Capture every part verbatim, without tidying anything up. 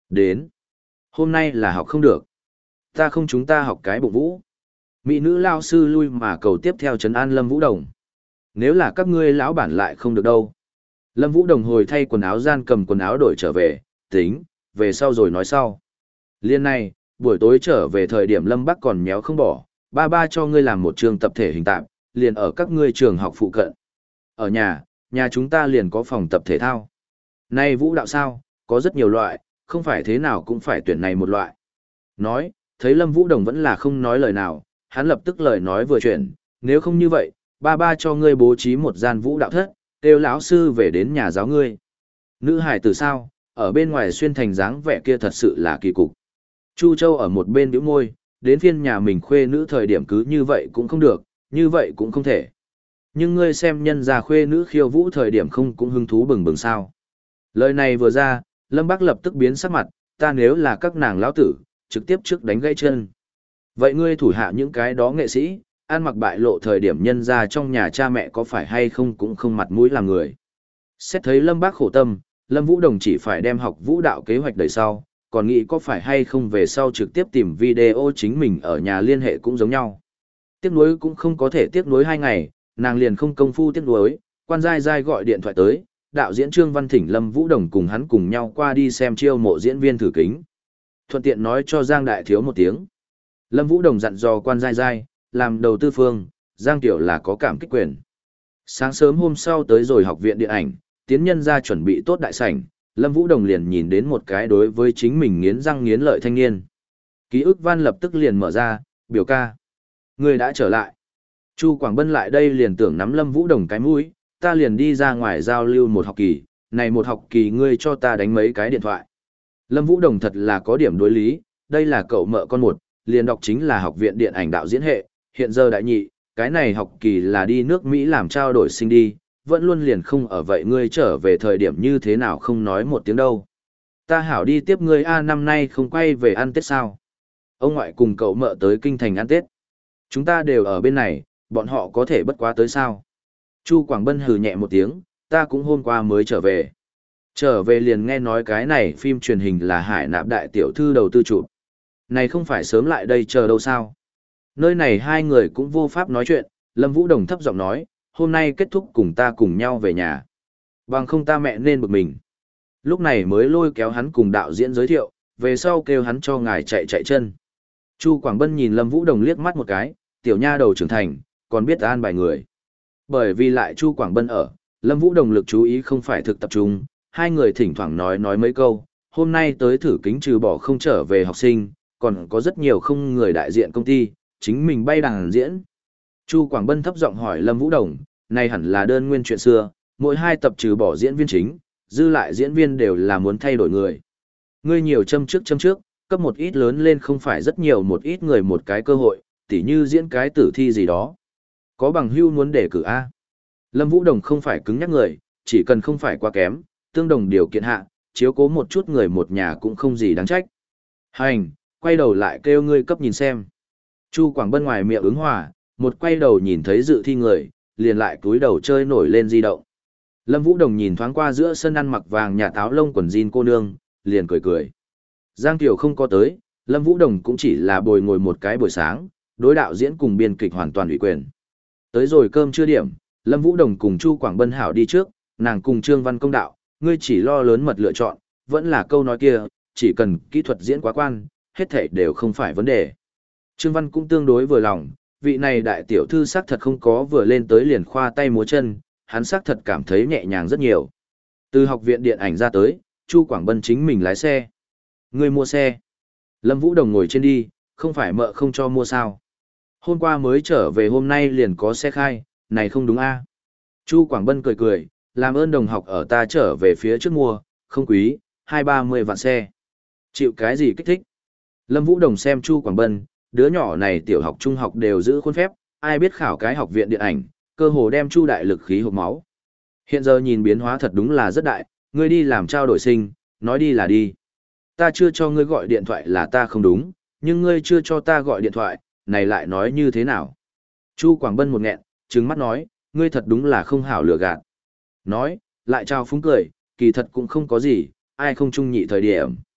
Đến. Hôm nay là học không được. Ta không chúng ta học cái bộ vũ. Mỹ nữ lao sư lui mà cầu tiếp theo trấn an Lâm Vũ Đồng. Nếu là các ngươi lão bản lại không được đâu. Lâm Vũ Đồng hồi thay quần áo gian cầm quần áo đổi trở về, tính, về sau rồi nói sau. Liên này, buổi tối trở về thời điểm Lâm Bắc còn méo không bỏ, ba ba cho ngươi làm một trường tập thể hình tạm, liền ở các ngươi trường học phụ cận. Ở nhà, nhà chúng ta liền có phòng tập thể thao. Nay vũ đạo sao, có rất nhiều loại, không phải thế nào cũng phải tuyển này một loại. Nói, thấy Lâm Vũ Đồng vẫn là không nói lời nào, hắn lập tức lời nói vừa chuyển, nếu không như vậy, ba ba cho ngươi bố trí một gian vũ đạo thất, kêu lão sư về đến nhà giáo ngươi. Nữ hải tử sao, ở bên ngoài xuyên thành dáng vẻ kia thật sự là kỳ cục. Chu Châu ở một bên bĩu môi, đến phiên nhà mình khuê nữ thời điểm cứ như vậy cũng không được, như vậy cũng không thể. Nhưng ngươi xem nhân gia khuê nữ khiêu vũ thời điểm không cũng hứng thú bừng bừng sao. Lời này vừa ra, Lâm Bắc lập tức biến sắc mặt, ta nếu là các nàng lão tử, trực tiếp trước đánh gãy chân. Vậy ngươi thủ hạ những cái đó nghệ sĩ, ăn mặc bại lộ thời điểm nhân ra trong nhà cha mẹ có phải hay không cũng không mặt mũi làm người. Xét thấy Lâm Bác khổ tâm, Lâm Vũ Đồng chỉ phải đem học vũ đạo kế hoạch đời sau, còn nghĩ có phải hay không về sau trực tiếp tìm video chính mình ở nhà liên hệ cũng giống nhau. Tiếc nuối cũng không có thể tiếc nuối hai ngày, nàng liền không công phu tiếc nuối, quan giai giai gọi điện thoại tới, đạo diễn Trương Văn thỉnh Lâm Vũ Đồng cùng hắn cùng nhau qua đi xem chiêu mộ diễn viên thử kính. Thuận tiện nói cho Giang Đại Thiếu một tiếng. Lâm Vũ Đồng dặn dò quan giai giai, làm đầu tư phương, Giang Tiểu là có cảm kích quyền. Sáng sớm hôm sau tới rồi học viện điện ảnh, tiến nhân ra chuẩn bị tốt đại sảnh, Lâm Vũ Đồng liền nhìn đến một cái đối với chính mình nghiến răng nghiến lợi thanh niên. Ký ức văn lập tức liền mở ra, biểu ca. Người đã trở lại. Chu Quảng Bân lại đây liền tưởng nắm Lâm Vũ Đồng cái mũi, ta liền đi ra ngoài giao lưu một học kỳ, này một học kỳ ngươi cho ta đánh mấy cái điện thoại. Lâm Vũ Đồng thật là có điểm đối lý, đây là cậu mợ con một, liền đọc chính là học viện điện ảnh đạo diễn hệ, hiện giờ đại nhị, cái này học kỳ là đi nước Mỹ làm trao đổi sinh đi, vẫn luôn liền không ở vậy ngươi trở về thời điểm như thế nào không nói một tiếng đâu. Ta hảo đi tiếp ngươi A năm nay không quay về ăn Tết sao? Ông ngoại cùng cậu mợ tới kinh thành ăn Tết. Chúng ta đều ở bên này, bọn họ có thể bất quá tới sao? Chu Quảng Bân hừ nhẹ một tiếng, ta cũng hôm qua mới trở về. Trở về liền nghe nói cái này phim truyền hình là Hải Nạp đại tiểu thư đầu tư chụp. Này không phải sớm lại đây chờ đâu sao? Nơi này hai người cũng vô pháp nói chuyện, Lâm Vũ Đồng thấp giọng nói, hôm nay kết thúc cùng ta cùng nhau về nhà. Bằng không ta mẹ nên bực mình. Lúc này mới lôi kéo hắn cùng đạo diễn giới thiệu, về sau kêu hắn cho ngài chạy chạy chân. Chu Quảng Bân nhìn Lâm Vũ Đồng liếc mắt một cái, tiểu nha đầu trưởng thành, còn biết an bài người. Bởi vì lại Chu Quảng Bân ở, Lâm Vũ Đồng lực chú ý không phải thực tập trung, hai người thỉnh thoảng nói nói mấy câu, hôm nay tới thử kính trừ bỏ không trở về học sinh, còn có rất nhiều không người đại diện công ty, chính mình bay đàn diễn. Chu Quảng Bân thấp giọng hỏi Lâm Vũ Đồng, này hẳn là đơn nguyên chuyện xưa, mỗi hai tập trừ bỏ diễn viên chính, dư lại diễn viên đều là muốn thay đổi người. Ngươi nhiều châm trước châm trước, cấp một ít lớn lên không phải rất nhiều một ít người một cái cơ hội, tỉ như diễn cái tử thi gì đó. Có bằng hưu muốn đề cử A. Lâm Vũ Đồng không phải cứng nhắc người, chỉ cần không phải quá kém, tương đồng điều kiện hạ, chiếu cố một chút người một nhà cũng không gì đáng trách. Hành, quay đầu lại kêu ngươi cấp nhìn xem. Chu Quảng Bân ngoài miệng ứng hòa, một quay đầu nhìn thấy dự thi người, liền lại cúi đầu chơi nổi lên di động. Lâm Vũ Đồng nhìn thoáng qua giữa sân ăn mặc vàng nhà táo lông quần jean cô nương, liền cười cười. Giang Tiểu không có tới, Lâm Vũ Đồng cũng chỉ là bồi ngồi một cái buổi sáng, đối đạo diễn cùng biên kịch hoàn toàn ủy quyền. Tới rồi cơm trưa điểm, Lâm Vũ Đồng cùng Chu Quảng Bân hảo đi trước, nàng cùng Trương Văn công đạo, ngươi chỉ lo lớn mật lựa chọn, vẫn là câu nói kia, chỉ cần kỹ thuật diễn quá quan, hết thảy đều không phải vấn đề. Trương Văn cũng tương đối vừa lòng, vị này đại tiểu thư xác thật không có vừa lên tới liền khoa tay múa chân, hắn xác thật cảm thấy nhẹ nhàng rất nhiều. Từ học viện điện ảnh ra tới, Chu Quảng Bân chính mình lái xe. Ngươi mua xe. Lâm Vũ Đồng ngồi trên đi, không phải mợ không cho mua sao. Hôm qua mới trở về hôm nay liền có xe khai, này không đúng a? Chu Quảng Bân cười cười, làm ơn đồng học ở ta trở về phía trước mua, không quý, hai ba mươi vạn xe. Chịu cái gì kích thích? Lâm Vũ Đồng xem Chu Quảng Bân, đứa nhỏ này tiểu học trung học đều giữ khuôn phép, ai biết khảo cái học viện điện ảnh, cơ hồ đem Chu đại lực khí hộc máu. Hiện giờ nhìn biến hóa thật đúng là rất đại, ngươi đi làm trao đổi sinh, nói đi là đi. Ta chưa cho ngươi gọi điện thoại là ta không đúng, nhưng ngươi chưa cho ta gọi điện thoại, này lại nói như thế nào? Chu Quảng Bân một nghẹn, trừng mắt nói, ngươi thật đúng là không hảo lừa gạt. Nói, lại trao phúng cười, kỳ thật cũng không có gì, ai không trung nhị thời điểm.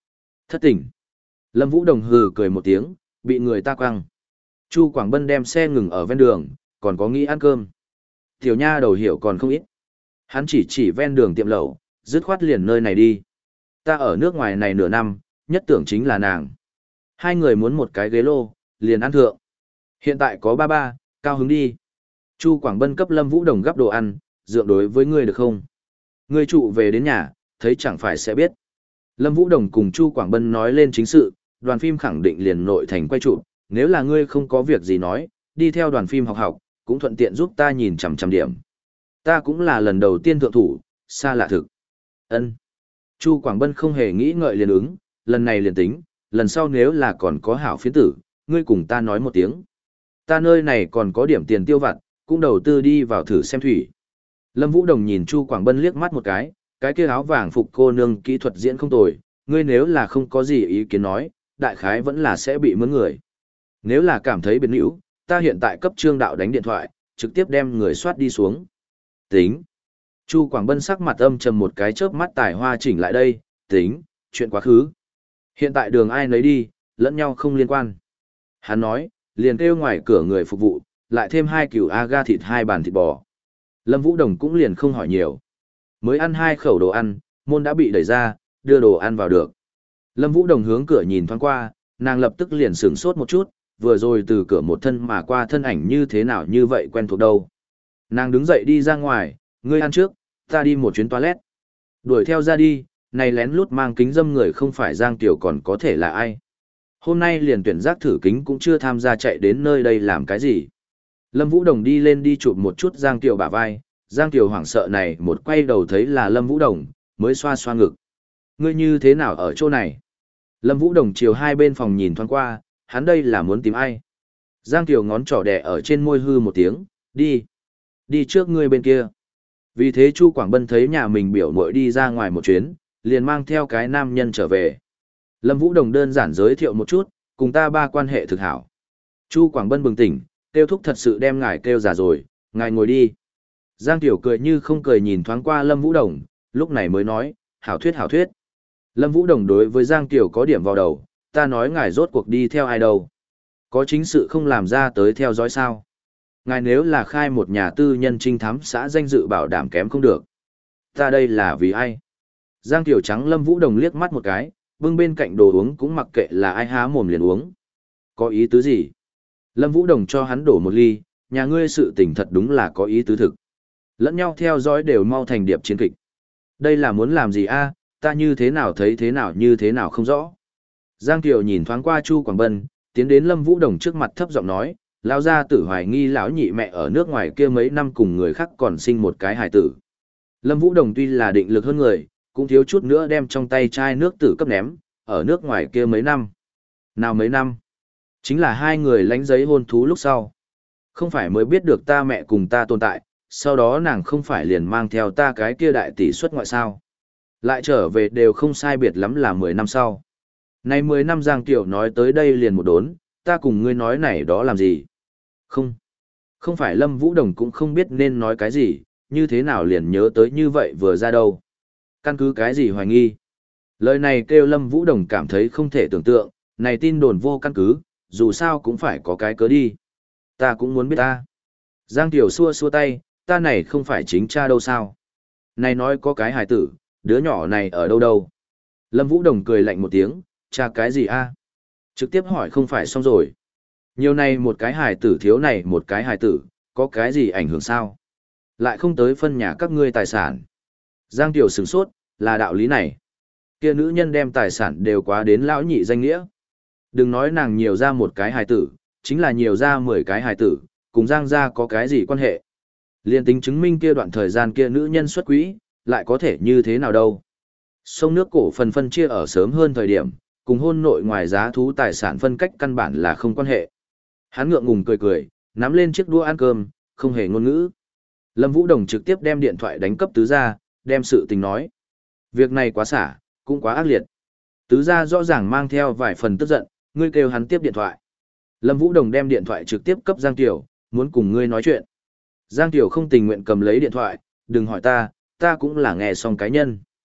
Thất tình. Lâm Vũ Đồng hừ cười một tiếng, bị người ta quăng. Chu Quảng Bân đem xe ngừng ở ven đường, còn có nghĩ ăn cơm. Tiểu nha đầu hiểu còn không ít. Hắn chỉ chỉ ven đường tiệm lẩu, dứt khoát liền nơi này đi. Ta ở nước ngoài này nửa năm, nhất tưởng chính là nàng. Hai người muốn một cái ghế lô, liền ăn thượng. Hiện tại có ba ba, cao hứng đi. Chu Quảng Bân cấp Lâm Vũ Đồng gắp đồ ăn, dượng đối với ngươi được không? Ngươi trụ về đến nhà, thấy chẳng phải sẽ biết. Lâm Vũ Đồng cùng Chu Quảng Bân nói lên chính sự, đoàn phim khẳng định liền nội thành quay trụ, nếu là ngươi không có việc gì nói, đi theo đoàn phim học học, cũng thuận tiện giúp ta nhìn chằm chằm điểm. Ta cũng là lần đầu tiên thượng thủ, xa lạ thực. Ân. Chu Quảng Bân không hề nghĩ ngợi liền ứng, lần này liền tính, lần sau nếu là còn có hảo phiến tử, ngươi cùng ta nói một tiếng. Ta nơi này còn có điểm tiền tiêu vặt, cũng đầu tư đi vào thử xem thủy. Lâm Vũ Đồng nhìn Chu Quảng Bân liếc mắt một cái, cái kia áo vàng phục cô nương kỹ thuật diễn không tồi, ngươi nếu là không có gì ý kiến nói, đại khái vẫn là sẽ bị mướn người. Nếu là cảm thấy biến hữu, ta hiện tại cấp Trương Đạo đánh điện thoại, trực tiếp đem người soát đi xuống. Tính. Chu Quảng Bân sắc mặt âm trầm một cái chớp mắt tài hoa chỉnh lại đây, tính, chuyện quá khứ. Hiện tại đường ai nấy đi, lẫn nhau không liên quan. Hắn nói, liền kêu ngoài cửa người phục vụ, lại thêm hai cừu aga thịt hai bàn thịt bò. Lâm Vũ Đồng cũng liền không hỏi nhiều. Mới ăn hai khẩu đồ ăn, môn đã bị đẩy ra, đưa đồ ăn vào được. Lâm Vũ Đồng hướng cửa nhìn thoáng qua, nàng lập tức liền sửng sốt một chút, vừa rồi từ cửa một thân mà qua thân ảnh như thế nào như vậy quen thuộc đâu. Nàng đứng dậy đi ra ngoài, ngươi ăn trước, ta đi một chuyến toilet. Đuổi theo ra đi, này lén lút mang kính dâm người không phải Giang Tiểu còn có thể là ai. Hôm nay liền tuyển giác thử kính cũng chưa tham gia chạy đến nơi đây làm cái gì. Lâm Vũ Đồng đi lên đi chụp một chút Giang Tiểu bả vai, Giang Tiểu hoảng sợ này một quay đầu thấy là Lâm Vũ Đồng, mới xoa xoa ngực. Ngươi như thế nào ở chỗ này? Lâm Vũ Đồng chiều hai bên phòng nhìn thoáng qua, hắn đây là muốn tìm ai? Giang Tiểu ngón trỏ đẻ ở trên môi hư một tiếng, đi. Đi trước ngươi bên kia. Vì thế Chu Quảng Bân thấy nhà mình biểu muội đi ra ngoài một chuyến, liền mang theo cái nam nhân trở về. Lâm Vũ Đồng đơn giản giới thiệu một chút, cùng ta ba quan hệ thực hảo. Chu Quảng Bân bừng tỉnh, kêu thúc thật sự đem ngài kêu già rồi, ngài ngồi đi. Giang Tiểu cười như không cười nhìn thoáng qua Lâm Vũ Đồng, lúc này mới nói, hảo thuyết hảo thuyết. Lâm Vũ Đồng đối với Giang Tiểu có điểm vào đầu, ta nói ngài rốt cuộc đi theo ai đâu. Có chính sự không làm ra tới theo dõi sao. Ngài nếu là khai một nhà tư nhân trinh thám xã danh dự bảo đảm kém không được. Ta đây là vì ai? Giang Tiểu trắng Lâm Vũ Đồng liếc mắt một cái, bưng bên cạnh đồ uống cũng mặc kệ là ai há mồm liền uống. Có ý tứ gì? Lâm Vũ Đồng cho hắn đổ một ly, nhà ngươi sự tình thật đúng là có ý tứ thực. Lẫn nhau theo dõi đều mau thành điệp chiến kịch. Đây là muốn làm gì a? Ta như thế nào thấy thế nào như thế nào không rõ. Giang Tiểu nhìn thoáng qua Chu Quảng Bân, tiến đến Lâm Vũ Đồng trước mặt thấp giọng nói, lão gia tử hoài nghi lão nhị mẹ ở nước ngoài kia mấy năm cùng người khác còn sinh một cái hài tử. Lâm Vũ Đồng tuy là định lực hơn người, cũng thiếu chút nữa đem trong tay chai nước tử cấp ném, ở nước ngoài kia mấy năm. Nào mấy năm? Chính là hai người lánh giấy hôn thú lúc sau. Không phải mới biết được ta mẹ cùng ta tồn tại, sau đó nàng không phải liền mang theo ta cái kia đại tỷ xuất ngoại sao. Lại trở về đều không sai biệt lắm là mười năm sau. Này mười năm Giang Tiểu nói tới đây liền một đốn, ta cùng ngươi nói này đó làm gì? Không. Không phải Lâm Vũ Đồng cũng không biết nên nói cái gì, như thế nào liền nhớ tới như vậy vừa ra đâu. Căn cứ cái gì hoài nghi? Lời này kêu Lâm Vũ Đồng cảm thấy không thể tưởng tượng, này tin đồn vô căn cứ, dù sao cũng phải có cái cớ đi. Ta cũng muốn biết ta. Giang Tiểu xua xua tay, ta này không phải chính cha đâu sao. Này nói có cái hài tử, đứa nhỏ này ở đâu đâu. Lâm Vũ Đồng cười lạnh một tiếng, cha cái gì a? Trực tiếp hỏi không phải xong rồi. Nhiều này một cái hài tử thiếu này một cái hài tử, có cái gì ảnh hưởng sao? Lại không tới phân nhà các ngươi tài sản. Giang Tiểu sửng sốt, là đạo lý này. Kia nữ nhân đem tài sản đều quá đến lão nhị danh nghĩa. Đừng nói nàng nhiều ra một cái hài tử, chính là nhiều ra mười cái hài tử, cùng Giang gia có cái gì quan hệ. Liên tính chứng minh kia đoạn thời gian kia nữ nhân xuất quỹ, lại có thể như thế nào đâu. Sông nước cổ phần phân chia ở sớm hơn thời điểm, cùng hôn nội ngoài giá thú tài sản phân cách căn bản là không quan hệ. Hắn ngượng ngùng cười cười, nắm lên chiếc đũa ăn cơm, không hề ngôn ngữ. Lâm Vũ Đồng trực tiếp đem điện thoại đánh cấp tứ gia, đem sự tình nói. Việc này quá xả, cũng quá ác liệt. Tứ gia rõ ràng mang theo vài phần tức giận, ngươi kêu hắn tiếp điện thoại. Lâm Vũ Đồng đem điện thoại trực tiếp cấp Giang Tiểu, muốn cùng ngươi nói chuyện. Giang Tiểu không tình nguyện cầm lấy điện thoại, đừng hỏi ta, ta cũng là nghe xong cái nhân.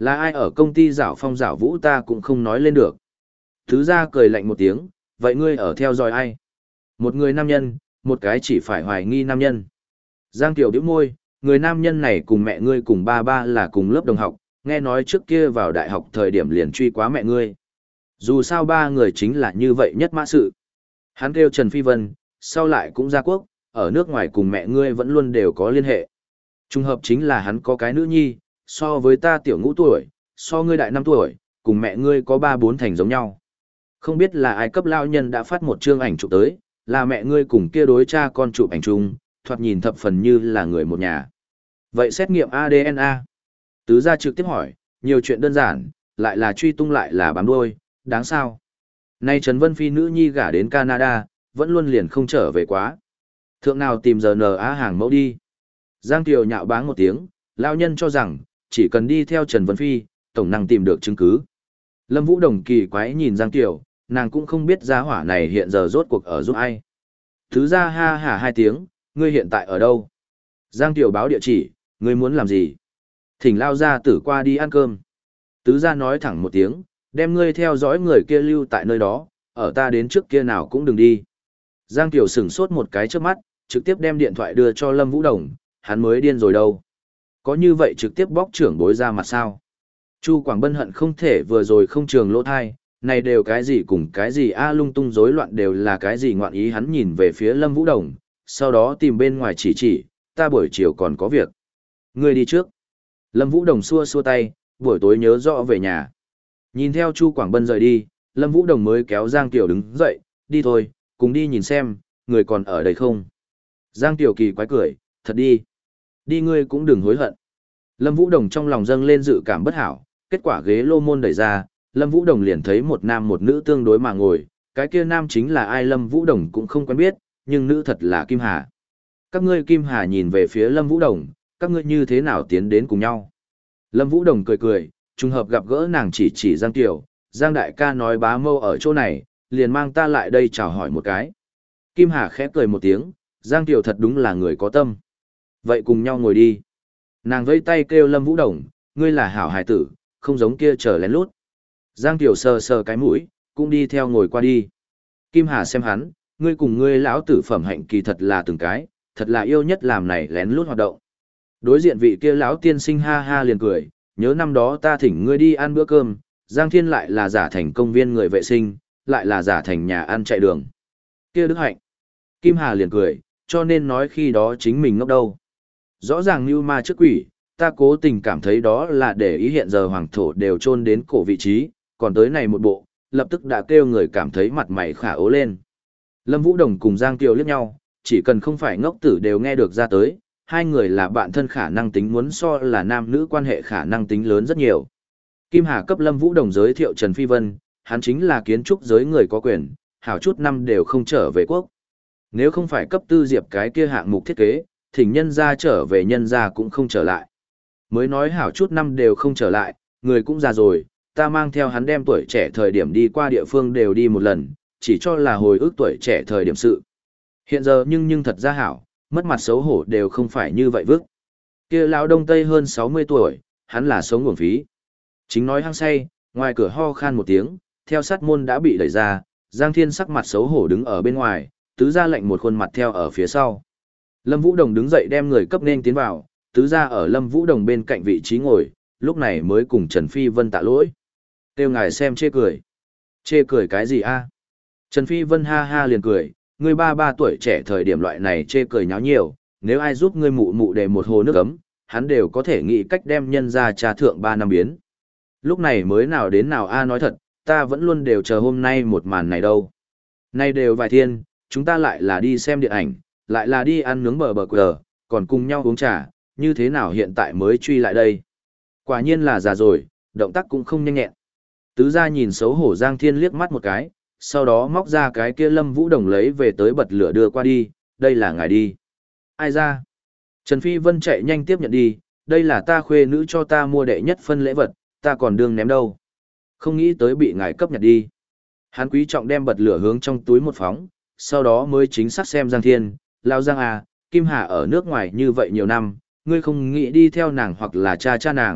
Là ai ở công ty giảo phong giảo vũ ta cũng không nói lên được. Thứ ra cười lạnh một tiếng, vậy ngươi ở theo dõi ai? Một người nam nhân, một cái chỉ phải hoài nghi nam nhân. Giang Tiểu bĩu môi, người nam nhân này cùng mẹ ngươi cùng ba ba là cùng lớp đồng học, nghe nói trước kia vào đại học thời điểm liền truy quá mẹ ngươi. Dù sao ba người chính là như vậy nhất mã sự. Hắn kêu Trần Phi Vân, sau lại cũng ra quốc, ở nước ngoài cùng mẹ ngươi vẫn luôn đều có liên hệ. Trùng hợp chính là hắn có cái nữ nhi, so với ta tiểu ngũ tuổi, so ngươi đại năm tuổi, cùng mẹ ngươi có ba bốn thành giống nhau. Không biết là ai cấp lao nhân đã phát một chương ảnh chụp tới, là mẹ ngươi cùng kia đối cha con chụp ảnh chung, thoạt nhìn thập phần như là người một nhà. Vậy xét nghiệm a đê en a? Tứ gia trực tiếp hỏi, nhiều chuyện đơn giản, lại là truy tung lại là bám đuôi, đáng sao? Nay Trần Vân Phi nữ nhi gả đến Canada, vẫn luôn liền không trở về quá. Thượng nào tìm giờ nờ á hàng mẫu đi. Giang Kiều nhạo báng một tiếng, lao nhân cho rằng, chỉ cần đi theo Trần Vân Phi, tổng năng tìm được chứng cứ. Lâm Vũ Đồng kỳ quái nhìn Giang Kiều, nàng cũng không biết giá hỏa này hiện giờ rốt cuộc ở giúp ai. Thứ ra ha hả hai tiếng, ngươi hiện tại ở đâu? Giang Kiều báo địa chỉ, ngươi muốn làm gì? Thỉnh lao ra tử qua đi ăn cơm. Tứ gia nói thẳng một tiếng, đem ngươi theo dõi người kia lưu tại nơi đó, ở ta đến trước kia nào cũng đừng đi. Giang Kiều sửng sốt một cái trước mắt, trực tiếp đem điện thoại đưa cho Lâm Vũ Đồng, hắn mới điên rồi đâu. Có như vậy trực tiếp bóc trưởng bối ra mặt sao? Chu Quảng Bân hận không thể vừa rồi không trường lỗ thai, này đều cái gì cùng cái gì a lung tung rối loạn đều là cái gì ngoạn ý, hắn nhìn về phía Lâm Vũ Đồng, sau đó tìm bên ngoài chỉ chỉ, ta buổi chiều còn có việc. Ngươi đi trước. Lâm Vũ Đồng xua xua tay, buổi tối nhớ rõ về nhà. Nhìn theo Chu Quảng Bân rời đi, Lâm Vũ Đồng mới kéo Giang Tiểu đứng dậy, đi thôi, cùng đi nhìn xem, người còn ở đây không. Giang Tiểu kỳ quái cười, thật đi. Đi ngươi cũng đừng hối hận. Lâm Vũ Đồng trong lòng dâng lên dự cảm bất hảo, kết quả ghế lô môn đẩy ra, Lâm Vũ Đồng liền thấy một nam một nữ tương đối mà ngồi, cái kia nam chính là ai Lâm Vũ Đồng cũng không quen biết, nhưng nữ thật là Kim Hà. Các ngươi Kim Hà nhìn về phía Lâm Vũ Đồng, các ngươi như thế nào tiến đến cùng nhau. Lâm Vũ Đồng cười cười, trùng hợp gặp gỡ nàng chỉ chỉ Giang Tiểu, Giang đại ca nói bá mâu ở chỗ này, liền mang ta lại đây chào hỏi một cái. Kim Hà khẽ cười một tiếng, Giang Tiểu thật đúng là người có tâm. Vậy cùng nhau ngồi đi. Nàng vẫy tay kêu Lâm Vũ Đồng, ngươi là hảo hài tử, không giống kia chờ lén lút. Giang Tiểu sờ sờ cái mũi, cũng đi theo ngồi qua đi. Kim Hà xem hắn, ngươi cùng ngươi lão tử phẩm hạnh kỳ thật là từng cái, thật là yêu nhất làm này lén lút hoạt động. Đối diện vị kia lão tiên sinh ha ha liền cười, nhớ năm đó ta thỉnh ngươi đi ăn bữa cơm, Giang Thiên lại là giả thành công viên người vệ sinh, lại là giả thành nhà ăn chạy đường. Kia đức hạnh. Kim Hà liền cười, cho nên nói khi đó chính mình ngốc đâu. Rõ ràng như ma trước quỷ, ta cố tình cảm thấy đó là để ý hiện giờ hoàng thổ đều chôn đến cổ vị trí, còn tới này một bộ, lập tức đã kêu người cảm thấy mặt mày khả ố lên. Lâm Vũ Đồng cùng Giang Kiều liếc nhau, chỉ cần không phải ngốc tử đều nghe được ra tới, hai người là bạn thân khả năng tính muốn so là nam nữ quan hệ khả năng tính lớn rất nhiều. Kim Hà cấp Lâm Vũ Đồng giới thiệu Trần Phi Vân, hắn chính là kiến trúc giới người có quyền, hảo chút năm đều không trở về quốc. Nếu không phải cấp tư diệp cái kia hạng mục thiết kế, thỉnh nhân ra trở về nhân ra cũng không trở lại. Mới nói hảo chút năm đều không trở lại, người cũng già rồi, ta mang theo hắn đem tuổi trẻ thời điểm đi qua địa phương đều đi một lần, chỉ cho là hồi ức tuổi trẻ thời điểm sự. Hiện giờ nhưng nhưng thật ra hảo, mất mặt xấu hổ đều không phải như vậy vức. Kia lão đông tây hơn sáu mươi tuổi, hắn là sống nguồn phí. Chính nói hăng say, ngoài cửa ho khan một tiếng, theo sát môn đã bị đẩy ra, Giang Thiên sắc mặt xấu hổ đứng ở bên ngoài, tứ gia lệnh một khuôn mặt theo ở phía sau. Lâm Vũ Đồng đứng dậy đem người cấp nên tiến vào, tứ gia ở Lâm Vũ Đồng bên cạnh vị trí ngồi, lúc này mới cùng Trần Phi Vân tạ lỗi. Tiêu ngài xem chê cười. Chê cười cái gì a? Trần Phi Vân ha ha liền cười, ngươi ba ba tuổi trẻ thời điểm loại này chê cười nháo nhiều, nếu ai giúp ngươi mụ mụ để một hồ nước ấm, hắn đều có thể nghĩ cách đem nhân ra trà thượng ba năm biến. Lúc này mới nào đến nào a nói thật, ta vẫn luôn đều chờ hôm nay một màn này đâu. Nay đều vài thiên, chúng ta lại là đi xem điện ảnh, lại là đi ăn nướng bờ bờ quờ, còn cùng nhau uống trà, như thế nào hiện tại mới truy lại đây. Quả nhiên là già rồi, động tác cũng không nhanh nhẹn. Tứ gia nhìn xấu hổ Giang Thiên liếc mắt một cái, sau đó móc ra cái kia Lâm Vũ Đồng lấy về tới bật lửa đưa qua đi, đây là ngài đi. Ai ra? Trần Phi Vân chạy nhanh tiếp nhận đi, đây là ta khuê nữ cho ta mua đệ nhất phân lễ vật, ta còn đương ném đâu. Không nghĩ tới bị ngài cấp nhặt đi. Hắn quý trọng đem bật lửa hướng trong túi một phóng, sau đó mới chính xác xem Giang Thiên, lao Giang à, Kim Hà ở nước ngoài như vậy nhiều năm, ngươi không nghĩ đi theo nàng hoặc là cha cha nàng,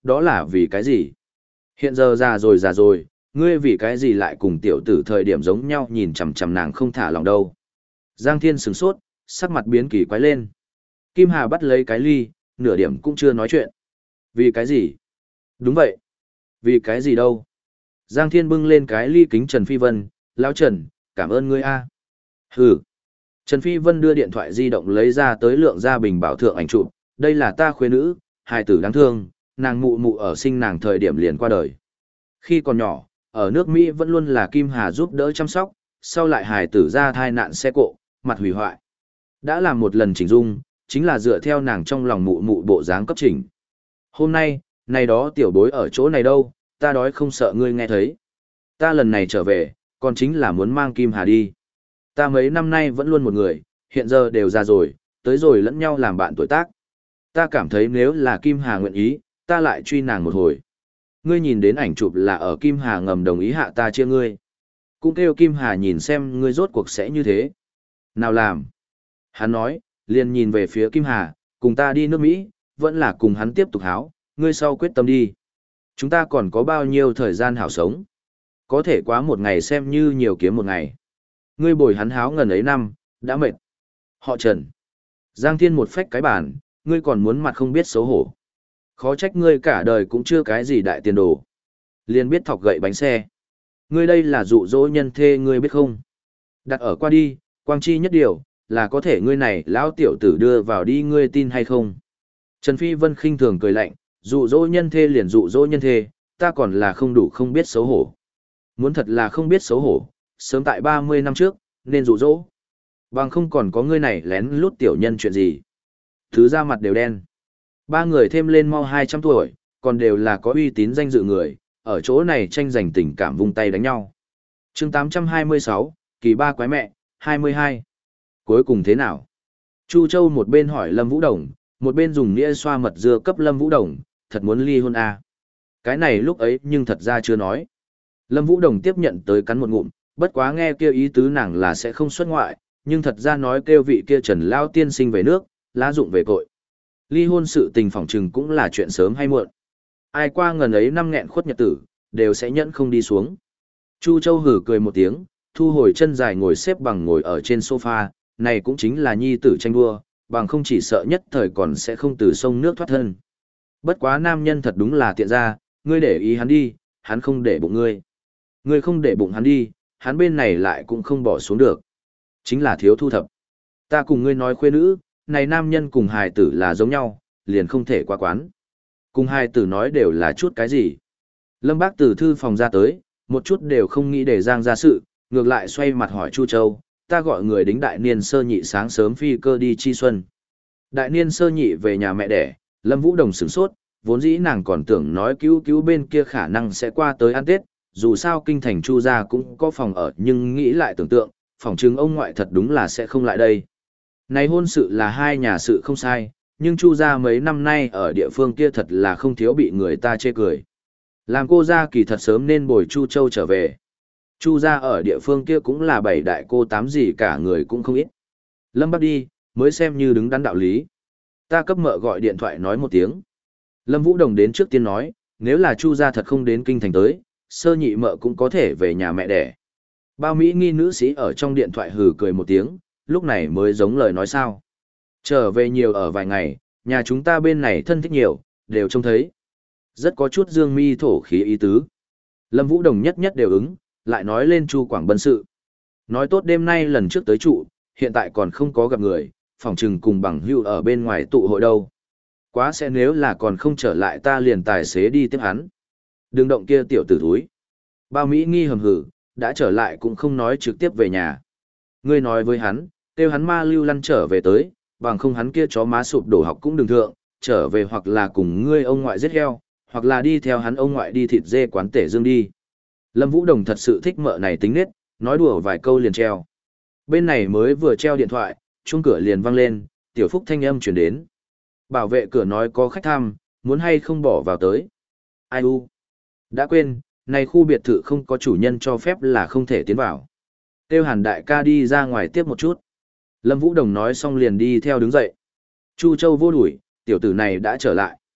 đó là vì cái gì? Hiện giờ già rồi già rồi, ngươi vì cái gì lại cùng tiểu tử thời điểm giống nhau nhìn chằm chằm nàng không thả lòng đâu. Giang Thiên sửng sốt, sắc mặt biến kỳ quái lên. Kim Hà bắt lấy cái ly, nửa điểm cũng chưa nói chuyện. Vì cái gì? Đúng vậy. Vì cái gì đâu? Giang Thiên bưng lên cái ly kính Trần Phi Vân, lão Trần, cảm ơn ngươi a. Hừ. Trần Phi Vân đưa điện thoại di động lấy ra tới lượng ra bình bảo thượng ảnh chụp, đây là ta khuê nữ, hài tử đáng thương, nàng mụ mụ ở sinh nàng thời điểm liền qua đời. Khi còn nhỏ, ở nước Mỹ vẫn luôn là Kim Hà giúp đỡ chăm sóc, sau lại hài tử ra thai nạn xe cộ, mặt hủy hoại. Đã làm một lần chỉnh dung, chính là dựa theo nàng trong lòng mụ mụ bộ dáng cấp chỉnh. Hôm nay, này đó tiểu bối ở chỗ này đâu, ta đói không sợ ngươi nghe thấy. Ta lần này trở về, còn chính là muốn mang Kim Hà đi. Ta mấy năm nay vẫn luôn một người, hiện giờ đều già rồi, tới rồi lẫn nhau làm bạn tuổi tác. Ta cảm thấy nếu là Kim Hà nguyện ý, ta lại truy nàng một hồi. Ngươi nhìn đến ảnh chụp là ở Kim Hà ngầm đồng ý hạ ta chia ngươi. Cũng kêu Kim Hà nhìn xem ngươi rốt cuộc sẽ như thế. Nào làm? Hắn nói, liền nhìn về phía Kim Hà, cùng ta đi nước Mỹ, vẫn là cùng hắn tiếp tục háo, ngươi sau quyết tâm đi. Chúng ta còn có bao nhiêu thời gian hảo sống? Có thể quá một ngày xem như nhiều kiếm một ngày. Ngươi bồi hắn háo ngần ấy năm, đã mệt. Họ Trần. Giang Thiên một phách cái bàn, ngươi còn muốn mặt không biết xấu hổ. Khó trách ngươi cả đời cũng chưa cái gì đại tiền đồ. Liền biết thọc gậy bánh xe. Ngươi đây là dụ dỗ nhân thê ngươi biết không? Đặt ở qua đi, quang chi nhất điều, là có thể ngươi này lão tiểu tử đưa vào đi ngươi tin hay không? Trần Phi Vân khinh thường cười lạnh, dụ dỗ nhân thê liền dụ dỗ nhân thê, ta còn là không đủ không biết xấu hổ. Muốn thật là không biết xấu hổ, sớm tại ba mươi năm trước, nên dụ dỗ. Bằng không còn có ngươi này lén lút tiểu nhân chuyện gì. Thứ ra mặt đều đen. Ba người thêm lên mau hai trăm tuổi, còn đều là có uy tín danh dự người, ở chỗ này tranh giành tình cảm vung tay đánh nhau. chương tám trăm hai mươi sáu, kỳ ba quái mẹ, hai mươi hai. Cuối cùng thế nào? Chu Châu một bên hỏi Lâm Vũ Đồng, một bên dùng nghĩa xoa mật dưa cấp Lâm Vũ Đồng, thật muốn ly hôn à. Cái này lúc ấy nhưng thật ra chưa nói. Lâm Vũ Đồng tiếp nhận tới cắn một ngụm, bất quá nghe kêu ý tứ nàng là sẽ không xuất ngoại, nhưng thật ra nói kêu vị kia Trần Lao tiên sinh về nước, lá dụng về cội. Ly hôn sự tình phỏng trừng cũng là chuyện sớm hay muộn. Ai qua ngần ấy năm nghẹn khuất nhật tử, đều sẽ nhẫn không đi xuống. Chu Châu hử cười một tiếng, thu hồi chân dài ngồi xếp bằng ngồi ở trên sofa, này cũng chính là nhi tử tranh đua, bằng không chỉ sợ nhất thời còn sẽ không từ sông nước thoát thân. Bất quá nam nhân thật đúng là tiện ra, ngươi để ý hắn đi, hắn không để bụng ngươi. Ngươi không để bụng hắn đi, hắn bên này lại cũng không bỏ xuống được. Chính là thiếu thu thập. Ta cùng ngươi nói khuê nữ, này nam nhân cùng hài tử là giống nhau, liền không thể qua quán. Cùng hài tử nói đều là chút cái gì. Lâm Bác từ thư phòng ra tới, một chút đều không nghĩ để Giang ra sự, ngược lại xoay mặt hỏi Chu Châu, ta gọi người đính đại niên sơ nhị sáng sớm phi cơ đi chi xuân. Đại niên sơ nhị về nhà mẹ đẻ, Lâm Vũ Đồng sửng sốt, vốn dĩ nàng còn tưởng nói cứu cứu bên kia khả năng sẽ qua tới ăn Tết, dù sao kinh thành Chu gia cũng có phòng ở nhưng nghĩ lại tưởng tượng, phòng chứng ông ngoại thật đúng là sẽ không lại đây. Này hôn sự là hai nhà sự không sai, nhưng Chu gia mấy năm nay ở địa phương kia thật là không thiếu bị người ta chê cười. Làm cô gia kỳ thật sớm nên bồi Chu Châu trở về. Chu gia ở địa phương kia cũng là bảy đại cô tám gì cả người cũng không ít. Lâm Bắc đi, mới xem như đứng đắn đạo lý. Ta cấp mợ gọi điện thoại nói một tiếng. Lâm Vũ Đồng đến trước tiên nói, nếu là Chu gia thật không đến kinh thành tới, sơ nhị mợ cũng có thể về nhà mẹ đẻ. Bao Mỹ nghi nữ sĩ ở trong điện thoại hừ cười một tiếng, lúc này mới giống lời nói sao. Trở về nhiều ở vài ngày, nhà chúng ta bên này thân thích nhiều, đều trông thấy. Rất có chút dương mi thổ khí ý tứ. Lâm Vũ Đồng nhất nhất đều ứng, lại nói lên Chu Quảng Bân sự. Nói tốt đêm nay lần trước tới trụ, hiện tại còn không có gặp người, phòng trừng cùng bằng hữu ở bên ngoài tụ hội đâu. Quá sẽ nếu là còn không trở lại ta liền tài xế đi tiếp hắn. Đừng động kia tiểu tử thúi. Bao Mỹ nghi hầm hử, đã trở lại cũng không nói trực tiếp về nhà. Ngươi nói với hắn, kêu hắn ma lưu lăn trở về tới, bằng không hắn kia chó má sụp đổ học cũng đừng thượng, trở về hoặc là cùng ngươi ông ngoại giết heo, hoặc là đi theo hắn ông ngoại đi thịt dê quán tể dương đi. Lâm Vũ Đồng thật sự thích mợ này tính nết, nói đùa vài câu liền treo. Bên này mới vừa treo điện thoại, chuông cửa liền vang lên, tiểu phúc thanh âm chuyển đến. Bảo vệ cửa nói có khách thăm, muốn hay không bỏ vào tới. Ai u? Đã quên, này khu biệt thự không có chủ nhân cho phép là không thể tiến vào. Tiêu Hàn đại ca đi ra ngoài tiếp một chút. Lâm Vũ Đồng nói xong liền đi theo đứng dậy. Chu Châu vô đuổi, tiểu tử này đã trở lại.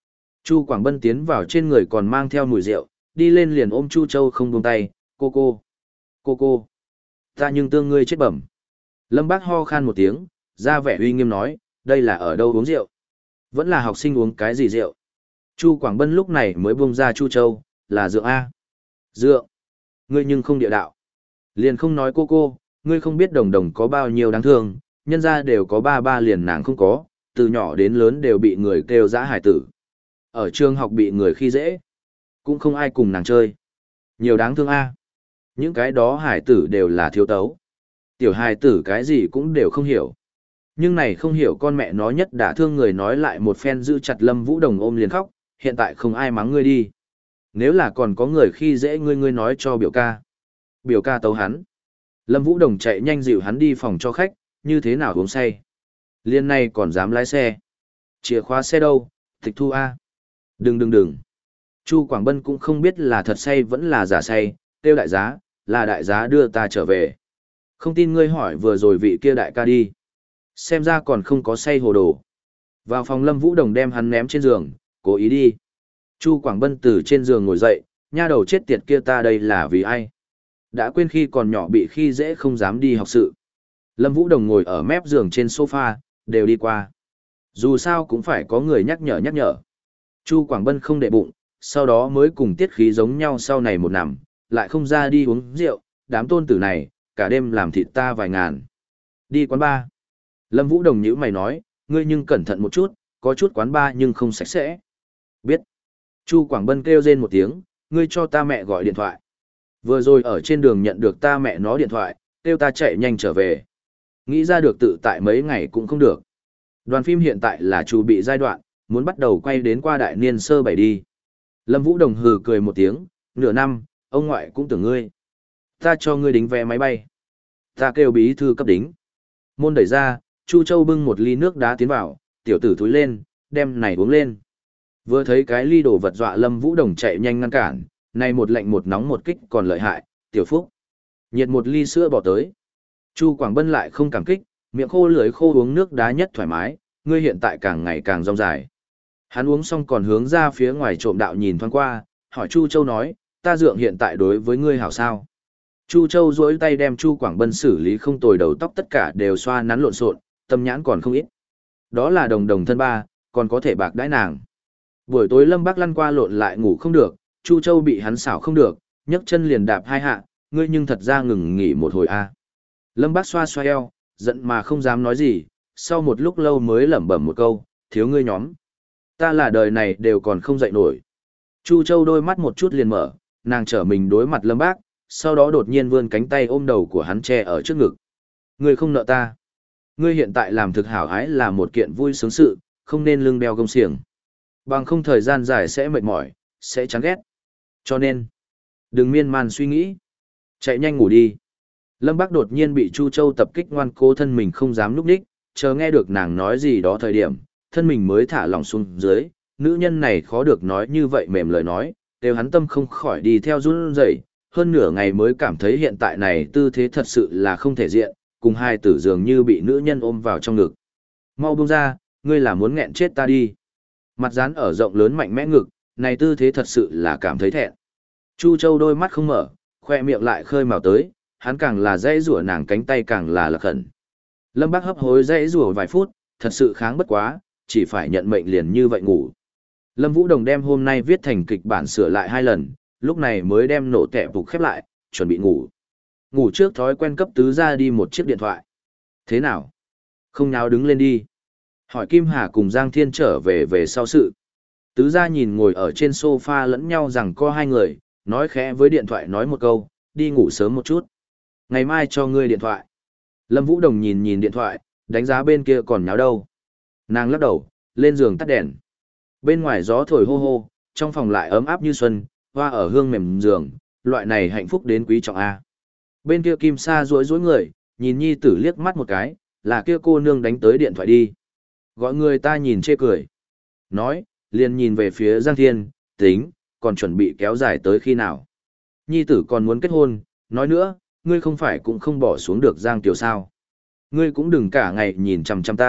Chu Quảng Bân tiến vào trên người còn mang theo mùi rượu, đi lên liền ôm Chu Châu không buông tay, cô cô, cô cô, ta nhưng tương ngươi chết bẩm. Lâm Bác ho khan một tiếng, ra vẻ uy nghiêm nói, đây là ở đâu uống rượu? Vẫn là học sinh uống cái gì rượu? Chu Quảng Bân lúc này mới buông ra Chu Châu, là rượu A. Rượu? Ngươi nhưng không địa đạo. Liền không nói cô cô, ngươi không biết đồng đồng có bao nhiêu đáng thương, nhân ra đều có ba ba liền nàng không có, từ nhỏ đến lớn đều bị người kêu dã hải tử. Ở trường học bị người khi dễ, cũng không ai cùng nàng chơi. Nhiều đáng thương A. Những cái đó hải tử đều là thiếu tấu. Tiểu hải tử cái gì cũng đều không hiểu. Nhưng này không hiểu con mẹ nó nhất đã thương người nói lại một phen giữ chặt Lâm Vũ Đồng ôm liền khóc, hiện tại không ai mắng ngươi đi. Nếu là còn có người khi dễ ngươi ngươi nói cho biểu ca. Biểu ca tấu hắn. Lâm Vũ Đồng chạy nhanh dịu hắn đi phòng cho khách, như thế nào uống say. Liên này còn dám lái xe. Chìa khóa xe đâu, tịch thu A. Đừng đừng đừng. Chu Quảng Bân cũng không biết là thật say vẫn là giả say, tiêu đại giá, là đại giá đưa ta trở về. Không tin ngươi hỏi vừa rồi vị kia đại ca đi. Xem ra còn không có say hồ đồ. Vào phòng Lâm Vũ Đồng đem hắn ném trên giường, cố ý đi. Chu Quảng Bân từ trên giường ngồi dậy, nha đầu chết tiệt kia ta đây là vì ai? Đã quên khi còn nhỏ bị khi dễ không dám đi học sự. Lâm Vũ Đồng ngồi ở mép giường trên sofa, đều đi qua. Dù sao cũng phải có người nhắc nhở nhắc nhở. Chu Quảng Bân không để bụng, sau đó mới cùng tiết khí giống nhau sau này một nằm, lại không ra đi uống rượu, đám tôn tử này, cả đêm làm thịt ta vài ngàn. Đi quán bar. Lâm Vũ Đồng nhữ mày nói, ngươi nhưng cẩn thận một chút, có chút quán bar nhưng không sạch sẽ. Biết. Chu Quảng Bân kêu rên một tiếng, ngươi cho ta mẹ gọi điện thoại. Vừa rồi ở trên đường nhận được ta mẹ nó điện thoại, kêu ta chạy nhanh trở về. Nghĩ ra được tự tại mấy ngày cũng không được. Đoàn phim hiện tại là chuẩn bị giai đoạn, muốn bắt đầu quay đến qua đại niên sơ bảy đi. Lâm Vũ Đồng hừ cười một tiếng, nửa năm, ông ngoại cũng tưởng ngươi. Ta cho ngươi đính vé máy bay. Ta kêu bí thư cấp đính. Môn đẩy ra, Chu Châu bưng một ly nước đá tiến vào, tiểu tử thúi lên, đem này uống lên. Vừa thấy cái ly đồ vật dọa Lâm Vũ Đồng chạy nhanh ngăn cản, này một lạnh một nóng một kích còn lợi hại, tiểu phúc. Nhiệt một ly sữa bỏ tới. Chu Quảng Bân lại không cảm kích, miệng khô lưỡi khô uống nước đá nhất thoải mái, ngươi hiện tại càng ngày càng rong dài. Hắn uống xong còn hướng ra phía ngoài trộm đạo nhìn thoáng qua, hỏi Chu Châu nói, ta dượng hiện tại đối với ngươi hảo sao. Chu Châu duỗi tay đem Chu Quảng Bân xử lý không tồi đầu tóc tất cả đều xoa nắn lộn xộn, tâm nhãn còn không ít. Đó là đồng đồng thân ba, còn có thể bạc đãi nàng. Buổi tối Lâm Bác lăn qua lộn lại ngủ không được, Chu Châu bị hắn xảo không được, nhấc chân liền đạp hai hạ, ngươi nhưng thật ra ngừng nghỉ một hồi a. Lâm Bác xoa xoa eo, giận mà không dám nói gì, sau một lúc lâu mới lẩm bẩm một câu, thiếu ngươi nhóm. Ta là đời này đều còn không dậy nổi. Chu Châu đôi mắt một chút liền mở, nàng trở mình đối mặt Lâm Bác, sau đó đột nhiên vươn cánh tay ôm đầu của hắn che ở trước ngực. Ngươi không nợ ta. Ngươi hiện tại làm thực hảo hái là một kiện vui sướng sự, không nên lưng đeo gông xiềng. Bằng không thời gian dài sẽ mệt mỏi, sẽ chán ghét. Cho nên, đừng miên man suy nghĩ. Chạy nhanh ngủ đi. Lâm Bác đột nhiên bị Chu Châu tập kích ngoan cố thân mình không dám núp đích, chờ nghe được nàng nói gì đó thời điểm, thân mình mới thả lỏng xuống dưới. Nữ nhân này khó được nói như vậy mềm lời nói, đều hắn tâm không khỏi đi theo run rẩy. Hơn nửa ngày mới cảm thấy hiện tại này tư thế thật sự là không thể diện, cùng hai tử dường như bị nữ nhân ôm vào trong ngực. Mau buông ra, ngươi là muốn nghẹn chết ta đi. Mặt dán ở rộng lớn mạnh mẽ ngực, này tư thế thật sự là cảm thấy thẹn. Chu Châu đôi mắt không mở, khoe miệng lại khơi màu tới, hắn càng là dãy rủa nàng cánh tay càng là lạc khẩn. Lâm Bác hấp hối dãy rủa vài phút, thật sự kháng bất quá, chỉ phải nhận mệnh liền như vậy ngủ. Lâm Vũ Đồng đem hôm nay viết thành kịch bản sửa lại hai lần, lúc này mới đem nổ tẹp phục khép lại, chuẩn bị ngủ. Ngủ trước thói quen cấp tứ ra đi một chiếc điện thoại. Thế nào? Không nháo đứng lên đi. Hỏi Kim Hà cùng Giang Thiên trở về về sau sự. Tứ gia nhìn ngồi ở trên sofa lẫn nhau rằng có hai người, nói khẽ với điện thoại nói một câu, đi ngủ sớm một chút. Ngày mai cho ngươi điện thoại. Lâm Vũ Đồng nhìn nhìn điện thoại, đánh giá bên kia còn nháo đâu. Nàng lắc đầu, lên giường tắt đèn. Bên ngoài gió thổi hô hô, trong phòng lại ấm áp như xuân, hoa ở hương mềm giường, loại này hạnh phúc đến quý trọng A. Bên kia Kim Sa rối rối người, nhìn nhi tử liếc mắt một cái, là kia cô nương đánh tới điện thoại đi. Gọi người ta nhìn chê cười. Nói, liền nhìn về phía Giang Thiên, tính, còn chuẩn bị kéo dài tới khi nào. Nhi tử còn muốn kết hôn, nói nữa, ngươi không phải cũng không bỏ xuống được Giang Tiểu sao. Ngươi cũng đừng cả ngày nhìn chằm chằm ta,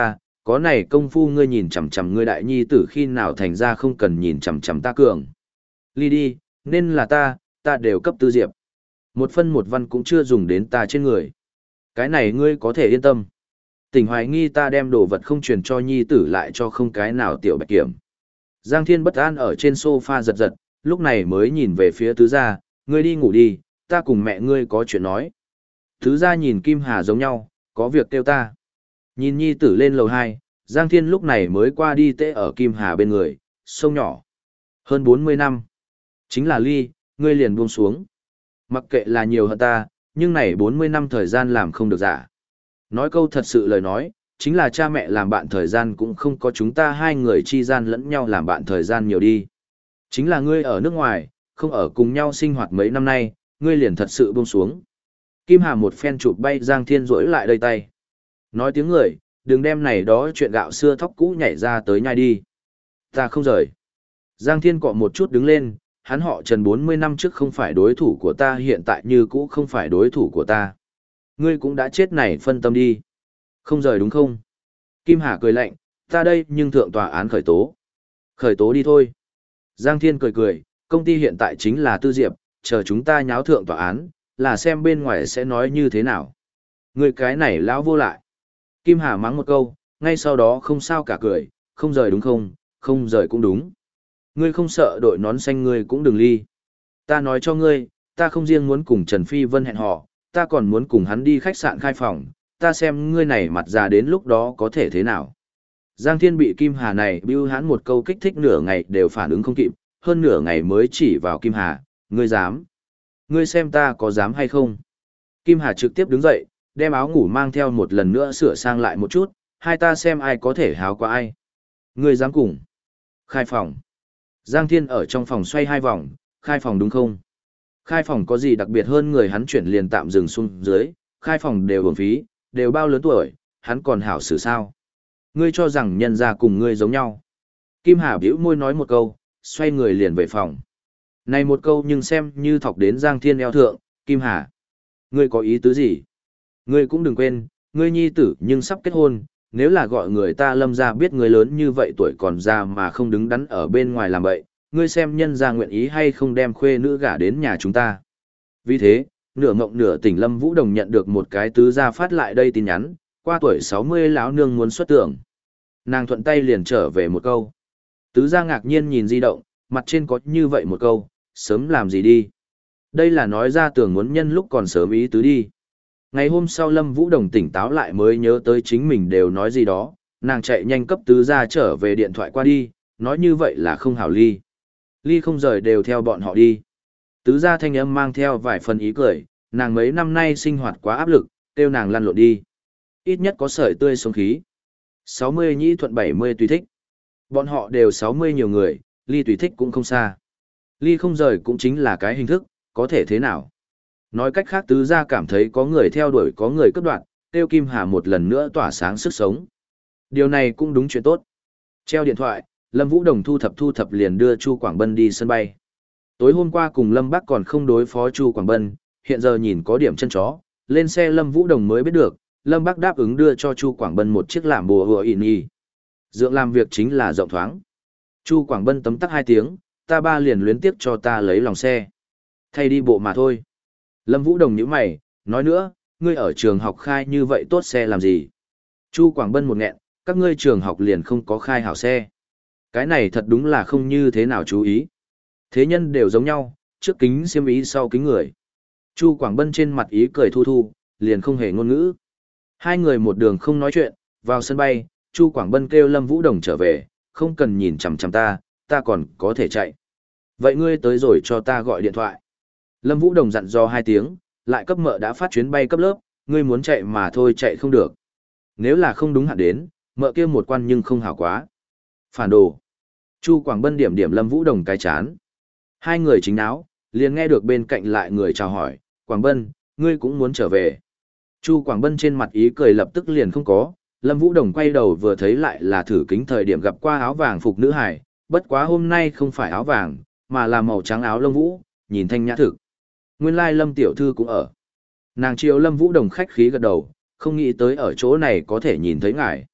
Có này công phu ngươi nhìn chằm chằm ngươi đại nhi tử khi nào thành ra không cần nhìn chằm chằm ta cường. Ly đi, nên là ta, ta đều cấp tư diệp. Một phân một văn cũng chưa dùng đến ta trên người. Cái này ngươi có thể yên tâm. Tỉnh hoài nghi ta đem đồ vật không truyền cho nhi tử lại cho không cái nào tiểu bạch kiểm. Giang Thiên bất an ở trên sofa giật giật, lúc này mới nhìn về phía tứ gia, ngươi đi ngủ đi, ta cùng mẹ ngươi có chuyện nói. Tứ gia nhìn Kim Hà giống nhau, có việc kêu ta. Nhìn nhi tử lên lầu hai, Giang Thiên lúc này mới qua đi tê ở Kim Hà bên người, sông nhỏ. Hơn bốn mươi năm. Chính là ly, ngươi liền buông xuống. Mặc kệ là nhiều hơn ta, nhưng này bốn mươi năm thời gian làm không được giả. Nói câu thật sự lời nói, chính là cha mẹ làm bạn thời gian cũng không có chúng ta hai người chi gian lẫn nhau làm bạn thời gian nhiều đi. Chính là ngươi ở nước ngoài, không ở cùng nhau sinh hoạt mấy năm nay, ngươi liền thật sự buông xuống. Kim Hà một phen chụp bay Giang Thiên rỗi lại đây tay. Nói tiếng người, đừng đem này đó chuyện gạo xưa thóc cũ nhảy ra tới nhai đi. Ta không rời. Giang Thiên cọ một chút đứng lên, hắn họ Trần bốn mươi năm trước không phải đối thủ của ta hiện tại như cũ không phải đối thủ của ta. Ngươi cũng đã chết này phân tâm đi. Không rời đúng không? Kim Hà cười lạnh, ta đây nhưng thượng tòa án khởi tố. Khởi tố đi thôi. Giang Thiên cười cười, công ty hiện tại chính là Tư Diệp, chờ chúng ta nháo thượng tòa án, là xem bên ngoài sẽ nói như thế nào. Ngươi cái này lão vô lại. Kim Hà mắng một câu, ngay sau đó không sao cả cười, không rời đúng không, không rời cũng đúng. Ngươi không sợ đội nón xanh ngươi cũng đừng ly. Ta nói cho ngươi, ta không riêng muốn cùng Trần Phi Vân hẹn hò, ta còn muốn cùng hắn đi khách sạn khai phòng, ta xem ngươi này mặt già đến lúc đó có thể thế nào. Giang Thiên bị Kim Hà này bưu hắn một câu kích thích nửa ngày đều phản ứng không kịp, hơn nửa ngày mới chỉ vào Kim Hà, ngươi dám. Ngươi xem ta có dám hay không. Kim Hà trực tiếp đứng dậy, đem áo ngủ mang theo một lần nữa sửa sang lại một chút, hai ta xem ai có thể háo qua ai. Ngươi dám cùng. Khai phòng. Giang Thiên ở trong phòng xoay hai vòng, khai phòng đúng không? Khai phòng có gì đặc biệt hơn người hắn chuyển liền tạm dừng xuống dưới, khai phòng đều uổng phí, đều bao lớn tuổi, hắn còn hảo xử sao? Ngươi cho rằng nhân ra cùng ngươi giống nhau. Kim Hà bĩu môi nói một câu, xoay người liền về phòng. Này một câu nhưng xem như thọc đến Giang Thiên eo thượng, Kim Hà. Ngươi có ý tứ gì? Ngươi cũng đừng quên, ngươi nhi tử nhưng sắp kết hôn, nếu là gọi người ta Lâm ra biết ngươi lớn như vậy tuổi còn già mà không đứng đắn ở bên ngoài làm vậy, ngươi xem nhân ra nguyện ý hay không đem khuê nữ gả đến nhà chúng ta. Vì thế, nửa ngộng nửa tỉnh Lâm Vũ Đồng nhận được một cái tứ gia phát lại đây tin nhắn, qua tuổi sáu mươi lão nương muốn xuất tưởng. Nàng thuận tay liền trở về một câu. Tứ gia ngạc nhiên nhìn di động, mặt trên có như vậy một câu, sớm làm gì đi. Đây là nói ra tưởng muốn nhân lúc còn sớm ý tứ đi. Ngày hôm sau Lâm Vũ Đồng tỉnh táo lại mới nhớ tới chính mình đều nói gì đó, nàng chạy nhanh cấp tứ gia trở về điện thoại qua đi, nói như vậy là không hảo ly. Ly không rời đều theo bọn họ đi. Tứ gia thanh âm mang theo vài phần ý cười, nàng mấy năm nay sinh hoạt quá áp lực, kêu nàng lăn lộn đi. Ít nhất có sợi tươi sống khí. sáu mươi nhĩ thuận bảy mươi tùy thích. Bọn họ đều sáu mươi nhiều người, ly tùy thích cũng không xa. Ly không rời cũng chính là cái hình thức, có thể thế nào. Nói cách khác tứ gia cảm thấy có người theo đuổi có người cướp đoạt, tiêu Kim Hà một lần nữa tỏa sáng sức sống. Điều này cũng đúng chuyện tốt. Treo điện thoại, Lâm Vũ Đồng thu thập thu thập liền đưa Chu Quảng Bân đi sân bay. Tối hôm qua cùng Lâm Bắc còn không đối phó Chu Quảng Bân, hiện giờ nhìn có điểm chân chó, lên xe Lâm Vũ Đồng mới biết được, Lâm Bắc đáp ứng đưa cho Chu Quảng Bân một chiếc làm bùa hùa ỉn y. Dượng làm việc chính là rộng thoáng. Chu Quảng Bân tấm tắc hai tiếng, ta ba liền luyến tiếp cho ta lấy lòng xe. Thay đi bộ mà thôi. Lâm Vũ Đồng nhíu mày, nói nữa, ngươi ở trường học khai như vậy tốt xe làm gì? Chu Quảng Bân một nghẹn, các ngươi trường học liền không có khai hảo xe. Cái này thật đúng là không như thế nào chú ý. Thế nhân đều giống nhau, trước kính xiêm ý sau kính người. Chu Quảng Bân trên mặt ý cười thu thu, liền không hề ngôn ngữ. Hai người một đường không nói chuyện, vào sân bay, Chu Quảng Bân kêu Lâm Vũ Đồng trở về, không cần nhìn chằm chằm ta, ta còn có thể chạy. Vậy ngươi tới rồi cho ta gọi điện thoại. Lâm Vũ Đồng dặn dò hai tiếng, lại cấp mợ đã phát chuyến bay cấp lớp, ngươi muốn chạy mà thôi chạy không được. Nếu là không đúng hạn đến, mợ kia một quan nhưng không hảo quá. Phản đồ. Chu Quảng Bân điểm điểm Lâm Vũ Đồng cái chán. Hai người chính náo, liền nghe được bên cạnh lại người chào hỏi, Quảng Bân, ngươi cũng muốn trở về. Chu Quảng Bân trên mặt ý cười lập tức liền không có, Lâm Vũ Đồng quay đầu vừa thấy lại là thử kính thời điểm gặp qua áo vàng phục nữ hải, bất quá hôm nay không phải áo vàng, mà là màu trắng áo lông vũ, nhìn thanh nhã thực. Nguyên lai Lâm tiểu thư cũng ở. Nàng chiều Lâm Vũ Đồng khách khí gật đầu, không nghĩ tới ở chỗ này có thể nhìn thấy ngài.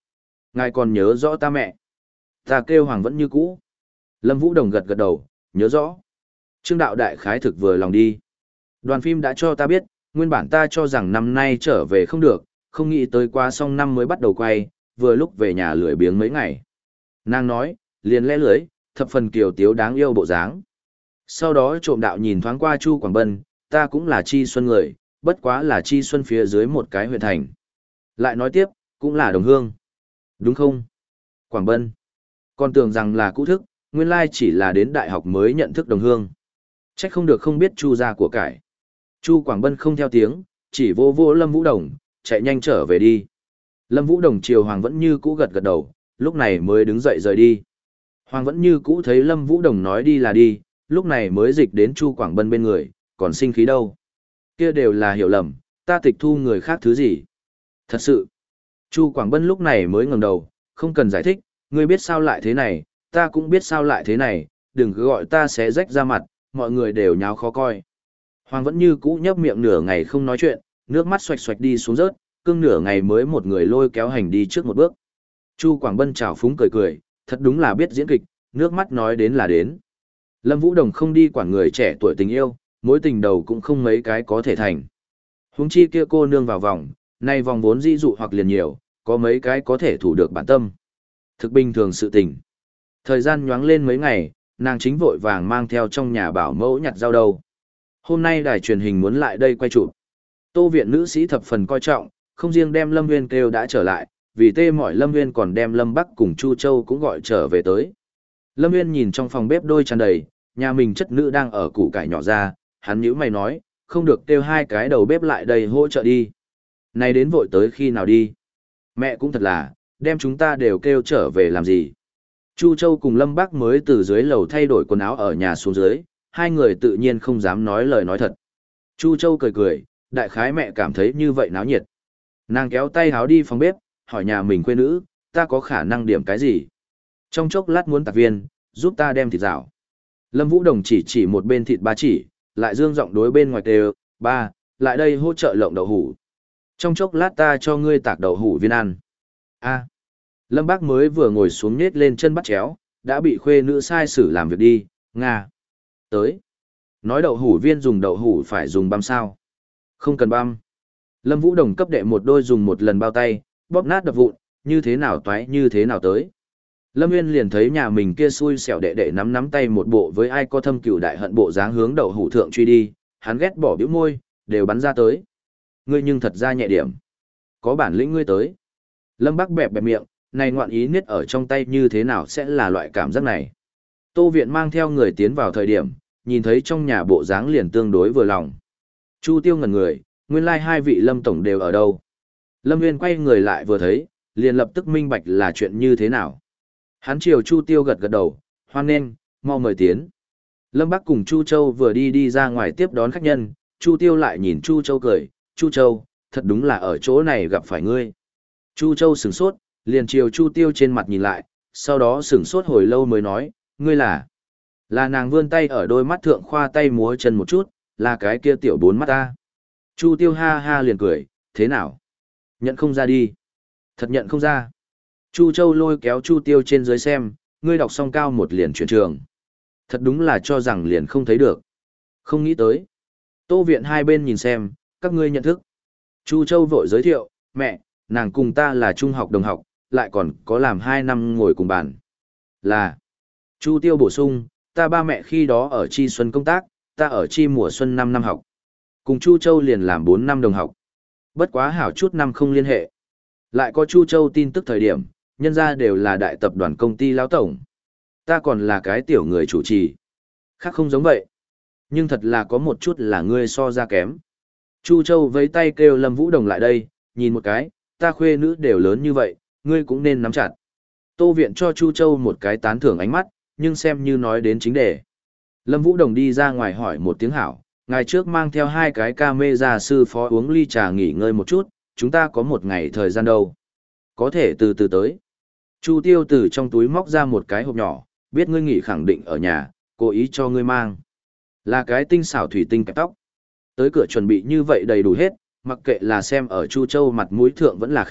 Ngài còn nhớ rõ ta mẹ. Ta kêu Hoàng vẫn như cũ. Lâm Vũ Đồng gật gật đầu, nhớ rõ. Trương đạo đại khái thực vừa lòng đi. Đoàn phim đã cho ta biết, nguyên bản ta cho rằng năm nay trở về không được, không nghĩ tới qua xong năm mới bắt đầu quay, vừa lúc về nhà lười biếng mấy ngày. Nàng nói, liền lẽ lưới, thập phần kiều tiếu đáng yêu bộ dáng. Sau đó trộm đạo nhìn thoáng qua Chu Quảng Bân, ta cũng là Chi Xuân người, bất quá là Chi Xuân phía dưới một cái huyện thành. Lại nói tiếp, cũng là đồng hương. Đúng không? Quảng Bân. Còn tưởng rằng là cũ thức, nguyên lai chỉ là đến đại học mới nhận thức đồng hương. Trách không được không biết Chu gia của cải. Chu Quảng Bân không theo tiếng, chỉ vô vô Lâm Vũ Đồng, chạy nhanh trở về đi. Lâm Vũ Đồng chiều Hoàng vẫn như cũ gật gật đầu, lúc này mới đứng dậy rời đi. Hoàng vẫn như cũ thấy Lâm Vũ Đồng nói đi là đi, lúc này mới dịch đến Chu Quảng Bân bên người, còn sinh khí đâu. Kia đều là hiểu lầm, ta tịch thu người khác thứ gì. Thật sự. Chu Quảng Bân lúc này mới ngẩng đầu, không cần giải thích, ngươi biết sao lại thế này, ta cũng biết sao lại thế này, đừng cứ gọi ta xé rách ra mặt, mọi người đều nháo khó coi. Hoàng vẫn như cũ nhấp miệng nửa ngày không nói chuyện, nước mắt xoạch xoạch đi xuống rớt, cưng nửa ngày mới một người lôi kéo hành đi trước một bước. Chu Quảng Bân chào phúng cười cười, thật đúng là biết diễn kịch, nước mắt nói đến là đến. Lâm Vũ Đồng không đi quản người trẻ tuổi tình yêu, mối tình đầu cũng không mấy cái có thể thành. Huống chi kia cô nương vào vòng, nay vòng vốn dĩ dụ hoặc liền nhiều, có mấy cái có thể thủ được bản tâm. Thực bình thường sự tình. Thời gian nhoáng lên mấy ngày, nàng chính vội vàng mang theo trong nhà bảo mẫu nhặt rau đâu. Hôm nay đài truyền hình muốn lại đây quay chụp. Tô viện nữ sĩ thập phần coi trọng, không riêng đem Lâm Nguyên kêu đã trở lại, vì tê mỏi Lâm Nguyên còn đem Lâm Bắc cùng Chu Châu cũng gọi trở về tới. Lâm Nguyên nhìn trong phòng bếp đôi tràn đầy, nhà mình chất nữ đang ở củ cải nhỏ ra, hắn nhíu mày nói, không được kêu hai cái đầu bếp lại đây hỗ trợ đi. Này đến vội tới khi nào đi? Mẹ cũng thật là, đem chúng ta đều kêu trở về làm gì? Chu Châu cùng Lâm Bắc mới từ dưới lầu thay đổi quần áo ở nhà xuống dưới, hai người tự nhiên không dám nói lời nói thật. Chu Châu cười cười, đại khái mẹ cảm thấy như vậy náo nhiệt. Nàng kéo tay háo đi phòng bếp, hỏi nhà mình quê nữ, ta có khả năng điểm cái gì? Trong chốc lát muốn tạc viên, giúp ta đem thịt rào. Lâm Vũ Đồng chỉ chỉ một bên thịt ba chỉ, lại dương giọng đối bên ngoài kêu, ba, lại đây hỗ trợ lộng đậu hủ. Trong chốc lát ta cho ngươi tạc đậu hủ viên ăn. A. Lâm Bác mới vừa ngồi xuống nết lên chân bắt chéo, đã bị khuê nữ sai xử làm việc đi, Nga. Tới. Nói đậu hủ viên dùng đậu hủ phải dùng băm sao. Không cần băm. Lâm Vũ Đồng cấp đệ một đôi dùng một lần bao tay, bóp nát đập vụn, như thế nào toái như thế nào tới. Lâm Nguyên liền thấy nhà mình kia xui xẻo đệ đệ nắm nắm tay một bộ với ai có thâm cừu đại hận bộ dáng hướng đậu hủ thượng truy đi, hắn ghét bỏ bĩu môi, đều bắn ra tới. Ngươi nhưng thật ra nhẹ điểm. Có bản lĩnh ngươi tới. Lâm Bắc bẹp bẹp miệng, này ngoạn ý niết ở trong tay như thế nào sẽ là loại cảm giác này. Tô Viện mang theo người tiến vào thời điểm, nhìn thấy trong nhà bộ dáng liền tương đối vừa lòng. Chu Tiêu ngẩn người, nguyên lai like hai vị Lâm Tổng đều ở đâu. Lâm Nguyên quay người lại vừa thấy, liền lập tức minh bạch là chuyện như thế nào. Hắn chiều Chu Tiêu gật gật đầu, hoan nghênh, mau mời tiến. Lâm Bắc cùng Chu Châu vừa đi đi ra ngoài tiếp đón khách nhân, Chu Tiêu lại nhìn Chu Châu cười, Chu Châu, thật đúng là ở chỗ này gặp phải ngươi. Chu Châu sửng sốt, liền chiều Chu Tiêu trên mặt nhìn lại, sau đó sửng sốt hồi lâu mới nói, ngươi là... Là nàng vươn tay ở đôi mắt thượng khoa tay múa chân một chút, là cái kia tiểu bốn mắt ta. Chu Tiêu ha ha liền cười, thế nào? Nhận không ra đi. Thật nhận không ra. Chu Châu lôi kéo Chu Tiêu trên dưới xem, ngươi đọc xong cao một liền chuyển trường. Thật đúng là cho rằng liền không thấy được. Không nghĩ tới. Tô Viện hai bên nhìn xem, các ngươi nhận thức. Chu Châu vội giới thiệu, mẹ, nàng cùng ta là trung học đồng học, lại còn có làm hai năm ngồi cùng bàn. Là. Chu Tiêu bổ sung, ta ba mẹ khi đó ở Chi Xuân công tác, ta ở Chi mùa xuân năm năm học. Cùng Chu Châu liền làm bốn năm đồng học. Bất quá hảo chút năm không liên hệ. Lại có Chu Châu tin tức thời điểm, nhân ra đều là đại tập đoàn công ty lão tổng. Ta còn là cái tiểu người chủ trì. Khác không giống vậy. Nhưng thật là có một chút là ngươi so ra kém. Chu Châu vẫy tay kêu Lâm Vũ Đồng lại đây, nhìn một cái, ta khuê nữ đều lớn như vậy, ngươi cũng nên nắm chặt. Tô Viện cho Chu Châu một cái tán thưởng ánh mắt, nhưng xem như nói đến chính đề. Lâm Vũ Đồng đi ra ngoài hỏi một tiếng hảo, ngày trước mang theo hai cái ca mê gia sư phó uống ly trà nghỉ ngơi một chút, chúng ta có một ngày thời gian đâu. Có thể từ từ tới. Chu Tiêu từ trong túi móc ra một cái hộp nhỏ, biết ngươi nghỉ khẳng định ở nhà, cố ý cho ngươi mang. Là cái tinh xảo thủy tinh kẹp tóc. Tới cửa chuẩn bị như vậy đầy đủ hết, mặc kệ là xem ở Chu Châu mặt mũi thượng vẫn là khác,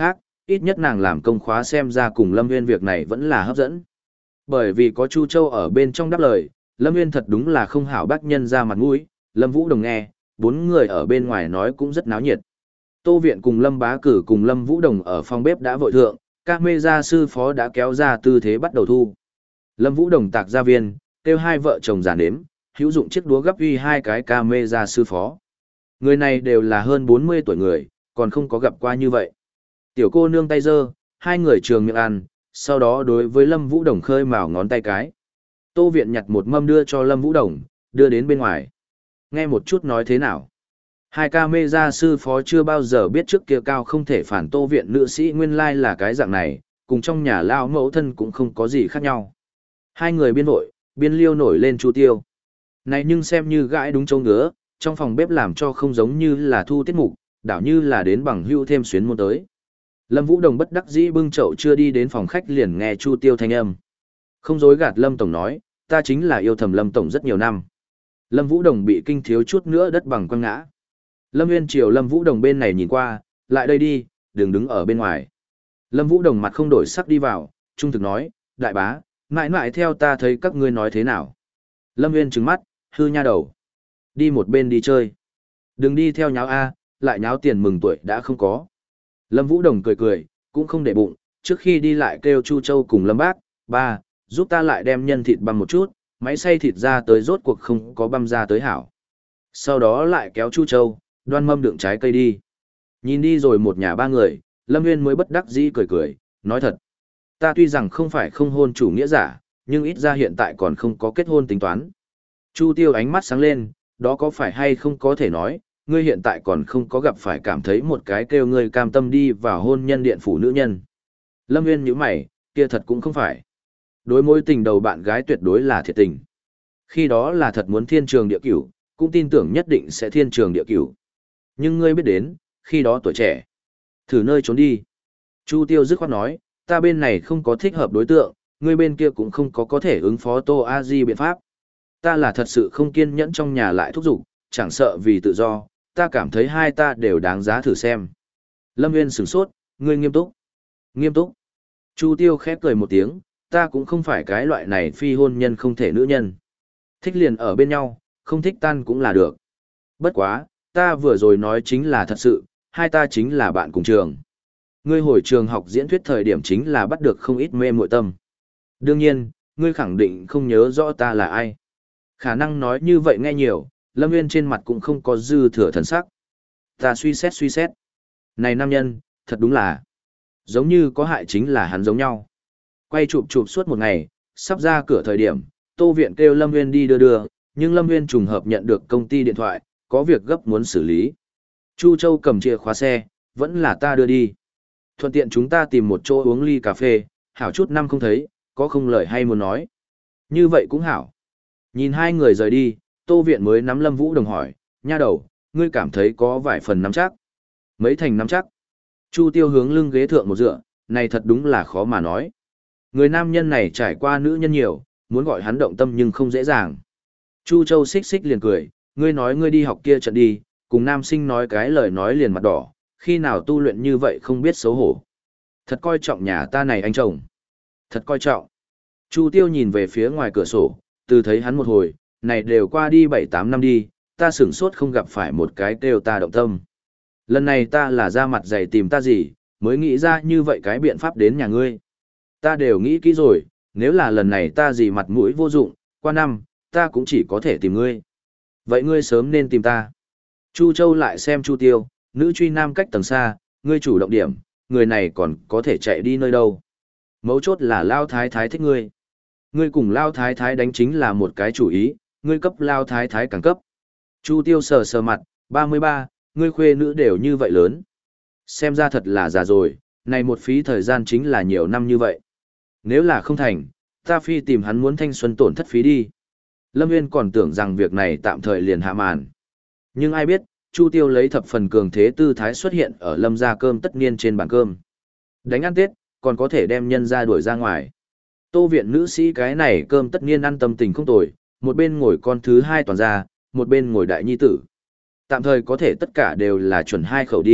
ít nhất nàng làm công khóa xem ra cùng Lâm Nguyên việc này vẫn là hấp dẫn. Bởi vì có Chu Châu ở bên trong đáp lời, Lâm Nguyên thật đúng là không hảo bác nhân ra mặt mũi, Lâm Vũ Đồng nghe, bốn người ở bên ngoài nói cũng rất náo nhiệt. Tô Viện cùng Lâm Bá Cử cùng Lâm Vũ Đồng ở phòng bếp đã vội thượng, các mê gia sư phó đã kéo ra tư thế bắt đầu thu. Lâm Vũ Đồng tạc gia viên, kêu hai vợ chồng già nếm, hữu dụng chiếc đũa gấp uy hai cái ca mê gia sư phó. Người này đều là hơn bốn mươi tuổi người, còn không có gặp qua như vậy. Tiểu cô nương tay giơ, hai người trường miệng ăn, sau đó đối với Lâm Vũ Đồng khơi mào ngón tay cái. Tô Viện nhặt một mâm đưa cho Lâm Vũ Đồng, đưa đến bên ngoài. Nghe một chút nói thế nào. Hai ca mê gia sư phó chưa bao giờ biết trước kia cao không thể phản Tô Viện nữ sĩ nguyên lai là cái dạng này, cùng trong nhà lao mẫu thân cũng không có gì khác nhau. Hai người biên vội, biên liêu nổi lên Chu Tiêu. Này nhưng xem như gãi đúng châu ngứa, trong phòng bếp làm cho không giống như là thu tiết mục, đảo như là đến bằng hưu thêm xuyến môn tới. Lâm Vũ Đồng bất đắc dĩ bưng chậu chưa đi đến phòng khách liền nghe Chu Tiêu thanh âm. Không dối gạt Lâm Tổng nói, ta chính là yêu thầm Lâm Tổng rất nhiều năm. Lâm Vũ Đồng bị kinh thiếu chút nữa đất bằng quăng ngã. Lâm Nguyên chiều Lâm Vũ Đồng bên này nhìn qua, lại đây đi, đừng đứng ở bên ngoài. Lâm Vũ Đồng mặt không đổi sắc đi vào, trung thực nói, đại bá, mãi mãi theo ta thấy các ngươi nói thế nào. Lâm Nguyên trừng mắt, hư nha đầu. Đi một bên đi chơi. Đừng đi theo nháo A, lại nháo tiền mừng tuổi đã không có. Lâm Vũ Đồng cười cười, cũng không để bụng, trước khi đi lại kêu Chu Châu cùng Lâm Bác, ba, giúp ta lại đem nhân thịt băm một chút, máy xay thịt ra tới rốt cuộc không có băm ra tới hảo. Sau đó lại kéo Chu Châu, đoan mâm đựng trái cây đi. Nhìn đi rồi một nhà ba người, Lâm Nguyên mới bất đắc dĩ cười cười, nói thật. Ta tuy rằng không phải không hôn chủ nghĩa giả, nhưng ít ra hiện tại còn không có kết hôn tính toán. Chu Tiêu ánh mắt sáng lên, đó có phải hay không có thể nói, ngươi hiện tại còn không có gặp phải cảm thấy một cái kêu ngươi cam tâm đi vào hôn nhân điện phủ nữ nhân. Lâm Nguyên nhíu mày, kia thật cũng không phải. Đối mối tình đầu bạn gái tuyệt đối là thiệt tình. Khi đó là thật muốn thiên trường địa cửu, cũng tin tưởng nhất định sẽ thiên trường địa cửu. Nhưng ngươi biết đến, khi đó tuổi trẻ. Thử nơi trốn đi. Chu Tiêu dứt khoát nói, ta bên này không có thích hợp đối tượng, ngươi bên kia cũng không có có thể ứng phó Tô A Di biện pháp. Ta là thật sự không kiên nhẫn trong nhà lại thúc giục, chẳng sợ vì tự do, ta cảm thấy hai ta đều đáng giá thử xem. Lâm Nguyên sửng sốt, ngươi nghiêm túc. Nghiêm túc. Chu Tiêu khép cười một tiếng, ta cũng không phải cái loại này phi hôn nhân không thể nữ nhân. Thích liền ở bên nhau, không thích tan cũng là được. Bất quá, ta vừa rồi nói chính là thật sự, hai ta chính là bạn cùng trường. Ngươi hồi trường học diễn thuyết thời điểm chính là bắt được không ít mê muội tâm. Đương nhiên, ngươi khẳng định không nhớ rõ ta là ai. Khả năng nói như vậy nghe nhiều, Lâm Nguyên trên mặt cũng không có dư thừa thần sắc. Ta suy xét suy xét. Này nam nhân, thật đúng là, giống như có hại chính là hắn giống nhau. Quay chụp chụp suốt một ngày, sắp ra cửa thời điểm, Tô Viện kêu Lâm Nguyên đi đưa đưa, nhưng Lâm Nguyên trùng hợp nhận được công ty điện thoại, có việc gấp muốn xử lý. Chu Châu cầm chìa khóa xe, vẫn là ta đưa đi. Thuận tiện chúng ta tìm một chỗ uống ly cà phê, hảo chút năm không thấy, có không lời hay muốn nói. Như vậy cũng hảo. Nhìn hai người rời đi, Tô Viện mới nắm Lâm Vũ Đồng hỏi, nha đầu, ngươi cảm thấy có vài phần nắm chắc. Mấy thành nắm chắc. Chu Tiêu hướng lưng ghế thượng một dựa, này thật đúng là khó mà nói. Người nam nhân này trải qua nữ nhân nhiều, muốn gọi hắn động tâm nhưng không dễ dàng. Chu Châu xích xích liền cười, ngươi nói ngươi đi học kia trận đi, cùng nam sinh nói cái lời nói liền mặt đỏ, khi nào tu luyện như vậy không biết xấu hổ. Thật coi trọng nhà ta này anh chồng. Thật coi trọng. Chu Tiêu nhìn về phía ngoài cửa sổ, từ thấy hắn một hồi, này đều qua đi bảy tám năm đi, ta sửng sốt không gặp phải một cái kêu ta động tâm. Lần này ta là ra mặt dày tìm ta gì, mới nghĩ ra như vậy cái biện pháp đến nhà ngươi. Ta đều nghĩ kỹ rồi, nếu là lần này ta gì mặt mũi vô dụng, qua năm, ta cũng chỉ có thể tìm ngươi. Vậy ngươi sớm nên tìm ta. Chu Châu lại xem Chu Tiêu, nữ truy nam cách tầng xa, ngươi chủ động điểm, người này còn có thể chạy đi nơi đâu. Mấu chốt là Lao Thái Thái thích ngươi. Ngươi cùng Lao Thái Thái đánh chính là một cái chủ ý, ngươi cấp Lao Thái Thái càng cấp. Chu Tiêu sờ sờ mặt, ba mươi ba, ngươi khuê nữ đều như vậy lớn. Xem ra thật là già rồi, này một phí thời gian chính là nhiều năm như vậy. Nếu là không thành, ta phi tìm hắn muốn thanh xuân tổn thất phí đi. Lâm Nguyên còn tưởng rằng việc này tạm thời liền hạ màn. Nhưng ai biết, Chu Tiêu lấy thập phần cường thế tư thái xuất hiện ở Lâm gia cơm tất niên trên bàn cơm. Đánh ăn Tết, còn có thể đem nhân ra đuổi ra ngoài. Tô Viện nữ sĩ cái này cơm tất niên ăn tâm tình không tồi, một bên ngồi con thứ hai toàn ra, một bên ngồi đại nhi tử. Tạm thời có thể tất cả đều là chuẩn hai khẩu đi,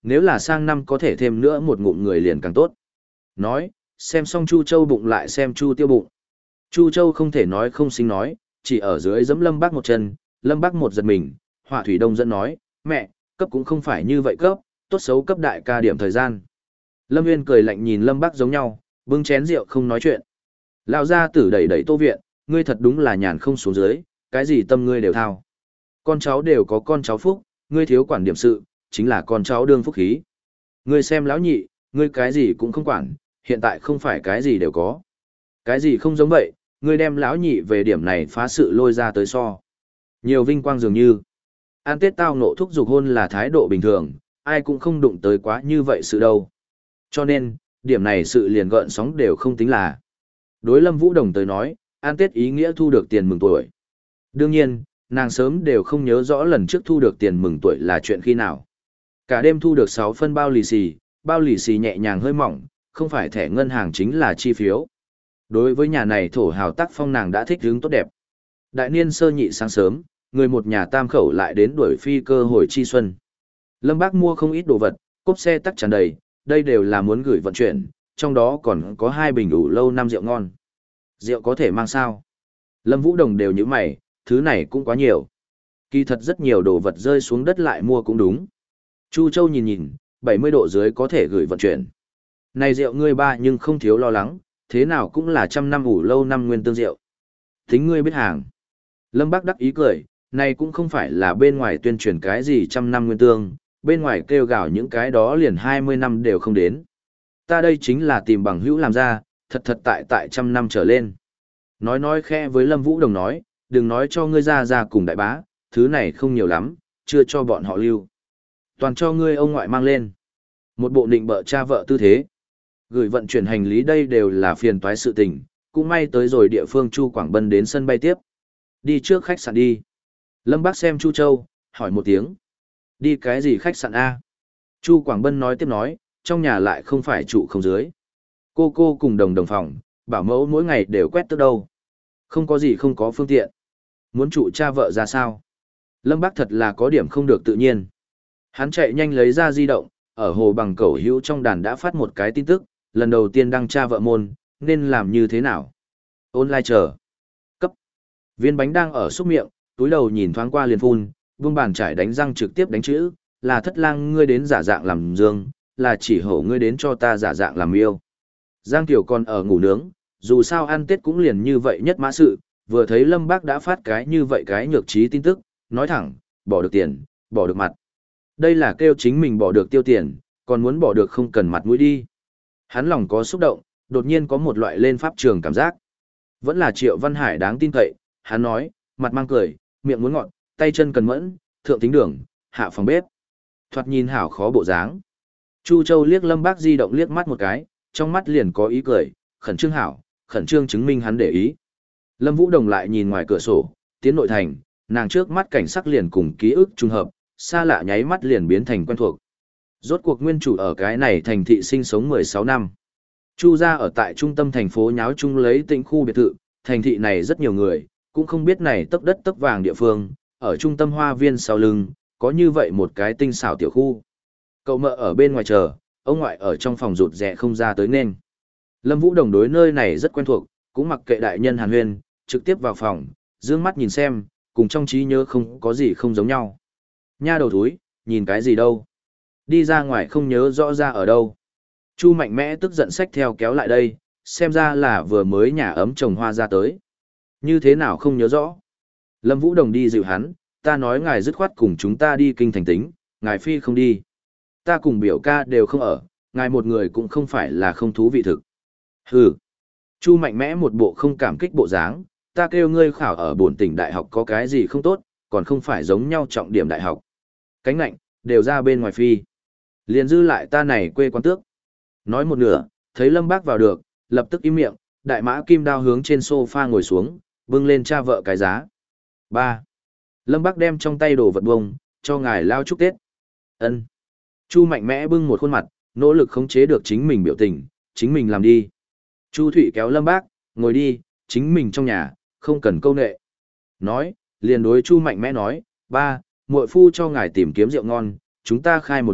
nếu là sang năm có thể thêm nữa một ngụm người liền càng tốt. Nói, xem xong Chu Châu bụng lại xem Chu Tiêu bụng. Chu Châu không thể nói không sinh nói, chỉ ở dưới giẫm Lâm Bác một chân, Lâm Bác một giật mình, Họa Thủy Đông dẫn nói, mẹ, cấp cũng không phải như vậy cấp, tốt xấu cấp đại ca điểm thời gian. Lâm Nguyên cười lạnh nhìn Lâm Bác giống nhau, bưng chén rượu không nói chuyện. Lão gia tử đẩy đẩy Tô Viện, ngươi thật đúng là nhàn không xuống dưới, cái gì tâm ngươi đều thao. Con cháu đều có con cháu phúc, ngươi thiếu quản điểm sự, chính là con cháu đương phúc khí. Ngươi xem lão nhị, ngươi cái gì cũng không quản, hiện tại không phải cái gì đều có. Cái gì không giống vậy, ngươi đem lão nhị về điểm này phá sự lôi ra tới so. Nhiều vinh quang dường như. An Tết tao nộ thúc giục hôn là thái độ bình thường, ai cũng không đụng tới quá như vậy sự đâu. Cho nên, điểm này sự liền gợn sóng đều không tính là. Đối Lâm Vũ Đồng tới nói, An Tết ý nghĩa thu được tiền mừng tuổi. Đương nhiên, nàng sớm đều không nhớ rõ lần trước thu được tiền mừng tuổi là chuyện khi nào. Cả đêm thu được sáu phân bao lì xì, bao lì xì nhẹ nhàng hơi mỏng, không phải thẻ ngân hàng chính là chi phiếu. Đối với nhà này thổ hào tác phong nàng đã thích hứng tốt đẹp. Đại niên sơ nhị sáng sớm, người một nhà tam khẩu lại đến đuổi phi cơ hồi chi xuân. Lâm Bác mua không ít đồ vật, cốp xe tắc tràn đầy, đây đều là muốn gửi vận chuyển, trong đó còn có hai bình ủ lâu năm rượu ngon. Rượu có thể mang sao? Lâm Vũ Đồng đều như mày, thứ này cũng quá nhiều. Kỳ thật rất nhiều đồ vật rơi xuống đất lại mua cũng đúng. Chu Châu nhìn nhìn, bảy mươi độ dưới có thể gửi vận chuyển. Này rượu ngươi ba nhưng không thiếu lo lắng, thế nào cũng là trăm năm ủ lâu năm nguyên tương rượu. Tính ngươi biết hàng. Lâm Bác đắc ý cười, này cũng không phải là bên ngoài tuyên truyền cái gì trăm năm nguyên tương, bên ngoài kêu gào những cái đó liền hai mươi năm đều không đến. Ta đây chính là tìm bằng hữu làm ra, thật thật tại tại trăm năm trở lên. Nói nói khẽ với Lâm Vũ Đồng nói, đừng nói cho ngươi ra ra cùng đại bá, thứ này không nhiều lắm, chưa cho bọn họ lưu. Toàn cho ngươi ông ngoại mang lên. Một bộ định bợ cha vợ tư thế. Gửi vận chuyển hành lý đây đều là phiền toái sự tình, cũng may tới rồi địa phương Chu Quảng Bân đến sân bay tiếp. Đi trước khách sạn đi. Lâm Bác xem Chu Châu, hỏi một tiếng. Đi cái gì khách sạn A? Chu Quảng Bân nói tiếp nói, trong nhà lại không phải trụ không dưới. Cô cô cùng đồng đồng phòng, bảo mẫu mỗi ngày đều quét tước đâu. Không có gì không có phương tiện. Muốn trụ cha vợ ra sao? Lâm Bác thật là có điểm không được tự nhiên. Hắn chạy nhanh lấy ra di động, ở hồ bằng cẩu hữu trong đàn đã phát một cái tin tức, lần đầu tiên đăng cha vợ môn, nên làm như thế nào? Online chờ. Cấp. Viên bánh đang ở xúc miệng, túi đầu nhìn thoáng qua liền phun, vương bàn trải đánh răng trực tiếp đánh chữ, là thất lang ngươi đến giả dạng làm dương, là chỉ hổ ngươi đến cho ta giả dạng làm yêu. Giang Tiểu còn ở ngủ nướng, dù sao ăn Tết cũng liền như vậy nhất mã sự, vừa thấy Lâm Bác đã phát cái như vậy cái nhược trí tin tức, nói thẳng, bỏ được tiền, bỏ được mặt. Đây là kêu chính mình bỏ được tiêu tiền, còn muốn bỏ được không cần mặt mũi đi. Hắn lòng có xúc động, đột nhiên có một loại lên pháp trường cảm giác. Vẫn là Triệu Văn Hải đáng tin cậy, hắn nói, mặt mang cười, miệng muốn ngọt, tay chân cần mẫn, thượng tính đường, hạ phòng bếp. Thoạt nhìn hảo khó bộ dáng. Chu Châu liếc Lâm Bác di động liếc mắt một cái, trong mắt liền có ý cười, khẩn trương hảo, khẩn trương chứng minh hắn để ý. Lâm Vũ Đồng lại nhìn ngoài cửa sổ, tiến nội thành, nàng trước mắt cảnh sắc liền cùng ký ức trùng hợp, xa lạ nháy mắt liền biến thành quen thuộc. Rốt cuộc nguyên chủ ở cái này thành thị sinh sống mười sáu năm. Chu gia ở tại trung tâm thành phố nháo chung lấy tĩnh khu biệt thự, thành thị này rất nhiều người, cũng không biết này tấc đất tấc vàng địa phương, ở trung tâm hoa viên sau lưng, có như vậy một cái tinh xảo tiểu khu. Cậu mợ ở bên ngoài chờ, ông ngoại ở trong phòng rụt rè không ra tới nên. Lâm Vũ Đồng đối nơi này rất quen thuộc, cũng mặc kệ đại nhân Hàn Huyên, trực tiếp vào phòng, dương mắt nhìn xem, cùng trong trí nhớ không có gì không giống nhau. Nha đầu thúi, nhìn cái gì đâu? Đi ra ngoài không nhớ rõ ra ở đâu. Chu mạnh mẽ tức giận xách theo kéo lại đây, xem ra là vừa mới nhà ấm trồng hoa ra tới. Như thế nào không nhớ rõ? Lâm Vũ Đồng đi dịu hắn, ta nói ngài dứt khoát cùng chúng ta đi kinh thành tính, ngài phi không đi. Ta cùng biểu ca đều không ở, ngài một người cũng không phải là không thú vị thực. Hừ. Chu mạnh mẽ một bộ không cảm kích bộ dáng, ta kêu ngươi khảo ở bổn tỉnh đại học có cái gì không tốt, còn không phải giống nhau trọng điểm đại học. Cánh lạnh, đều ra bên ngoài phi. Liền dư lại ta này quê quán tước. Nói một nửa, thấy Lâm Bác vào được, lập tức im miệng, đại mã kim đao hướng trên sofa ngồi xuống, bưng lên cha vợ cái giá. Ba. Lâm Bác đem trong tay đồ vật bông, cho ngài lao chúc Tết. Ân. Chu mạnh mẽ bưng một khuôn mặt, nỗ lực khống chế được chính mình biểu tình, chính mình làm đi. Chu Thụy kéo Lâm Bác, ngồi đi, chính mình trong nhà, không cần câu nệ. Nói, liền đối Chu mạnh mẽ nói, ba, muội phu cho ngài tìm kiếm rượu ngon, chúng ta khai một lọ,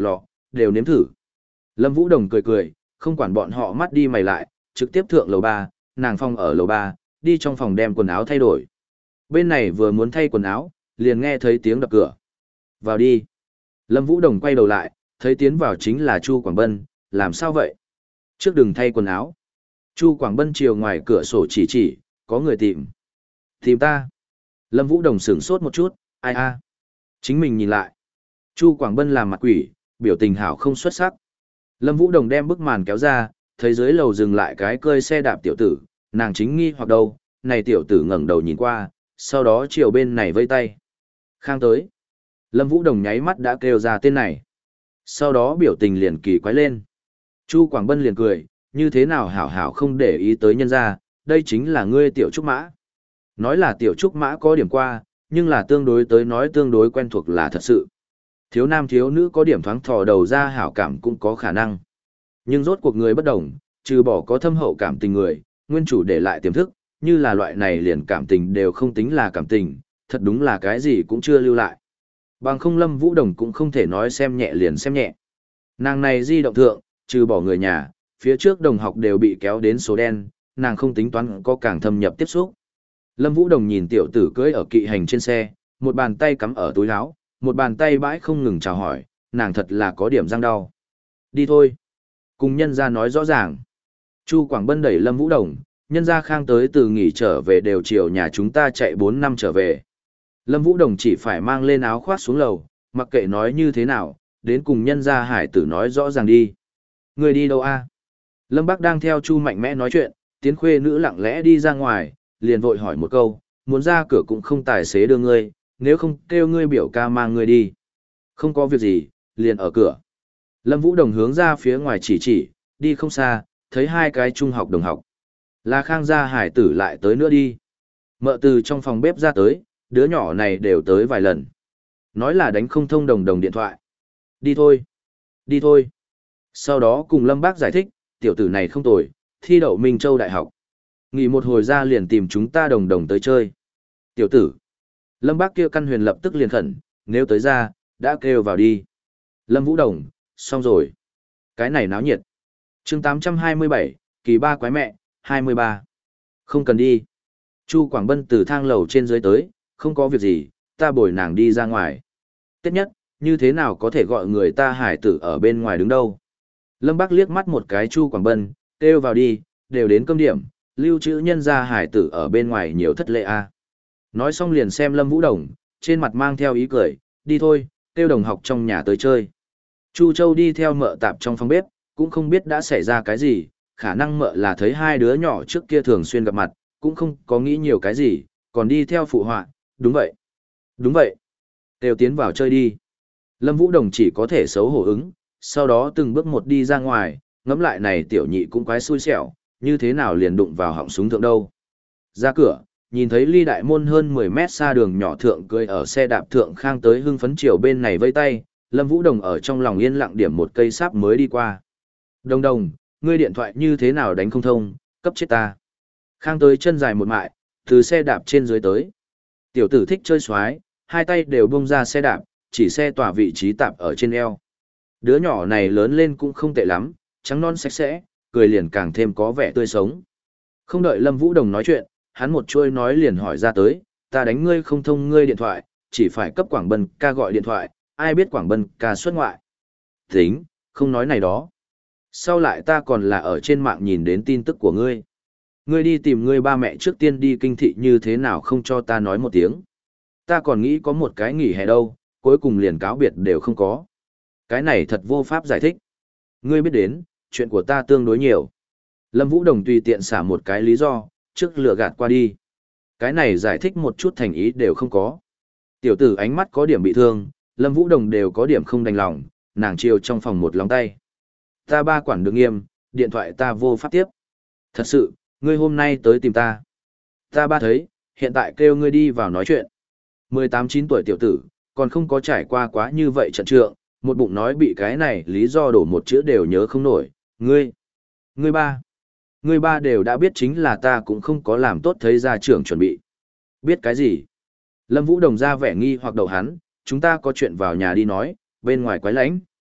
đều nếm thử. Lâm Vũ Đồng cười cười, không quản bọn họ mắt đi mày lại, trực tiếp thượng lầu ba, nàng phong ở lầu ba, đi trong phòng đem quần áo thay đổi. Bên này vừa muốn thay quần áo, liền nghe thấy tiếng đập cửa. Vào đi. Lâm Vũ Đồng quay đầu lại, thấy tiến vào chính là Chu Quảng Bân, làm sao vậy? Trước đừng thay quần áo. Chu Quảng Bân chiều ngoài cửa sổ chỉ chỉ, có người tìm. Tìm ta. Lâm Vũ Đồng sửng sốt một chút, ai a? Chính mình nhìn lại. Chu Quảng Bân làm mặt quỷ, biểu tình hảo không xuất sắc. Lâm Vũ Đồng đem bức màn kéo ra, thấy dưới lầu dừng lại cái cơi xe đạp tiểu tử, nàng chính nghi hoặc đâu, này tiểu tử ngẩng đầu nhìn qua, sau đó chiều bên này vây tay. Khang tới. Lâm Vũ Đồng nháy mắt đã kêu ra tên này. Sau đó biểu tình liền kỳ quái lên. Chu Quảng Bân liền cười, như thế nào hảo hảo không để ý tới nhân gia, đây chính là ngươi tiểu trúc mã. Nói là tiểu trúc mã có điểm qua, nhưng là tương đối tới nói tương đối quen thuộc là thật sự. Thiếu nam thiếu nữ có điểm thoáng thò đầu ra hảo cảm cũng có khả năng. Nhưng rốt cuộc người bất đồng, trừ bỏ có thâm hậu cảm tình người, nguyên chủ để lại tiềm thức, như là loại này liền cảm tình đều không tính là cảm tình, thật đúng là cái gì cũng chưa lưu lại. Bằng không Lâm Vũ Đồng cũng không thể nói xem nhẹ liền xem nhẹ. Nàng này di động thượng, trừ bỏ người nhà, phía trước đồng học đều bị kéo đến số đen, nàng không tính toán có càng thâm nhập tiếp xúc. Lâm Vũ Đồng nhìn tiểu tử cưỡi ở kỵ hành trên xe, một bàn tay cắm ở túi áo, một bàn tay bãi không ngừng chào hỏi, nàng thật là có điểm răng đau. Đi thôi. Cùng nhân gia nói rõ ràng. Chu Quảng Bân đẩy Lâm Vũ Đồng, nhân gia Khang tới từ nghỉ trở về đều chiều nhà chúng ta chạy bốn năm trở về. Lâm Vũ Đồng chỉ phải mang lên áo khoác xuống lầu, mặc kệ nói như thế nào, đến cùng nhân gia hải tử nói rõ ràng đi. Người đi đâu a? Lâm Bác đang theo Chu Mạnh Mẽ nói chuyện, Tiến khuê nữ lặng lẽ đi ra ngoài, liền vội hỏi một câu, muốn ra cửa cũng không tài xế đưa ngươi, nếu không kêu ngươi biểu ca mang ngươi đi. Không có việc gì, liền ở cửa. Lâm Vũ Đồng hướng ra phía ngoài chỉ chỉ, đi không xa, thấy hai cái trung học đồng học. Là Khang gia hải tử lại tới nữa đi. Mợ từ trong phòng bếp ra tới, đứa nhỏ này đều tới vài lần. Nói là đánh không thông đồng đồng điện thoại. Đi thôi. Đi thôi. Sau đó cùng Lâm Bác giải thích, tiểu tử này không tồi, thi đậu Minh Châu Đại học. Nghỉ một hồi ra liền tìm chúng ta đồng đồng tới chơi. Tiểu tử. Lâm Bác kia căn huyền lập tức liền khẩn, nếu tới ra, đã kêu vào đi. Lâm Vũ Đồng, xong rồi. Cái này náo nhiệt. chương tám trăm hai mươi bảy, kỳ ba quái mẹ, hai mươi ba. Không cần đi. Chu Quảng Bân từ thang lầu trên dưới tới, không có việc gì, ta bồi nàng đi ra ngoài. Tiếp nhất, như thế nào có thể gọi người ta hải tử ở bên ngoài đứng đâu. Lâm Bác liếc mắt một cái Chu Quảng Bân, kêu vào đi, đều đến cơm điểm, lưu trữ nhân ra hải tử ở bên ngoài nhiều thất lệ a. Nói xong liền xem Lâm Vũ Đồng, trên mặt mang theo ý cười, đi thôi, kêu đồng học trong nhà tới chơi. Chu Châu đi theo mợ tạp trong phòng bếp, cũng không biết đã xảy ra cái gì, khả năng mợ là thấy hai đứa nhỏ trước kia thường xuyên gặp mặt, cũng không có nghĩ nhiều cái gì, còn đi theo phụ họa, đúng vậy. Đúng vậy. Đều tiến vào chơi đi. Lâm Vũ Đồng chỉ có thể xấu hổ ứng, sau đó từng bước một đi ra ngoài, ngẫm lại này tiểu nhị cũng quái xui xẻo, như thế nào liền đụng vào họng súng thượng đâu. Ra cửa, nhìn thấy ly đại môn hơn mười mét xa đường nhỏ thượng cười ở xe đạp thượng Khang tới hưng phấn chiều bên này vây tay, Lâm Vũ Đồng ở trong lòng yên lặng điểm một cây sáp mới đi qua. Đồng đồng, ngươi điện thoại như thế nào đánh không thông, cấp chết ta. Khang tới chân dài một mại, từ xe đạp trên dưới tới. Tiểu tử thích chơi xoái, hai tay đều bung ra xe đạp, chỉ xe tỏa vị trí tạp ở trên eo. Đứa nhỏ này lớn lên cũng không tệ lắm, trắng non sạch sẽ, cười liền càng thêm có vẻ tươi sống. Không đợi Lâm Vũ Đồng nói chuyện, hắn một chuôi nói liền hỏi ra tới, ta đánh ngươi không thông ngươi điện thoại, chỉ phải cấp Quảng Bân ca gọi điện thoại, ai biết Quảng Bân ca xuất ngoại. Tính, không nói này đó. Sau lại ta còn là ở trên mạng nhìn đến tin tức của ngươi. Ngươi đi tìm ngươi ba mẹ trước tiên đi kinh thị như thế nào không cho ta nói một tiếng. Ta còn nghĩ có một cái nghỉ hè đâu, cuối cùng liền cáo biệt đều không có. Cái này thật vô pháp giải thích. Ngươi biết đến, chuyện của ta tương đối nhiều. Lâm Vũ Đồng tùy tiện xả một cái lý do, trước lừa gạt qua đi. Cái này giải thích một chút thành ý đều không có. Tiểu tử ánh mắt có điểm bị thương, Lâm Vũ Đồng đều có điểm không đành lòng, nàng chiều trong phòng một lòng tay. Ta ba quản được nghiêm, điện thoại ta vô pháp tiếp. Thật sự, ngươi hôm nay tới tìm ta. Ta ba thấy, hiện tại kêu ngươi đi vào nói chuyện. mười tám chín tuổi tiểu tử, còn không có trải qua quá như vậy trận trượng, một bụng nói bị cái này lý do đổ một chữ đều nhớ không nổi. Ngươi, ngươi ba, ngươi ba đều đã biết chính là ta cũng không có làm tốt thấy gia trưởng chuẩn bị. Biết cái gì? Lâm Vũ Đồng ra vẻ nghi hoặc đầu hắn, chúng ta có chuyện vào nhà đi nói, bên ngoài quái lánh.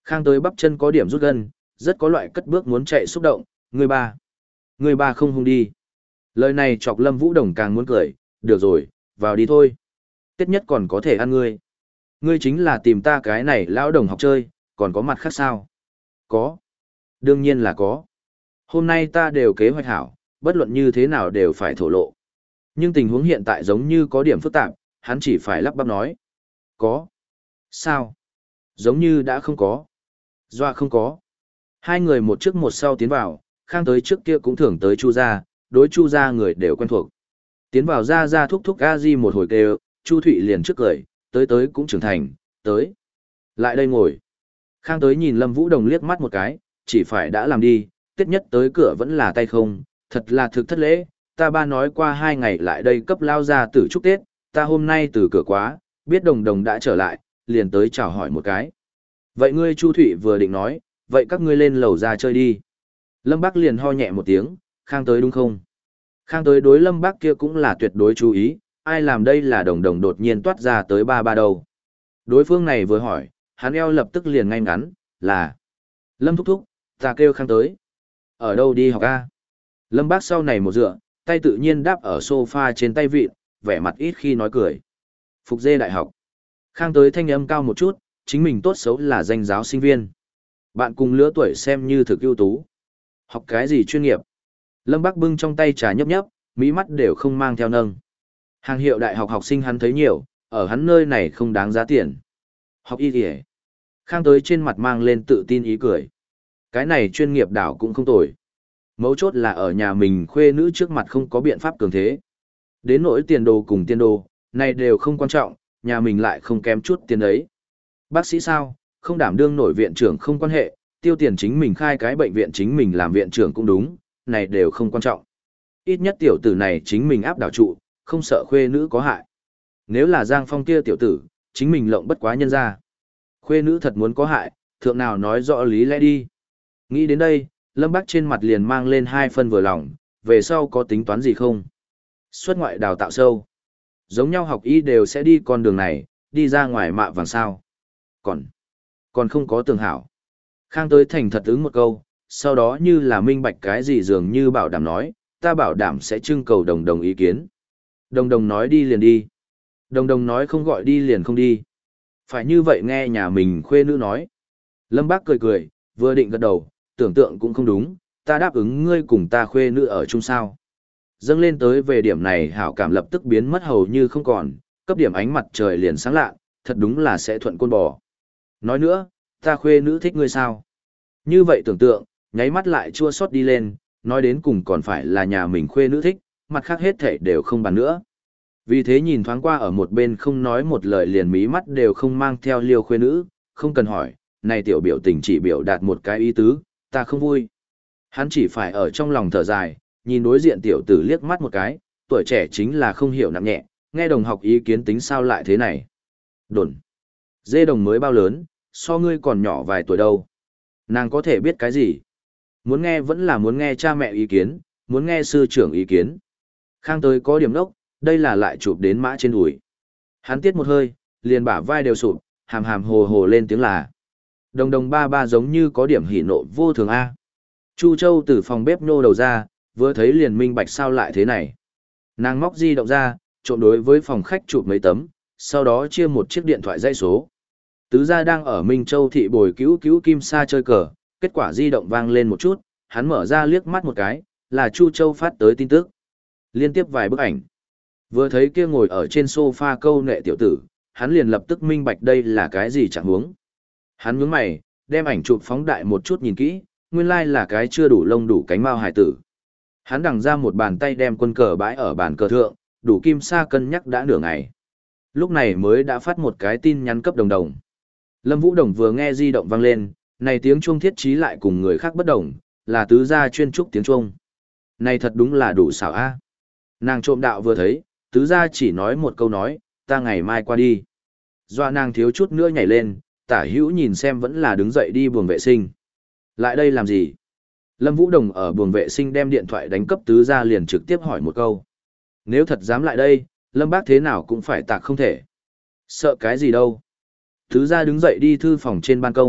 Khang tới bắp chân có điểm rút gân, rất có loại cất bước muốn chạy xúc động, người ba. Người ba không hung đi. Lời này chọc Lâm Vũ Đồng càng muốn cười, được rồi, vào đi thôi. Tết nhất còn có thể ăn ngươi. Ngươi chính là tìm ta cái này lão đồng học chơi, còn có mặt khác sao? Có. Đương nhiên là có. Hôm nay ta đều kế hoạch hảo, bất luận như thế nào đều phải thổ lộ. Nhưng tình huống hiện tại giống như có điểm phức tạp, hắn chỉ phải lắp bắp nói. Có. Sao? Giống như đã không có. Doa không có. Hai người một trước một sau tiến vào, Khang tới trước kia cũng thường tới Chu gia, đối Chu gia người đều quen thuộc. Tiến vào ra ra thúc thúc a di một hồi kêu, Chu Thụy liền trước cười, tới tới cũng trưởng thành, tới. Lại đây ngồi. Khang tới nhìn Lâm Vũ Đồng liếc mắt một cái, chỉ phải đã làm đi, Tết nhất tới cửa vẫn là tay không, thật là thực thất lễ, ta ba nói qua hai ngày lại đây cấp lao ra tử chúc Tết, ta hôm nay từ cửa quá, biết Đồng Đồng đã trở lại, liền tới chào hỏi một cái. Vậy ngươi Chu Thụy vừa định nói, vậy các ngươi lên lầu ra chơi đi. Lâm Bác liền ho nhẹ một tiếng, Khang tới đúng không? Khang tới đối Lâm Bác kia cũng là tuyệt đối chú ý, ai làm đây là Đồng Đồng đột nhiên toát ra tới ba ba đầu. Đối phương này vừa hỏi, hắn eo lập tức liền ngay ngắn, là Lâm thúc thúc, ta kêu Khang tới. Ở đâu đi học a? Lâm Bác sau này một dựa, tay tự nhiên đáp ở sofa trên tay vịn, vẻ mặt ít khi nói cười. Phục dê đại học. Khang tới thanh âm cao một chút, chính mình tốt xấu là danh giáo sinh viên. Bạn cùng lứa tuổi xem như thực ưu tú. Học cái gì chuyên nghiệp? Lâm Bác bưng trong tay trà nhấp nhấp, mỹ mắt đều không mang theo nâng. Hàng hiệu đại học học sinh hắn thấy nhiều, ở hắn nơi này không đáng giá tiền. Học y kìa. Khang tới trên mặt mang lên tự tin ý cười. Cái này chuyên nghiệp đảo cũng không tồi. Mấu chốt là ở nhà mình khuê nữ trước mặt không có biện pháp cường thế. Đến nỗi tiền đồ cùng tiền đồ, này đều không quan trọng, nhà mình lại không kém chút tiền đấy. Bác sĩ sao, không đảm đương nổi viện trưởng không quan hệ, tiêu tiền chính mình khai cái bệnh viện chính mình làm viện trưởng cũng đúng, này đều không quan trọng. Ít nhất tiểu tử này chính mình áp đảo trụ, không sợ khuê nữ có hại. Nếu là Giang Phong kia tiểu tử, chính mình lộng bất quá nhân ra. Khuê nữ thật muốn có hại, thượng nào nói rõ lý lẽ đi. Nghĩ đến đây, Lâm Bác trên mặt liền mang lên hai phân vừa lòng, về sau có tính toán gì không? Xuất ngoại đào tạo sâu. Giống nhau học y đều sẽ đi con đường này, đi ra ngoài mạ vàng sao. Còn, còn không có tường hảo. Khang tới thành thật ứng một câu, sau đó như là minh bạch cái gì dường như bảo đảm nói, ta bảo đảm sẽ trưng cầu đồng đồng ý kiến. Đồng đồng nói đi liền đi. Đồng đồng nói không gọi đi liền không đi. Phải như vậy nghe nhà mình khuê nữ nói. Lâm Bác cười cười, vừa định gật đầu, tưởng tượng cũng không đúng, ta đáp ứng ngươi cùng ta khuê nữ ở chung sao. Dâng lên tới về điểm này hảo cảm lập tức biến mất hầu như không còn, cấp điểm ánh mặt trời liền sáng lạ, thật đúng là sẽ thuận côn bò. Nói nữa, ta khuê nữ thích ngươi sao? Như vậy tưởng tượng, nháy mắt lại chua xót đi lên, nói đến cùng còn phải là nhà mình khuê nữ thích, mặt khác hết thể đều không bàn nữa. Vì thế nhìn thoáng qua ở một bên không nói một lời liền mí mắt đều không mang theo liêu khuê nữ, không cần hỏi, này tiểu biểu tình chỉ biểu đạt một cái ý tứ, ta không vui. Hắn chỉ phải ở trong lòng thở dài, nhìn đối diện tiểu tử liếc mắt một cái, tuổi trẻ chính là không hiểu nặng nhẹ, nghe đồng học ý kiến tính sao lại thế này. Đồn. Dê đồng mới bao lớn, so ngươi còn nhỏ vài tuổi đâu. Nàng có thể biết cái gì? Muốn nghe vẫn là muốn nghe cha mẹ ý kiến, muốn nghe sư trưởng ý kiến. Khang tới có điểm đốc, đây là lại chụp đến mã trên đùi. Hắn tiết một hơi, liền bả vai đều sụp, hàm hàm hồ hồ lên tiếng là. Đồng đồng ba ba giống như có điểm hỉ nộ vô thường A. Chu Châu từ phòng bếp nô đầu ra, vừa thấy liền minh bạch sao lại thế này. Nàng móc di động ra, trộn đối với phòng khách chụp mấy tấm, sau đó chia một chiếc điện thoại dây số. Tứ gia đang ở Minh Châu thị bồi cứu cứu Kim Sa chơi cờ, kết quả di động vang lên một chút, hắn mở ra liếc mắt một cái, là Chu Châu phát tới tin tức. Liên tiếp vài bức ảnh. Vừa thấy kia ngồi ở trên sofa câu nệ tiểu tử, hắn liền lập tức minh bạch đây là cái gì chẳng huống. Hắn nhướng mày, đem ảnh chụp phóng đại một chút nhìn kỹ, nguyên lai là cái chưa đủ lông đủ cánh mao hải tử. Hắn đằng ra một bàn tay đem quân cờ bãi ở bàn cờ thượng, đủ Kim Sa cân nhắc đã nửa ngày. Lúc này mới đã phát một cái tin nhắn cấp đồng đồng. Lâm Vũ Đồng vừa nghe di động vang lên, này tiếng chuông thiết trí lại cùng người khác bất đồng, là tứ gia chuyên trúc tiếng chuông. Này thật đúng là đủ xảo a. Nàng trộm đạo vừa thấy, tứ gia chỉ nói một câu nói, ta ngày mai qua đi. Doa nàng thiếu chút nữa nhảy lên, tả hữu nhìn xem vẫn là đứng dậy đi buồng vệ sinh. Lại đây làm gì? Lâm Vũ Đồng ở buồng vệ sinh đem điện thoại đánh cấp tứ gia liền trực tiếp hỏi một câu. Nếu thật dám lại đây, Lâm bác thế nào cũng phải tạc không thể. Sợ cái gì đâu? Tứ gia đứng dậy đi thư phòng trên ban công,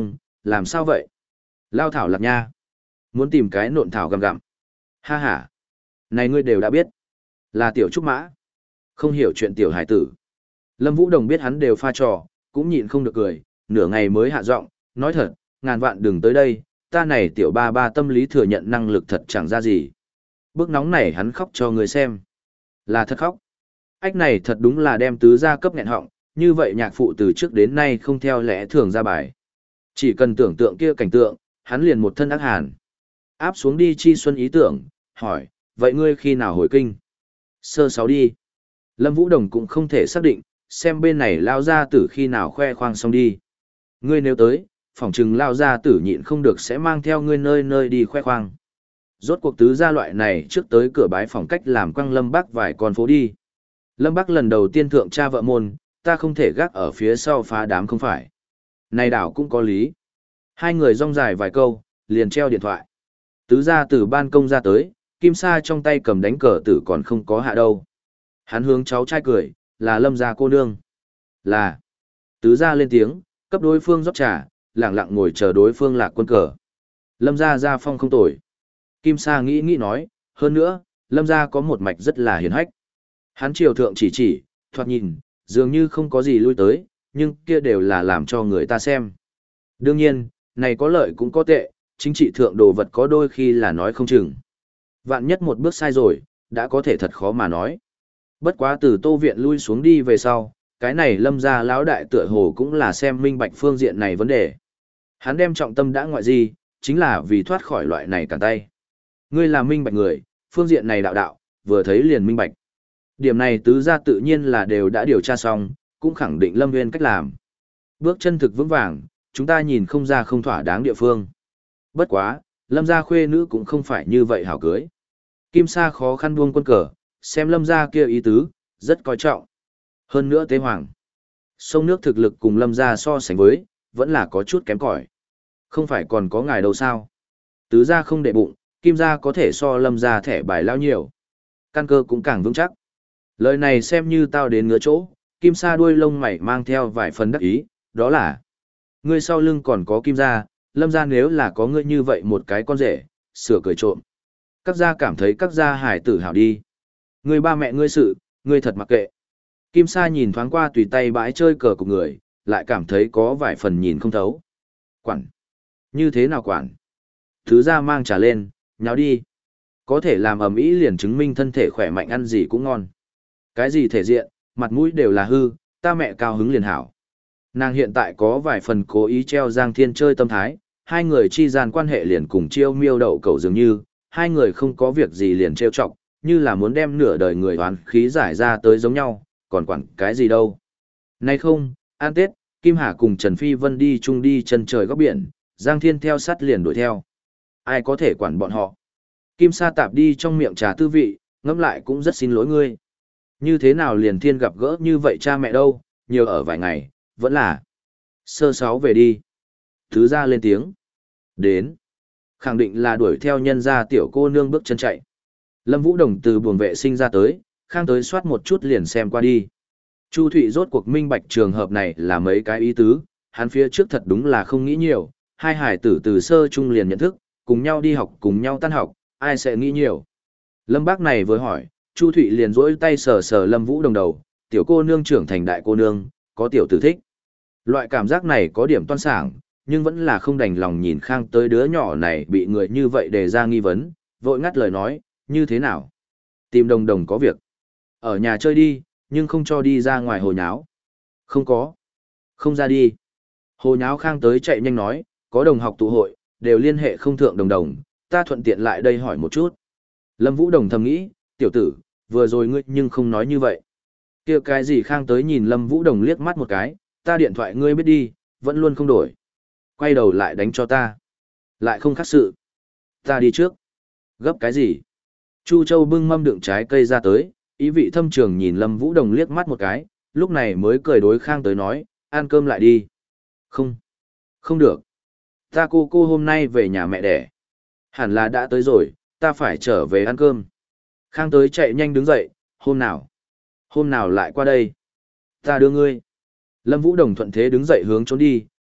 làm sao vậy? Lao thảo lạc nha. Muốn tìm cái nộn thảo gặm gặm. Ha ha. Này ngươi đều đã biết. Là tiểu trúc mã. Không hiểu chuyện tiểu hải tử. Lâm Vũ Đồng biết hắn đều pha trò, cũng nhịn không được cười, nửa ngày mới hạ giọng, nói thật, ngàn vạn đừng tới đây, ta này tiểu ba ba tâm lý thừa nhận năng lực thật chẳng ra gì. Bước nóng này hắn khóc cho người xem. Là thật khóc. Ách này thật đúng là đem tứ gia cấp nghẹn họng, như vậy nhạc phụ từ trước đến nay không theo lẽ thường ra bài. Chỉ cần tưởng tượng kia cảnh tượng, hắn liền một thân ác hàn. Áp xuống đi Chi Xuân ý tưởng, hỏi, vậy ngươi khi nào hồi kinh? Sơ sáu đi. Lâm Vũ Đồng cũng không thể xác định, xem bên này lao gia tử khi nào khoe khoang xong đi. Ngươi nếu tới, phỏng chừng lao gia tử nhịn không được sẽ mang theo ngươi nơi nơi đi khoe khoang. Rốt cuộc tứ gia loại này trước tới cửa bái phòng cách làm quăng Lâm Bắc vài con phố đi. Lâm Bắc lần đầu tiên thượng cha vợ môn, ta không thể gác ở phía sau phá đám không phải. Này đảo cũng có lý. Hai người rong dài vài câu, liền treo điện thoại. Tứ gia từ ban công ra tới, kim sa trong tay cầm đánh cờ tử còn không có hạ đâu. Hắn hướng cháu trai cười, là Lâm gia cô nương. Là. Tứ gia lên tiếng, cấp đối phương rót trà, lặng lặng ngồi chờ đối phương lạc quân cờ. Lâm gia gia phong không tồi. Kim sa nghĩ nghĩ nói, hơn nữa, Lâm gia có một mạch rất là hiền hách. Hắn triều thượng chỉ chỉ, thoạt nhìn, dường như không có gì lui tới, nhưng kia đều là làm cho người ta xem. Đương nhiên, này có lợi cũng có tệ, chính trị thượng đồ vật có đôi khi là nói không chừng. Vạn nhất một bước sai rồi, đã có thể thật khó mà nói. Bất quá từ Tô Viện lui xuống đi về sau, cái này Lâm gia lão đại tựa hồ cũng là xem minh bạch phương diện này vấn đề. Hắn đem trọng tâm đã ngoại gì, chính là vì thoát khỏi loại này cản tay. Ngươi là minh bạch người, phương diện này đạo đạo, vừa thấy liền minh bạch. Điểm này tứ gia tự nhiên là đều đã điều tra xong, cũng khẳng định Lâm Nguyên cách làm. Bước chân thực vững vàng, chúng ta nhìn không ra không thỏa đáng địa phương. Bất quá, Lâm gia khuê nữ cũng không phải như vậy hảo cưới. Kim Sa khó khăn buông quân cờ, xem Lâm gia kia ý tứ, rất coi trọng. Hơn nữa Tế Hoàng. Sông nước thực lực cùng Lâm gia so sánh với, vẫn là có chút kém cỏi. Không phải còn có ngài đâu sao. Tứ gia không để bụng, Kim gia có thể so Lâm gia thẻ bài lao nhiều. Căn cơ cũng càng vững chắc. Lời này xem như tao đến ngứa chỗ, Kim Sa đuôi lông mày mang theo vài phần đắc ý, đó là ngươi sau lưng còn có Kim gia, Lâm gia nếu là có ngươi như vậy một cái con rể, sửa cười trộm. Các gia cảm thấy các gia hải tử hảo đi. Ngươi ba mẹ ngươi sự, ngươi thật mặc kệ. Kim Sa nhìn thoáng qua tùy tay bãi chơi cờ của người, lại cảm thấy có vài phần nhìn không thấu. Quản. Như thế nào quản? Thứ gia mang trà lên, nháo đi. Có thể làm ầm ĩ liền chứng minh thân thể khỏe mạnh ăn gì cũng ngon. Cái gì thể diện, mặt mũi đều là hư, ta mẹ cao hứng liền hảo. Nàng hiện tại có vài phần cố ý treo Giang Thiên chơi tâm thái, hai người chi gian quan hệ liền cùng chiêu miêu đậu cầu dường như, hai người không có việc gì liền treo chọc, như là muốn đem nửa đời người oán khí giải ra tới giống nhau, còn quản cái gì đâu. Nay không, an Tết, Kim Hà cùng Trần Phi Vân đi chung đi chân trời góc biển, Giang Thiên theo sát liền đuổi theo. Ai có thể quản bọn họ? Kim Sa tạp đi trong miệng trà tư vị, ngẫm lại cũng rất xin lỗi ngươi. Như thế nào liền thiên gặp gỡ như vậy cha mẹ đâu, nhiều ở vài ngày, vẫn là. Sơ sáu về đi. Thứ ra lên tiếng. Đến. Khẳng định là đuổi theo nhân gia tiểu cô nương bước chân chạy. Lâm Vũ Đồng từ buồng vệ sinh ra tới, khang tới soát một chút liền xem qua đi. Chu Thụy rốt cuộc minh bạch trường hợp này là mấy cái ý tứ, hắn phía trước thật đúng là không nghĩ nhiều, hai hải tử từ sơ trung liền nhận thức, cùng nhau đi học cùng nhau tan học, ai sẽ nghĩ nhiều. Lâm Bác này vừa hỏi, Chu Thụy liền rỗi tay sờ sờ Lâm Vũ Đồng đầu, tiểu cô nương trưởng thành đại cô nương, có tiểu tử thích. Loại cảm giác này có điểm toan sảng, nhưng vẫn là không đành lòng nhìn khang tới đứa nhỏ này bị người như vậy đề ra nghi vấn, vội ngắt lời nói, như thế nào? Tìm Đồng Đồng có việc. Ở nhà chơi đi, nhưng không cho đi ra ngoài hồ nháo. Không có. Không ra đi. Hồ nháo khang tới chạy nhanh nói, có đồng học tụ hội, đều liên hệ không thượng Đồng Đồng, ta thuận tiện lại đây hỏi một chút. Lâm Vũ Đồng thầm nghĩ, tiểu tử, vừa rồi ngươi nhưng không nói như vậy. Kia cái gì khang tới nhìn Lâm Vũ Đồng liếc mắt một cái, ta điện thoại ngươi biết đi, vẫn luôn không đổi. Quay đầu lại đánh cho ta. Lại không khác sự. Ta đi trước. Gấp cái gì? Chu Châu bưng mâm đựng trái cây ra tới, ý vị thâm trường nhìn Lâm Vũ Đồng liếc mắt một cái, lúc này mới cười đối khang tới nói, ăn cơm lại đi. Không. Không được. Ta cô cô hôm nay về nhà mẹ đẻ. Hẳn là đã tới rồi, ta phải trở về ăn cơm. Khang tới chạy nhanh đứng dậy, hôm nào? Hôm nào lại qua đây? Ta đưa ngươi. Lâm Vũ Đồng thuận thế đứng dậy hướng trốn đi,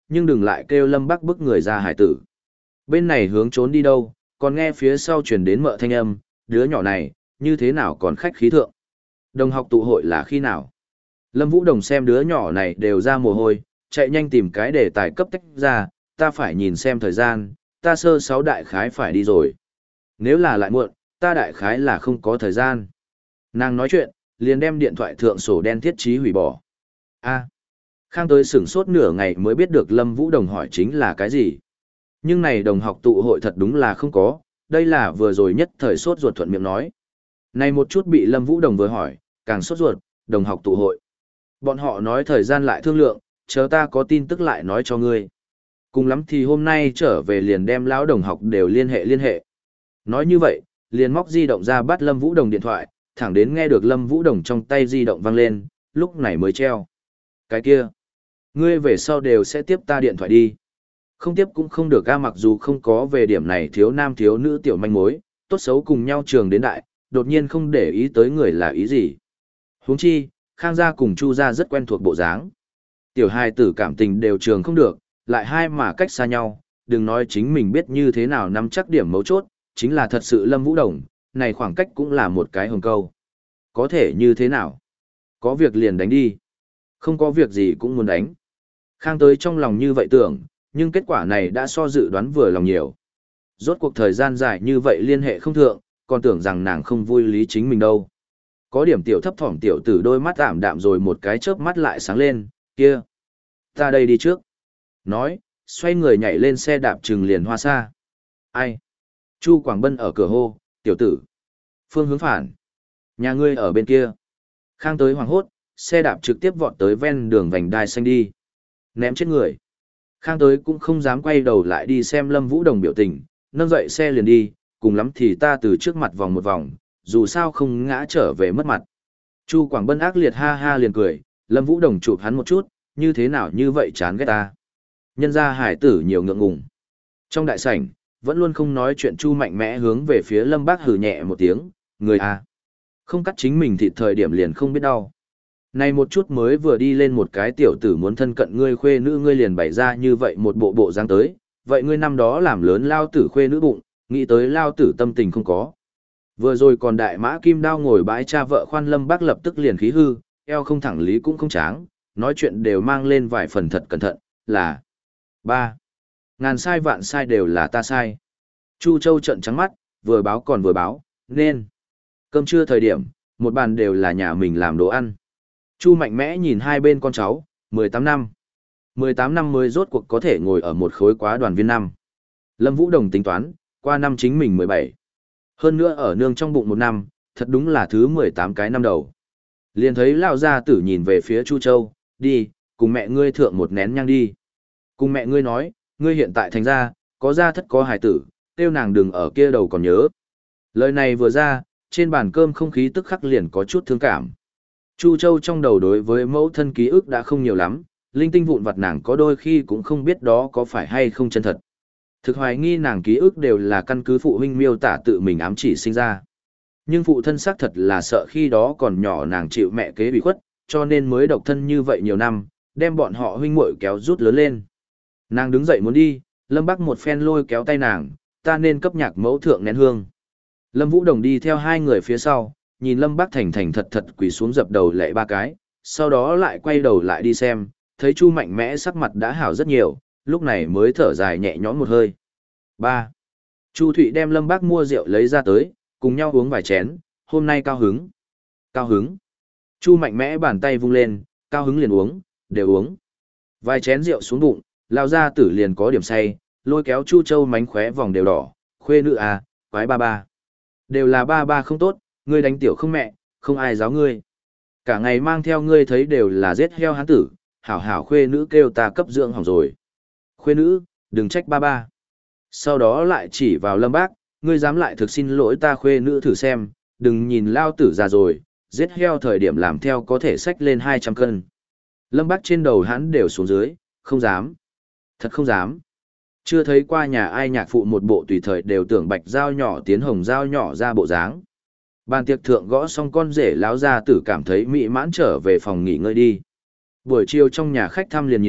nhưng đừng lại kêu Lâm Bắc bức người ra hải tử. Bên này hướng trốn đi đâu, còn nghe phía sau truyền đến mợ thanh âm, đứa nhỏ này, như thế nào còn khách khí thượng. Đồng học tụ hội là khi nào? Lâm Vũ Đồng xem đứa nhỏ này đều ra mồ hôi, chạy nhanh tìm cái để tài cấp tách ra, ta phải nhìn xem thời gian, ta sơ sáu đại khái phải đi rồi. Nếu là lại muộn, ta đại khái là không có thời gian. Nàng nói chuyện, liền đem điện thoại thượng sổ đen thiết trí hủy bỏ. A. Khang tới sửng sốt nửa ngày mới biết được Lâm Vũ Đồng hỏi chính là cái gì. Nhưng này đồng học tụ hội thật đúng là không có, đây là vừa rồi nhất thời sốt ruột thuận miệng nói. Này một chút bị Lâm Vũ Đồng vừa hỏi, càng sốt ruột, đồng học tụ hội. Bọn họ nói thời gian lại thương lượng, chờ ta có tin tức lại nói cho ngươi. Cùng lắm thì hôm nay trở về liền đem lão đồng học đều liên hệ liên hệ. Nói như vậy, liền móc di động ra bắt Lâm Vũ Đồng điện thoại, thẳng đến nghe được Lâm Vũ Đồng trong tay di động vang lên, lúc này mới treo. Cái kia, ngươi về sau đều sẽ tiếp ta điện thoại đi. Không tiếp cũng không được, a mặc dù không có về điểm này thiếu nam thiếu nữ tiểu manh mối, tốt xấu cùng nhau trường đến đại, đột nhiên không để ý tới người là ý gì. Huống chi, Khang gia cùng Chu gia rất quen thuộc bộ dáng. Tiểu hai tử cảm tình đều trường không được, lại hai mà cách xa nhau, đừng nói chính mình biết như thế nào nắm chắc điểm mấu chốt, chính là thật sự Lâm Vũ Đồng, này khoảng cách cũng là một cái hồng câu. Có thể như thế nào? Có việc liền đánh đi. Không có việc gì cũng muốn đánh. Khang tới trong lòng như vậy tưởng, nhưng kết quả này đã so dự đoán vừa lòng nhiều. Rốt cuộc thời gian dài như vậy liên hệ không thượng, còn tưởng rằng nàng không vui lý chính mình đâu. Có điểm tiểu thấp thỏm tiểu tử đôi mắt ảm đạm rồi một cái chớp mắt lại sáng lên, kia. Ta đây đi trước. Nói, xoay người nhảy lên xe đạp trừng liền hoa xa. Ai? Chu Quảng Bân ở cửa hô, tiểu tử. Phương hướng phản. Nhà ngươi ở bên kia. Khang tới hoàng hốt, xe đạp trực tiếp vọt tới ven đường vành đai xanh đi. Ném chết người. Khang tới cũng không dám quay đầu lại đi xem Lâm Vũ Đồng biểu tình, nâng dậy xe liền đi, cùng lắm thì ta từ trước mặt vòng một vòng, dù sao không ngã trở về mất mặt. Chu Quảng Bân ác liệt ha ha liền cười, Lâm Vũ Đồng chụp hắn một chút, như thế nào như vậy chán ghét ta. Nhân ra hải tử nhiều ngượng ngùng. Trong đại sảnh, vẫn luôn không nói chuyện Chu mạnh mẽ hướng về phía Lâm Bác hừ nhẹ một tiếng, người à. Không cắt chính mình thì thời điểm liền không biết đau. Này một chút mới vừa đi lên một cái tiểu tử muốn thân cận ngươi khuê nữ ngươi liền bày ra như vậy một bộ bộ dáng tới, vậy ngươi năm đó làm lớn lao tử khuê nữ bụng, nghĩ tới lao tử tâm tình không có. Vừa rồi còn đại mã kim đao ngồi bãi cha vợ khoan Lâm Bác lập tức liền khí hư, eo không thẳng lý cũng không tráng, nói chuyện đều mang lên vài phần thật cẩn thận, là ba ngàn sai vạn sai đều là ta sai. Chu Châu trợn trắng mắt, vừa báo còn vừa báo, nên cơm trưa thời điểm, một bàn đều là nhà mình làm đồ ăn. Chu mạnh mẽ nhìn hai bên con cháu, mười tám năm. mười tám năm mới rốt cuộc có thể ngồi ở một khối quá đoàn viên năm. Lâm Vũ Đồng tính toán, qua năm chính mình mười bảy. Hơn nữa ở nương trong bụng một năm, thật đúng là thứ mười tám cái năm đầu. Liền thấy lão gia tử nhìn về phía Chu Châu, đi, cùng mẹ ngươi thượng một nén nhang đi. Cùng mẹ ngươi nói, ngươi hiện tại thành ra, có gia thất có hài tử, tiêu nàng đừng ở kia đầu còn nhớ. Lời này vừa ra, trên bàn cơm không khí tức khắc liền có chút thương cảm. Chu Châu trong đầu đối với mẫu thân ký ức đã không nhiều lắm, linh tinh vụn vặt nàng có đôi khi cũng không biết đó có phải hay không chân thật. Thực hoài nghi nàng ký ức đều là căn cứ phụ huynh miêu tả tự mình ám chỉ sinh ra. Nhưng phụ thân xác thật là sợ khi đó còn nhỏ nàng chịu mẹ kế bị khuất, cho nên mới độc thân như vậy nhiều năm, đem bọn họ huynh muội kéo rút lớn lên. Nàng đứng dậy muốn đi, Lâm Bắc một phen lôi kéo tay nàng, ta nên cấp nhạc mẫu thượng nén hương. Lâm Vũ Đồng đi theo hai người phía sau, nhìn Lâm Bắc thành thành thật thật quỳ xuống dập đầu lạy ba cái, sau đó lại quay đầu lại đi xem, thấy Chu mạnh mẽ sắc mặt đã hảo rất nhiều, lúc này mới thở dài nhẹ nhõm một hơi. ba. Chu Thụy đem Lâm Bắc mua rượu lấy ra tới, cùng nhau uống vài chén, hôm nay cao hứng. Cao hứng. Chu mạnh mẽ bàn tay vung lên, cao hứng liền uống, đều uống. Vài chén rượu xuống bụng, lao ra tử liền có điểm say, lôi kéo Chu Châu mánh khóe vòng đều đỏ, khuê nữ à, quái ba ba. Đều là ba ba không tốt, ngươi đánh tiểu không mẹ, không ai giáo ngươi. Cả ngày mang theo ngươi thấy đều là giết heo hán tử, hảo hảo khuê nữ kêu ta cấp dưỡng hỏng rồi. Khuê nữ, đừng trách ba ba. Sau đó lại chỉ vào Lâm Bác, ngươi dám lại thực xin lỗi ta khuê nữ thử xem, đừng nhìn lao tử già rồi, giết heo thời điểm làm theo có thể xách lên hai trăm cân. Lâm Bác trên đầu hắn đều xuống dưới, không dám. Thật không dám. Chưa thấy qua nhà ai nhạc phụ một bộ tùy thời đều tưởng bạch dao nhỏ tiến hồng dao nhỏ ra bộ dáng. Bàn tiệc thượng gõ xong con rể láo ra tử cảm thấy mỹ mãn trở về phòng nghỉ ngơi đi. Buổi chiều trong nhà khách thăm liền nhiều,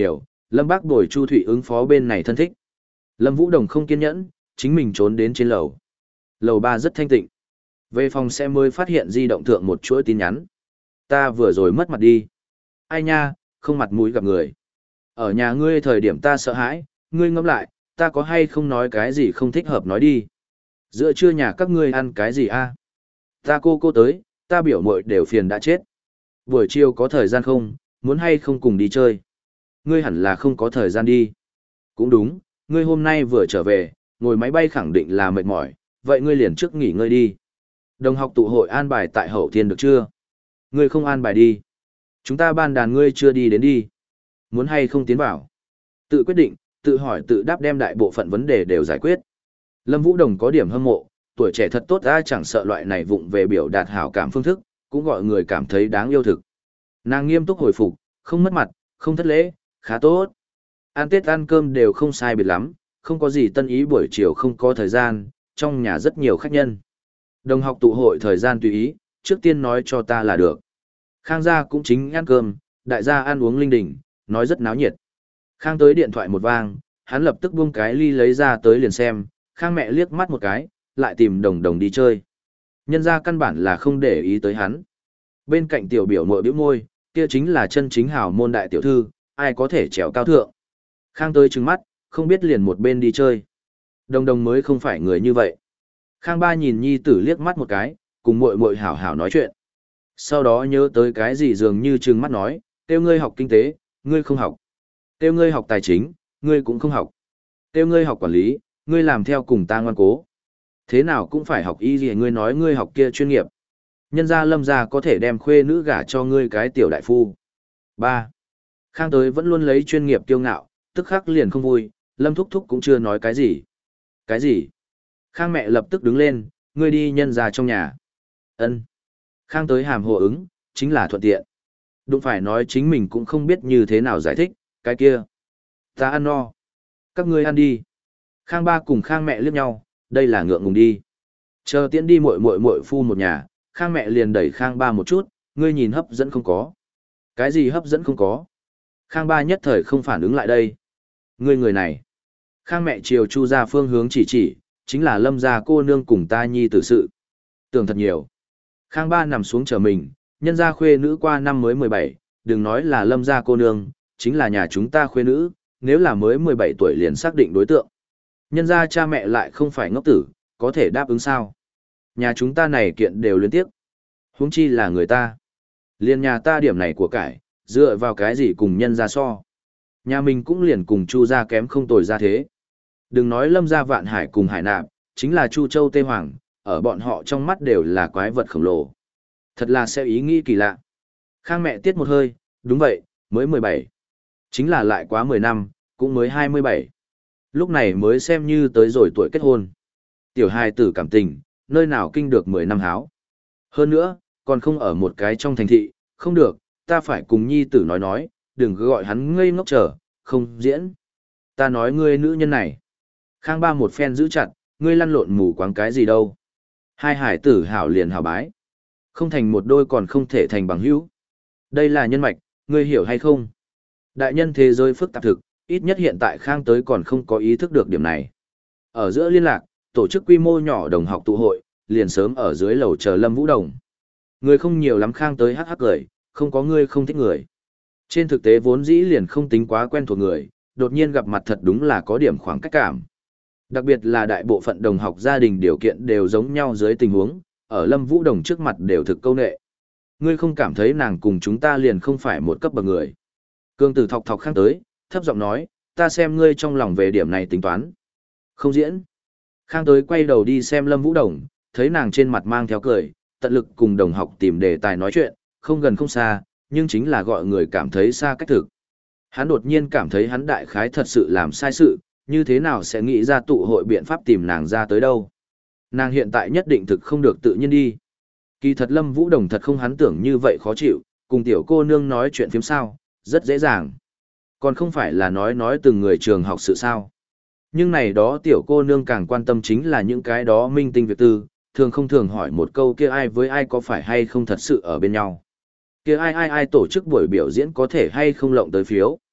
Lâm Bác bồi Chu Thụy ứng phó bên này thân thích. Lâm Vũ Đồng không kiên nhẫn, chính mình trốn đến trên lầu. Lầu ba rất thanh tịnh. Về phòng xe mới phát hiện di động thượng một chuỗi tin nhắn. Ta vừa rồi mất mặt đi. Ai nha, không mặt mũi gặp người. Ở nhà ngươi thời điểm ta sợ hãi, ngươi ngẫm lại, ta có hay không nói cái gì không thích hợp nói đi. Giữa trưa nhà các ngươi ăn cái gì a? Ta cô cô tới, ta biểu muội đều phiền đã chết. Buổi chiều có thời gian không, muốn hay không cùng đi chơi? Ngươi hẳn là không có thời gian đi. Cũng đúng, ngươi hôm nay vừa trở về, ngồi máy bay khẳng định là mệt mỏi, vậy ngươi liền trước nghỉ ngơi đi. Đồng học tụ hội an bài tại Hậu Thiên được chưa? Ngươi không an bài đi. Chúng ta ban đàn ngươi chưa đi đến đi. Muốn hay không tiến vào? Tự quyết định, tự hỏi tự đáp đem đại bộ phận vấn đề đều giải quyết. Lâm Vũ Đồng có điểm hâm mộ, tuổi trẻ thật tốt ai chẳng sợ loại này vụng về biểu đạt hảo cảm phương thức, cũng gọi người cảm thấy đáng yêu thực. Nàng nghiêm túc hồi phục, không mất mặt, không thất lễ, khá tốt. Ăn Tết ăn cơm đều không sai biệt lắm, không có gì tân ý buổi chiều không có thời gian, trong nhà rất nhiều khách nhân. Đồng học tụ hội thời gian tùy ý, trước tiên nói cho ta là được. Khang gia cũng chính ăn cơm, đại gia ăn uống linh đình, nói rất náo nhiệt. Khang tới điện thoại một vang, hắn lập tức buông cái ly lấy ra tới liền xem, Khang mẹ liếc mắt một cái, lại tìm đồng đồng đi chơi. Nhân ra căn bản là không để ý tới hắn. Bên cạnh tiểu biểu mội bĩu môi, kia chính là chân chính hào môn đại tiểu thư, ai có thể trèo cao thượng. Khang tới trừng mắt, không biết liền một bên đi chơi. Đồng đồng mới không phải người như vậy. Khang ba nhìn nhi tử liếc mắt một cái, cùng muội muội hảo hảo nói chuyện. Sau đó nhớ tới cái gì dường như trừng mắt nói, tiêu ngươi học kinh tế, ngươi không học. Tiêu ngươi học tài chính, ngươi cũng không học. Tiêu ngươi học quản lý, ngươi làm theo cùng ta ngoan cố. Thế nào cũng phải học y gì ngươi nói ngươi học kia chuyên nghiệp. Nhân gia Lâm gia có thể đem khuê nữ gả cho ngươi cái tiểu đại phu. ba. Khang tới vẫn luôn lấy chuyên nghiệp kiêu ngạo, tức khắc liền không vui, Lâm thúc thúc cũng chưa nói cái gì. Cái gì? Khang mẹ lập tức đứng lên, ngươi đi nhân gia trong nhà. Ân. Khang tới hàm hồ ứng, chính là thuận tiện. Đúng phải nói chính mình cũng không biết như thế nào giải thích, cái kia. Ta ăn no. Các ngươi ăn đi. Khang ba cùng Khang mẹ liếc nhau, đây là ngượng ngùng đi. Chờ tiễn đi muội muội muội phu một nhà, Khang mẹ liền đẩy Khang ba một chút, ngươi nhìn hấp dẫn không có. Cái gì hấp dẫn không có? Khang ba nhất thời không phản ứng lại đây. Ngươi người này. Khang mẹ chiều Chu ra phương hướng chỉ chỉ, chính là Lâm gia cô nương cùng ta nhi tử sự. Tưởng thật nhiều. Khang ba nằm xuống chờ mình, nhân gia khuê nữ qua năm mới mười bảy, đừng nói là Lâm gia cô nương, chính là nhà chúng ta khuê nữ, nếu là mới mười bảy tuổi liền xác định đối tượng. Nhân gia cha mẹ lại không phải ngốc tử, có thể đáp ứng sao? Nhà chúng ta này kiện đều liên tiếp. Huống chi là người ta. Liên nhà ta điểm này của cải, dựa vào cái gì cùng nhân gia so. Nhà mình cũng liền cùng Chu gia kém không tồi ra thế. Đừng nói Lâm gia Vạn Hải cùng Hải Nạp, chính là Chu Châu Tê Hoàng, ở bọn họ trong mắt đều là quái vật khổng lồ. Thật là sẽ ý nghĩ kỳ lạ. Khang mẹ tiết một hơi, đúng vậy, mới mười bảy. Chính là lại quá mười năm, cũng mới hai mươi bảy. Lúc này mới xem như tới rồi tuổi kết hôn. Tiểu hài tử cảm tình, nơi nào kinh được mười năm háo. Hơn nữa, còn không ở một cái trong thành thị, không được, ta phải cùng nhi tử nói nói, đừng cứ gọi hắn ngây ngốc trở, không diễn. Ta nói ngươi nữ nhân này. Khang ba một phen giữ chặt, ngươi lăn lộn mù quáng cái gì đâu. Hai hải tử hảo liền hảo bái. Không thành một đôi còn không thể thành bằng hữu. Đây là nhân mạch, ngươi hiểu hay không? Đại nhân thế giới phức tạp thực, ít nhất hiện tại Khang tới còn không có ý thức được điểm này. Ở giữa liên lạc, tổ chức quy mô nhỏ đồng học tụ hội, liền sớm ở dưới lầu chờ Lâm Vũ Đồng. Người không nhiều lắm Khang tới hắc hắc cười, không có người không thích người. Trên thực tế vốn dĩ liền không tính quá quen thuộc người, đột nhiên gặp mặt thật đúng là có điểm khoảng cách cảm. Đặc biệt là đại bộ phận đồng học gia đình điều kiện đều giống nhau dưới tình huống, ở Lâm Vũ Đồng trước mặt đều thực câu nệ. Ngươi không cảm thấy nàng cùng chúng ta liền không phải một cấp bậc người. Cương Tử thọc thọc Khang tới, thấp giọng nói, ta xem ngươi trong lòng về điểm này tính toán. Không diễn. Khang tới quay đầu đi xem Lâm Vũ Đồng, thấy nàng trên mặt mang theo cười, tận lực cùng đồng học tìm đề tài nói chuyện, không gần không xa, nhưng chính là gọi người cảm thấy xa cách thực. Hắn đột nhiên cảm thấy hắn đại khái thật sự làm sai sự, như thế nào sẽ nghĩ ra tụ hội biện pháp tìm nàng ra tới đâu. Nàng hiện tại nhất định thực không được tự nhiên đi. Kỳ thật Lâm Vũ Đồng thật không hắn tưởng như vậy khó chịu, cùng tiểu cô nương nói chuyện phiếm sao, rất dễ dàng. Còn không phải là nói nói từng người trường học sự sao. Nhưng này đó tiểu cô nương càng quan tâm chính là những cái đó minh tinh việc tư, thường không thường hỏi một câu kia ai với ai có phải hay không thật sự ở bên nhau. Kia ai ai ai tổ chức buổi biểu diễn có thể hay không lộng tới phiếu.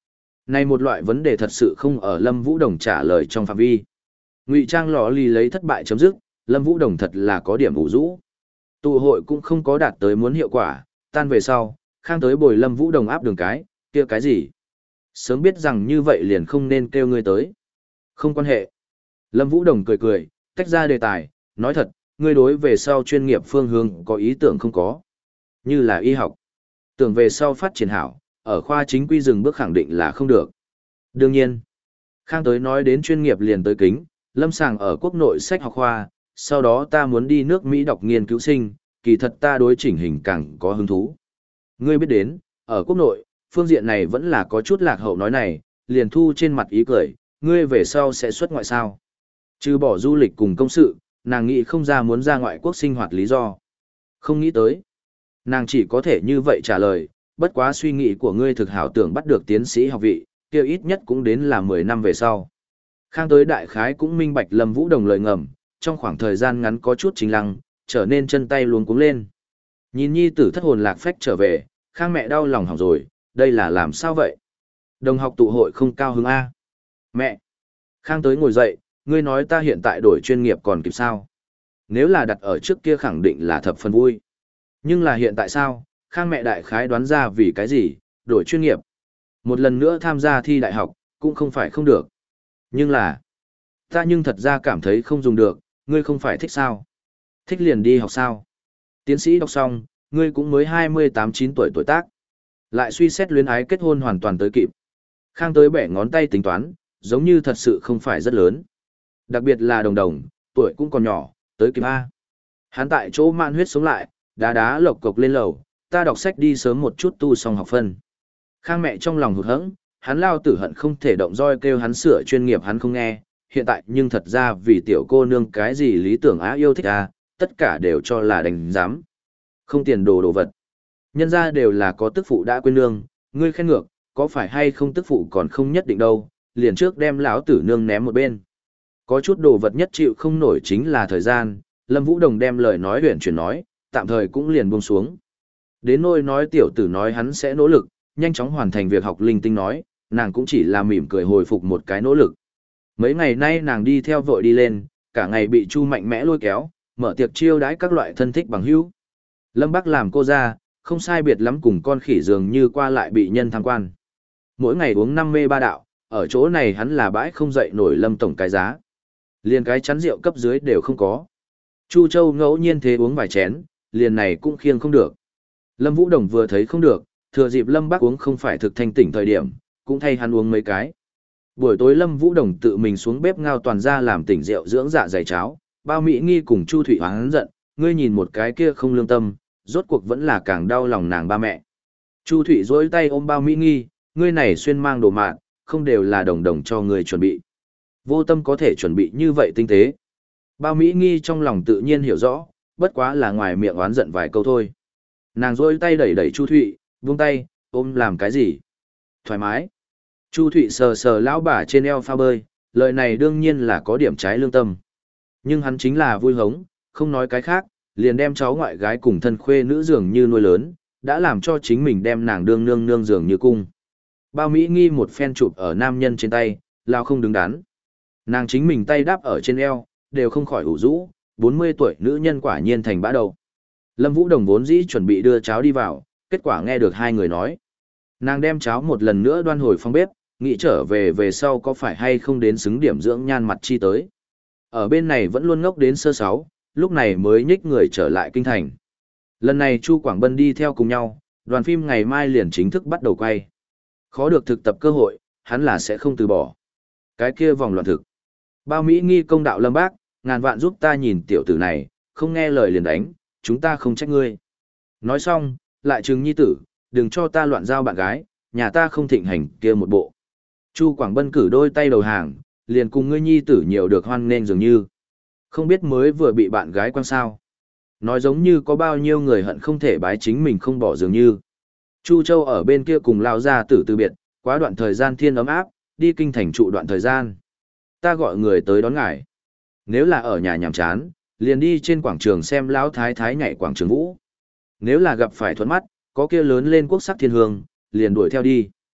Này một loại vấn đề thật sự không ở Lâm Vũ Đồng trả lời trong phạm vi. Ngụy trang lò lì lấy thất bại chấm dứt, Lâm Vũ Đồng thật là có điểm ủ rũ. Tụ hội cũng không có đạt tới muốn hiệu quả, tan về sau, Khang tới bồi Lâm Vũ Đồng áp đường cái, kia cái gì? Sớm biết rằng như vậy liền không nên kêu ngươi tới. Không quan hệ. Lâm Vũ Đồng cười cười, tách ra đề tài, nói thật, ngươi đối về sau chuyên nghiệp phương hướng có ý tưởng không có. Như là y học. Tưởng về sau phát triển hảo, ở khoa chính quy dừng bước khẳng định là không được. Đương nhiên, Khang tới nói đến chuyên nghiệp liền tới kính, lâm sàng ở quốc nội sách học khoa, sau đó ta muốn đi nước Mỹ đọc nghiên cứu sinh, kỳ thật ta đối chỉnh hình càng có hứng thú. Ngươi biết đến, ở quốc nội, phương diện này vẫn là có chút lạc hậu nói này, liền thu trên mặt ý cười, ngươi về sau sẽ xuất ngoại sao. Trừ bỏ du lịch cùng công sự, nàng nghĩ không ra muốn ra ngoại quốc sinh hoạt lý do. Không nghĩ tới. Nàng chỉ có thể như vậy trả lời, bất quá suy nghĩ của ngươi thực hảo tưởng bắt được tiến sĩ học vị, kia ít nhất cũng đến là mười năm về sau. Khang tới đại khái cũng minh bạch Lâm Vũ Đồng lời ngầm, trong khoảng thời gian ngắn có chút chính lăng, trở nên chân tay luống cuống lên. Nhìn nhi tử thất hồn lạc phách trở về, Khang mẹ đau lòng hỏng rồi, đây là làm sao vậy? Đồng học tụ hội không cao hứng A. Mẹ! Khang tới ngồi dậy, ngươi nói ta hiện tại đổi chuyên nghiệp còn kịp sao? Nếu là đặt ở trước kia khẳng định là thập phần vui. Nhưng là hiện tại sao? Khang mẹ đại khái đoán ra vì cái gì, đổi chuyên nghiệp. Một lần nữa tham gia thi đại học, cũng không phải không được. Nhưng là, ta nhưng thật ra cảm thấy không dùng được, ngươi không phải thích sao? Thích liền đi học sao? Tiến sĩ đọc xong, ngươi cũng mới hai mươi tám chín tuổi tuổi tác. Lại suy xét luyến ái kết hôn hoàn toàn tới kịp. Khang tới bẻ ngón tay tính toán, giống như thật sự không phải rất lớn. Đặc biệt là đồng đồng, tuổi cũng còn nhỏ, tới kịp A. Hắn tại chỗ man huyết sống lại, đá đá lộc cộc lên lầu, ta đọc sách đi sớm một chút tu xong học phân. Khang mẹ trong lòng hụt hẫng, hắn lao tử hận không thể động roi kêu hắn sửa chuyên nghiệp hắn không nghe, hiện tại nhưng thật ra vì tiểu cô nương cái gì lý tưởng á yêu thích à, tất cả đều cho là đánh giám. Không tiền đồ đồ vật. Nhân ra đều là có tức phụ đã quên nương, ngươi khen ngược, có phải hay không tức phụ còn không nhất định đâu, liền trước đem lão tử nương ném một bên. Có chút đồ vật nhất chịu không nổi chính là thời gian, Lâm Vũ Đồng đem lời nói huyền chuyển nói, tạm thời cũng liền buông xuống. Đến nôi nói tiểu tử nói hắn sẽ nỗ lực, nhanh chóng hoàn thành việc học linh tinh nói, nàng cũng chỉ là mỉm cười hồi phục một cái nỗ lực. Mấy ngày nay nàng đi theo vội đi lên, cả ngày bị Chu mạnh mẽ lôi kéo, mở tiệc chiêu đãi các loại thân thích bằng hữu. Lâm Bắc làm cô ra, không sai biệt lắm cùng con khỉ dường như qua lại bị nhân tham quan. Mỗi ngày uống năm mê ba đạo, ở chỗ này hắn là bãi không dậy nổi Lâm tổng cái giá. Liền cái chắn rượu cấp dưới đều không có. Chu Châu ngẫu nhiên thế uống vài chén, liền này cũng khiêng không được. Lâm Vũ Đồng vừa thấy không được, thừa dịp Lâm Bắc uống không phải thực thanh tỉnh thời điểm, cũng thay hắn uống mấy cái. Buổi tối Lâm Vũ Đồng tự mình xuống bếp ngao toàn ra làm tỉnh rượu dưỡng dạ dày cháo, Bao Mỹ Nghi cùng Chu Thụy hoáng giận, ngươi nhìn một cái kia không lương tâm, rốt cuộc vẫn là càng đau lòng nàng ba mẹ. Chu Thụy dỗi tay ôm Bao Mỹ Nghi, ngươi này xuyên mang đồ mạn, không đều là đồng đồng cho ngươi chuẩn bị. Vô tâm có thể chuẩn bị như vậy tinh tế. Bao Mỹ Nghi trong lòng tự nhiên hiểu rõ, bất quá là ngoài miệng oán giận vài câu thôi. Nàng rỗi tay đẩy đẩy Chu Thụy, buông tay, ôm làm cái gì? Thoải mái. Chu Thụy sờ sờ lão bà trên eo phao bơi, lời này đương nhiên là có điểm trái lương tâm. Nhưng hắn chính là vui hống, không nói cái khác, liền đem cháu ngoại gái cùng thân khuê nữ dường như nuôi lớn, đã làm cho chính mình đem nàng đương nương nương dường như cung. Bao Mỹ Nghi một phen chụp ở nam nhân trên tay, lao không đứng đắn. Nàng chính mình tay đáp ở trên eo, đều không khỏi ủ rũ, bốn mươi tuổi nữ nhân quả nhiên thành bã đầu. Lâm Vũ Đồng vốn dĩ chuẩn bị đưa cháo đi vào, kết quả nghe được hai người nói. Nàng đem cháo một lần nữa đoan hồi phòng bếp, nghĩ trở về về sau có phải hay không đến xứng điểm dưỡng nhan mặt chi tới. Ở bên này vẫn luôn ngốc đến sơ sáu, lúc này mới nhích người trở lại kinh thành. Lần này Chu Quảng Bân đi theo cùng nhau, đoàn phim ngày mai liền chính thức bắt đầu quay. Khó được thực tập cơ hội, hắn là sẽ không từ bỏ. Cái kia vòng loạn thực. Bao Mỹ Nghi công đạo Lâm Bác, ngàn vạn giúp ta nhìn tiểu tử này, không nghe lời liền đánh, chúng ta không trách ngươi. Nói xong, lại trừng nhi tử, đừng cho ta loạn giao bạn gái, nhà ta không thịnh hành kia một bộ. Chu Quảng Bân cử đôi tay đầu hàng, liền cùng ngươi nhi tử nhiều được hoan nghênh dường như. Không biết mới vừa bị bạn gái quan sao. Nói giống như có bao nhiêu người hận không thể bái chính mình không bỏ dường như. Chu Châu ở bên kia cùng lao ra tử từ biệt, quá đoạn thời gian thiên ấm áp, đi kinh thành trụ đoạn thời gian. Ta gọi người tới đón ngài. Nếu là ở nhà nhàm chán, liền đi trên quảng trường xem lão thái thái nhảy quảng trường vũ. Nếu là gặp phải thuận mắt, có kia lớn lên quốc sắc thiên hương, liền đuổi theo đi.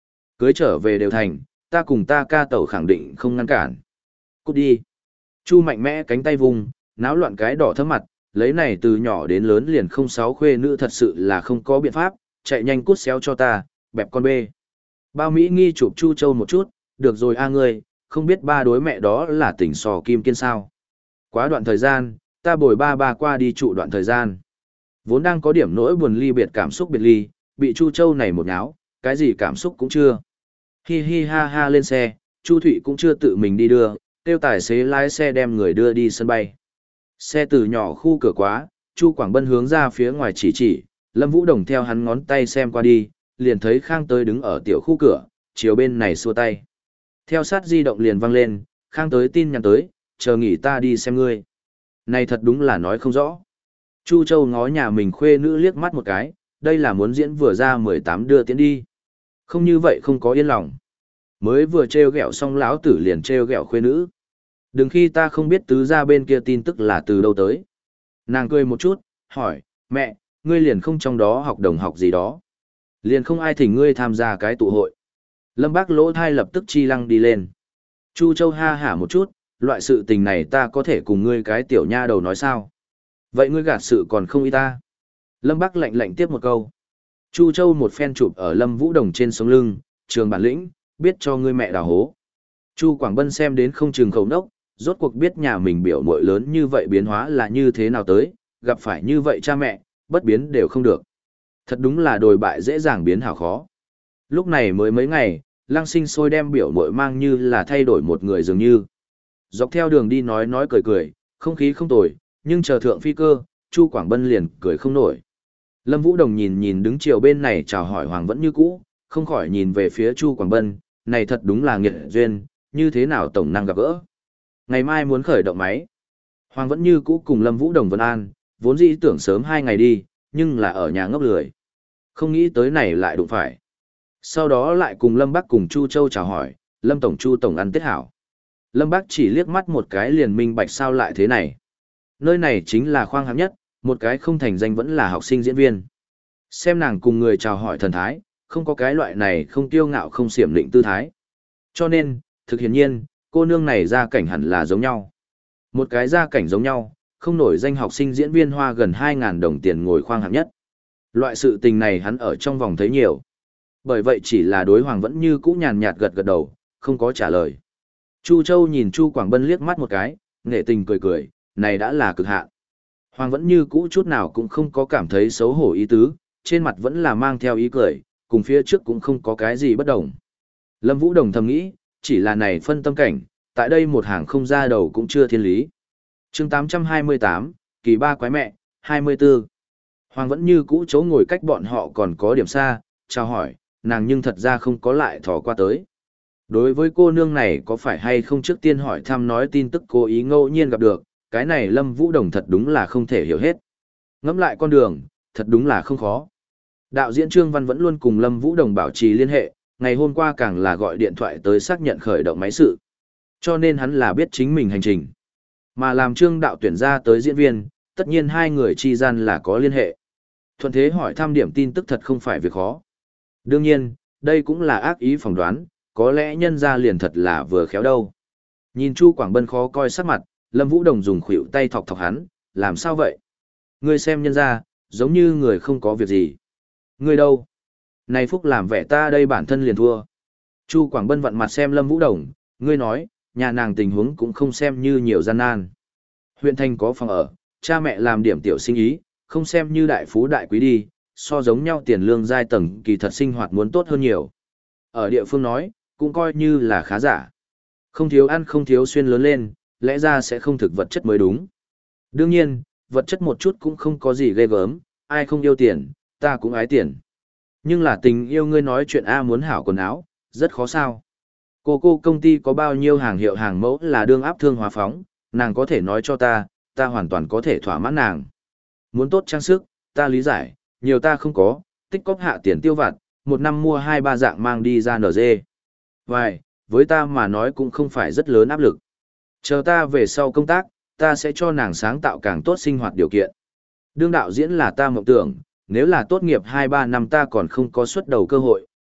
Cưới trở về đều thành, ta cùng ta ca tẩu khẳng định không ngăn cản. Cút đi. Chu mạnh mẽ cánh tay vùng, náo loạn cái đỏ thấm mặt, lấy này từ nhỏ đến lớn liền không sáu khuê nữ thật sự là không có biện pháp, chạy nhanh cút xéo cho ta, bẹp con bê. Bao Mỹ nghi chụp Chu Châu một chút, được rồi a ngươi, không biết ba đối mẹ đó là tỉnh sò kim kiên sao. Quá đoạn thời gian, ta bồi ba ba qua đi trụ đoạn thời gian. Vốn đang có điểm nỗi buồn ly biệt cảm xúc biệt ly, bị Chu Châu này một nháo, cái gì cảm xúc cũng chưa. Hi hi ha ha lên xe, Chu Thụy cũng chưa tự mình đi đưa, kêu tài xế lái xe đem người đưa đi sân bay. Xe từ nhỏ khu cửa quá, Chu Quảng Bân hướng ra phía ngoài chỉ chỉ, Lâm Vũ Đồng theo hắn ngón tay xem qua đi, liền thấy Khang tới đứng ở tiểu khu cửa, chiều bên này xua tay. Theo sát di động liền vang lên, Khang tới tin nhắn tới, chờ nghỉ ta đi xem ngươi. Này thật đúng là nói không rõ. Chu Châu ngó nhà mình khuê nữ liếc mắt một cái, đây là muốn diễn vừa ra mười tám đưa tiến đi. Không như vậy không có yên lòng. Mới vừa trêu ghẹo xong lão tử liền trêu ghẹo khuê nữ. Đừng khi ta không biết tứ ra bên kia tin tức là từ đâu tới. Nàng cười một chút, hỏi, mẹ, ngươi liền không trong đó học đồng học gì đó. Liền không ai thỉnh ngươi tham gia cái tụ hội. Lâm Bác lỗ thai lập tức chi lăng đi lên. Chu Châu ha hả một chút, loại sự tình này ta có thể cùng ngươi cái tiểu nha đầu nói sao? Vậy ngươi gạt sự còn không ý ta. Lâm Bác lạnh lạnh tiếp một câu. Chu Châu một phen chụp ở Lâm Vũ Đồng trên sống lưng, trường bản lĩnh, biết cho ngươi mẹ đào hố. Chu Quảng Bân xem đến không chừng khẩu nốc, rốt cuộc biết nhà mình biểu muội lớn như vậy biến hóa là như thế nào tới, gặp phải như vậy cha mẹ, bất biến đều không được. Thật đúng là đồi bại dễ dàng biến hảo khó. Lúc này mới mấy ngày, Lăng Sinh Sôi đem biểu muội mang như là thay đổi một người dường như. Dọc theo đường đi nói nói cười cười, không khí không tồi, nhưng chờ thượng phi cơ, Chu Quảng Bân liền cười không nổi. Lâm Vũ Đồng nhìn nhìn đứng chiều bên này chào hỏi Hoàng vẫn như cũ, không khỏi nhìn về phía Chu Quảng Bân, này thật đúng là nghiệt duyên, như thế nào tổng năng gặp gỡ. Ngày mai muốn khởi động máy. Hoàng vẫn như cũ cùng Lâm Vũ Đồng Vân An, vốn dĩ tưởng sớm hai ngày đi, nhưng là ở nhà ngốc lười. Không nghĩ tới này lại đụng phải. Sau đó lại cùng Lâm Bắc cùng Chu Châu chào hỏi, Lâm Tổng Chu Tổng ăn tết hảo. Lâm Bắc chỉ liếc mắt một cái liền minh bạch sao lại thế này. Nơi này chính là khoang hạng nhất, một cái không thành danh vẫn là học sinh diễn viên. Xem nàng cùng người chào hỏi thần thái, không có cái loại này không tiêu ngạo không xiểm định tư thái. Cho nên, thực hiển nhiên, cô nương này gia cảnh hẳn là giống nhau. Một cái gia cảnh giống nhau, không nổi danh học sinh diễn viên hoa gần hai nghìn đồng tiền ngồi khoang hạng nhất. Loại sự tình này hắn ở trong vòng thấy nhiều. Bởi vậy chỉ là đối Hoàng vẫn như cũ nhàn nhạt gật gật đầu, không có trả lời. Chu Châu nhìn Chu Quảng Bân liếc mắt một cái, nghệ tình cười cười, này đã là cực hạn. Hoàng vẫn như cũ chút nào cũng không có cảm thấy xấu hổ ý tứ, trên mặt vẫn là mang theo ý cười, cùng phía trước cũng không có cái gì bất đồng. Lâm Vũ Đồng thầm nghĩ, chỉ là này phân tâm cảnh, tại đây một hàng không ra đầu cũng chưa thiên lý. chương tám trăm hai mươi tám, kỳ ba quái mẹ, hai mươi tư. Hoàng vẫn như cũ chỗ ngồi cách bọn họ còn có điểm xa, chào hỏi, nàng nhưng thật ra không có lại thò qua tới. Đối với cô nương này có phải hay không trước tiên hỏi thăm nói tin tức cố ý ngẫu nhiên gặp được, cái này Lâm Vũ Đồng thật đúng là không thể hiểu hết. Ngẫm lại con đường, thật đúng là không khó. Đạo diễn Trương Văn vẫn luôn cùng Lâm Vũ Đồng bảo trì liên hệ, ngày hôm qua càng là gọi điện thoại tới xác nhận khởi động máy sự. Cho nên hắn là biết chính mình hành trình. Mà làm Trương đạo tuyển ra tới diễn viên, tất nhiên hai người chi gian là có liên hệ. Thuận thế hỏi thăm điểm tin tức thật không phải việc khó. Đương nhiên, đây cũng là ác ý phỏng đoán, có lẽ nhân ra liền thật là vừa khéo đâu. Nhìn Chu Quảng Bân khó coi sắc mặt, Lâm Vũ Đồng dùng khuỷu tay thọc thọc hắn, làm sao vậy? Ngươi xem nhân ra, giống như người không có việc gì. Ngươi đâu? Này Phúc làm vẻ ta đây bản thân liền thua. Chu Quảng Bân vặn mặt xem Lâm Vũ Đồng, ngươi nói, nhà nàng tình huống cũng không xem như nhiều gian nan. Huyện thành có phòng ở, cha mẹ làm điểm tiểu sinh ý, không xem như đại phú đại quý đi, so giống nhau tiền lương giai tầng kỳ thật sinh hoạt muốn tốt hơn nhiều. Ở địa phương nói, cũng coi như là khá giả. Không thiếu ăn không thiếu xuyên lớn lên, lẽ ra sẽ không thực vật chất mới đúng. Đương nhiên, vật chất một chút cũng không có gì ghê gớm, ai không yêu tiền, ta cũng ái tiền. Nhưng là tình yêu ngươi nói chuyện A muốn hảo quần áo, rất khó sao. Cô cô công ty có bao nhiêu hàng hiệu hàng mẫu là đương áp thương hóa phóng, nàng có thể nói cho ta, ta hoàn toàn có thể thỏa mãn nàng. Muốn tốt trang sức, ta lý giải, nhiều ta không có, tích cóp hạ tiền tiêu vặt, một năm mua hai ba dạng mang đi ra nở dê. Vài, với ta mà nói cũng không phải rất lớn áp lực. Chờ ta về sau công tác, ta sẽ cho nàng sáng tạo càng tốt sinh hoạt điều kiện. Đương đạo diễn là ta mộng tưởng, nếu là tốt nghiệp hai ba năm ta còn không có xuất đầu cơ hội,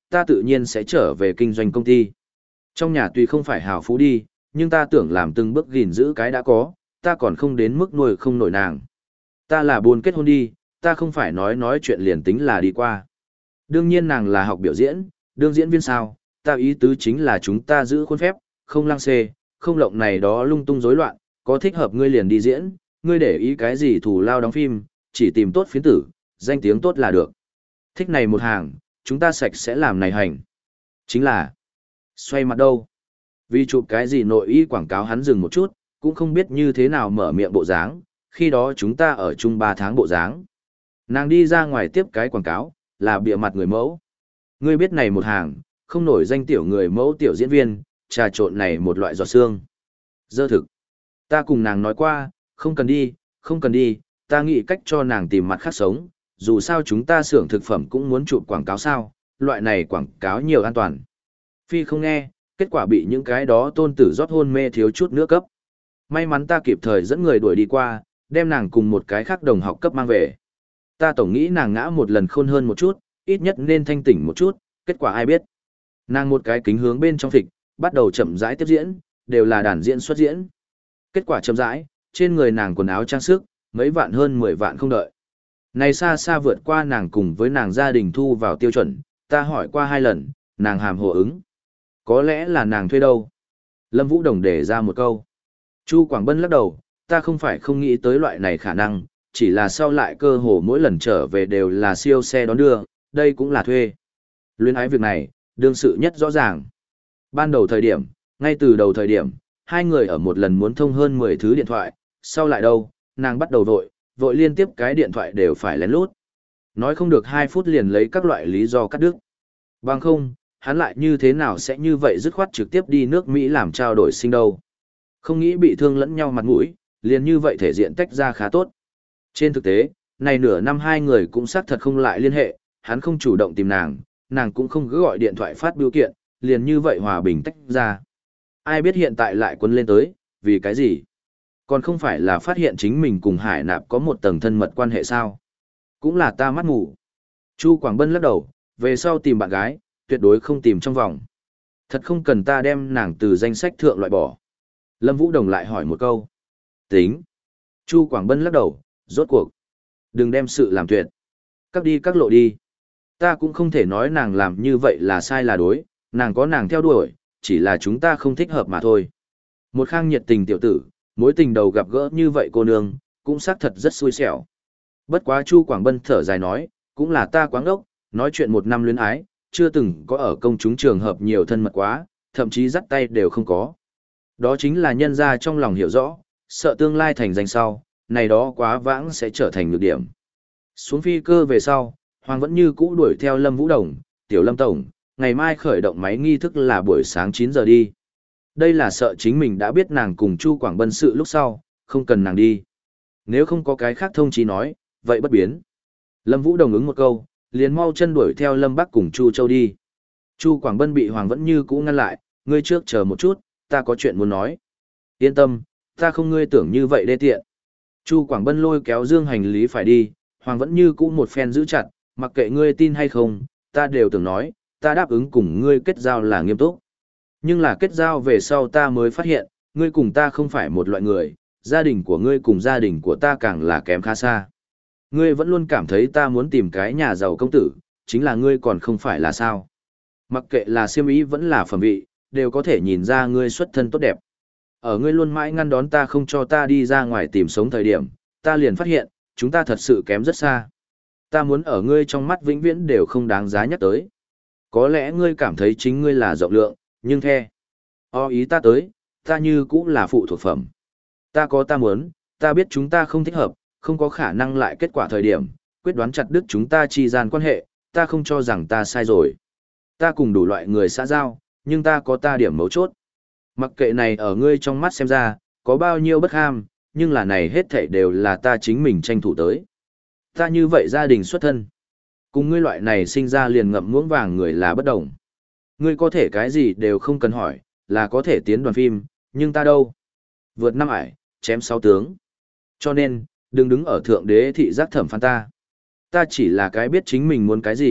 ta tự nhiên sẽ trở về kinh doanh công ty. Trong nhà tuy không phải hào phú đi, nhưng ta tưởng làm từng bước gìn giữ cái đã có, ta còn không đến mức nuôi không nổi nàng. Ta là buồn kết hôn đi, ta không phải nói nói chuyện liền tính là đi qua. Đương nhiên nàng là học biểu diễn, đương diễn viên sao, ta ý tứ chính là chúng ta giữ khuôn phép, không lăng xê, không lộng này đó lung tung rối loạn, có thích hợp ngươi liền đi diễn, ngươi để ý cái gì thủ lao đóng phim, chỉ tìm tốt phiến tử, danh tiếng tốt là được. Thích này một hàng, chúng ta sạch sẽ làm này hành. Chính là, xoay mặt đâu. Vì chụp cái gì nội y quảng cáo hắn dừng một chút, cũng không biết như thế nào mở miệng bộ dáng, khi đó chúng ta ở chung ba tháng bộ dáng. Nàng đi ra ngoài tiếp cái quảng cáo, là bịa mặt người mẫu. Ngươi biết này một hàng, không nổi danh tiểu người mẫu tiểu diễn viên, trà trộn này một loại giọt xương. Dơ thực. Ta cùng nàng nói qua, không cần đi, không cần đi, ta nghĩ cách cho nàng tìm mặt khác sống, dù sao chúng ta xưởng thực phẩm cũng muốn chụp quảng cáo sao, loại này quảng cáo nhiều an toàn. Phi không nghe, kết quả bị những cái đó tôn tử rót hôn mê thiếu chút nữa cấp. May mắn ta kịp thời dẫn người đuổi đi qua, đem nàng cùng một cái khác đồng học cấp mang về. Ta tổng nghĩ nàng ngã một lần khôn hơn một chút, ít nhất nên thanh tỉnh một chút, kết quả ai biết. Nàng một cái kính hướng bên trong thịt, bắt đầu chậm rãi tiếp diễn, đều là đàn diễn xuất diễn. Kết quả chậm rãi, trên người nàng quần áo trang sức, mấy vạn hơn mười vạn không đợi. Này xa xa vượt qua nàng cùng với nàng gia đình thu vào tiêu chuẩn, ta hỏi qua hai lần, nàng hàm hồ ứng. Có lẽ là nàng thuê đâu. Lâm Vũ Đồng để ra một câu. Chu Quảng Bân lắc đầu, ta không phải không nghĩ tới loại này khả năng, chỉ là sau lại cơ hồ mỗi lần trở về đều là siêu xe đón đưa, đây cũng là thuê. Luyến ái việc này, đương sự nhất rõ ràng. Ban đầu thời điểm, ngay từ đầu thời điểm, hai người ở một lần muốn thông hơn mười thứ điện thoại, sau lại đâu, nàng bắt đầu vội, vội liên tiếp cái điện thoại đều phải lén lút. Nói không được hai phút liền lấy các loại lý do cắt đứt. Bằng không, hắn lại như thế nào sẽ như vậy dứt khoát trực tiếp đi nước Mỹ làm trao đổi sinh đâu. Không nghĩ bị thương lẫn nhau mặt mũi, liền như vậy thể diện tách ra khá tốt. Trên thực tế, này nửa năm hai người cũng xác thật không lại liên hệ, hắn không chủ động tìm nàng, nàng cũng không cứ gọi điện thoại phát biểu kiện, liền như vậy hòa bình tách ra. Ai biết hiện tại lại quấn lên tới, vì cái gì? Còn không phải là phát hiện chính mình cùng Hải Nạp có một tầng thân mật quan hệ sao? Cũng là ta mắt ngủ. Chu Quảng Bân lắc đầu, về sau tìm bạn gái, tuyệt đối không tìm trong vòng. Thật không cần ta đem nàng từ danh sách thượng loại bỏ. Lâm Vũ Đồng lại hỏi một câu. Tính. Chu Quảng Bân lắc đầu, rốt cuộc. Đừng đem sự làm tuyệt. Các đi các lộ đi. Ta cũng không thể nói nàng làm như vậy là sai là đối, nàng có nàng theo đuổi, chỉ là chúng ta không thích hợp mà thôi. Một khang nhiệt tình tiểu tử, mối tình đầu gặp gỡ như vậy cô nương, cũng xác thật rất xui xẻo. Bất quá Chu Quảng Bân thở dài nói, cũng là ta quáng ốc, nói chuyện một năm luyến ái, chưa từng có ở công chúng trường hợp nhiều thân mật quá, thậm chí dắt tay đều không có. Đó chính là nhân ra trong lòng hiểu rõ, sợ tương lai thành danh sau, này đó quá vãng sẽ trở thành nhược điểm. Xuống phi cơ về sau, Hoàng vẫn như cũ đuổi theo Lâm Vũ Đồng, tiểu Lâm Tổng, ngày mai khởi động máy nghi thức là buổi sáng chín giờ đi. Đây là sợ chính mình đã biết nàng cùng Chu Quảng Bân sự lúc sau, không cần nàng đi. Nếu không có cái khác thông chí nói, vậy bất biến. Lâm Vũ Đồng ứng một câu, liền mau chân đuổi theo Lâm Bắc cùng Chu Châu đi. Chu Quảng Bân bị Hoàng vẫn như cũ ngăn lại, ngươi trước chờ một chút, ta có chuyện muốn nói. Yên tâm, ta không ngươi tưởng như vậy đê tiện. Chu Quảng Bân lôi kéo dương hành lý phải đi, Hoàng vẫn như cũ một phen giữ chặt, mặc kệ ngươi tin hay không, ta đều tưởng nói, ta đáp ứng cùng ngươi kết giao là nghiêm túc. Nhưng là kết giao về sau ta mới phát hiện, ngươi cùng ta không phải một loại người, gia đình của ngươi cùng gia đình của ta càng là kém khá xa. Ngươi vẫn luôn cảm thấy ta muốn tìm cái nhà giàu công tử, chính là ngươi còn không phải là sao. Mặc kệ là siêm ý vẫn là phẩm vị, đều có thể nhìn ra ngươi xuất thân tốt đẹp. Ở ngươi luôn mãi ngăn đón ta không cho ta đi ra ngoài tìm sống thời điểm, ta liền phát hiện, chúng ta thật sự kém rất xa. Ta muốn ở ngươi trong mắt vĩnh viễn đều không đáng giá nhắc tới. Có lẽ ngươi cảm thấy chính ngươi là rộng lượng, nhưng the. O ý ta tới, ta như cũng là phụ thuộc phẩm. Ta có ta muốn, ta biết chúng ta không thích hợp, không có khả năng lại kết quả thời điểm, quyết đoán chặt đứt chúng ta chi gian quan hệ, ta không cho rằng ta sai rồi. Ta cùng đủ loại người xã giao, nhưng ta có ta điểm mấu chốt. Mặc kệ này ở ngươi trong mắt xem ra, có bao nhiêu bất ham, nhưng là này hết thảy đều là ta chính mình tranh thủ tới. Ta như vậy gia đình xuất thân. Cùng ngươi loại này sinh ra liền ngậm muỗng vàng người là bất đồng. Ngươi có thể cái gì đều không cần hỏi, là có thể tiến đoàn phim, nhưng ta đâu? Vượt năm ải, chém sáu tướng. Cho nên, đừng đứng ở thượng đế thị giác thẩm phán ta. Ta chỉ là cái biết chính mình muốn cái gì,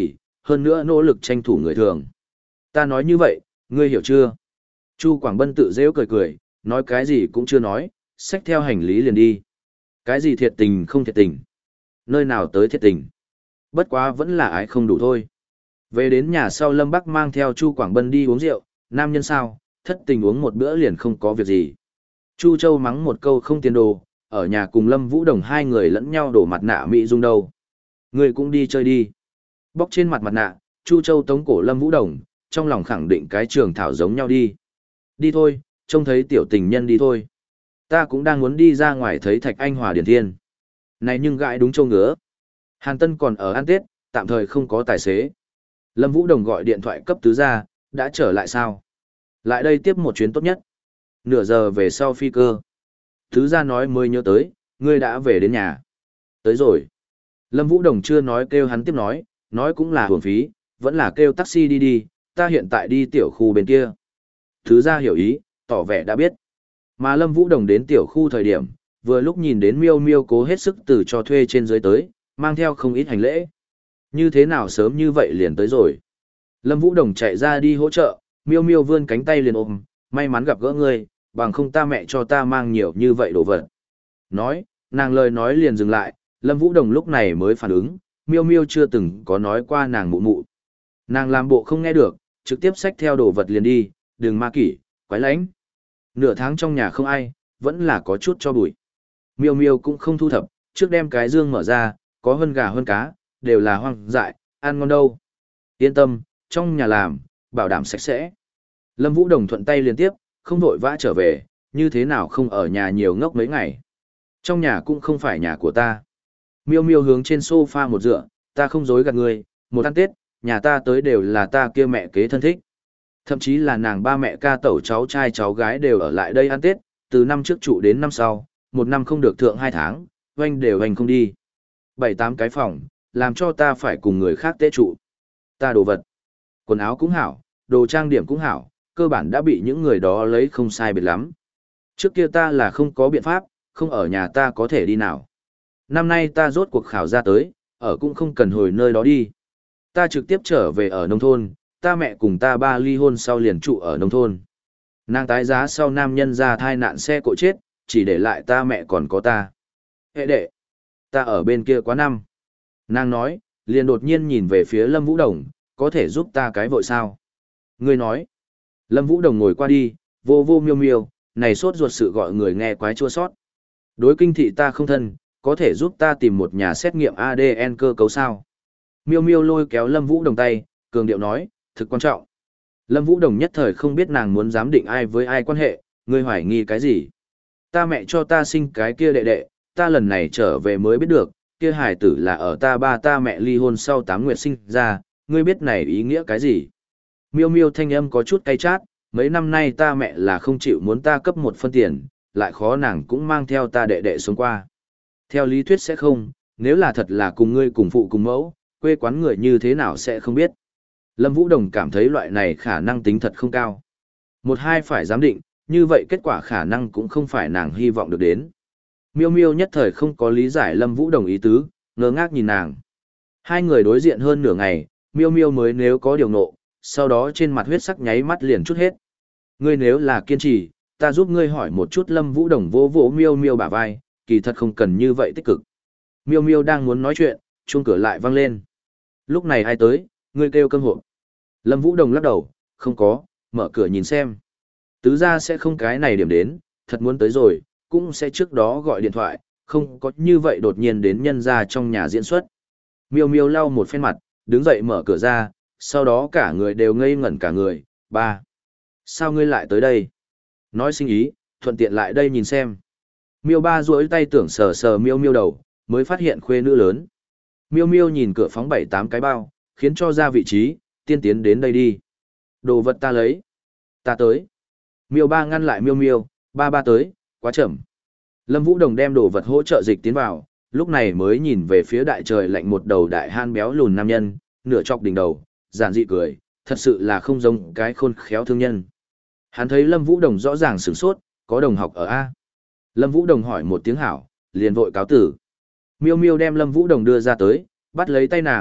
hơn nữa nỗ lực tranh thủ người thường. Ta nói như vậy, ngươi hiểu chưa? Chu Quảng Bân tự dễu cười cười, nói cái gì cũng chưa nói, xách theo hành lý liền đi. Cái gì thiệt tình không thiệt tình? Nơi nào tới thiệt tình? Bất quá vẫn là ái không đủ thôi. Về đến nhà sau Lâm Bắc mang theo Chu Quảng Bân đi uống rượu, nam nhân sao, thất tình uống một bữa liền không có việc gì. Chu Châu mắng một câu không tiền đồ, ở nhà cùng Lâm Vũ Đồng hai người lẫn nhau đổ mặt nạ Mỹ Dung đâu. Người cũng đi chơi đi. Bóc trên mặt mặt nạ, Chu Châu tống cổ Lâm Vũ Đồng, trong lòng khẳng định cái trường thảo giống nhau đi. Đi thôi, trông thấy tiểu tình nhân đi thôi. Ta cũng đang muốn đi ra ngoài thấy Thạch Anh Hòa Điển Thiên. Này nhưng gãi đúng châu ngứa. Hàn Tân còn ở ăn Tết, tạm thời không có tài xế. Lâm Vũ Đồng gọi điện thoại cấp tứ ra, đã trở lại sao? Lại đây tiếp một chuyến tốt nhất. Nửa giờ về sau phi cơ. Tứ ra nói mới nhớ tới, ngươi đã về đến nhà. Tới rồi. Lâm Vũ Đồng chưa nói kêu hắn tiếp nói, nói cũng là hưởng phí, vẫn là kêu taxi đi đi, ta hiện tại đi tiểu khu bên kia. Tứ ra hiểu ý, tỏ vẻ đã biết. Mà Lâm Vũ Đồng đến tiểu khu thời điểm, vừa lúc nhìn đến Miêu Miêu cố hết sức từ cho thuê trên dưới tới, mang theo không ít hành lễ. Như thế nào sớm như vậy liền tới rồi. Lâm Vũ Đồng chạy ra đi hỗ trợ, Miêu Miêu vươn cánh tay liền ôm, may mắn gặp gỡ ngươi, bằng không ta mẹ cho ta mang nhiều như vậy đồ vật. Nói, nàng lời nói liền dừng lại, Lâm Vũ Đồng lúc này mới phản ứng, Miêu Miêu chưa từng có nói qua nàng mụ mụ. Nàng làm bộ không nghe được, trực tiếp xách theo đồ vật liền đi, đừng ma kỷ, quái lánh. Nửa tháng trong nhà không ai, vẫn là có chút cho bụi. Miêu Miêu cũng không thu thập, trước đem cái dương mở ra, có hơn gà hơn cá, đều là hoang dại, ăn ngon đâu. Yên tâm, trong nhà làm, bảo đảm sạch sẽ. Lâm Vũ Đồng thuận tay liên tiếp, không vội vã trở về, như thế nào không ở nhà nhiều ngốc mấy ngày. Trong nhà cũng không phải nhà của ta. Miêu Miêu hướng trên sofa một dựa, ta không dối gạt người, một ăn Tết, nhà ta tới đều là ta kia mẹ kế thân thích. Thậm chí là nàng ba mẹ ca tẩu cháu trai cháu gái đều ở lại đây ăn Tết, từ năm trước trụ đến năm sau, một năm không được thượng hai tháng, oanh đều hành không đi. Bảy tám cái phòng, làm cho ta phải cùng người khác tế trụ. Ta đồ vật, quần áo cũng hảo, đồ trang điểm cũng hảo, cơ bản đã bị những người đó lấy không sai biệt lắm. Trước kia ta là không có biện pháp, không ở nhà ta có thể đi nào. Năm nay ta rốt cuộc khảo ra tới, ở cũng không cần hồi nơi đó đi. Ta trực tiếp trở về ở nông thôn, ta mẹ cùng ta ba ly hôn sau liền trụ ở nông thôn. Nàng tái giá sau nam nhân ra thai nạn xe cộ chết, chỉ để lại ta mẹ còn có ta. Hệ đệ, ta ở bên kia quá năm. Nàng nói, liền đột nhiên nhìn về phía Lâm Vũ Đồng, có thể giúp ta cái vội sao? Ngươi nói, Lâm Vũ Đồng ngồi qua đi, vô vô miêu miêu, này sốt ruột sự gọi người nghe quái chua sót. Đối kinh thị ta không thân, có thể giúp ta tìm một nhà xét nghiệm a đê en cơ cấu sao? Miêu miêu lôi kéo Lâm Vũ Đồng tay, cường điệu nói, thực quan trọng. Lâm Vũ Đồng nhất thời không biết nàng muốn giám định ai với ai quan hệ, ngươi hoài nghi cái gì? Ta mẹ cho ta sinh cái kia đệ đệ, ta lần này trở về mới biết được, kia hài tử là ở ta ba ta mẹ ly hôn sau tám nguyệt sinh ra, ngươi biết này ý nghĩa cái gì? Miêu miêu thanh âm có chút cay chát, mấy năm nay ta mẹ là không chịu muốn ta cấp một phân tiền, lại khó nàng cũng mang theo ta đệ đệ xuống qua. Theo lý thuyết sẽ không, nếu là thật là cùng ngươi cùng phụ cùng mẫu, quê quán người như thế nào sẽ không biết. Lâm Vũ Đồng cảm thấy loại này khả năng tính thật không cao. Một hai phải giám định, như vậy kết quả khả năng cũng không phải nàng hy vọng được đến. Miêu miêu nhất thời không có lý giải Lâm Vũ Đồng ý tứ, ngơ ngác nhìn nàng. Hai người đối diện hơn nửa ngày, miêu miêu mới nếu có điều nộ, sau đó trên mặt huyết sắc nháy mắt liền chút hết. Ngươi nếu là kiên trì, ta giúp ngươi hỏi một chút. Lâm Vũ Đồng vỗ vỗ miêu miêu bả vai, kỳ thật không cần như vậy tích cực. Miêu miêu đang muốn nói chuyện, chuông cửa lại vang lên. Lúc này ai tới, ngươi kêu cơm hộp. Lâm Vũ Đồng lắc đầu, không có, mở cửa nhìn xem. Tứ gia sẽ không cái này điểm đến, thật muốn tới rồi, cũng sẽ trước đó gọi điện thoại, không có như vậy đột nhiên đến nhân ra trong nhà diễn xuất. Miêu miêu lau một phen mặt, đứng dậy mở cửa ra, sau đó cả người đều ngây ngẩn cả người, ba. Sao ngươi lại tới đây? Nói sinh ý, thuận tiện lại đây nhìn xem. Miêu ba duỗi tay tưởng sờ sờ miêu miêu đầu, mới phát hiện khuê nữ lớn. Miêu miêu nhìn cửa phóng bảy tám cái bao, khiến cho ra vị trí, tiên tiến đến đây đi. Đồ vật ta lấy. Ta tới. Miêu ba ngăn lại miêu miêu, ba ba tới, quá chậm. Lâm Vũ Đồng đem đồ vật hỗ trợ dịch tiến vào, lúc này mới nhìn về phía đại trời lạnh một đầu đại han béo lùn nam nhân, nửa chọc đỉnh đầu, giản dị cười, thật sự là không giống cái khôn khéo thương nhân. Hắn thấy Lâm Vũ Đồng rõ ràng sửng sốt, có đồng học ở A. Lâm Vũ Đồng hỏi một tiếng hảo, liền vội cáo tử. Miêu miêu đem Lâm Vũ Đồng đưa ra tới, bắt lấy tay nàng,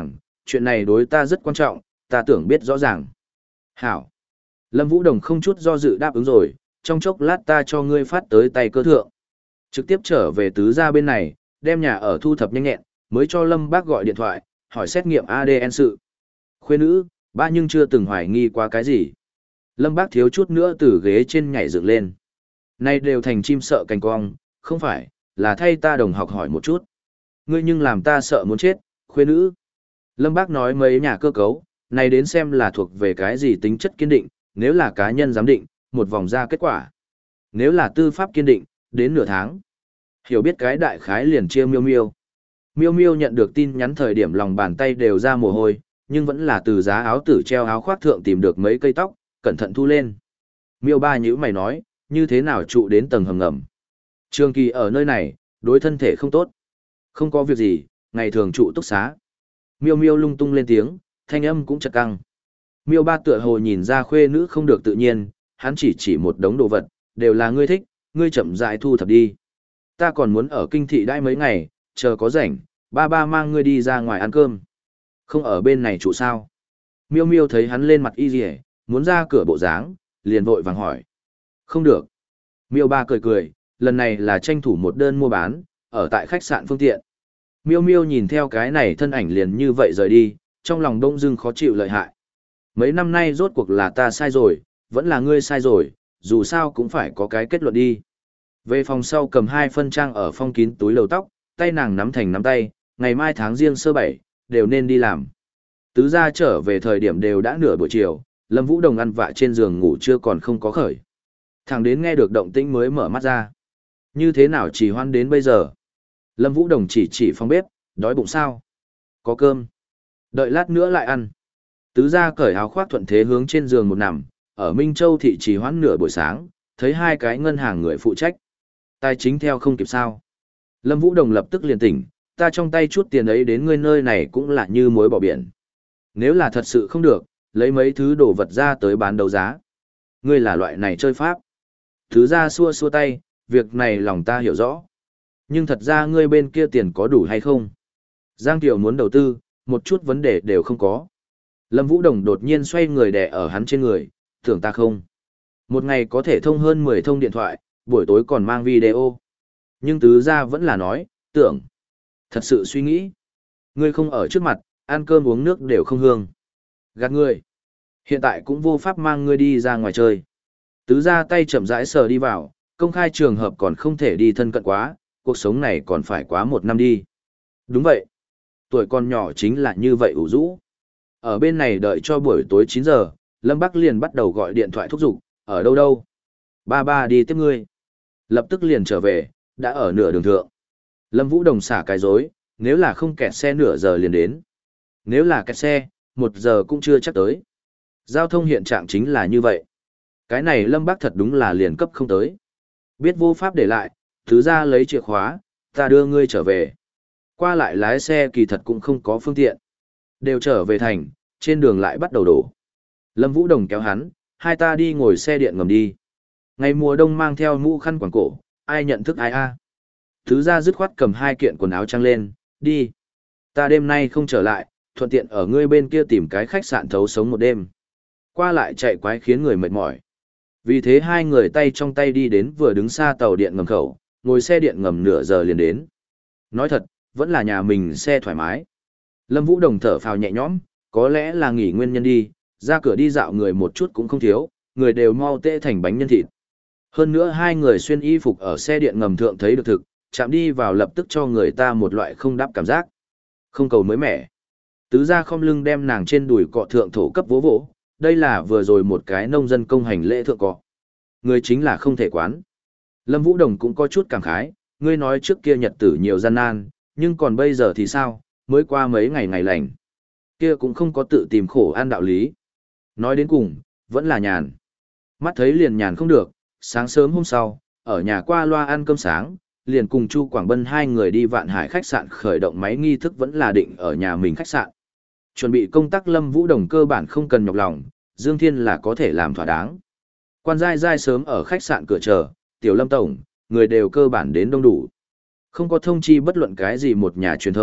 chuyện này đối ta rất quan trọng, ta tưởng biết rõ ràng. Hảo. Lâm Vũ Đồng không chút do dự đáp ứng rồi, trong chốc lát ta cho ngươi phát tới tay cơ thượng. Trực tiếp trở về tứ gia bên này, đem nhà ở thu thập nhanh nhẹn, mới cho Lâm bác gọi điện thoại, hỏi xét nghiệm a đê en sự. Khuê nữ, ba nhưng chưa từng hoài nghi qua cái gì. Lâm bác thiếu chút nữa từ ghế trên nhảy dựng lên. Nay đều thành chim sợ cành cong, không phải, là thay ta đồng học hỏi một chút. Ngươi nhưng làm ta sợ muốn chết, khuê nữ. Lâm bác nói mấy nhà cơ cấu, này đến xem là thuộc về cái gì tính chất kiên định, nếu là cá nhân giám định, một vòng ra kết quả. Nếu là tư pháp kiên định, đến nửa tháng. Hiểu biết cái đại khái liền chia miêu miêu. Miêu miêu nhận được tin nhắn thời điểm lòng bàn tay đều ra mồ hôi, nhưng vẫn là từ giá áo tử treo áo khoác thượng tìm được mấy cây tóc, cẩn thận thu lên. Miêu ba nhữ mày nói, như thế nào trụ đến tầng hầm ngầm. Trường kỳ ở nơi này, đối thân thể không tốt. Không có việc gì, ngày thường trụ túc xá. Miêu miêu lung tung lên tiếng, thanh âm cũng chật căng. Miêu ba tựa hồ nhìn ra khuê nữ không được tự nhiên, hắn chỉ chỉ một đống đồ vật, đều là ngươi thích, ngươi chậm rãi thu thập đi. Ta còn muốn ở kinh thị đãi mấy ngày, chờ có rảnh, ba ba mang ngươi đi ra ngoài ăn cơm. Không ở bên này trụ sao? Miêu miêu thấy hắn lên mặt y rỉ, muốn ra cửa bộ dáng, liền vội vàng hỏi. Không được. Miêu ba cười cười, lần này là tranh thủ một đơn mua bán, ở tại khách sạn phương tiện. Miêu miêu nhìn theo cái này thân ảnh liền như vậy rời đi, trong lòng đông dưng khó chịu lợi hại. Mấy năm nay rốt cuộc là ta sai rồi, vẫn là ngươi sai rồi, dù sao cũng phải có cái kết luận đi. Về phòng sau cầm hai phân trang ở phong kín túi lầu tóc, tay nàng nắm thành nắm tay, ngày mai tháng riêng sơ bảy, đều nên đi làm. Tứ gia trở về thời điểm đều đã nửa buổi chiều, Lâm Vũ Đồng ăn vạ trên giường ngủ chưa còn không có khởi. Thằng đến nghe được động tĩnh mới mở mắt ra. Như thế nào chỉ hoan đến bây giờ? Lâm Vũ Đồng chỉ chỉ phòng bếp, đói bụng sao? Có cơm. Đợi lát nữa lại ăn. Tứ gia cởi áo khoác thuận thế hướng trên giường một nằm, ở Minh Châu thị trì hoãn nửa buổi sáng, thấy hai cái ngân hàng người phụ trách. Tài chính theo không kịp sao. Lâm Vũ Đồng lập tức liền tỉnh, ta trong tay chút tiền ấy đến ngươi nơi này cũng là như muối bỏ biển. Nếu là thật sự không được, lấy mấy thứ đồ vật ra tới bán đấu giá. Ngươi là loại này chơi pháp. Thứ ra xua xua tay, việc này lòng ta hiểu rõ. Nhưng thật ra ngươi bên kia tiền có đủ hay không? Giang Tiểu muốn đầu tư, một chút vấn đề đều không có. Lâm Vũ Đồng đột nhiên xoay người đè ở hắn trên người, tưởng ta không. Một ngày có thể thông hơn mười thông điện thoại, buổi tối còn mang video. Nhưng tứ ra vẫn là nói, tưởng. Thật sự suy nghĩ. Ngươi không ở trước mặt, ăn cơm uống nước đều không hương. Gạt ngươi. Hiện tại cũng vô pháp mang ngươi đi ra ngoài chơi. Tứ ra tay chậm rãi sờ đi vào, công khai trường hợp còn không thể đi thân cận quá, cuộc sống này còn phải quá một năm đi. Đúng vậy. Tuổi con nhỏ chính là như vậy ủ rũ. Ở bên này đợi cho buổi tối chín giờ, Lâm Bắc liền bắt đầu gọi điện thoại thúc giục, ở đâu đâu. Ba ba đi tiếp ngươi. Lập tức liền trở về, đã ở nửa đường thượng. Lâm Vũ Đồng xả cái dối, nếu là không kẹt xe nửa giờ liền đến. Nếu là kẹt xe, một giờ cũng chưa chắc tới. Giao thông hiện trạng chính là như vậy. Cái này Lâm Bắc thật đúng là liền cấp không tới. Biết vô pháp để lại, thứ ra lấy chìa khóa, ta đưa ngươi trở về. Qua lại lái xe kỳ thật cũng không có phương tiện. Đều trở về thành, trên đường lại bắt đầu đổ. Lâm Vũ Đồng kéo hắn, hai ta đi ngồi xe điện ngầm đi. Ngày mùa đông mang theo mũ khăn quàng cổ, ai nhận thức ai a? Thứ ra dứt khoát cầm hai kiện quần áo trăng lên, đi. Ta đêm nay không trở lại, thuận tiện ở ngươi bên kia tìm cái khách sạn thấu sống một đêm. Qua lại chạy quái khiến người mệt mỏi. Vì thế hai người tay trong tay đi đến vừa đứng xa tàu điện ngầm khẩu, ngồi xe điện ngầm nửa giờ liền đến. Nói thật, vẫn là nhà mình xe thoải mái. Lâm Vũ Đồng thở phào nhẹ nhõm, có lẽ là nghỉ nguyên nhân đi, ra cửa đi dạo người một chút cũng không thiếu, người đều mau tê thành bánh nhân thịt. Hơn nữa hai người xuyên y phục ở xe điện ngầm thượng thấy được thực, chạm đi vào lập tức cho người ta một loại không đáp cảm giác. Không cầu mới mẻ. Tứ gia không lưng đem nàng trên đùi cọ thượng thổ cấp vỗ vỗ, đây là vừa rồi một cái nông dân công hành lễ thượng cọ. Người chính là không thể quán. Lâm Vũ Đồng cũng có chút cảm khái, ngươi nói trước kia nhật tử nhiều gian nan, nhưng còn bây giờ thì sao, mới qua mấy ngày ngày lành. Kia cũng không có tự tìm khổ ăn đạo lý. Nói đến cùng, vẫn là nhàn. Mắt thấy liền nhàn không được, sáng sớm hôm sau, ở nhà qua loa ăn cơm sáng, liền cùng Chu Quảng Bân hai người đi Vạn Hải khách sạn khởi động máy nghi thức vẫn là định ở nhà mình khách sạn. Chuẩn bị công tác Lâm Vũ Đồng cơ bản không cần nhọc lòng, Dương Thiên là có thể làm thỏa đáng. Quan giai giai sớm ở khách sạn cửa chờ, Tiểu Lâm Tổng, người đều cơ bản đến đông đủ. Không có thông chi bất luận cái gì một nhà truyền thông,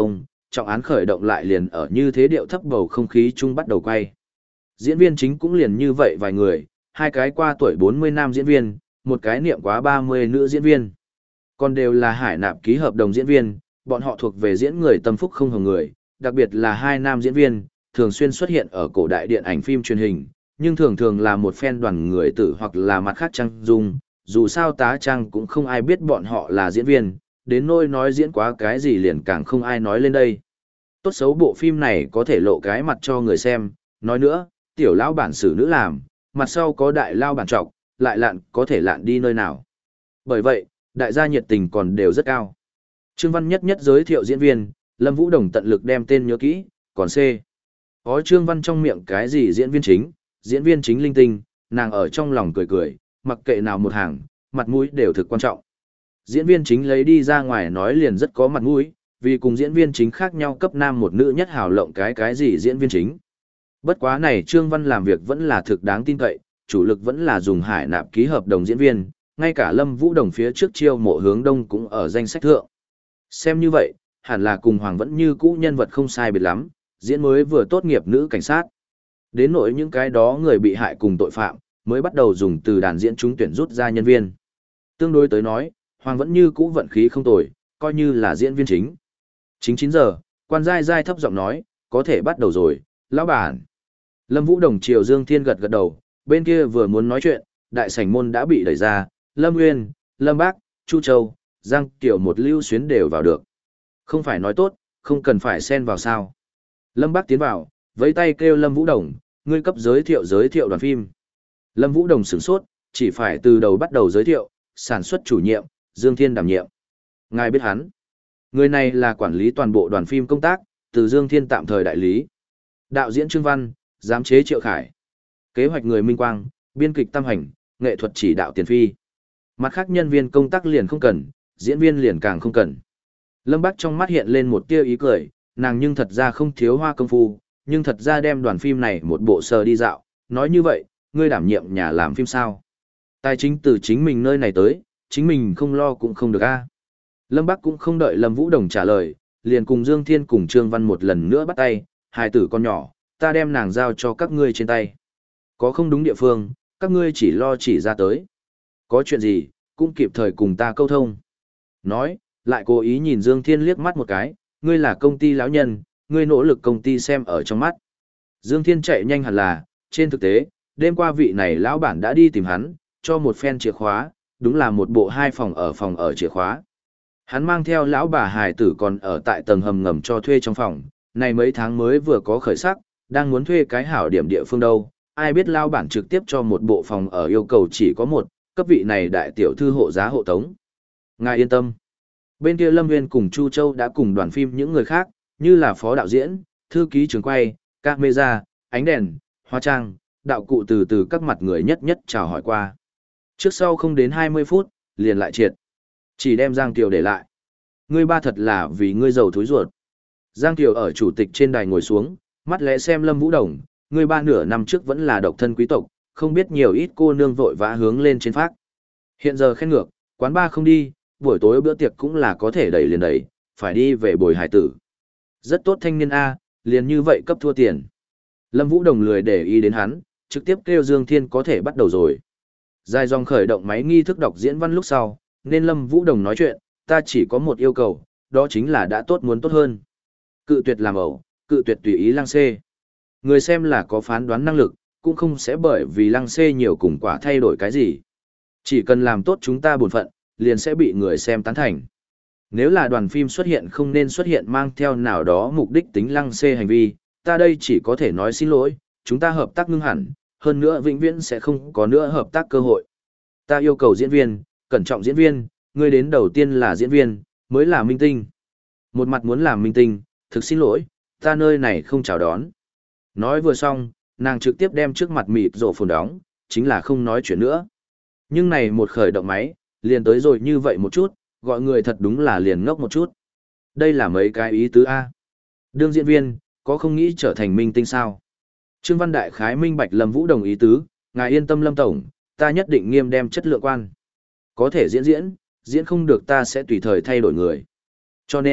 trọng án khởi động lại liền ở như thế điệu thấp bầu không khí chung bắt đầu quay. Diễn viên chính cũng liền như vậy vài người, hai cái qua tuổi bốn mươi nam diễn viên, một cái niệm quá ba mươi nữ diễn viên. Còn đều là hải nạp ký hợp đồng diễn viên, bọn họ thuộc về diễn người tâm phúc không hồng người, đặc biệt là hai nam diễn viên, thường xuyên xuất hiện ở cổ đại điện ảnh phim truyền hình, nhưng thường thường là một phen đoàn người tử hoặc là mặt khác trang dung, dù sao tá trang cũng không ai biết bọn họ là diễn viên, đến nỗi nói diễn quá cái gì liền càng không ai nói lên đây. Tốt xấu bộ phim này có thể lộ cái mặt cho người xem, nói nữa, tiểu lão bản xử nữ làm, mặt sau có đại lao bản trọc, lại lạn có thể lạn đi nơi nào. Bởi vậy, đại gia nhiệt tình còn đều rất cao. Trương Văn nhất nhất giới thiệu diễn viên, Lâm Vũ Đồng tận lực đem tên nhớ kỹ, còn C. Có Trương Văn trong miệng cái gì diễn viên chính, diễn viên chính linh tinh, nàng ở trong lòng cười cười, mặc kệ nào một hàng, mặt mũi đều thực quan trọng. Diễn viên chính lấy đi ra ngoài nói liền rất có mặt mũi, vì cùng diễn viên chính khác nhau cấp nam một nữ nhất hào lộng cái cái gì diễn viên chính. Bất quá này Trương Văn làm việc vẫn là thực đáng tin cậy, chủ lực vẫn là dùng hải nạp ký hợp đồng diễn viên, ngay cả Lâm Vũ Đồng phía trước chiêu mộ hướng đông cũng ở danh sách thượng. Xem như vậy, hẳn là cùng Hoàng vẫn như cũ nhân vật không sai biệt lắm, diễn mới vừa tốt nghiệp nữ cảnh sát. Đến nỗi những cái đó người bị hại cùng tội phạm, mới bắt đầu dùng từ đàn diễn chúng tuyển rút ra nhân viên. Tương đối tới nói, Hoàng vẫn như cũ vận khí không tồi, coi như là diễn viên chính. Chính chín giờ, quan giai giai thấp giọng nói, có thể bắt đầu rồi, lão bản. Lâm Vũ Đồng chiều Dương Thiên gật gật đầu, bên kia vừa muốn nói chuyện, đại sảnh môn đã bị đẩy ra, Lâm Nguyên, Lâm Bác, Chu Châu, Giang Kiều một lưu xuyến đều vào được. Không phải nói tốt, không cần phải xen vào sao. Lâm Bác tiến vào, với tay kêu Lâm Vũ Đồng, ngươi cấp giới thiệu giới thiệu đoàn phim. Lâm Vũ Đồng sửng sốt, chỉ phải từ đầu bắt đầu giới thiệu, sản xuất chủ nhiệm, Dương Thiên đảm nhiệm. Ngài biết hắn. Người này là quản lý toàn bộ đoàn phim công tác, từ Dương Thiên tạm thời đại lý. Đạo diễn Trương Văn, giám chế Triệu Khải. Kế hoạch người Minh Quang, biên kịch Tam Hành, nghệ thuật chỉ đạo Tiền Phi. Mặt khác nhân viên công tác liền không cần, diễn viên liền càng không cần. Lâm Bác trong mắt hiện lên một tia ý cười, nàng nhưng thật ra không thiếu hoa công phu, nhưng thật ra đem đoàn phim này một bộ sờ đi dạo, nói như vậy, ngươi đảm nhiệm nhà làm phim sao? Tài chính từ chính mình nơi này tới, chính mình không lo cũng không được a. Lâm Bác cũng không đợi Lâm Vũ Đồng trả lời, liền cùng Dương Thiên cùng Trương Văn một lần nữa bắt tay, hai tử con nhỏ, ta đem nàng giao cho các ngươi trên tay. Có không đúng địa phương, các ngươi chỉ lo chỉ ra tới. Có chuyện gì, cũng kịp thời cùng ta câu thông. Nói, lại cố ý nhìn Dương Thiên liếc mắt một cái, ngươi là công ty lão nhân, ngươi nỗ lực công ty xem ở trong mắt. Dương Thiên chạy nhanh hẳn là, trên thực tế, đêm qua vị này lão bản đã đi tìm hắn, cho một phen chìa khóa, đúng là một bộ hai phòng ở phòng ở chìa khóa. Hắn mang theo lão bà hài tử còn ở tại tầng hầm ngầm cho thuê trong phòng, này mấy tháng mới vừa có khởi sắc, đang muốn thuê cái hảo điểm địa phương đâu, ai biết lão bản trực tiếp cho một bộ phòng ở yêu cầu chỉ có một, cấp vị này đại tiểu thư hộ giá hộ tống. Ngài yên tâm. Bên kia Lâm Nguyên cùng Chu Châu đã cùng đoàn phim những người khác, như là phó đạo diễn, thư ký trường quay, camera, ánh đèn, hóa trang, đạo cụ từ từ các mặt người nhất nhất chào hỏi qua. Trước sau không đến hai mươi phút, liền lại triệt. Chỉ đem Giang Kiều để lại. Ngươi ba thật là vì ngươi giàu thúi ruột. Giang Kiều ở chủ tịch trên đài ngồi xuống, mắt lẽ xem Lâm Vũ Đồng, ngươi ba nửa năm trước vẫn là độc thân quý tộc, không biết nhiều ít cô nương vội vã hướng lên trên phác. Hiện giờ khen ngược, quán ba không đi, buổi tối bữa tiệc cũng là có thể đẩy liền đẩy, phải đi về bồi hải tử. Rất tốt thanh niên A, liền như vậy cấp thua tiền. Lâm Vũ Đồng lười để ý đến hắn, trực tiếp kêu Dương Thiên có thể bắt đầu rồi. Dài dòng khởi động máy nghi thức đọc diễn văn lúc sau, nên Lâm Vũ Đồng nói chuyện, ta chỉ có một yêu cầu, đó chính là đã tốt muốn tốt hơn. Cự tuyệt làm ẩu, cự tuyệt tùy ý lăng xê. Người xem là có phán đoán năng lực, cũng không sẽ bởi vì lăng xê nhiều cùng quả thay đổi cái gì. Chỉ cần làm tốt chúng ta bổn phận, liền sẽ bị người xem tán thành. Nếu là đoàn phim xuất hiện không nên xuất hiện mang theo nào đó mục đích tính lăng xê hành vi, ta đây chỉ có thể nói xin lỗi, chúng ta hợp tác ngưng hẳn, hơn nữa vĩnh viễn sẽ không có nữa hợp tác cơ hội. Ta yêu cầu diễn viên, cẩn trọng diễn viên, ngươi đến đầu tiên là diễn viên, mới là minh tinh. Một mặt muốn làm minh tinh, thực xin lỗi, ta nơi này không chào đón. Nói vừa xong, nàng trực tiếp đem trước mặt mịt rổ phồn đóng, chính là không nói chuyện nữa. Nhưng này một khởi động máy, liền tới rồi như vậy một chút, gọi người thật đúng là liền ngốc một chút. Đây là mấy cái ý tứ A. Đương diễn viên, có không nghĩ trở thành minh tinh sao? Trương Văn Đại khái minh bạch Lâm Vũ Đồng ý tứ, ngài yên tâm Lâm Tổng, ta nhất định nghiêm đem chất lượng quan. Có thể diễn diễn, diễn không được ta sẽ tùy thời thay đổi người. Cho nên,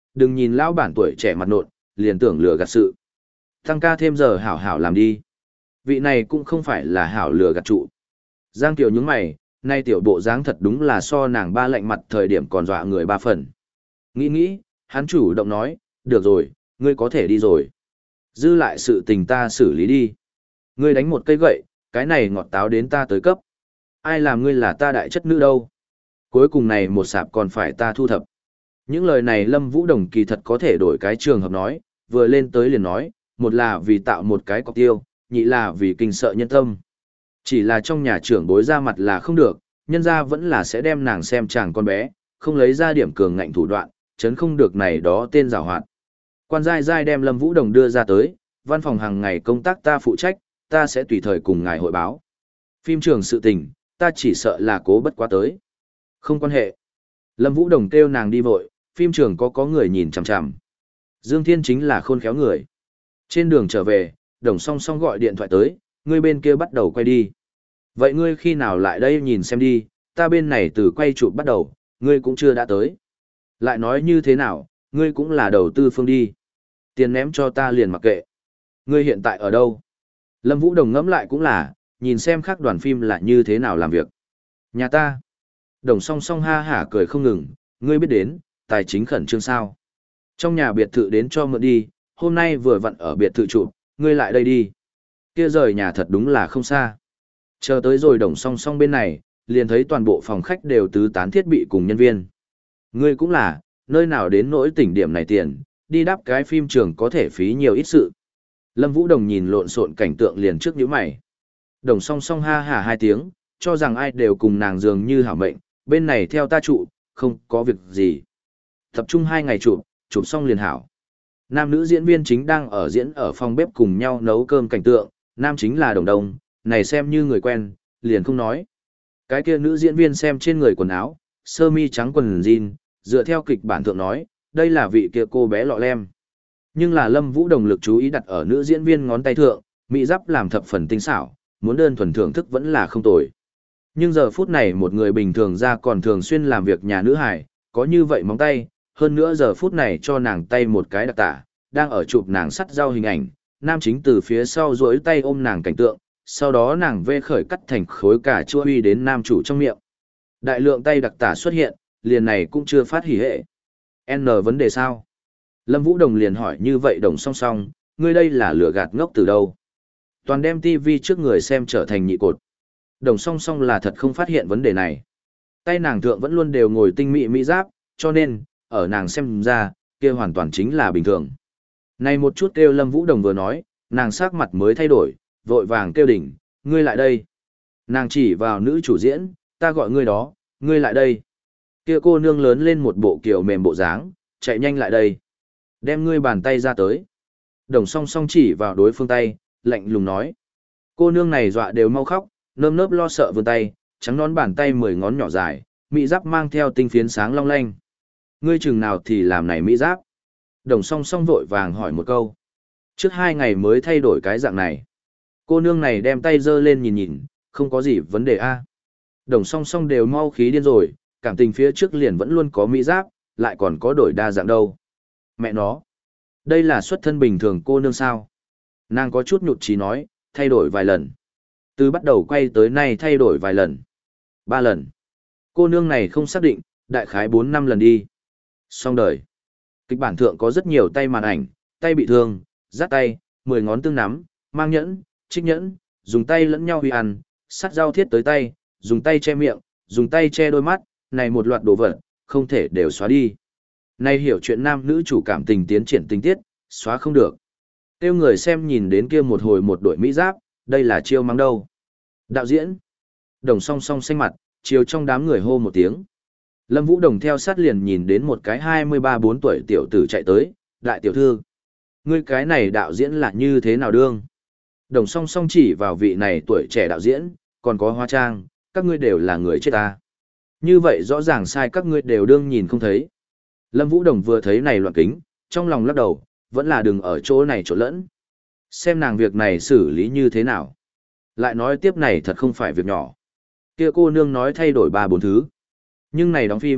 đừng nhìn lão bản tuổi trẻ mặt nộn, liền tưởng lừa gạt sự. Tăng ca thêm giờ hảo hảo làm đi. Vị này cũng không phải là hảo lừa gạt trụ. Giang Kiều nhướng mày, nay tiểu bộ dáng thật đúng là so nàng ba lạnh mặt thời điểm còn dọa người ba phần. Nghĩ nghĩ, hắn chủ động nói, được rồi, ngươi có thể đi rồi. Dư lại sự tình ta xử lý đi. Ngươi đánh một cây gậy, cái này ngọt táo đến ta tới cấp. Ai làm ngươi là ta đại chất nữ đâu. Cuối cùng này một sạp còn phải ta thu thập. Những lời này Lâm Vũ Đồng kỳ thật có thể đổi cái trường hợp nói, vừa lên tới liền nói, một là vì tạo một cái cọc tiêu, nhị là vì kinh sợ nhân tâm. Chỉ là trong nhà trưởng bối ra mặt là không được, nhân ra vẫn là sẽ đem nàng xem chàng con bé, không lấy ra điểm cường ngạnh thủ đoạn, chấn không được này đó tên giảo hoạt. Quan giai giai đem Lâm Vũ Đồng đưa ra tới, văn phòng hàng ngày công tác ta phụ trách, ta sẽ tùy thời cùng ngài hội báo. Phim trường sự tình, ta chỉ sợ là cố bất quá tới. Không quan hệ. Lâm Vũ Đồng kêu nàng đi vội, phim trường có có người nhìn chằm chằm. Dương Thiên chính là khôn khéo người. Trên đường trở về, Đồng song song gọi điện thoại tới, ngươi bên kia bắt đầu quay đi. Vậy ngươi khi nào lại đây nhìn xem đi, ta bên này từ quay chụp bắt đầu, ngươi cũng chưa đã tới. Lại nói như thế nào, ngươi cũng là đầu tư phương đi. Tiền ném cho ta liền mặc kệ. Ngươi hiện tại ở đâu? Lâm Vũ Đồng ngẫm lại cũng là, nhìn xem khác đoàn phim là như thế nào làm việc. Nhà ta. Đồng song song ha hả cười không ngừng, ngươi biết đến, tài chính khẩn trương sao. Trong nhà biệt thự đến cho mượn đi, hôm nay vừa vặn ở biệt thự chụp, ngươi lại đây đi. Kia rời nhà thật đúng là không xa. Chờ tới rồi đồng song song bên này, liền thấy toàn bộ phòng khách đều tứ tán thiết bị cùng nhân viên. Ngươi cũng là, nơi nào đến nỗi tỉnh điểm này tiền, đi đáp cái phim trường có thể phí nhiều ít sự. Lâm Vũ Đồng nhìn lộn xộn cảnh tượng liền trước nhíu mày. Đồng song song ha hả hai tiếng, cho rằng ai đều cùng nàng dường như hảo mệnh, bên này theo ta trụ, không có việc gì. Tập trung hai ngày chụp, chụp xong liền hảo. Nam nữ diễn viên chính đang ở diễn ở phòng bếp cùng nhau nấu cơm cảnh tượng, nam chính là Đồng Đông, này xem như người quen, liền không nói. Cái kia nữ diễn viên xem trên người quần áo, sơ mi trắng quần jean, dựa theo kịch bản thượng nói, đây là vị kia cô bé lọ lem. Nhưng là Lâm Vũ Đồng lực chú ý đặt ở nữ diễn viên ngón tay thượng, mỹ giáp làm thập phần tinh xảo, muốn đơn thuần thưởng thức vẫn là không tồi. Nhưng giờ phút này một người bình thường ra còn thường xuyên làm việc nhà nữ hải, có như vậy móng tay, hơn nữa giờ phút này cho nàng tay một cái đặc tả, đang ở chụp nàng sắt rau hình ảnh, nam chính từ phía sau duỗi tay ôm nàng cảnh tượng, sau đó nàng vê khởi cắt thành khối cà chua uy đến nam chủ trong miệng. Đại lượng tay đặc tả xuất hiện, liền này cũng chưa phát hỉ hệ. N vấn đề sao? Lâm Vũ Đồng liền hỏi như vậy Đồng song song, ngươi đây là lửa gạt ngốc từ đâu? Toàn đem tivi trước người xem trở thành nhị cột. Đồng song song là thật không phát hiện vấn đề này. Tay nàng thượng vẫn luôn đều ngồi tinh mỹ mỹ giáp, cho nên, ở nàng xem ra, kia hoàn toàn chính là bình thường. Này một chút kêu Lâm Vũ Đồng vừa nói, nàng sắc mặt mới thay đổi, vội vàng kêu đỉnh, ngươi lại đây. Nàng chỉ vào nữ chủ diễn, ta gọi ngươi đó, ngươi lại đây. Kia cô nương lớn lên một bộ kiểu mềm bộ dáng, chạy nhanh lại đây. Đem ngươi bàn tay ra tới. Đồng song song chỉ vào đối phương tay, lạnh lùng nói. Cô nương này dọa đều mau khóc, nơm nớp lo sợ vươn tay, trắng nón bàn tay mười ngón nhỏ dài, mỹ giáp mang theo tinh phiến sáng long lanh. Ngươi chừng nào thì làm này mỹ giáp? Đồng song song vội vàng hỏi một câu. Trước hai ngày mới thay đổi cái dạng này. Cô nương này đem tay giơ lên nhìn nhìn, không có gì vấn đề a. Đồng song song đều mau khí điên rồi, cảm tình phía trước liền vẫn luôn có mỹ giáp, lại còn có đổi đa dạng đâu. Mẹ nó, đây là xuất thân bình thường cô nương sao? Nàng có chút nhụt chí nói, thay đổi vài lần. Từ bắt đầu quay tới nay thay đổi vài lần. Ba lần. Cô nương này không xác định, đại khái bốn năm lần đi. Xong đời. Kịch bản thượng có rất nhiều tay màn ảnh, tay bị thương, rát tay, mười ngón tương nắm, mang nhẫn, trích nhẫn, dùng tay lẫn nhau huy ăn, sắt dao thiết tới tay, dùng tay che miệng, dùng tay che đôi mắt, này một loạt đồ vật, không thể đều xóa đi. Này hiểu chuyện nam nữ chủ cảm tình tiến triển tình tiết, xóa không được. Tiêu người xem nhìn đến kia một hồi một đội mỹ giáp, đây là chiêu mang đâu. Đạo diễn. Đồng song song xanh mặt, chiều trong đám người hô một tiếng. Lâm Vũ Đồng theo sát liền nhìn đến một cái hai mươi ba bốn tuổi tiểu tử chạy tới, đại tiểu thư. Ngươi cái này đạo diễn là như thế nào đương? Đồng song song chỉ vào vị này tuổi trẻ đạo diễn, còn có hóa trang, các ngươi đều là người chết ta. Như vậy rõ ràng sai các ngươi đều đương nhìn không thấy. Lâm Vũ Đồng vừa thấy này loạn kính, trong lòng lắc đầu, vẫn là đừng ở chỗ này chỗ lẫn. Xem nàng việc này xử lý như thế nào. Lại nói tiếp này thật không phải việc nhỏ. Kia cô nương nói thay đổi ba bốn thứ. Nhưng này đóng phim,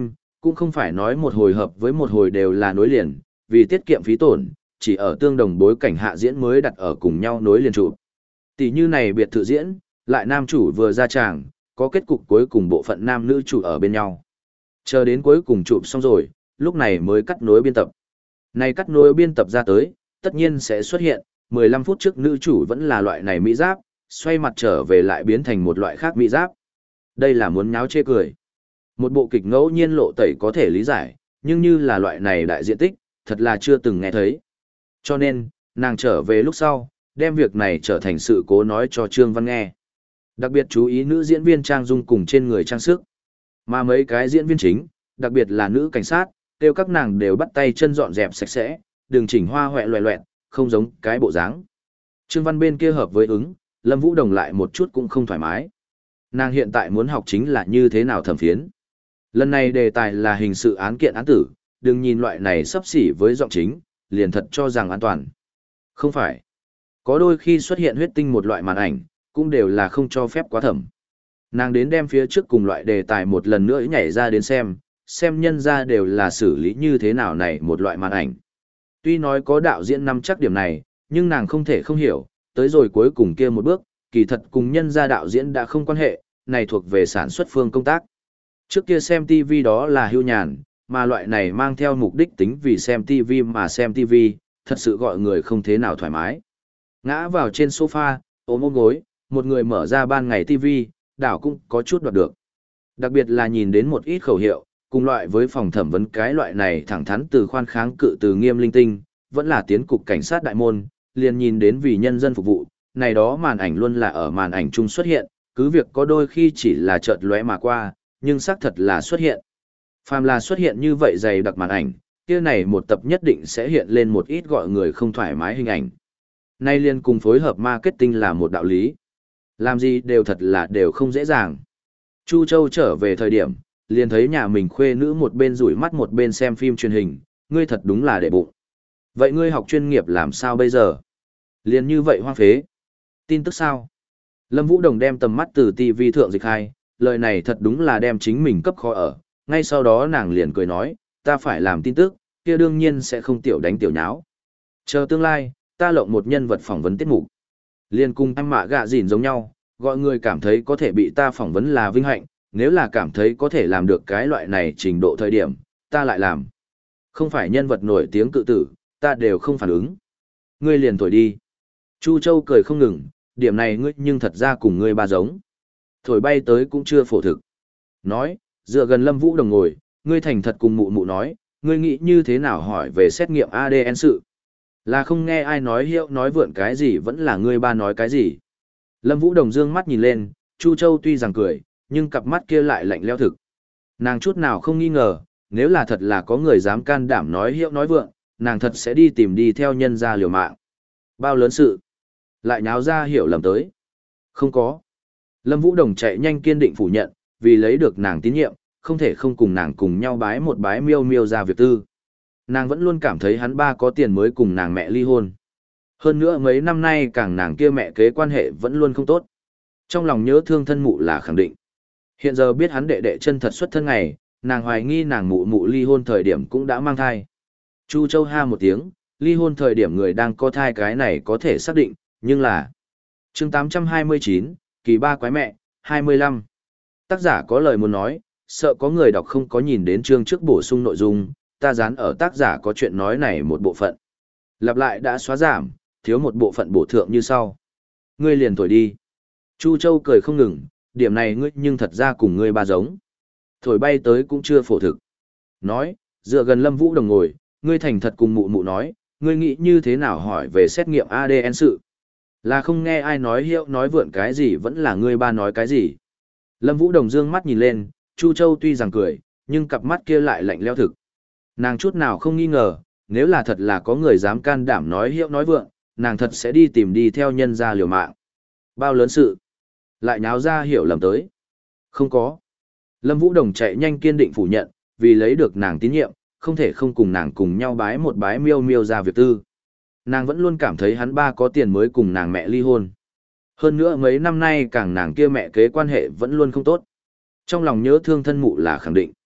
cũng không phải nói một hồi hợp với một hồi đều là nối liền, vì tiết kiệm phí tổn, chỉ ở tương đồng bối cảnh hạ diễn mới đặt ở cùng nhau nối liền chụp. Tỷ như này biệt thự diễn, lại nam chủ vừa ra tràng, có kết cục cuối cùng bộ phận nam nữ chủ ở bên nhau. Chờ đến cuối cùng chụp xong rồi, lúc này mới cắt nối biên tập. Này cắt nối biên tập ra tới, tất nhiên sẽ xuất hiện, mười lăm phút trước nữ chủ vẫn là loại này mỹ giáp, xoay mặt trở về lại biến thành một loại khác mỹ giáp. Đây là muốn nháo chê cười. Một bộ kịch ngẫu nhiên lộ tẩy có thể lý giải, nhưng như là loại này đại diện tích, thật là chưa từng nghe thấy. Cho nên, nàng trở về lúc sau, đem việc này trở thành sự cố nói cho Trương Văn nghe. Đặc biệt chú ý nữ diễn viên trang dung cùng trên người trang sức. Mà mấy cái diễn viên chính, đặc biệt là nữ cảnh sát, kêu các nàng đều bắt tay chân dọn dẹp sạch sẽ, đường chỉnh hoa hoẹ loẹ loẹt, không giống cái bộ dáng. Trương Văn bên kia hợp với ứng, Lâm Vũ Đồng lại một chút cũng không thoải mái. Nàng hiện tại muốn học chính là như thế nào thẩm phiến. Lần này đề tài là hình sự án kiện án tử, đừng nhìn loại này sắp xỉ với giọng chính, liền thật cho rằng an toàn. Không phải. Có đôi khi xuất hiện huyết tinh một loại màn ảnh, cũng đều là không cho phép quá thẩm. Nàng đến đem phía trước cùng loại đề tài một lần nữa nhảy ra đến xem, xem nhân ra đều là xử lý như thế nào này một loại màn ảnh. Tuy nói có đạo diễn nắm chắc điểm này, nhưng nàng không thể không hiểu, tới rồi cuối cùng kia một bước, kỳ thật cùng nhân ra đạo diễn đã không quan hệ, này thuộc về sản xuất phương công tác. Trước kia xem ti vi đó là hưu nhàn, mà loại này mang theo mục đích tính vì xem ti vi mà xem ti vi, thật sự gọi người không thế nào thoải mái. Ngã vào trên sofa, ôm ôm gối, một người mở ra ban ngày ti vi, đảo cũng có chút đoạt được. Đặc biệt là nhìn đến một ít khẩu hiệu, cùng loại với phòng thẩm vấn cái loại này thẳng thắn từ khoan kháng cự từ nghiêm linh tinh, vẫn là tiến cục cảnh sát đại môn, liền nhìn đến vì nhân dân phục vụ, này đó màn ảnh luôn là ở màn ảnh chung xuất hiện, cứ việc có đôi khi chỉ là chợt lóe mà qua, nhưng xác thật là xuất hiện. Phàm là xuất hiện như vậy dày đặc màn ảnh, kia này một tập nhất định sẽ hiện lên một ít gọi người không thoải mái hình ảnh. Nay liên cùng phối hợp marketing là một đạo lý. Làm gì đều thật là đều không dễ dàng. Chu Châu trở về thời điểm, liền thấy nhà mình khuê nữ một bên rủi mắt một bên xem phim truyền hình, ngươi thật đúng là để bụng. Vậy ngươi học chuyên nghiệp làm sao bây giờ? Liền như vậy hoang phế. Tin tức sao? Lâm Vũ Đồng đem tầm mắt từ ti vi thượng dịch hai, lời này thật đúng là đem chính mình cấp khó ở. Ngay sau đó nàng liền cười nói, ta phải làm tin tức, kia đương nhiên sẽ không tiểu đánh tiểu nháo. Chờ tương lai, ta lộng một nhân vật phỏng vấn tiết mục. Liên cùng em mạ gạ dìn giống nhau, gọi người cảm thấy có thể bị ta phỏng vấn là vinh hạnh, nếu là cảm thấy có thể làm được cái loại này trình độ thời điểm, ta lại làm. Không phải nhân vật nổi tiếng cự tử, ta đều không phản ứng. Ngươi liền thổi đi. Chu Châu cười không ngừng, điểm này ngươi nhưng thật ra cùng ngươi ba giống. Thổi bay tới cũng chưa phổ thực. Nói, dựa gần Lâm Vũ Đồng ngồi, ngươi thành thật cùng mụ mụ nói, ngươi nghĩ như thế nào hỏi về xét nghiệm a đê en sự. Là không nghe ai nói hiệu nói vượn cái gì vẫn là ngươi ba nói cái gì. Lâm Vũ Đồng dương mắt nhìn lên, Chu Châu tuy rằng cười, nhưng cặp mắt kia lại lạnh lẽo thực. Nàng chút nào không nghi ngờ, nếu là thật là có người dám can đảm nói hiệu nói vượng, nàng thật sẽ đi tìm đi theo nhân ra liều mạng. Bao lớn sự, lại nháo ra hiểu lầm tới. Không có. Lâm Vũ Đồng chạy nhanh kiên định phủ nhận, vì lấy được nàng tín nhiệm, không thể không cùng nàng cùng nhau bái một bái miêu miêu ra việc tư. Nàng vẫn luôn cảm thấy hắn ba có tiền mới cùng nàng mẹ ly hôn. Hơn nữa mấy năm nay càng nàng kia mẹ kế quan hệ vẫn luôn không tốt. Trong lòng nhớ thương thân mụ là khẳng định. Hiện giờ biết hắn đệ đệ chân thật xuất thân ngày, nàng hoài nghi nàng mụ mụ ly hôn thời điểm cũng đã mang thai. Chu Châu ha một tiếng, ly hôn thời điểm người đang có thai cái này có thể xác định, nhưng là... chương tám trăm hai mươi chín, kỳ ba quái mẹ, hai mươi lăm. Tác giả có lời muốn nói, sợ có người đọc không có nhìn đến chương trước bổ sung nội dung, ta dán ở tác giả có chuyện nói này một bộ phận. Lặp lại đã xóa giảm, thiếu một bộ phận bổ thượng như sau. Ngươi liền thổi đi. Chu Châu cười không ngừng, điểm này ngươi nhưng thật ra cùng ngươi ba giống. Thổi bay tới cũng chưa phổ thực. Nói, dựa gần Lâm Vũ Đồng ngồi, ngươi thành thật cùng mụ mụ nói, ngươi nghĩ như thế nào hỏi về xét nghiệm a đê en sự. Là không nghe ai nói hiệu nói vượn cái gì vẫn là ngươi ba nói cái gì. Lâm Vũ Đồng dương mắt nhìn lên, Chu Châu tuy rằng cười, nhưng cặp mắt kia lại lạnh lẽo thực. Nàng chút nào không nghi ngờ, nếu là thật là có người dám can đảm nói hiệu nói vượng, nàng thật sẽ đi tìm đi theo nhân ra liều mạng. Bao lớn sự, lại nháo ra hiểu lầm tới. Không có. Lâm Vũ Đồng chạy nhanh kiên định phủ nhận, vì lấy được nàng tín nhiệm, không thể không cùng nàng cùng nhau bái một bái miêu miêu ra việc tư. Nàng vẫn luôn cảm thấy hắn ba có tiền mới cùng nàng mẹ ly hôn. Hơn nữa mấy năm nay càng nàng kia mẹ kế quan hệ vẫn luôn không tốt. Trong lòng nhớ thương thân mụ là khẳng định.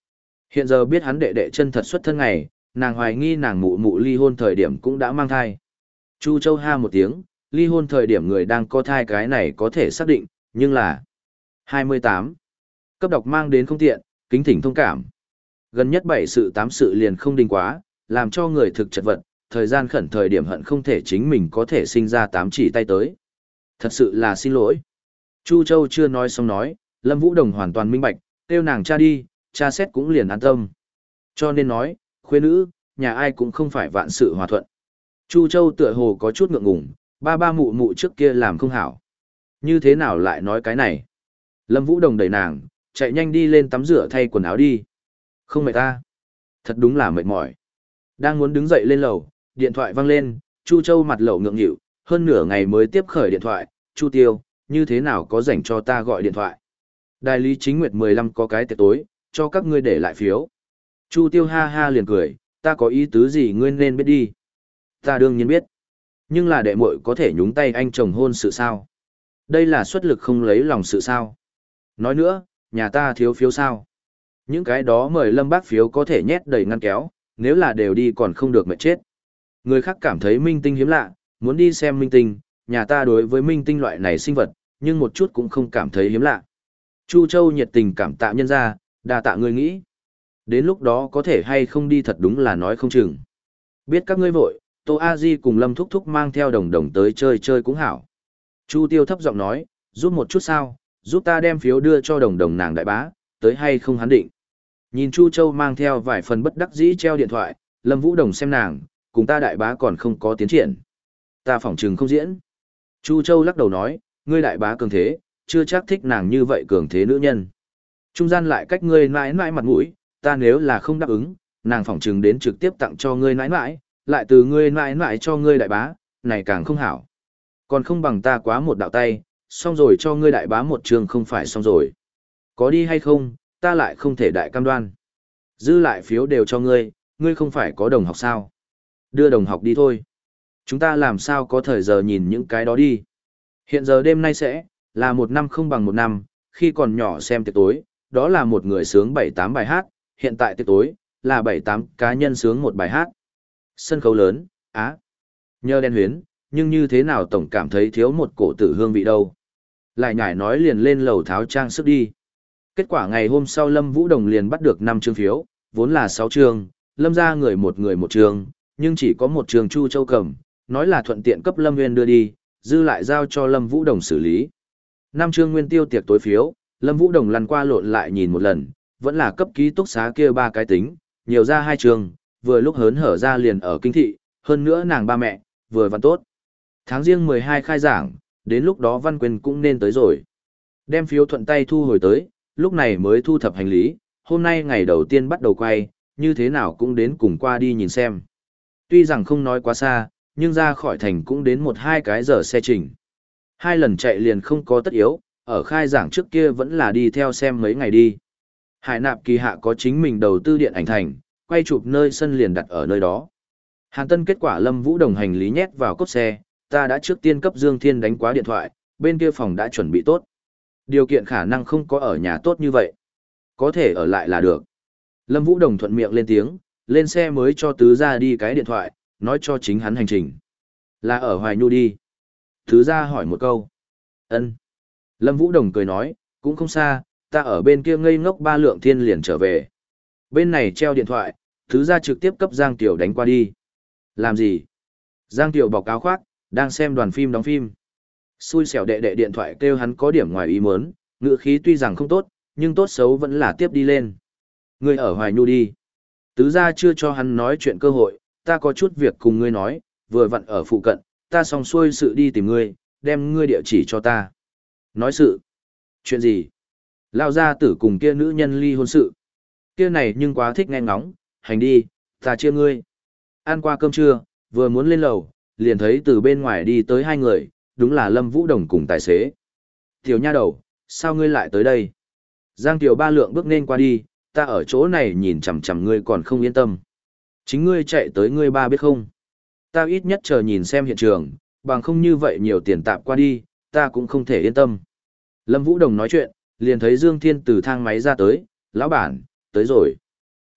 Hiện giờ biết hắn đệ đệ chân thật xuất thân ngày, nàng hoài nghi nàng mụ mụ ly hôn thời điểm cũng đã mang thai. Chu Châu ha một tiếng, ly hôn thời điểm người đang có thai cái này có thể xác định, nhưng là hai mươi tám. Cấp đọc mang đến không tiện, kính thỉnh thông cảm. Gần nhất bảy sự tám sự liền không đình quá, làm cho người thực chật vật, thời gian khẩn thời điểm hận không thể chính mình có thể sinh ra tám chỉ tay tới. Thật sự là xin lỗi. Chu Châu chưa nói xong nói, Lâm Vũ Đồng hoàn toàn minh bạch, kêu nàng cha đi, cha xét cũng liền an tâm. Cho nên nói, khuê nữ, nhà ai cũng không phải vạn sự hòa thuận. Chu Châu tựa hồ có chút ngượng ngùng, ba ba mụ mụ trước kia làm không hảo. Như thế nào lại nói cái này? Lâm Vũ Đồng đẩy nàng, chạy nhanh đi lên tắm rửa thay quần áo đi. Không mệt ta. Thật đúng là mệt mỏi. Đang muốn đứng dậy lên lầu, điện thoại vang lên, Chu Châu mặt lẩu ngượng nghịu, hơn nửa ngày mới tiếp khởi điện thoại, Chu Tiêu, như thế nào có rảnh cho ta gọi điện thoại. Đại lý chính nguyệt mười lăm có cái tiệc tối, cho các ngươi để lại phiếu. Chu Tiêu ha ha liền cười, ta có ý tứ gì ngươi nên biết đi. Ta đương nhiên biết. Nhưng là đệ muội có thể nhúng tay anh chồng hôn sự sao? Đây là xuất lực không lấy lòng sự sao? Nói nữa, nhà ta thiếu phiếu sao? Những cái đó mời Lâm Bác phiếu có thể nhét đầy ngăn kéo, nếu là đều đi còn không được mệt chết. Người khác cảm thấy minh tinh hiếm lạ, muốn đi xem minh tinh, nhà ta đối với minh tinh loại này sinh vật, nhưng một chút cũng không cảm thấy hiếm lạ. Chu Châu nhiệt tình cảm tạ nhân ra, đa tạ người nghĩ. Đến lúc đó có thể hay không đi thật đúng là nói không chừng. Biết các ngươi vội, Tô A Di cùng Lâm Thúc Thúc mang theo đồng đồng tới chơi chơi cũng hảo. Chu Tiêu thấp giọng nói, giúp một chút sao, giúp ta đem phiếu đưa cho đồng đồng nàng đại bá, tới hay không hắn định. Nhìn Chu Châu mang theo vài phần bất đắc dĩ treo điện thoại, Lâm Vũ Đồng xem nàng, cùng ta đại bá còn không có tiến triển. Ta phỏng chừng không diễn. Chu Châu lắc đầu nói, ngươi đại bá cường thế, chưa chắc thích nàng như vậy cường thế nữ nhân. Trung gian lại cách ngươi mãi mãi mặt mũi, ta nếu là không đáp ứng, nàng phỏng chừng đến trực tiếp tặng cho ngươi mãi mãi, lại từ ngươi mãi mãi cho ngươi đại bá, này càng không hảo. Còn không bằng ta quá một đạo tay, xong rồi cho ngươi đại bá một trường không phải xong rồi. Có đi hay không, ta lại không thể đại cam đoan. Dư lại phiếu đều cho ngươi, ngươi không phải có đồng học sao. Đưa đồng học đi thôi. Chúng ta làm sao có thời giờ nhìn những cái đó đi. Hiện giờ đêm nay sẽ, là một năm không bằng một năm, khi còn nhỏ xem tiệc tối, đó là một người sướng bảy tám bài hát, hiện tại tiệc tối, là bảy tám cá nhân sướng một bài hát. Sân khấu lớn, á. Nhờ đen huyến, nhưng như thế nào tổng cảm thấy thiếu một cổ tử hương vị đâu. Lại nhải nói liền lên lầu tháo trang sức đi. Kết quả ngày hôm sau Lâm Vũ Đồng liền bắt được năm chương phiếu, vốn là sáu chương, Lâm ra người một người một chương, nhưng chỉ có một trường Chu Châu cầm, nói là thuận tiện cấp Lâm Nguyên đưa đi, dư lại giao cho Lâm Vũ Đồng xử lý. Năm chương nguyên tiêu tiệc tối phiếu, Lâm Vũ Đồng lăn qua lộn lại nhìn một lần, vẫn là cấp ký túc xá kia ba cái tính, nhiều ra hai trường, vừa lúc hớn hở ra liền ở kinh thị, hơn nữa nàng ba mẹ, vừa văn tốt. Tháng riêng mười hai khai giảng, đến lúc đó Văn Quyền cũng nên tới rồi. Đem phiếu thuận tay thu hồi tới, lúc này mới thu thập hành lý, hôm nay ngày đầu tiên bắt đầu quay, như thế nào cũng đến cùng qua đi nhìn xem. Tuy rằng không nói quá xa, nhưng ra khỏi thành cũng đến một hai cái giờ xe trình. Hai lần chạy liền không có tất yếu, ở khai giảng trước kia vẫn là đi theo xem mấy ngày đi. Hải Nạp kỳ hạ có chính mình đầu tư điện ảnh thành, quay chụp nơi sân liền đặt ở nơi đó. Hàn Tân kết quả Lâm Vũ Đồng hành lý nhét vào cốp xe, ta đã trước tiên cấp Dương Thiên đánh quá điện thoại, bên kia phòng đã chuẩn bị tốt. Điều kiện khả năng không có ở nhà tốt như vậy. Có thể ở lại là được. Lâm Vũ Đồng thuận miệng lên tiếng, lên xe mới cho tứ gia đi cái điện thoại, nói cho chính hắn hành trình. Là ở Hoài Nhu đi. Tứ gia hỏi một câu. Ân. Lâm Vũ Đồng cười nói, cũng không xa, ta ở bên kia ngây ngốc ba lượng thiên liền trở về. Bên này treo điện thoại, tứ gia trực tiếp cấp Giang Tiểu đánh qua đi. Làm gì? Giang Tiểu bọc áo khoác, đang xem đoàn phim đóng phim. Xui xẻo đệ đệ điện thoại kêu hắn có điểm ngoài ý muốn, ngữ khí tuy rằng không tốt, nhưng tốt xấu vẫn là tiếp đi lên. Ngươi ở Hoài Nhu đi. Tứ gia chưa cho hắn nói chuyện cơ hội, ta có chút việc cùng ngươi nói, vừa vặn ở phụ cận, ta xong xuôi sự đi tìm ngươi, đem ngươi địa chỉ cho ta. Nói sự. Chuyện gì? Lao gia tử cùng kia nữ nhân ly hôn sự. Kia này nhưng quá thích nghe ngóng, hành đi, ta chia ngươi. Ăn qua cơm trưa, vừa muốn lên lầu, liền thấy từ bên ngoài đi tới hai người, đúng là Lâm Vũ Đồng cùng tài xế. Tiểu nha đầu, sao ngươi lại tới đây? Giang Tiểu ba lượng bước nên qua đi, ta ở chỗ này nhìn chằm chằm ngươi còn không yên tâm. Chính ngươi chạy tới ngươi ba biết không? Ta ít nhất chờ nhìn xem hiện trường, bằng không như vậy nhiều tiền tạp qua đi, ta cũng không thể yên tâm. Lâm Vũ Đồng nói chuyện, liền thấy Dương Thiên từ thang máy ra tới, lão bản, tới rồi.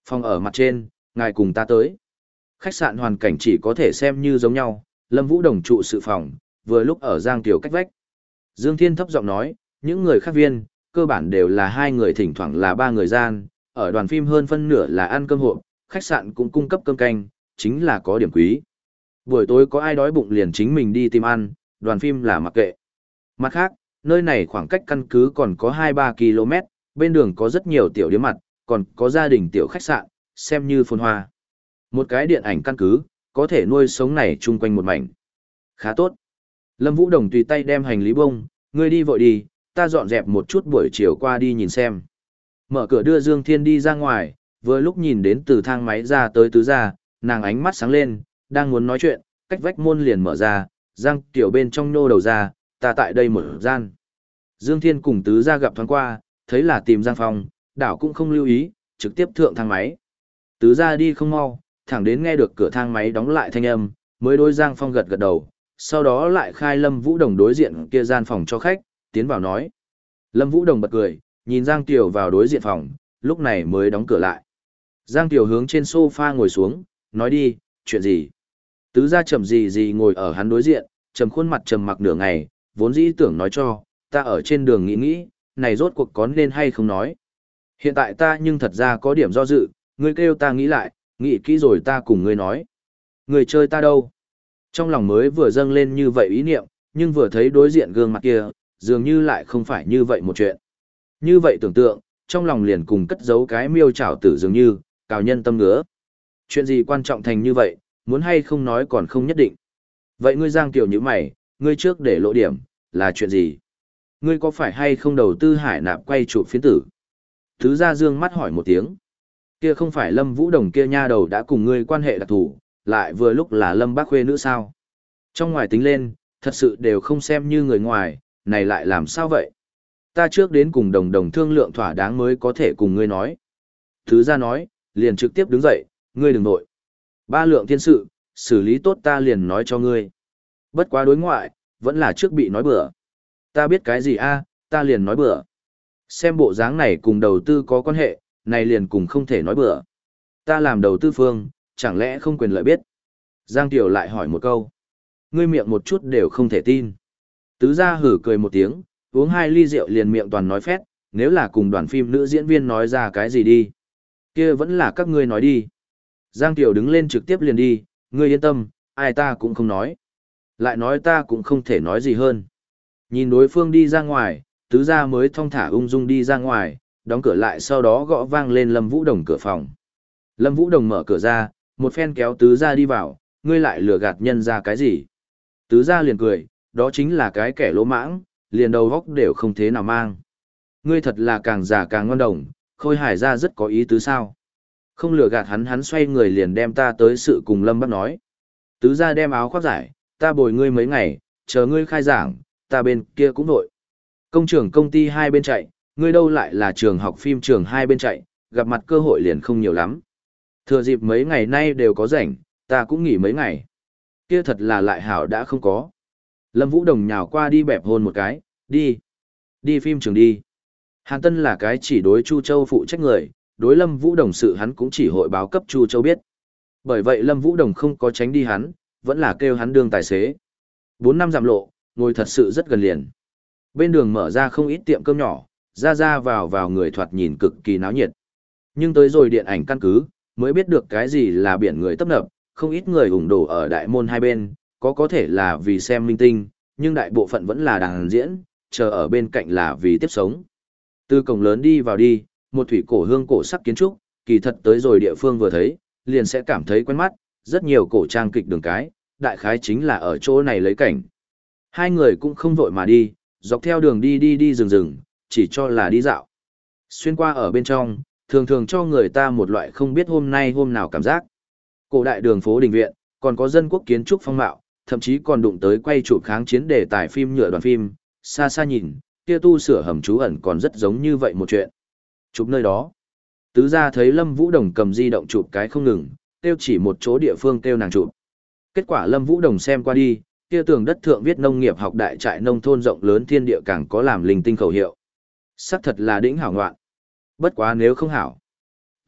Phòng ở mặt trên, ngài cùng ta tới. Khách sạn hoàn cảnh chỉ có thể xem như giống nhau, Lâm Vũ Đồng trụ sự phòng, vừa lúc ở Giang Tiểu cách vách. Dương Thiên thấp giọng nói, những người khác viên, cơ bản đều là hai người thỉnh thoảng là ba người gian, ở đoàn phim hơn phân nửa là ăn cơm hộp, khách sạn cũng cung cấp cơm canh, chính là có điểm quý. Buổi tối có ai đói bụng liền chính mình đi tìm ăn, đoàn phim là mặc kệ. Mặt khác, nơi này khoảng cách căn cứ còn có hai ba ki lô mét, bên đường có rất nhiều tiểu điếm mặt, còn có gia đình tiểu khách sạn, xem như phồn hoa. Một cái điện ảnh căn cứ, có thể nuôi sống này chung quanh một mảnh. Khá tốt. Lâm Vũ Đồng tùy tay đem hành lý bông, ngươi đi vội đi, ta dọn dẹp một chút buổi chiều qua đi nhìn xem. Mở cửa đưa Dương Thiên đi ra ngoài, vừa lúc nhìn đến từ thang máy ra tới tứ gia, nàng ánh mắt sáng lên, đang muốn nói chuyện, cách vách môn liền mở ra, Giang Tiểu bên trong nô đầu ra, ta tại đây một gian. Dương Thiên cùng tứ gia gặp thoáng qua, thấy là tìm Giang Phong, đảo cũng không lưu ý, trực tiếp thượng thang máy. Tứ gia đi không mau, thẳng đến nghe được cửa thang máy đóng lại thanh âm, mới đối Giang Phong gật gật đầu, sau đó lại khai Lâm Vũ Đồng đối diện kia gian phòng cho khách, tiến vào nói. Lâm Vũ Đồng bật cười, nhìn Giang Tiểu vào đối diện phòng, lúc này mới đóng cửa lại. Giang Tiểu hướng trên sofa ngồi xuống, nói đi, chuyện gì? Tứ gia chậm gì gì ngồi ở hắn đối diện, trầm khuôn mặt trầm mặc nửa ngày, vốn dĩ tưởng nói cho, ta ở trên đường nghĩ nghĩ, này rốt cuộc có nên hay không nói. Hiện tại ta nhưng thật ra có điểm do dự, ngươi kêu ta nghĩ lại, nghĩ kỹ rồi ta cùng ngươi nói. Người chơi ta đâu? Trong lòng mới vừa dâng lên như vậy ý niệm, nhưng vừa thấy đối diện gương mặt kia, dường như lại không phải như vậy một chuyện. Như vậy tưởng tượng, trong lòng liền cùng cất giấu cái miêu trảo tử dường như, cào nhân tâm ngứa. Chuyện gì quan trọng thành như vậy, muốn hay không nói còn không nhất định. Vậy ngươi Giang Tiểu như mày, ngươi trước để lộ điểm, là chuyện gì? Ngươi có phải hay không đầu tư hải nạp quay chụp phiến tử? Thứ gia dương mắt hỏi một tiếng. Kia không phải Lâm Vũ Đồng kia nha đầu đã cùng ngươi quan hệ đặc thù, lại vừa lúc là Lâm Bác Khuê nữa sao? Trong ngoài tính lên, thật sự đều không xem như người ngoài, này lại làm sao vậy? Ta trước đến cùng đồng đồng thương lượng thỏa đáng mới có thể cùng ngươi nói. Thứ gia nói, liền trực tiếp đứng dậy, ngươi đừng nội. Ba lượng thiên sự, xử lý tốt ta liền nói cho ngươi. Bất quá đối ngoại, vẫn là trước bị nói bừa. Ta biết cái gì a, ta liền nói bừa. Xem bộ dáng này cùng đầu tư có quan hệ, này liền cùng không thể nói bừa. Ta làm đầu tư phương, chẳng lẽ không quyền lợi biết. Giang Tiểu lại hỏi một câu. Ngươi miệng một chút đều không thể tin. Tứ gia hử cười một tiếng, uống hai ly rượu liền miệng toàn nói phét, nếu là cùng đoàn phim nữ diễn viên nói ra cái gì đi. Kia vẫn là các ngươi nói đi. Giang Tiểu đứng lên trực tiếp liền đi, ngươi yên tâm, ai ta cũng không nói. Lại nói ta cũng không thể nói gì hơn. Nhìn đối phương đi ra ngoài, tứ gia mới thong thả ung dung đi ra ngoài, đóng cửa lại sau đó gõ vang lên Lâm Vũ Đồng cửa phòng. Lâm Vũ Đồng mở cửa ra, một phen kéo tứ gia đi vào, ngươi lại lừa gạt nhân ra cái gì? Tứ gia liền cười, đó chính là cái kẻ lỗ mãng, liền đầu góc đều không thế nào mang. Ngươi thật là càng già càng ngon đồng, Khôi Hải ra rất có ý tứ sao. Không lừa gạt hắn, hắn xoay người liền đem ta tới sự cùng Lâm Bắc nói. Tứ gia đem áo khoác giải, ta bồi ngươi mấy ngày, chờ ngươi khai giảng, ta bên kia cũng nội. Công trường công ty hai bên chạy, ngươi đâu lại là trường học phim trường hai bên chạy, gặp mặt cơ hội liền không nhiều lắm. Thừa dịp mấy ngày nay đều có rảnh, ta cũng nghỉ mấy ngày. Kia thật là lại hảo đã không có. Lâm Vũ Đồng nhào qua đi bẹp hôn một cái, đi. Đi phim trường đi. Hàn Tân là cái chỉ đối Chu Châu phụ trách người, đối Lâm Vũ Đồng sự hắn cũng chỉ hội báo cấp Chu Châu biết. Bởi vậy Lâm Vũ Đồng không có tránh đi hắn, vẫn là kêu hắn đương tài xế. Bốn năm dặm lộ, ngồi thật sự rất gần liền. Bên đường mở ra không ít tiệm cơm nhỏ, ra ra vào vào người thoạt nhìn cực kỳ náo nhiệt. Nhưng tới rồi điện ảnh căn cứ, mới biết được cái gì là biển người tấp nập, không ít người ủng đổ ở đại môn hai bên, có có thể là vì xem minh tinh, nhưng đại bộ phận vẫn là đàn diễn, chờ ở bên cạnh là vì tiếp sống. Từ cổng lớn đi vào đi, một thủy cổ hương cổ sắc kiến trúc, kỳ thật tới rồi địa phương vừa thấy, liền sẽ cảm thấy quen mắt, rất nhiều cổ trang kịch đường cái, đại khái chính là ở chỗ này lấy cảnh. Hai người cũng không vội mà đi, dọc theo đường đi đi đi rừng rừng, chỉ cho là đi dạo. Xuyên qua ở bên trong, thường thường cho người ta một loại không biết hôm nay hôm nào cảm giác. Cổ đại đường phố đình viện, còn có dân quốc kiến trúc phong mạo, thậm chí còn đụng tới quay chụp kháng chiến đề tài phim nhựa đoàn phim, xa xa nhìn, kia tu sửa hầm trú ẩn còn rất giống như vậy một chuyện. Chụp nơi đó. Tứ gia thấy Lâm Vũ Đồng cầm di động chụp cái không ngừng, tiêu chỉ một chỗ địa phương tiêu nàng chụp. Kết quả Lâm Vũ Đồng xem qua đi, kia tường đất thượng viết nông nghiệp học đại trại nông thôn rộng lớn thiên địa càng có làm linh tinh khẩu hiệu. Sắc thật là đỉnh hảo ngoạn. Bất quá nếu không hảo.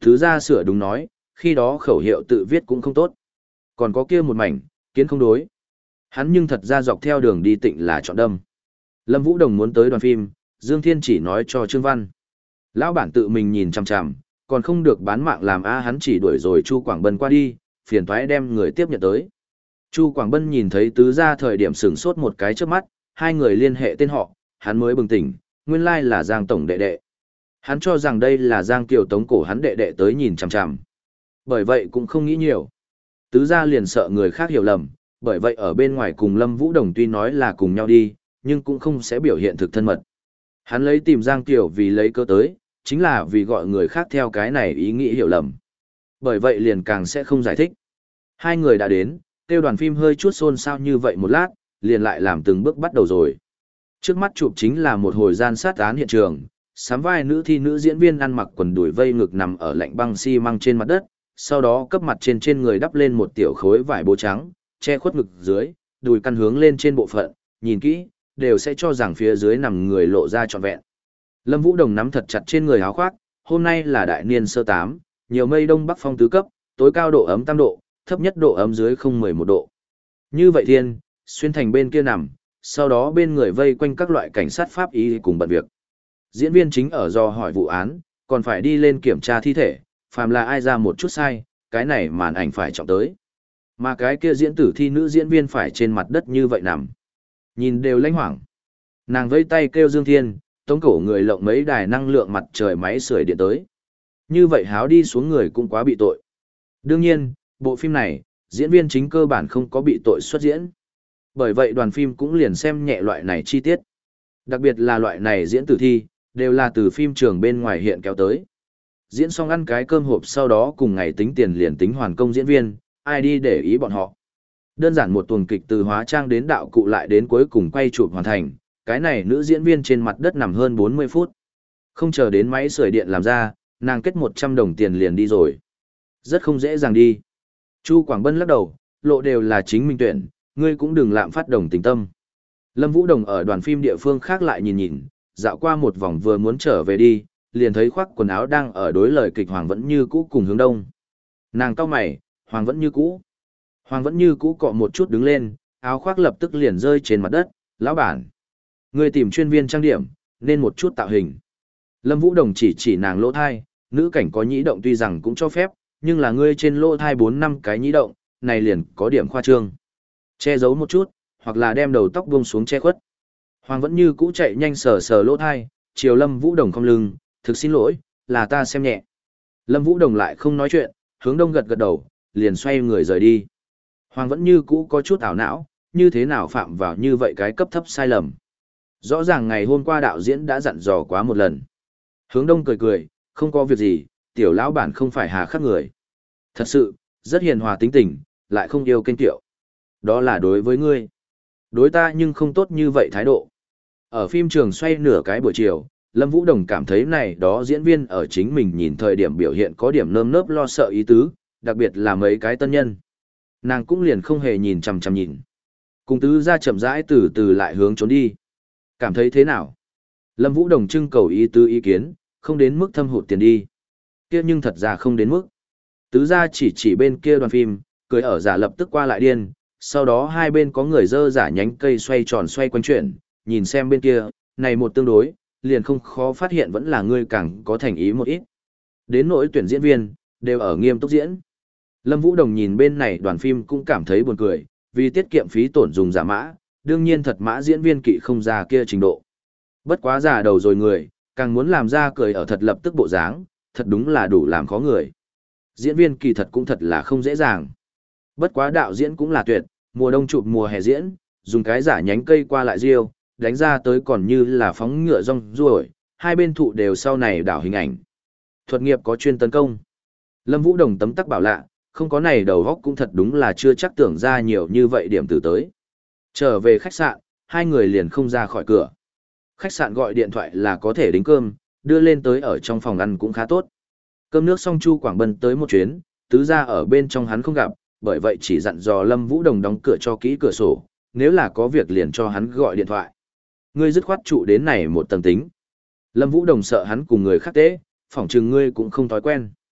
Thứ ra sửa đúng nói, khi đó khẩu hiệu tự viết cũng không tốt. Còn có kia một mảnh, kiến không đối. Hắn nhưng thật ra dọc theo đường đi tịnh là chọn đâm. Lâm Vũ Đồng muốn tới đoàn phim, Dương Thiên chỉ nói cho Trương Văn. Lão bản tự mình nhìn chằm chằm, còn không được bán mạng làm a hắn chỉ đuổi rồi Chu Quảng Bân qua đi, phiền toái đem người tiếp nhận tới. Chu Quảng Bân nhìn thấy tứ gia thời điểm sửng sốt một cái trước mắt, hai người liên hệ tên họ, hắn mới bừng tỉnh, nguyên lai là Giang Tổng đệ đệ. Hắn cho rằng đây là Giang Kiều tống cổ hắn đệ đệ tới nhìn chằm chằm. Bởi vậy cũng không nghĩ nhiều. Tứ gia liền sợ người khác hiểu lầm, bởi vậy ở bên ngoài cùng Lâm Vũ Đồng tuy nói là cùng nhau đi, nhưng cũng không sẽ biểu hiện thực thân mật. Hắn lấy tìm Giang Kiều vì lấy cơ tới, chính là vì gọi người khác theo cái này ý nghĩ hiểu lầm. Bởi vậy liền càng sẽ không giải thích. Hai người đã đến, tiêu đoàn phim hơi chút xôn xao như vậy một lát, liền lại làm từng bước bắt đầu rồi. Trước mắt chụp chính là một hồi gian sát án hiện trường, sắm vai nữ thi nữ diễn viên ăn mặc quần đùi vây ngực nằm ở lạnh băng xi măng trên mặt đất, sau đó cấp mặt trên trên người đắp lên một tiểu khối vải bố trắng, che khuất ngực dưới, đùi căn hướng lên trên bộ phận, nhìn kỹ, đều sẽ cho rằng phía dưới nằm người lộ ra trọn vẹn. Lâm Vũ Đồng nắm thật chặt trên người áo khoác, hôm nay là đại niên sơ tám, nhiều mây đông bắc phong tứ cấp, tối cao độ ấm tam độ, thấp nhất độ ấm dưới không mười một độ. Như vậy thiên, xuyên thành bên kia nằm, sau đó bên người vây quanh các loại cảnh sát pháp y cùng bận việc. Diễn viên chính ở do hỏi vụ án, còn phải đi lên kiểm tra thi thể, phàm là ai ra một chút sai, cái này màn ảnh phải trọng tới. Mà cái kia diễn tử thi nữ diễn viên phải trên mặt đất như vậy nằm. Nhìn đều lãnh hoảng. Nàng vây tay kêu Dương Thiên, tống cổ người lộng mấy đài năng lượng mặt trời máy sưởi điện tới. Như vậy háo đi xuống người cũng quá bị tội. Đương nhiên, bộ phim này, diễn viên chính cơ bản không có bị tội xuất diễn. Bởi vậy đoàn phim cũng liền xem nhẹ loại này chi tiết. Đặc biệt là loại này diễn tử thi, đều là từ phim trường bên ngoài hiện kéo tới. Diễn xong ăn cái cơm hộp sau đó cùng ngày tính tiền liền tính hoàn công diễn viên, ai đi để ý bọn họ. Đơn giản một tuần kịch từ hóa trang đến đạo cụ lại đến cuối cùng quay chụp hoàn thành, cái này nữ diễn viên trên mặt đất nằm hơn bốn mươi phút. Không chờ đến máy sưởi điện làm ra, nàng kết một trăm đồng tiền liền đi rồi. Rất không dễ dàng đi. Chu Quảng Bân lắc đầu, lộ đều là chính mình tuyển, ngươi cũng đừng lạm phát đồng tình tâm. Lâm Vũ Đồng ở đoàn phim địa phương khác lại nhìn nhìn, dạo qua một vòng vừa muốn trở về đi, liền thấy khoác quần áo đang ở đối lời kịch Hoàng vẫn như cũ cùng hướng đông. Nàng cau mày, Hoàng vẫn như cũ. Hoàng vẫn như cũ cọ một chút đứng lên, áo khoác lập tức liền rơi trên mặt đất, lão bản. Ngươi tìm chuyên viên trang điểm, nên một chút tạo hình. Lâm Vũ Đồng chỉ chỉ nàng lỗ thai, nữ cảnh có nhĩ động tuy rằng cũng cho phép, nhưng là ngươi trên lỗ thai bốn năm cái nhĩ động, này liền có điểm khoa trương. Che giấu một chút, hoặc là đem đầu tóc buông xuống che khuất. Hoàng vẫn như cũ chạy nhanh sờ sờ lỗ thai, chiều Lâm Vũ Đồng không lưng, thực xin lỗi, là ta xem nhẹ. Lâm Vũ Đồng lại không nói chuyện, hướng đông gật gật đầu, liền xoay người rời đi. Hoàng vẫn như cũ có chút ảo não, như thế nào phạm vào như vậy cái cấp thấp sai lầm. Rõ ràng ngày hôm qua đạo diễn đã dặn dò quá một lần. Hướng đông cười cười, không có việc gì, tiểu lão bản không phải hà khắc người. Thật sự, rất hiền hòa tính tình, lại không yêu kênh tiệu. Đó là đối với ngươi. Đối ta nhưng không tốt như vậy thái độ. Ở phim trường xoay nửa cái buổi chiều, Lâm Vũ Đồng cảm thấy này đó diễn viên ở chính mình nhìn thời điểm biểu hiện có điểm nơm nớp lo sợ ý tứ, đặc biệt là mấy cái tân nhân. Nàng cũng liền không hề nhìn chằm chằm nhìn. Cùng tứ ra chậm rãi từ từ lại hướng trốn đi. Cảm thấy thế nào? Lâm Vũ Đồng trưng cầu ý tứ ý kiến, không đến mức thâm hụt tiền đi. Kia nhưng thật ra không đến mức. Tứ ra chỉ chỉ bên kia đoàn phim, cười ở giả lập tức qua lại điên, sau đó hai bên có người dơ giả nhánh cây xoay tròn xoay quanh chuyển, nhìn xem bên kia, này một tương đối, liền không khó phát hiện vẫn là người càng có thành ý một ít. Đến nỗi tuyển diễn viên, đều ở nghiêm túc diễn. Lâm Vũ Đồng nhìn bên này đoàn phim cũng cảm thấy buồn cười, vì tiết kiệm phí tổn dùng giả mã, đương nhiên thật mã diễn viên kỵ không ra kia trình độ. Bất quá giả đầu rồi người, càng muốn làm ra cười ở thật lập tức bộ dáng, thật đúng là đủ làm khó người. Diễn viên kỳ thật cũng thật là không dễ dàng. Bất quá đạo diễn cũng là tuyệt, mùa đông chụp mùa hè diễn, dùng cái giả nhánh cây qua lại riêu, đánh ra tới còn như là phóng ngựa rong ruổi, hai bên thụ đều sau này đảo hình ảnh. Thuật nghiệp có chuyên tấn công. Lâm Vũ Đồng tấm tắc bảo lạ, không có này đầu góc cũng thật đúng là chưa chắc tưởng ra nhiều như vậy điểm từ tới. Trở về khách sạn, hai người liền không ra khỏi cửa. Khách sạn gọi điện thoại là có thể đính cơm, đưa lên tới ở trong phòng ăn cũng khá tốt. Cơm nước xong Chu Quảng Bân tới một chuyến, tứ ra ở bên trong hắn không gặp, bởi vậy chỉ dặn dò Lâm Vũ Đồng đóng cửa cho kỹ cửa sổ, nếu là có việc liền cho hắn gọi điện thoại. Ngươi dứt khoát trụ đến này một tầng tính. Lâm Vũ Đồng sợ hắn cùng người khác tế, phỏng chừng ngươi cũng không thói quen.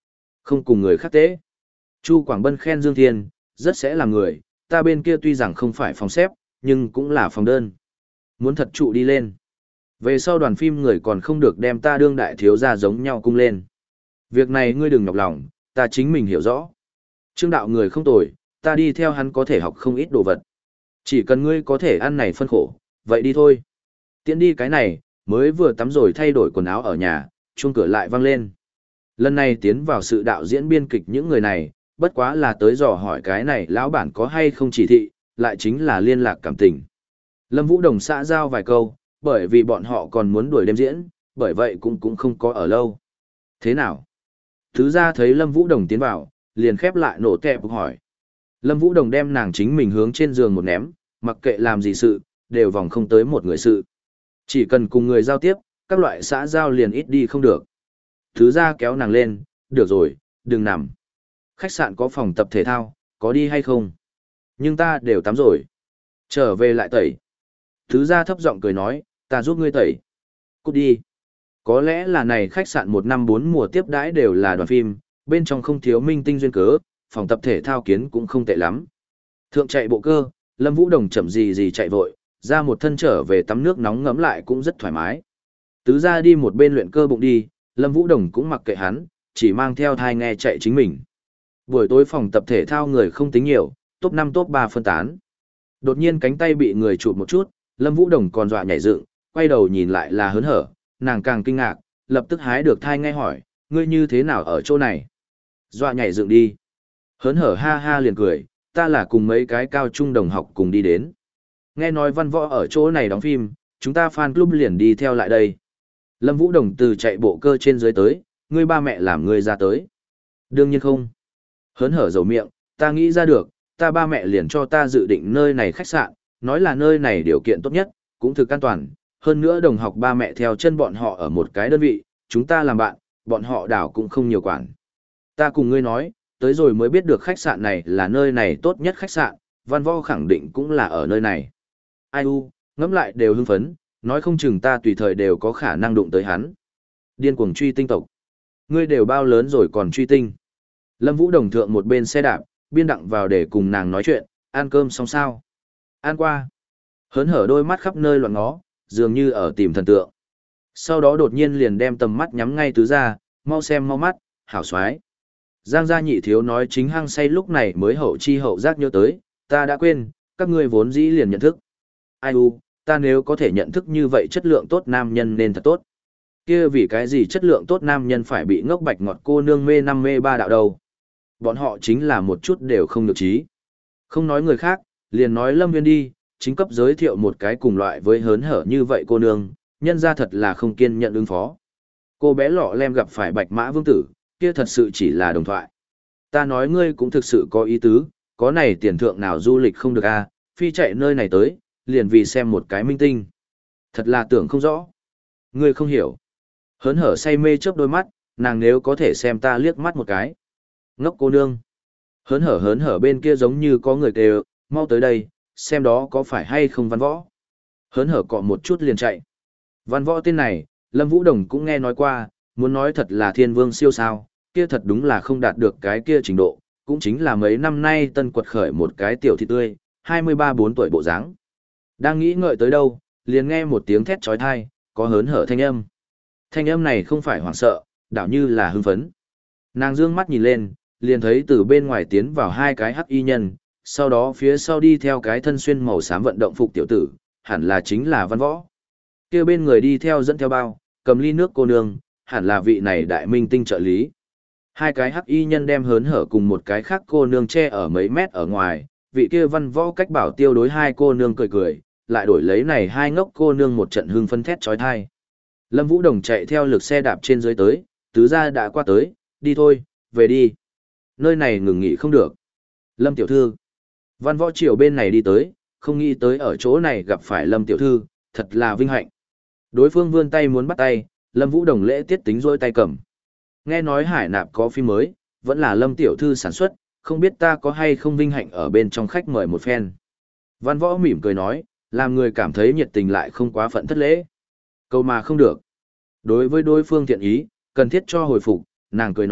Không cùng người khác tế. Chu Quảng Bân khen Dương Thiên, rất sẽ làm người, ta bên kia tuy rằng không phải phòng xếp, nhưng cũng là phòng đơn. Muốn thật trụ đi lên. Về sau đoàn phim người còn không được đem ta đương đại thiếu gia giống nhau cung lên. Việc này ngươi đừng nhọc lòng, ta chính mình hiểu rõ. Trương đạo người không tồi, ta đi theo hắn có thể học không ít đồ vật. Chỉ cần ngươi có thể ăn này phân khổ, vậy đi thôi. Tiễn đi cái này, mới vừa tắm rồi thay đổi quần áo ở nhà, chuông cửa lại vang lên. Lần này tiến vào sự đạo diễn biên kịch những người này, bất quá là tới dò hỏi cái này lão bản có hay không chỉ thị, lại chính là liên lạc cảm tình. Lâm Vũ Đồng xã giao vài câu, bởi vì bọn họ còn muốn đuổi đêm diễn, bởi vậy cũng cũng không có ở lâu. Thế nào? Thứ ra thấy Lâm Vũ Đồng tiến vào, liền khép lại nổ tẹp hỏi. Lâm Vũ Đồng đem nàng chính mình hướng trên giường một ném, mặc kệ làm gì sự, đều vòng không tới một người sự. Chỉ cần cùng người giao tiếp, các loại xã giao liền ít đi không được. Thứ ra kéo nàng lên, được rồi, đừng nằm. Khách sạn có phòng tập thể thao, có đi hay không? Nhưng ta đều tắm rồi. Trở về lại tẩy. Thứ ra thấp giọng cười nói, ta giúp ngươi tẩy. Cút đi. Có lẽ là này khách sạn một năm bốn mùa tiếp đãi đều là đoàn phim, bên trong không thiếu minh tinh duyên cớ, phòng tập thể thao kiến cũng không tệ lắm. Thượng chạy bộ cơ, Lâm Vũ Đồng chậm gì gì chạy vội, ra một thân trở về tắm nước nóng ngấm lại cũng rất thoải mái. Tứ ra đi một bên luyện cơ bụng đi, Lâm Vũ Đồng cũng mặc kệ hắn, chỉ mang theo thai nghe chạy chính mình. Buổi tối phòng tập thể thao người không tính nhiều, top năm top ba phân tán. Đột nhiên cánh tay bị người chụp một chút, Lâm Vũ Đồng còn dọa nhảy dựng, quay đầu nhìn lại là hớn hở, nàng càng kinh ngạc, lập tức hái được thai nghe hỏi, ngươi như thế nào ở chỗ này? Dọa nhảy dựng đi. Hớn hở ha ha liền cười, ta là cùng mấy cái cao trung đồng học cùng đi đến. Nghe nói Văn Võ ở chỗ này đóng phim, chúng ta fan club liền đi theo lại đây. Lâm Vũ Đồng từ chạy bộ cơ trên dưới tới, ngươi ba mẹ làm ngươi ra tới. Đương nhiên không. Hớn hở dầu miệng, ta nghĩ ra được, ta ba mẹ liền cho ta dự định nơi này khách sạn, nói là nơi này điều kiện tốt nhất, cũng thực an toàn. Hơn nữa đồng học ba mẹ theo chân bọn họ ở một cái đơn vị, chúng ta làm bạn, bọn họ đảo cũng không nhiều quản. Ta cùng ngươi nói, tới rồi mới biết được khách sạn này là nơi này tốt nhất khách sạn, Văn Võ khẳng định cũng là ở nơi này. Ai u, ngẫm lại đều hưng phấn, nói không chừng ta tùy thời đều có khả năng đụng tới hắn. Điên cuồng truy tinh tộc. Ngươi đều bao lớn rồi còn truy tinh. Lâm Vũ Đồng thượng một bên xe đạp, biên đặng vào để cùng nàng nói chuyện, ăn cơm xong sao. Ăn qua. Hớn hở đôi mắt khắp nơi loạn ngó, dường như ở tìm thần tượng. Sau đó đột nhiên liền đem tầm mắt nhắm ngay tứ ra, mau xem mau mắt, hảo xoái. Giang gia nhị thiếu nói chính hăng say lúc này mới hậu chi hậu giác nhớ tới, ta đã quên, các ngươi vốn dĩ liền nhận thức. Ai u, ta nếu có thể nhận thức như vậy chất lượng tốt nam nhân nên thật tốt. Kia vì cái gì chất lượng tốt nam nhân phải bị ngốc bạch ngọt cô nương mê năm mê ba đạo đầu. Bọn họ chính là một chút đều không được trí. Không nói người khác, liền nói Lâm Viên đi, chính cấp giới thiệu một cái cùng loại với hớn hở như vậy cô nương, nhân ra thật là không kiên nhận ứng phó. Cô bé lọ lem gặp phải bạch mã vương tử, kia thật sự chỉ là đồng thoại. Ta nói ngươi cũng thực sự có ý tứ, có này tiền thượng nào du lịch không được à, phi chạy nơi này tới, liền vì xem một cái minh tinh. Thật là tưởng không rõ. Ngươi không hiểu. Hớn hở say mê chớp đôi mắt, nàng nếu có thể xem ta liếc mắt một cái. Ngốc cô nương. Hớn hở hớn hở bên kia giống như có người kêu, mau tới đây, xem đó có phải hay không Văn Võ. Hớn hở cọ một chút liền chạy. Văn Võ tên này, Lâm Vũ Đồng cũng nghe nói qua, muốn nói thật là thiên vương siêu sao, kia thật đúng là không đạt được cái kia trình độ, cũng chính là mấy năm nay tân quật khởi một cái tiểu thị tươi, hai mươi ba bốn tuổi bộ dáng. Đang nghĩ ngợi tới đâu, liền nghe một tiếng thét chói tai, có hớn hở thanh âm. Thanh âm này không phải hoảng sợ, đảo như là hưng phấn. Nàng dương mắt nhìn lên, liền thấy từ bên ngoài tiến vào hai cái hắc y nhân, sau đó phía sau đi theo cái thân xuyên màu xám vận động phục tiểu tử, hẳn là chính là Văn Võ. Kia bên người đi theo dẫn theo bao, cầm ly nước cô nương, hẳn là vị này đại minh tinh trợ lý. Hai cái hắc y nhân đem hớn hở cùng một cái khác cô nương che ở mấy mét ở ngoài, vị kia Văn Võ cách bảo tiêu đối hai cô nương cười cười, lại đổi lấy này hai ngốc cô nương một trận hưng phấn thét chói tai. Lâm Vũ Đồng chạy theo lực xe đạp trên dưới tới, tứ gia đã qua tới, đi thôi, về đi. Nơi này ngừng nghỉ không được. Lâm tiểu thư. Văn Võ Triều bên này đi tới, không nghĩ tới ở chỗ này gặp phải Lâm tiểu thư, thật là vinh hạnh. Đối phương vươn tay muốn bắt tay, Lâm Vũ Đồng lễ tiết tính rôi tay cầm. Nghe nói Hải Nạp có phim mới, vẫn là Lâm tiểu thư sản xuất, không biết ta có hay không vinh hạnh ở bên trong khách mời một phen. Văn Võ mỉm cười nói, làm người cảm thấy nhiệt tình lại không quá phận thất lễ. Câu mà không được. Đối với đối phương thiện ý, cần thiết cho hồi phục, nàng cười nói,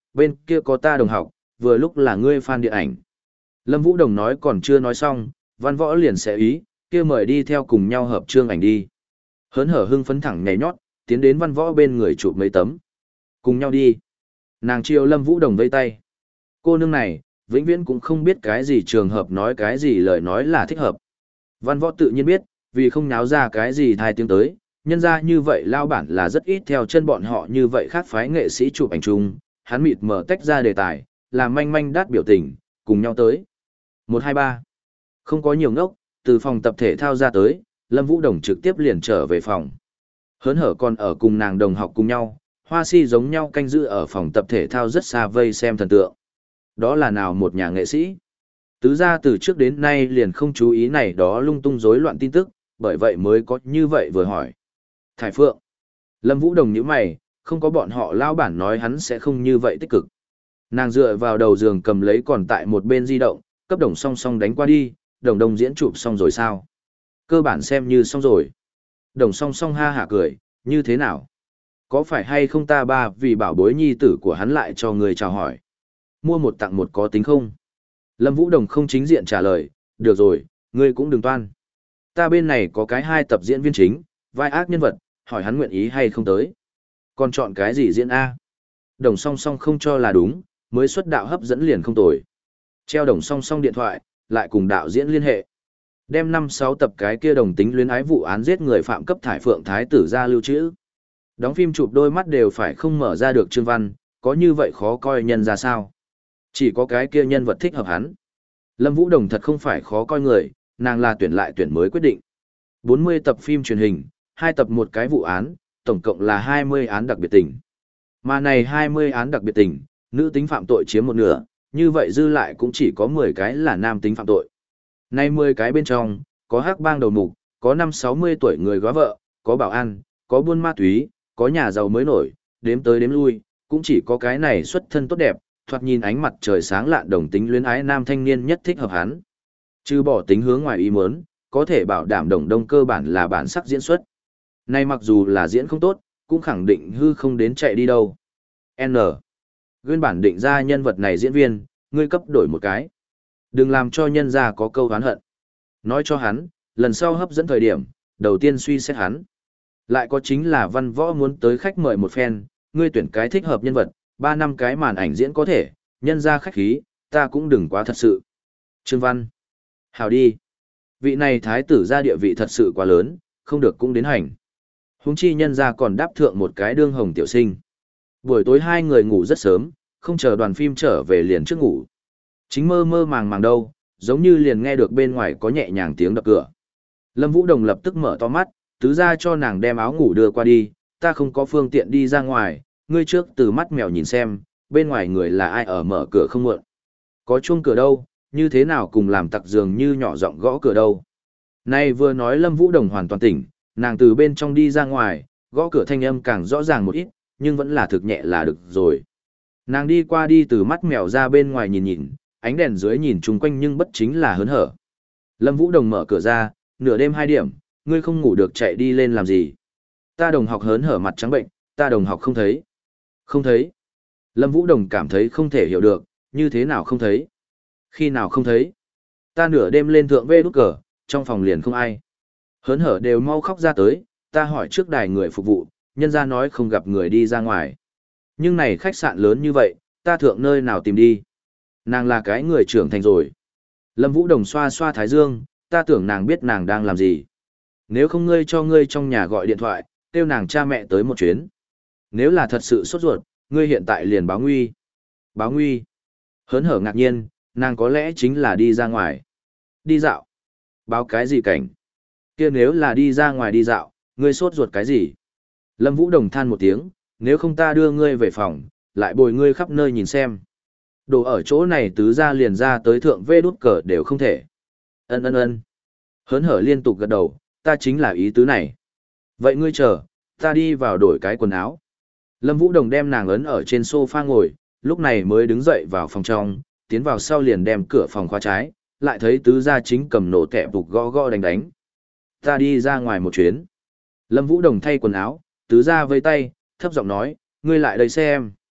bên kia có ta đồng học, vừa lúc là ngươi fan điện ảnh. Lâm Vũ Đồng nói còn chưa nói xong, Văn Võ liền sẽ ý, kia mời đi theo cùng nhau hợp trương ảnh đi. Hớn hở hưng phấn thẳng nhảy nhót, tiến đến Văn Võ bên người chụp mấy tấm. Cùng nhau đi. Nàng chiều Lâm Vũ Đồng vây tay. Cô nương này, vĩnh viễn cũng không biết cái gì trường hợp nói cái gì lời nói là thích hợp. Văn Võ tự nhiên biết, vì không náo ra cái gì thai tiếng tới, nhân ra như vậy lao bản là rất ít theo chân bọn họ như vậy khác phái nghệ sĩ chụp ảnh chung, hắn mịt mở tách ra đề tài, làm manh manh đát biểu tình, cùng nhau tới. một hai ba Không có nhiều ngốc, từ phòng tập thể thao ra tới, Lâm Vũ Đồng trực tiếp liền trở về phòng. Hớn hở còn ở cùng nàng đồng học cùng nhau, Hoa Si giống nhau canh giữ ở phòng tập thể thao rất xa vây xem thần tượng. Đó là nào một nhà nghệ sĩ? Tứ gia từ trước đến nay liền không chú ý này đó lung tung rối loạn tin tức, bởi vậy mới có như vậy vừa hỏi. Thải Phượng. Lâm Vũ Đồng nhíu mày, không có bọn họ lao bản nói hắn sẽ không như vậy tích cực. Nàng dựa vào đầu giường cầm lấy còn tại một bên di động, cấp Đồng Song Song đánh qua đi, Đồng Đồng diễn chụp xong rồi sao? Cơ bản xem như xong rồi. Đồng Song Song ha hả cười, như thế nào? Có phải hay không ta ba vì bảo bối nhi tử của hắn lại cho người chào hỏi? Mua một tặng một có tính không? Lâm Vũ Đồng không chính diện trả lời, được rồi, ngươi cũng đừng toan. Ta bên này có cái hai tập diễn viên chính, vai ác nhân vật, hỏi hắn nguyện ý hay không tới. Còn chọn cái gì diễn A? Đồng Song Song không cho là đúng, mới xuất đạo hấp dẫn liền không tồi. Treo Đồng Song Song điện thoại, lại cùng đạo diễn liên hệ. Đem năm sáu tập cái kia đồng tính luyến ái vụ án giết người phạm cấp thải phượng thái tử ra lưu trữ. Đóng phim chụp đôi mắt đều phải không mở ra được chương văn, có như vậy khó coi nhân ra sao? Chỉ có cái kia nhân vật thích hợp hắn. Lâm Vũ Đồng thật không phải khó coi người, nàng là tuyển lại tuyển mới quyết định. bốn mươi tập phim truyền hình, hai tập một cái vụ án, tổng cộng là hai mươi án đặc biệt tình. Mà này hai mươi án đặc biệt tình, nữ tính phạm tội chiếm một nửa, như vậy dư lại cũng chỉ có mười cái là nam tính phạm tội. Nay mười cái bên trong, có hắc bang đầu mục, có năm sáu mươi tuổi người góa vợ, có bảo an, có buôn ma túy, có nhà giàu mới nổi, đếm tới đếm lui, cũng chỉ có cái này xuất thân tốt đẹp, thoạt nhìn ánh mặt trời sáng lạn đồng tính luyến ái nam thanh niên nhất thích hợp hắn. Trừ bỏ tính hướng ngoài ý muốn, có thể bảo đảm đồng đông cơ bản là bản sắc diễn xuất. Nay mặc dù là diễn không tốt, cũng khẳng định hư không đến chạy đi đâu. N. Nguyên bản định ra nhân vật này diễn viên, ngươi cấp đổi một cái. Đừng làm cho nhân gia có câu oán hận. Nói cho hắn, lần sau hấp dẫn thời điểm, đầu tiên suy xét hắn. Lại có chính là Văn Võ muốn tới khách mời một phen, ngươi tuyển cái thích hợp nhân vật, ba năm cái màn ảnh diễn có thể, nhân ra khách khí, ta cũng đừng quá thật sự. Trương Văn. Hào đi. Vị này thái tử ra địa vị thật sự quá lớn, không được cũng đến hành. Huống chi nhân ra còn đáp thượng một cái đương hồng tiểu sinh. Buổi tối hai người ngủ rất sớm, không chờ đoàn phim trở về liền trước ngủ. Chính mơ mơ màng màng đâu, giống như liền nghe được bên ngoài có nhẹ nhàng tiếng đập cửa. Lâm Vũ Đồng lập tức mở to mắt, tứ ra cho nàng đem áo ngủ đưa qua đi, ta không có phương tiện đi ra ngoài, ngươi trước từ mắt mèo nhìn xem, bên ngoài người là ai ở mở cửa không muộn. Có chuông cửa đâu, như thế nào cùng làm tặc giường như nhỏ giọng gõ cửa đâu. Nay vừa nói Lâm Vũ Đồng hoàn toàn tỉnh, nàng từ bên trong đi ra ngoài, gõ cửa thanh âm càng rõ ràng một ít, nhưng vẫn là thực nhẹ là được rồi. Nàng đi qua đi từ mắt mèo ra bên ngoài nhìn nhìn, ánh đèn dưới nhìn chung quanh nhưng bất chính là hớn hở. Lâm Vũ Đồng mở cửa ra, nửa đêm hai điểm, ngươi không ngủ được chạy đi lên làm gì. Ta đồng học hớn hở mặt trắng bệnh, ta đồng học không thấy. Không thấy. Lâm Vũ Đồng cảm thấy không thể hiểu được, như thế nào không thấy. Khi nào không thấy. Ta nửa đêm lên thượng vê đút cờ, trong phòng liền không ai. Hớn hở đều mau khóc ra tới, ta hỏi trước đài người phục vụ, nhân ra nói không gặp người đi ra ngoài. Nhưng này khách sạn lớn như vậy, ta thượng nơi nào tìm đi. Nàng là cái người trưởng thành rồi. Lâm Vũ Đồng xoa xoa thái dương, ta tưởng nàng biết nàng đang làm gì. Nếu không ngươi cho ngươi trong nhà gọi điện thoại, kêu nàng cha mẹ tới một chuyến. Nếu là thật sự sốt ruột, ngươi hiện tại liền báo nguy. Báo nguy. Hớn hở ngạc nhiên, nàng có lẽ chính là đi ra ngoài. Đi dạo. Báo cái gì cảnh? Kia nếu là đi ra ngoài đi dạo, ngươi sốt ruột cái gì? Lâm Vũ Đồng than một tiếng, nếu không ta đưa ngươi về phòng, lại bồi ngươi khắp nơi nhìn xem. Đồ ở chỗ này tứ ra liền ra tới thượng vê đút cờ đều không thể. Ân ân ân. Hớn hở liên tục gật đầu, ta chính là ý tứ này. Vậy ngươi chờ, ta đi vào đổi cái quần áo. Lâm Vũ Đồng đem nàng ấn ở trên sofa ngồi, lúc này mới đứng dậy vào phòng trong, tiến vào sau liền đem cửa phòng khóa trái, lại thấy tứ gia chính cầm nổ kẹp bục gõ gõ đánh đánh. Ta đi ra ngoài một chuyến. Lâm Vũ Đồng thay quần áo, tứ gia vây tay, thấp giọng nói, ngươi lại đây xem.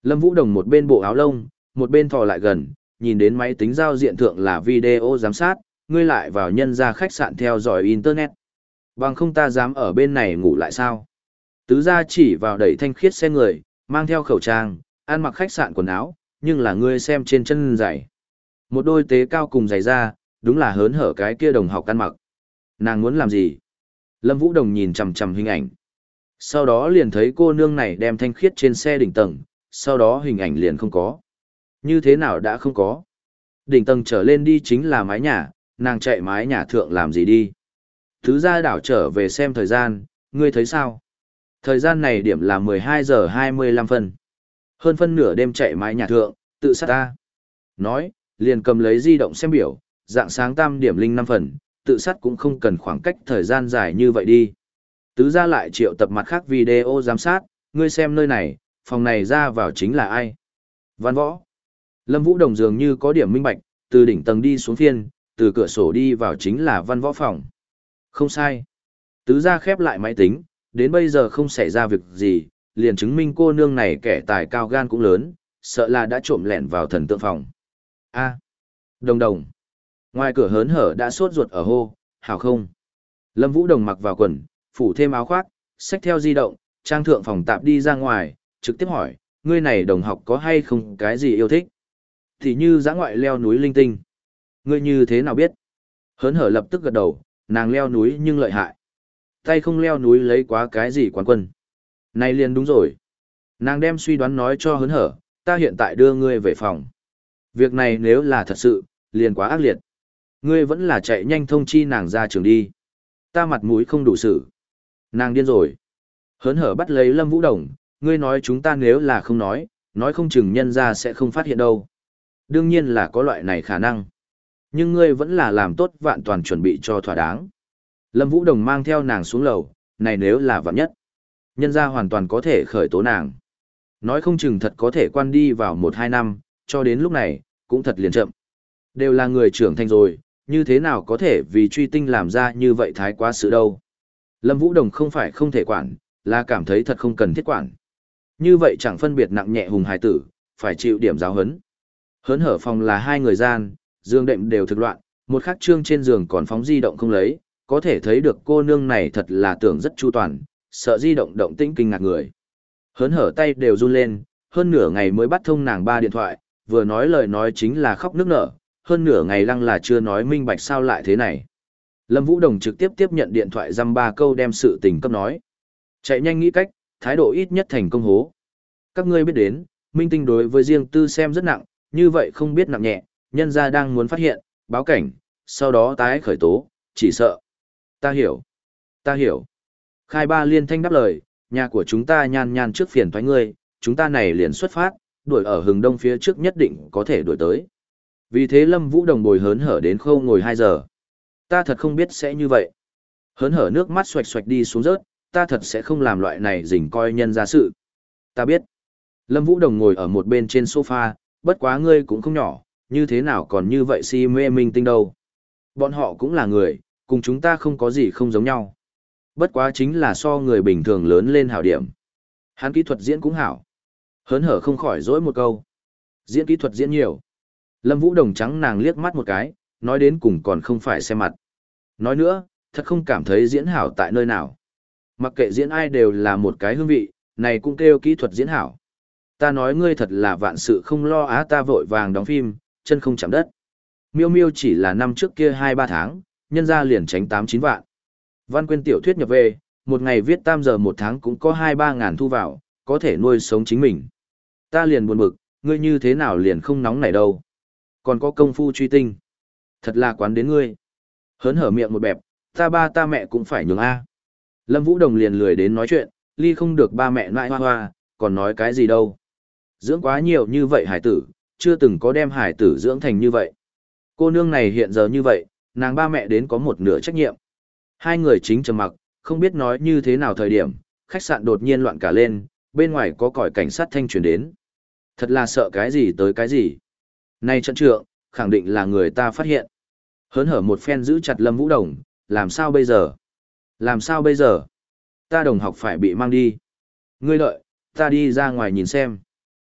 Lâm Vũ Đồng một bên bộ áo lông, một bên thò lại gần, nhìn đến máy tính giao diện thượng là video giám sát, ngươi lại vào nhân ra khách sạn theo dõi internet. Bằng không ta dám ở bên này ngủ lại sao? Tứ gia chỉ vào đẩy thanh khiết xe người, mang theo khẩu trang, ăn mặc khách sạn quần áo, nhưng là ngươi xem trên chân giày. Một đôi tế cao cùng giày da, đúng là hớn hở cái kia đồng học ăn mặc. Nàng muốn làm gì? Lâm Vũ Đồng nhìn chằm chằm hình ảnh. Sau đó liền thấy cô nương này đem thanh khiết trên xe đỉnh tầng, sau đó hình ảnh liền không có. Như thế nào đã không có? Đỉnh tầng trở lên đi chính là mái nhà, nàng chạy mái nhà thượng làm gì đi? Thứ gia đảo trở về xem thời gian, ngươi thấy sao? Thời gian này điểm là mười hai giờ hai mươi lăm phân. Hơn phân nửa đêm chạy mái nhà thượng, tự sát ta. Nói, liền cầm lấy di động xem biểu, dạng sáng tam điểm linh năm phần, tự sát cũng không cần khoảng cách thời gian dài như vậy đi. Tứ gia lại triệu tập mặt khác video giám sát, ngươi xem nơi này, phòng này ra vào chính là ai? Văn Võ. Lâm Vũ Đồng dường như có điểm minh bạch, từ đỉnh tầng đi xuống phiên, từ cửa sổ đi vào chính là Văn Võ phòng. Không sai. Tứ gia khép lại máy tính, đến bây giờ không xảy ra việc gì, liền chứng minh cô nương này kẻ tài cao gan cũng lớn, sợ là đã trộm lẻn vào thần tượng phòng. A. Đồng Đồng. Ngoài cửa hớn hở đã sốt ruột ở hô, hảo không? Lâm Vũ Đồng mặc vào quần, phủ thêm áo khoác, xách theo di động, trang thượng phòng tạp đi ra ngoài, trực tiếp hỏi, ngươi này đồng học có hay không cái gì yêu thích? Thì như dã ngoại leo núi linh tinh. Ngươi như thế nào biết? Hớn hở lập tức gật đầu, nàng leo núi nhưng lợi hại. Tay không leo núi lấy quá cái gì quán quân. Này liền đúng rồi. Nàng đem suy đoán nói cho hớn hở, ta hiện tại đưa ngươi về phòng. Việc này nếu là thật sự, liền quá ác liệt. Ngươi vẫn là chạy nhanh thông chi nàng ra trường đi. Ta mặt mũi không đủ sự. Nàng điên rồi. Hớn hở bắt lấy Lâm Vũ Đồng, ngươi nói chúng ta nếu là không nói, nói không chừng nhân ra sẽ không phát hiện đâu. Đương nhiên là có loại này khả năng. Nhưng ngươi vẫn là làm tốt vạn toàn chuẩn bị cho thỏa đáng. Lâm Vũ Đồng mang theo nàng xuống lầu, này nếu là vạn nhất. Nhân ra hoàn toàn có thể khởi tố nàng. Nói không chừng thật có thể quan đi vào một hai năm, cho đến lúc này, cũng thật liền chậm. Đều là người trưởng thành rồi, như thế nào có thể vì truy tinh làm ra như vậy thái quá sự đâu. Lâm Vũ Đồng không phải không thể quản, là cảm thấy thật không cần thiết quản. Như vậy chẳng phân biệt nặng nhẹ hùng hài tử, phải chịu điểm giáo hấn. Hớn hở phòng là hai người gian, giường đệm đều thực loạn, một khắc trương trên giường còn phóng di động không lấy, có thể thấy được cô nương này thật là tưởng rất chu toàn, sợ di động động tĩnh kinh ngạc người. Hớn hở tay đều run lên, hơn nửa ngày mới bắt thông nàng ba điện thoại, vừa nói lời nói chính là khóc nức nở, hơn nửa ngày lăng là chưa nói minh bạch sao lại thế này. Lâm Vũ Đồng trực tiếp tiếp nhận điện thoại dăm ba câu đem sự tình cấp nói. Chạy nhanh nghĩ cách, thái độ ít nhất thành công hố. Các ngươi biết đến, minh tinh đối với riêng tư xem rất nặng, như vậy không biết nặng nhẹ, nhân gia đang muốn phát hiện, báo cảnh, sau đó tái khởi tố, chỉ sợ. Ta hiểu, ta hiểu. Khai Ba liên thanh đáp lời, nhà của chúng ta nhan nhan trước phiền thoái ngươi, chúng ta này liền xuất phát, đuổi ở hừng đông phía trước nhất định có thể đuổi tới. Vì thế Lâm Vũ Đồng bồi hớn hở đến khâu ngồi hai giờ. Ta thật không biết sẽ như vậy. Hớn hở nước mắt xoạch xoạch đi xuống rớt, ta thật sẽ không làm loại này dình coi nhân ra sự. Ta biết. Lâm Vũ Đồng ngồi ở một bên trên sofa, bất quá ngươi cũng không nhỏ, như thế nào còn như vậy si mê minh tinh đâu. Bọn họ cũng là người, cùng chúng ta không có gì không giống nhau. Bất quá chính là so người bình thường lớn lên hảo điểm. Hắn kỹ thuật diễn cũng hảo. Hớn hở không khỏi dỗi một câu. Diễn kỹ thuật diễn nhiều. Lâm Vũ Đồng trắng nàng liếc mắt một cái, nói đến cùng còn không phải xem mặt. Nói nữa, thật không cảm thấy diễn hảo tại nơi nào. Mặc kệ diễn ai đều là một cái hương vị, này cũng kêu kỹ thuật diễn hảo. Ta nói ngươi thật là vạn sự không lo á, ta vội vàng đóng phim, chân không chạm đất. Miêu miêu chỉ là năm trước kia hai ba tháng, nhân ra liền tránh tám chín vạn. Văn Quyên tiểu thuyết nhập về, một ngày viết tam giờ một tháng cũng có hai ba ngàn thu vào, có thể nuôi sống chính mình. Ta liền buồn bực, ngươi như thế nào liền không nóng này đâu. Còn có công phu truy tinh. Thật là quán đến ngươi. Hớn hở miệng một bẹp, ta ba ta mẹ cũng phải nhường A. Lâm Vũ Đồng liền lười đến nói chuyện, ly không được ba mẹ nại hoa hoa, còn nói cái gì đâu. Dưỡng quá nhiều như vậy hải tử, chưa từng có đem hải tử dưỡng thành như vậy. Cô nương này hiện giờ như vậy, nàng ba mẹ đến có một nửa trách nhiệm. Hai người chính trầm mặc, không biết nói như thế nào thời điểm, khách sạn đột nhiên loạn cả lên, bên ngoài có còi cảnh sát thanh truyền đến. Thật là sợ cái gì tới cái gì. Này trận trượng, khẳng định là người ta phát hiện. Hớn hở một phen giữ chặt Lâm Vũ Đồng, làm sao bây giờ? Làm sao bây giờ? Ta đồng học phải bị mang đi. Ngươi đợi, ta đi ra ngoài nhìn xem.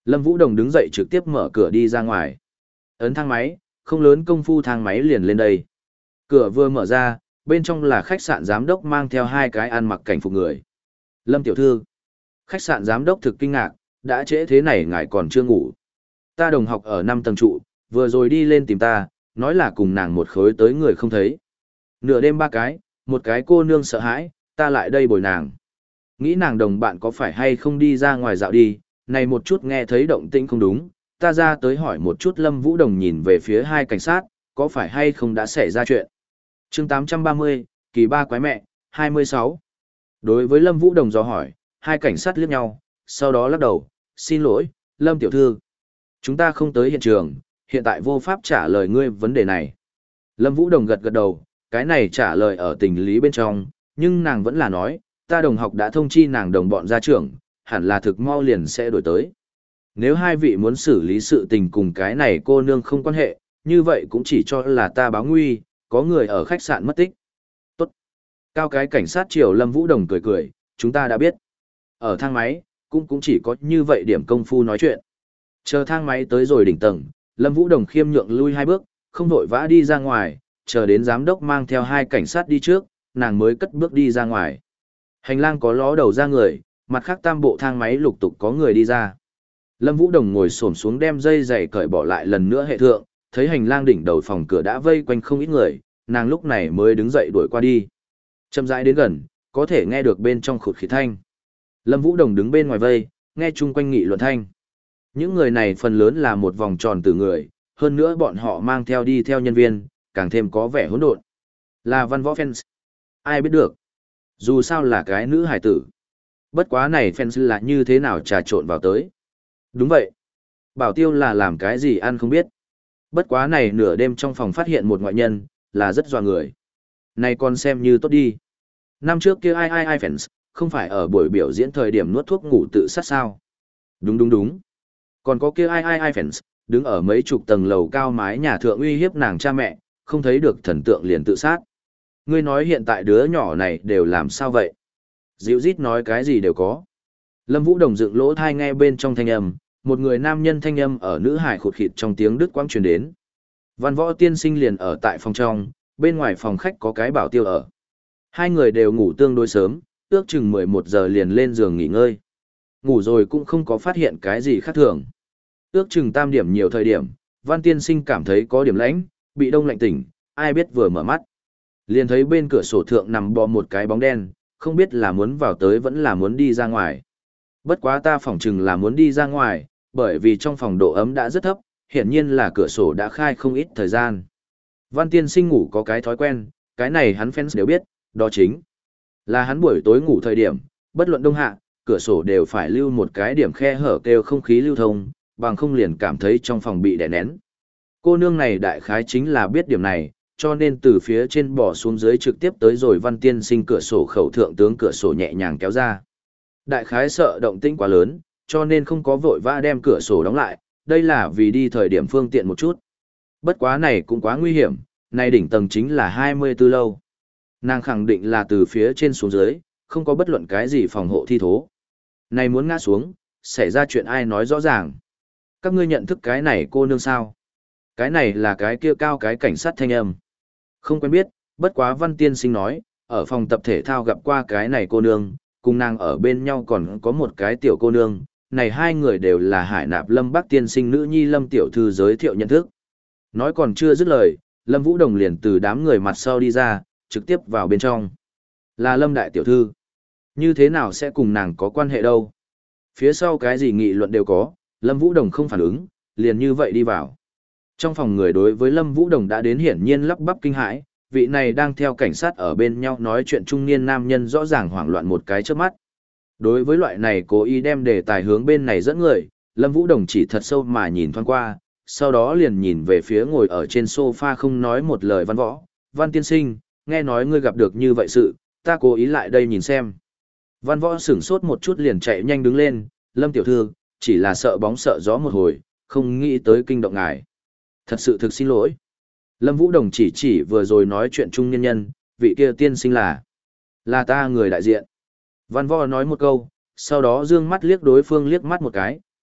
Lâm Vũ Đồng đứng dậy trực tiếp mở cửa đi ra ngoài. Ấn thang máy, không lớn công phu thang máy liền lên đây. Cửa vừa mở ra, bên trong là khách sạn giám đốc mang theo hai cái ăn mặc cảnh phục người. Lâm tiểu thư. Khách sạn giám đốc thực kinh ngạc, đã trễ thế này ngài còn chưa ngủ. Ta đồng học ở năm tầng trụ, vừa rồi đi lên tìm ta, nói là cùng nàng một khối tới người không thấy. Nửa đêm ba cái, một cái cô nương sợ hãi, ta lại đây bồi nàng. Nghĩ nàng đồng bạn có phải hay không đi ra ngoài dạo đi, này một chút nghe thấy động tĩnh không đúng, ta ra tới hỏi một chút. Lâm Vũ Đồng nhìn về phía hai cảnh sát, có phải hay không đã xảy ra chuyện. chương tám trăm ba mươi, kỳ ba quái mẹ, hai mươi sáu. Đối với Lâm Vũ Đồng dò hỏi, hai cảnh sát liếc nhau, sau đó lắc đầu, xin lỗi, Lâm tiểu thư. Chúng ta không tới hiện trường, hiện tại vô pháp trả lời ngươi vấn đề này. Lâm Vũ Đồng gật gật đầu, cái này trả lời ở tình lý bên trong, nhưng nàng vẫn là nói, ta đồng học đã thông chi nàng đồng bọn gia trưởng, hẳn là thực mau liền sẽ đổi tới. Nếu hai vị muốn xử lý sự tình cùng cái này cô nương không quan hệ, như vậy cũng chỉ cho là ta báo nguy, có người ở khách sạn mất tích. Tốt. Cao cái cảnh sát triều Lâm Vũ Đồng cười cười, chúng ta đã biết. Ở thang máy, cũng cũng chỉ có như vậy điểm công phu nói chuyện. Chờ thang máy tới rồi đỉnh tầng, Lâm Vũ Đồng khiêm nhượng lui hai bước, không vội vã đi ra ngoài, chờ đến giám đốc mang theo hai cảnh sát đi trước, nàng mới cất bước đi ra ngoài. Hành lang có ló đầu ra người, mặt khác tam bộ thang máy lục tục có người đi ra. Lâm Vũ Đồng ngồi xổm xuống đem dây giày cởi bỏ lại lần nữa hệ thượng, thấy hành lang đỉnh đầu phòng cửa đã vây quanh không ít người, nàng lúc này mới đứng dậy đuổi qua đi. Chậm rãi đến gần, có thể nghe được bên trong khụt khịt thanh. Lâm Vũ Đồng đứng bên ngoài vây, nghe chung quanh nghị luận thanh. Những người này phần lớn là một vòng tròn từ người, hơn nữa bọn họ mang theo đi theo nhân viên, càng thêm có vẻ hỗn độn. Là văn võ fans. Ai biết được. Dù sao là cái nữ hải tử. Bất quá này fans là như thế nào trà trộn vào tới. Đúng vậy. Bảo tiêu là làm cái gì ăn không biết. Bất quá này nửa đêm trong phòng phát hiện một ngoại nhân, là rất dọa người. Này còn xem như tốt đi. Năm trước kia ai ai ai fans, không phải ở buổi biểu diễn thời điểm nuốt thuốc ngủ tự sát sao. Đúng đúng đúng. Còn có kia ai ai ai fans, đứng ở mấy chục tầng lầu cao mái nhà thượng uy hiếp nàng cha mẹ, không thấy được thần tượng liền tự sát. Ngươi nói hiện tại đứa nhỏ này đều làm sao vậy? Dịu rít nói cái gì đều có. Lâm Vũ Đồng dựng lỗ thai nghe bên trong thanh âm, một người nam nhân thanh âm ở nữ hải khụt khịt trong tiếng đứt quãng truyền đến. Văn Võ tiên sinh liền ở tại phòng trong, bên ngoài phòng khách có cái bảo tiêu ở. Hai người đều ngủ tương đối sớm, ước chừng mười một giờ liền lên giường nghỉ ngơi. Ngủ rồi cũng không có phát hiện cái gì khác thường. Ước chừng tam điểm nhiều thời điểm, Văn tiên sinh cảm thấy có điểm lãnh, bị đông lạnh tỉnh, ai biết vừa mở mắt. Liền thấy bên cửa sổ thượng nằm bò một cái bóng đen, không biết là muốn vào tới vẫn là muốn đi ra ngoài. Bất quá ta phỏng chừng là muốn đi ra ngoài, bởi vì trong phòng độ ấm đã rất thấp, hiển nhiên là cửa sổ đã khai không ít thời gian. Văn tiên sinh ngủ có cái thói quen, cái này hắn fans đều biết, đó chính là hắn buổi tối ngủ thời điểm, bất luận đông hạ, cửa sổ đều phải lưu một cái điểm khe hở kêu không khí lưu thông, bằng không liền cảm thấy trong phòng bị đè nén. Cô nương này đại khái chính là biết điểm này, cho nên từ phía trên bò xuống dưới trực tiếp tới rồi Văn tiên sinh cửa sổ khẩu thượng tướng cửa sổ nhẹ nhàng kéo ra. Đại khái sợ động tĩnh quá lớn, cho nên không có vội vã đem cửa sổ đóng lại, đây là vì đi thời điểm phương tiện một chút. Bất quá này cũng quá nguy hiểm, này đỉnh tầng chính là hai mươi tư lâu. Nàng khẳng định là từ phía trên xuống dưới, không có bất luận cái gì phòng hộ thi thố. Này muốn ngã xuống, xảy ra chuyện ai nói rõ ràng. Các ngươi nhận thức cái này cô nương sao? Cái này là cái kia cao cái cảnh sát thanh âm. Không quen biết, bất quá Văn tiên sinh nói, ở phòng tập thể thao gặp qua cái này cô nương, cùng nàng ở bên nhau còn có một cái tiểu cô nương, này hai người đều là Hải Nạp Lâm Bắc tiên sinh nữ nhi Lâm tiểu thư giới thiệu nhận thức. Nói còn chưa dứt lời, Lâm Vũ Đồng liền từ đám người mặt sau đi ra, trực tiếp vào bên trong. Là Lâm đại tiểu thư. Như thế nào sẽ cùng nàng có quan hệ đâu? Phía sau cái gì nghị luận đều có, Lâm Vũ Đồng không phản ứng, liền như vậy đi vào. Trong phòng người đối với Lâm Vũ Đồng đã đến hiển nhiên lắp bắp kinh hãi, vị này đang theo cảnh sát ở bên nhau nói chuyện trung niên nam nhân rõ ràng hoảng loạn một cái trước mắt. Đối với loại này cố ý đem đề tài hướng bên này dẫn người, Lâm Vũ Đồng chỉ thật sâu mà nhìn thoáng qua, sau đó liền nhìn về phía ngồi ở trên sofa không nói một lời Văn Võ. Văn tiên sinh, nghe nói ngươi gặp được như vậy sự, ta cố ý lại đây nhìn xem. Văn Võ sửng sốt một chút liền chạy nhanh đứng lên, Lâm tiểu thư, chỉ là sợ bóng sợ gió một hồi, không nghĩ tới kinh động ngài. Thật sự thực xin lỗi. Lâm Vũ Đồng chỉ chỉ vừa rồi nói chuyện chung nhân nhân, vị kia tiên sinh là, là ta người đại diện. Văn Võ nói một câu, sau đó dương mắt liếc đối phương liếc mắt một cái,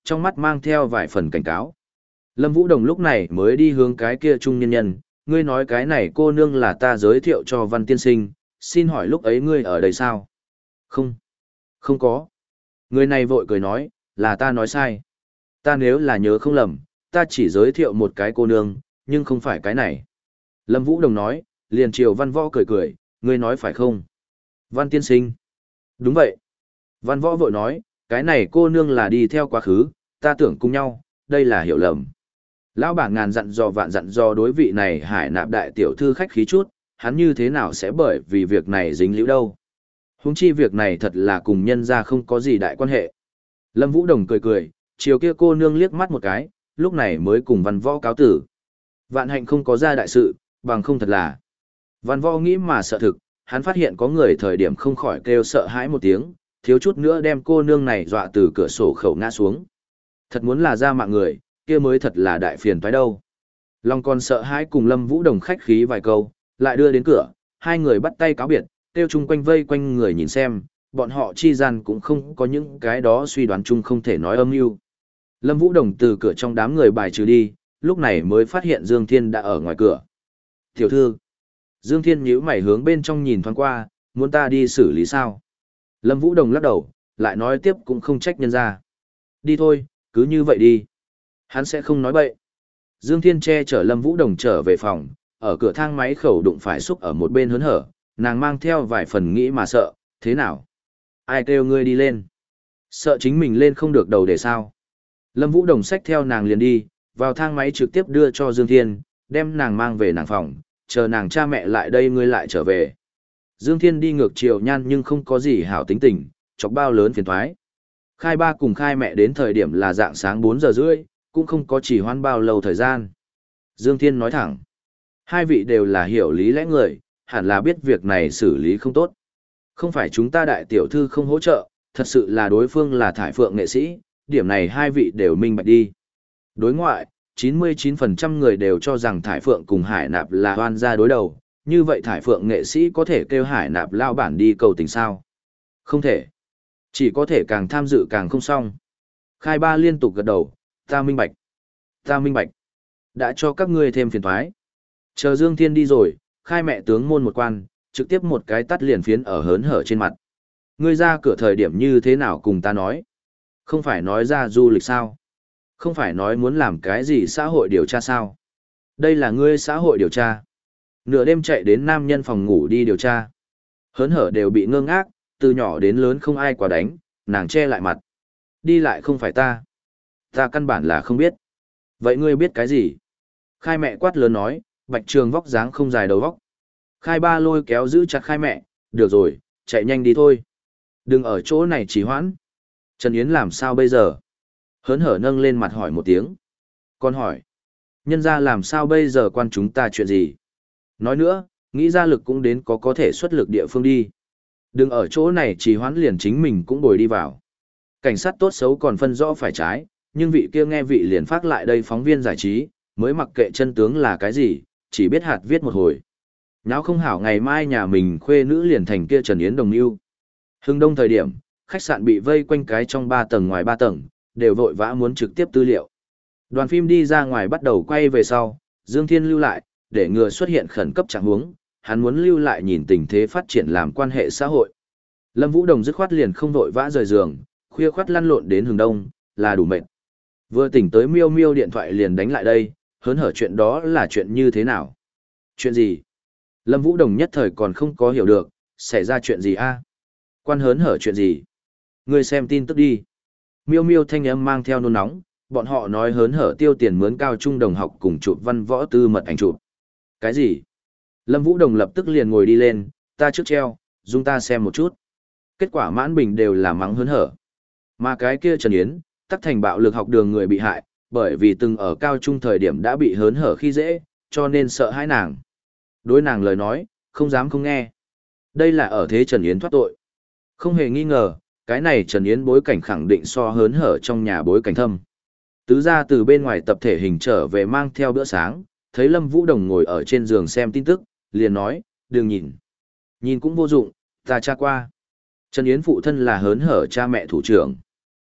trong mắt mang theo vài phần cảnh cáo. Lâm Vũ Đồng lúc này mới đi hướng cái kia trung nhân nhân, ngươi nói cái này cô nương là ta giới thiệu cho Văn Tiên Sinh, xin hỏi lúc ấy ngươi ở đây sao? Không, không có. Người này vội cười nói, là ta nói sai. Ta nếu là nhớ không lầm, ta chỉ giới thiệu một cái cô nương, nhưng không phải cái này. Lâm Vũ Đồng nói, liền chiều Văn Võ cười cười, ngươi nói phải không? Văn Tiên Sinh. Đúng vậy. Văn Võ vội nói, cái này cô nương là đi theo quá khứ, ta tưởng cùng nhau, đây là hiểu lầm. Lão bản ngàn dặn dò vạn dặn dò đối vị này Hải Nạp đại tiểu thư khách khí chút, hắn như thế nào sẽ bởi vì việc này dính líu đâu. Huống chi việc này thật là cùng nhân ra không có gì đại quan hệ. Lâm Vũ Đồng cười cười, chiều kia cô nương liếc mắt một cái, lúc này mới cùng Văn Võ cáo tử. Vạn hạnh không có ra đại sự, bằng không thật là. Văn Võ nghĩ mà sợ thực, hắn phát hiện có người thời điểm không khỏi kêu sợ hãi một tiếng, thiếu chút nữa đem cô nương này dọa từ cửa sổ khẩu ngã xuống. Thật muốn là ra mạng người, kia mới thật là đại phiền toái đâu. Long còn sợ hãi cùng Lâm Vũ Đồng khách khí vài câu, lại đưa đến cửa, hai người bắt tay cáo biệt, tiêu chung quanh vây quanh người nhìn xem, bọn họ chi gian cũng không có những cái đó suy đoán chung không thể nói âm mưu. Lâm Vũ Đồng từ cửa trong đám người bài trừ đi, lúc này mới phát hiện Dương Thiên đã ở ngoài cửa. Tiểu thư, Dương Thiên nhíu mày hướng bên trong nhìn thoáng qua, muốn ta đi xử lý sao? Lâm Vũ Đồng lắc đầu, lại nói tiếp cũng không trách nhân ra. Đi thôi, cứ như vậy đi. Hắn sẽ không nói bậy. Dương Thiên che chở Lâm Vũ Đồng trở về phòng, ở cửa thang máy khẩu đụng phải xúc ở một bên hớn hở, nàng mang theo vài phần nghĩ mà sợ, thế nào? Ai kêu ngươi đi lên? Sợ chính mình lên không được đầu để sao? Lâm Vũ Đồng xách theo nàng liền đi, vào thang máy trực tiếp đưa cho Dương Thiên, đem nàng mang về nàng phòng, chờ nàng cha mẹ lại đây ngươi lại trở về. Dương Thiên đi ngược chiều nhan nhưng không có gì hảo tính tình, chọc bao lớn phiền thoái. Khai ba cùng khai mẹ đến thời điểm là dạng sáng bốn giờ rưỡi, cũng không có chỉ hoan bao lâu thời gian. Dương Thiên nói thẳng, hai vị đều là hiểu lý lẽ người, hẳn là biết việc này xử lý không tốt. Không phải chúng ta đại tiểu thư không hỗ trợ, thật sự là đối phương là thải phượng nghệ sĩ, điểm này hai vị đều minh bạch đi. Đối ngoại, chín mươi chín phần trăm người đều cho rằng thải phượng cùng Hải Nạp là hoan gia đối đầu, như vậy thải phượng nghệ sĩ có thể kêu Hải Nạp lao bản đi cầu tình sao? Không thể. Chỉ có thể càng tham dự càng không xong. Khai ba liên tục gật đầu, ta minh bạch. Ta minh bạch. Đã cho các ngươi thêm phiền thoái. Chờ Dương Thiên đi rồi, khai mẹ tướng môn một quan, trực tiếp một cái tắt liền phiến ở hớn hở trên mặt. Ngươi ra cửa thời điểm như thế nào cùng ta nói? Không phải nói ra du lịch sao? Không phải nói muốn làm cái gì xã hội điều tra sao? Đây là ngươi xã hội điều tra. Nửa đêm chạy đến nam nhân phòng ngủ đi điều tra. Hớn hở đều bị ngơ ngác, từ nhỏ đến lớn không ai quá đánh, nàng che lại mặt. Đi lại không phải ta. Ta căn bản là không biết. Vậy ngươi biết cái gì? Khai mẹ quát lớn nói, Bạch Trường vóc dáng không dài đầu vóc. Khai ba lôi kéo giữ chặt khai mẹ, được rồi, chạy nhanh đi thôi. Đừng ở chỗ này trì hoãn. Trần Yến làm sao bây giờ? Hớn hở nâng lên mặt hỏi một tiếng. Con hỏi, nhân ra làm sao bây giờ quan chúng ta chuyện gì? Nói nữa, nghĩ ra lực cũng đến có có thể xuất lực địa phương đi. Đừng ở chỗ này trì hoãn liền chính mình cũng bồi đi vào. Cảnh sát tốt xấu còn phân rõ phải trái, nhưng vị kia nghe vị liền phát lại đây phóng viên giải trí, mới mặc kệ chân tướng là cái gì, chỉ biết hạt viết một hồi. Nháo không hảo ngày mai nhà mình khuê nữ liền thành kia Trần Yến đồng yêu. Hưng đông thời điểm, khách sạn bị vây quanh cái trong ba tầng ngoài ba tầng, đều vội vã muốn trực tiếp tư liệu. Đoàn phim đi ra ngoài bắt đầu quay về sau, Dương Thiên lưu lại, để ngừa xuất hiện khẩn cấp trạng huống, hắn muốn lưu lại nhìn tình thế phát triển làm quan hệ xã hội. Lâm Vũ Đồng dứt khoát liền không vội vã rời giường, khuya khoắt lăn lộn đến hừng đông, là đủ mệt. Vừa tỉnh tới miêu miêu điện thoại liền đánh lại đây, hớn hở chuyện đó là chuyện như thế nào? Chuyện gì? Lâm Vũ Đồng nhất thời còn không có hiểu được, xảy ra chuyện gì a? Quan hớn hở chuyện gì? Ngươi xem tin tức đi. Miêu miêu thanh âm mang theo nôn nóng, bọn họ nói hớn hở tiêu tiền mướn cao trung đồng học cùng chụp văn võ tư mật ảnh chụp. Cái gì? Lâm Vũ Đồng lập tức liền ngồi đi lên, ta trước treo, dung ta xem một chút. Kết quả mãn bình đều là mắng hớn hở. Mà cái kia Trần Yến, tắc thành bạo lực học đường người bị hại, bởi vì từng ở cao trung thời điểm đã bị hớn hở khi dễ, cho nên sợ hãi nàng. Đối nàng lời nói, không dám không nghe. Đây là ở thế Trần Yến thoát tội. Không hề nghi ngờ, cái này Trần Yến bối cảnh khẳng định so hớn hở trong nhà bối cảnh thâm. Tứ ra từ bên ngoài tập thể hình trở về mang theo bữa sáng, thấy Lâm Vũ Đồng ngồi ở trên giường xem tin tức, liền nói, đừng nhìn. Nhìn cũng vô dụng, ta tra qua. Trần Yến phụ thân là hớn hở cha mẹ thủ trưởng.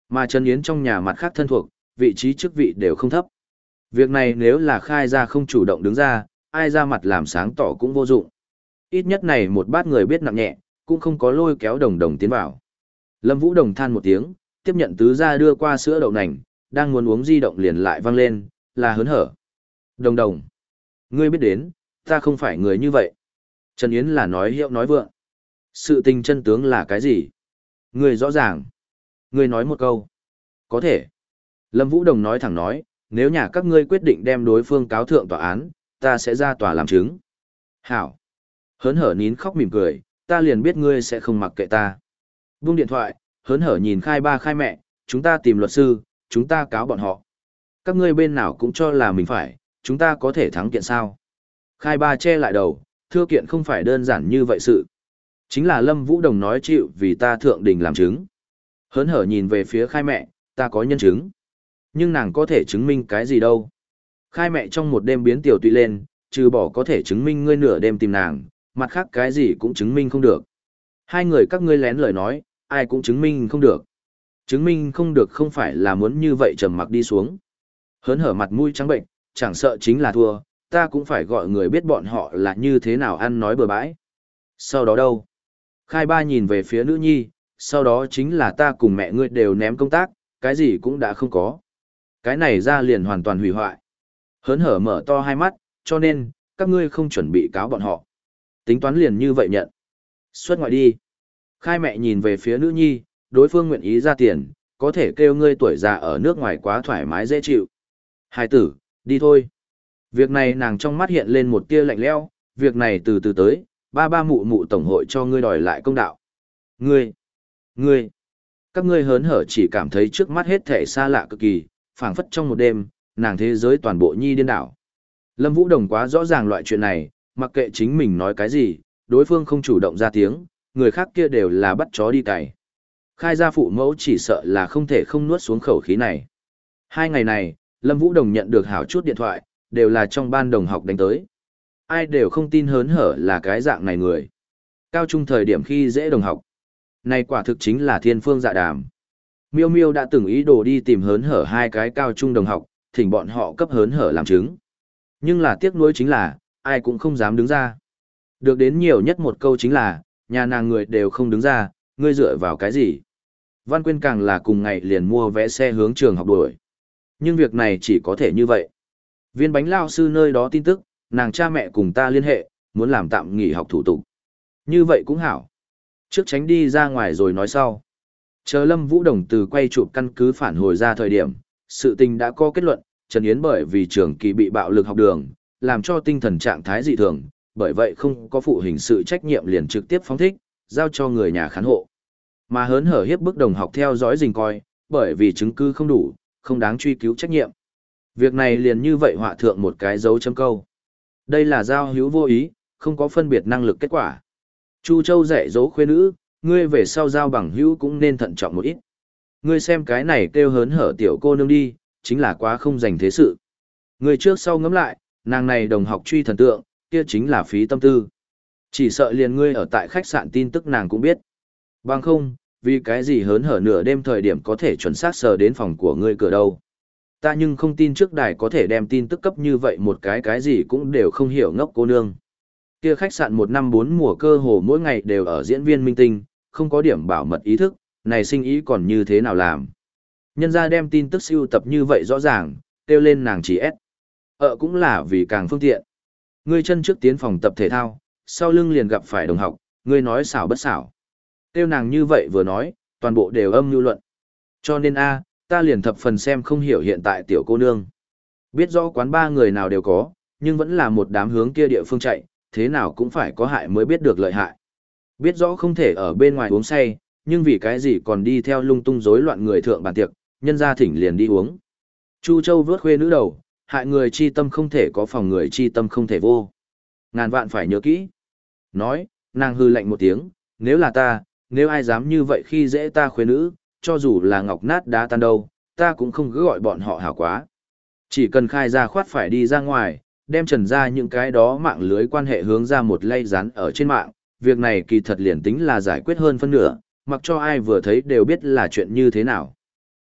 Mà Trần Yến trong nhà mặt khác thân thuộc, vị trí chức vị đều không thấp. Việc này nếu là khai ra không chủ động đứng ra, ai ra mặt làm sáng tỏ cũng vô dụng. Ít nhất này một bát người biết nặng nhẹ, cũng không có lôi kéo Đồng Đồng tiến vào. Lâm Vũ Đồng than một tiếng, tiếp nhận tứ gia đưa qua sữa đậu nành, đang muốn uống di động liền lại vang lên, là hớn hở. Đồng Đồng, ngươi biết đến, ta không phải người như vậy. Trần Yến là nói hiệu nói vượng. Sự tình chân tướng là cái gì? Ngươi rõ ràng. Ngươi nói một câu. Có thể. Lâm Vũ Đồng nói thẳng nói, nếu nhà các ngươi quyết định đem đối phương cáo thượng tòa án, ta sẽ ra tòa làm chứng. Hảo. Hớn hở nín khóc mỉm cười, ta liền biết ngươi sẽ không mặc kệ ta. Buông điện thoại, hớn hở nhìn khai ba khai mẹ, chúng ta tìm luật sư, chúng ta cáo bọn họ. Các ngươi bên nào cũng cho là mình phải, chúng ta có thể thắng kiện sao. Khai ba che lại đầu, thưa kiện không phải đơn giản như vậy sự. Chính là Lâm Vũ Đồng nói chịu vì ta thượng đình làm chứng. Hớn hở nhìn về phía khai mẹ, ta có nhân chứng. Nhưng nàng có thể chứng minh cái gì đâu. Khai mẹ trong một đêm biến tiểu tụy lên, trừ bỏ có thể chứng minh ngươi nửa đêm tìm nàng, mặt khác cái gì cũng chứng minh không được. Hai người các ngươi lén lời nói, ai cũng chứng minh không được. Chứng minh không được không phải là muốn như vậy trầm mặc đi xuống. Hớn hở mặt mũi trắng bệnh, chẳng sợ chính là thua, ta cũng phải gọi người biết bọn họ là như thế nào ăn nói bừa bãi. Sau đó đâu? Khai ba nhìn về phía nữ nhi, sau đó chính là ta cùng mẹ ngươi đều ném công tác, cái gì cũng đã không có. Cái này ra liền hoàn toàn hủy hoại. Hớn hở mở to hai mắt, cho nên, các ngươi không chuẩn bị cáo bọn họ. Tính toán liền như vậy nhận. Xuất ngoại đi. Khai mẹ nhìn về phía nữ nhi, đối phương nguyện ý ra tiền, có thể kêu ngươi tuổi già ở nước ngoài quá thoải mái dễ chịu. Hai tử, đi thôi. Việc này nàng trong mắt hiện lên một tia lạnh lẽo, việc này từ từ tới, ba ba mụ mụ tổng hội cho ngươi đòi lại công đạo. Ngươi, ngươi, các ngươi hớn hở chỉ cảm thấy trước mắt hết thể xa lạ cực kỳ, phảng phất trong một đêm, nàng thế giới toàn bộ nhi điên đảo. Lâm Vũ Đồng quá rõ ràng loại chuyện này, mặc kệ chính mình nói cái gì, đối phương không chủ động ra tiếng, người khác kia đều là bắt chó đi cày. Khai gia phụ mẫu chỉ sợ là không thể không nuốt xuống khẩu khí này. Hai ngày này, Lâm Vũ Đồng nhận được hảo chút điện thoại, đều là trong ban đồng học đánh tới. Ai đều không tin hớn hở là cái dạng này người. Cao trung thời điểm khi dễ đồng học. Này quả thực chính là thiên phương dạ đàm. Miêu Miêu đã từng ý đồ đi tìm hớn hở hai cái cao trung đồng học, thỉnh bọn họ cấp hớn hở làm chứng. Nhưng là tiếc nuối chính là, ai cũng không dám đứng ra. Được đến nhiều nhất một câu chính là, nhà nàng người đều không đứng ra, ngươi dựa vào cái gì? Văn Quyên càng là cùng ngày liền mua vé xe hướng trường học đuổi. Nhưng việc này chỉ có thể như vậy. Viên bánh lao sư nơi đó tin tức, nàng cha mẹ cùng ta liên hệ, muốn làm tạm nghỉ học thủ tục. Như vậy cũng hảo. Trước tránh đi ra ngoài rồi nói sau. Chờ Lâm Vũ Đồng từ quay chụp căn cứ phản hồi ra thời điểm, sự tình đã có kết luận, Trần Yến bởi vì trường kỳ bị bạo lực học đường, làm cho tinh thần trạng thái dị thường, bởi vậy không có phụ hình sự trách nhiệm liền trực tiếp phóng thích, giao cho người nhà khán hộ. Mà hớn hở hiếp bức đồng học theo dõi rình coi, bởi vì chứng cứ không đủ, không đáng truy cứu trách nhiệm. Việc này liền như vậy họa thượng một cái dấu chấm câu. Đây là giao hữu vô ý, không có phân biệt năng lực kết quả. Chu Châu dạy dỗ khuê nữ, ngươi về sau giao bằng hữu cũng nên thận trọng một ít. Ngươi xem cái này kêu hớn hở tiểu cô nương đi, chính là quá không dành thế sự. Ngươi trước sau ngẫm lại, nàng này đồng học truy thần tượng, kia chính là phí tâm tư. Chỉ sợ liền ngươi ở tại khách sạn tin tức nàng cũng biết. Bằng không, vì cái gì hớn hở nửa đêm thời điểm có thể chuẩn xác sờ đến phòng của ngươi cửa đâu. Ta nhưng không tin trước đài có thể đem tin tức cấp như vậy một cái cái gì cũng đều không hiểu ngốc cô nương. Kia khách sạn một năm bốn mùa cơ hồ mỗi ngày đều ở diễn viên minh tinh, không có điểm bảo mật ý thức, này sinh ý còn như thế nào làm. Nhân ra đem tin tức siêu tập như vậy rõ ràng, kêu lên nàng chỉ ép. Ờ cũng là vì càng phương tiện. Ngươi chân trước tiến phòng tập thể thao, sau lưng liền gặp phải đồng học, ngươi nói xảo bất xảo. Kêu nàng như vậy vừa nói, toàn bộ đều âm mưu luận. Cho nên a, ta liền thập phần xem không hiểu hiện tại tiểu cô nương. Biết rõ quán ba người nào đều có, nhưng vẫn là một đám hướng kia địa phương chạy, thế nào cũng phải có hại mới biết được lợi hại. Biết rõ không thể ở bên ngoài uống say, nhưng vì cái gì còn đi theo lung tung rối loạn người thượng bàn tiệc, nhân gia thỉnh liền đi uống. Chu Châu vớt khuê nữ đầu, hại người chi tâm không thể có phòng người chi tâm không thể vô. Ngàn vạn phải nhớ kỹ. Nói, nàng hư lạnh một tiếng, nếu là ta, nếu ai dám như vậy khi dễ ta khuê nữ, cho dù là ngọc nát đá tan đâu, ta cũng không cứ gọi bọn họ hảo quá. Chỉ cần khai ra khoát phải đi ra ngoài, đem trần ra những cái đó mạng lưới quan hệ hướng ra một lay rán ở trên mạng, việc này kỳ thật liền tính là giải quyết hơn phân nửa, mặc cho ai vừa thấy đều biết là chuyện như thế nào.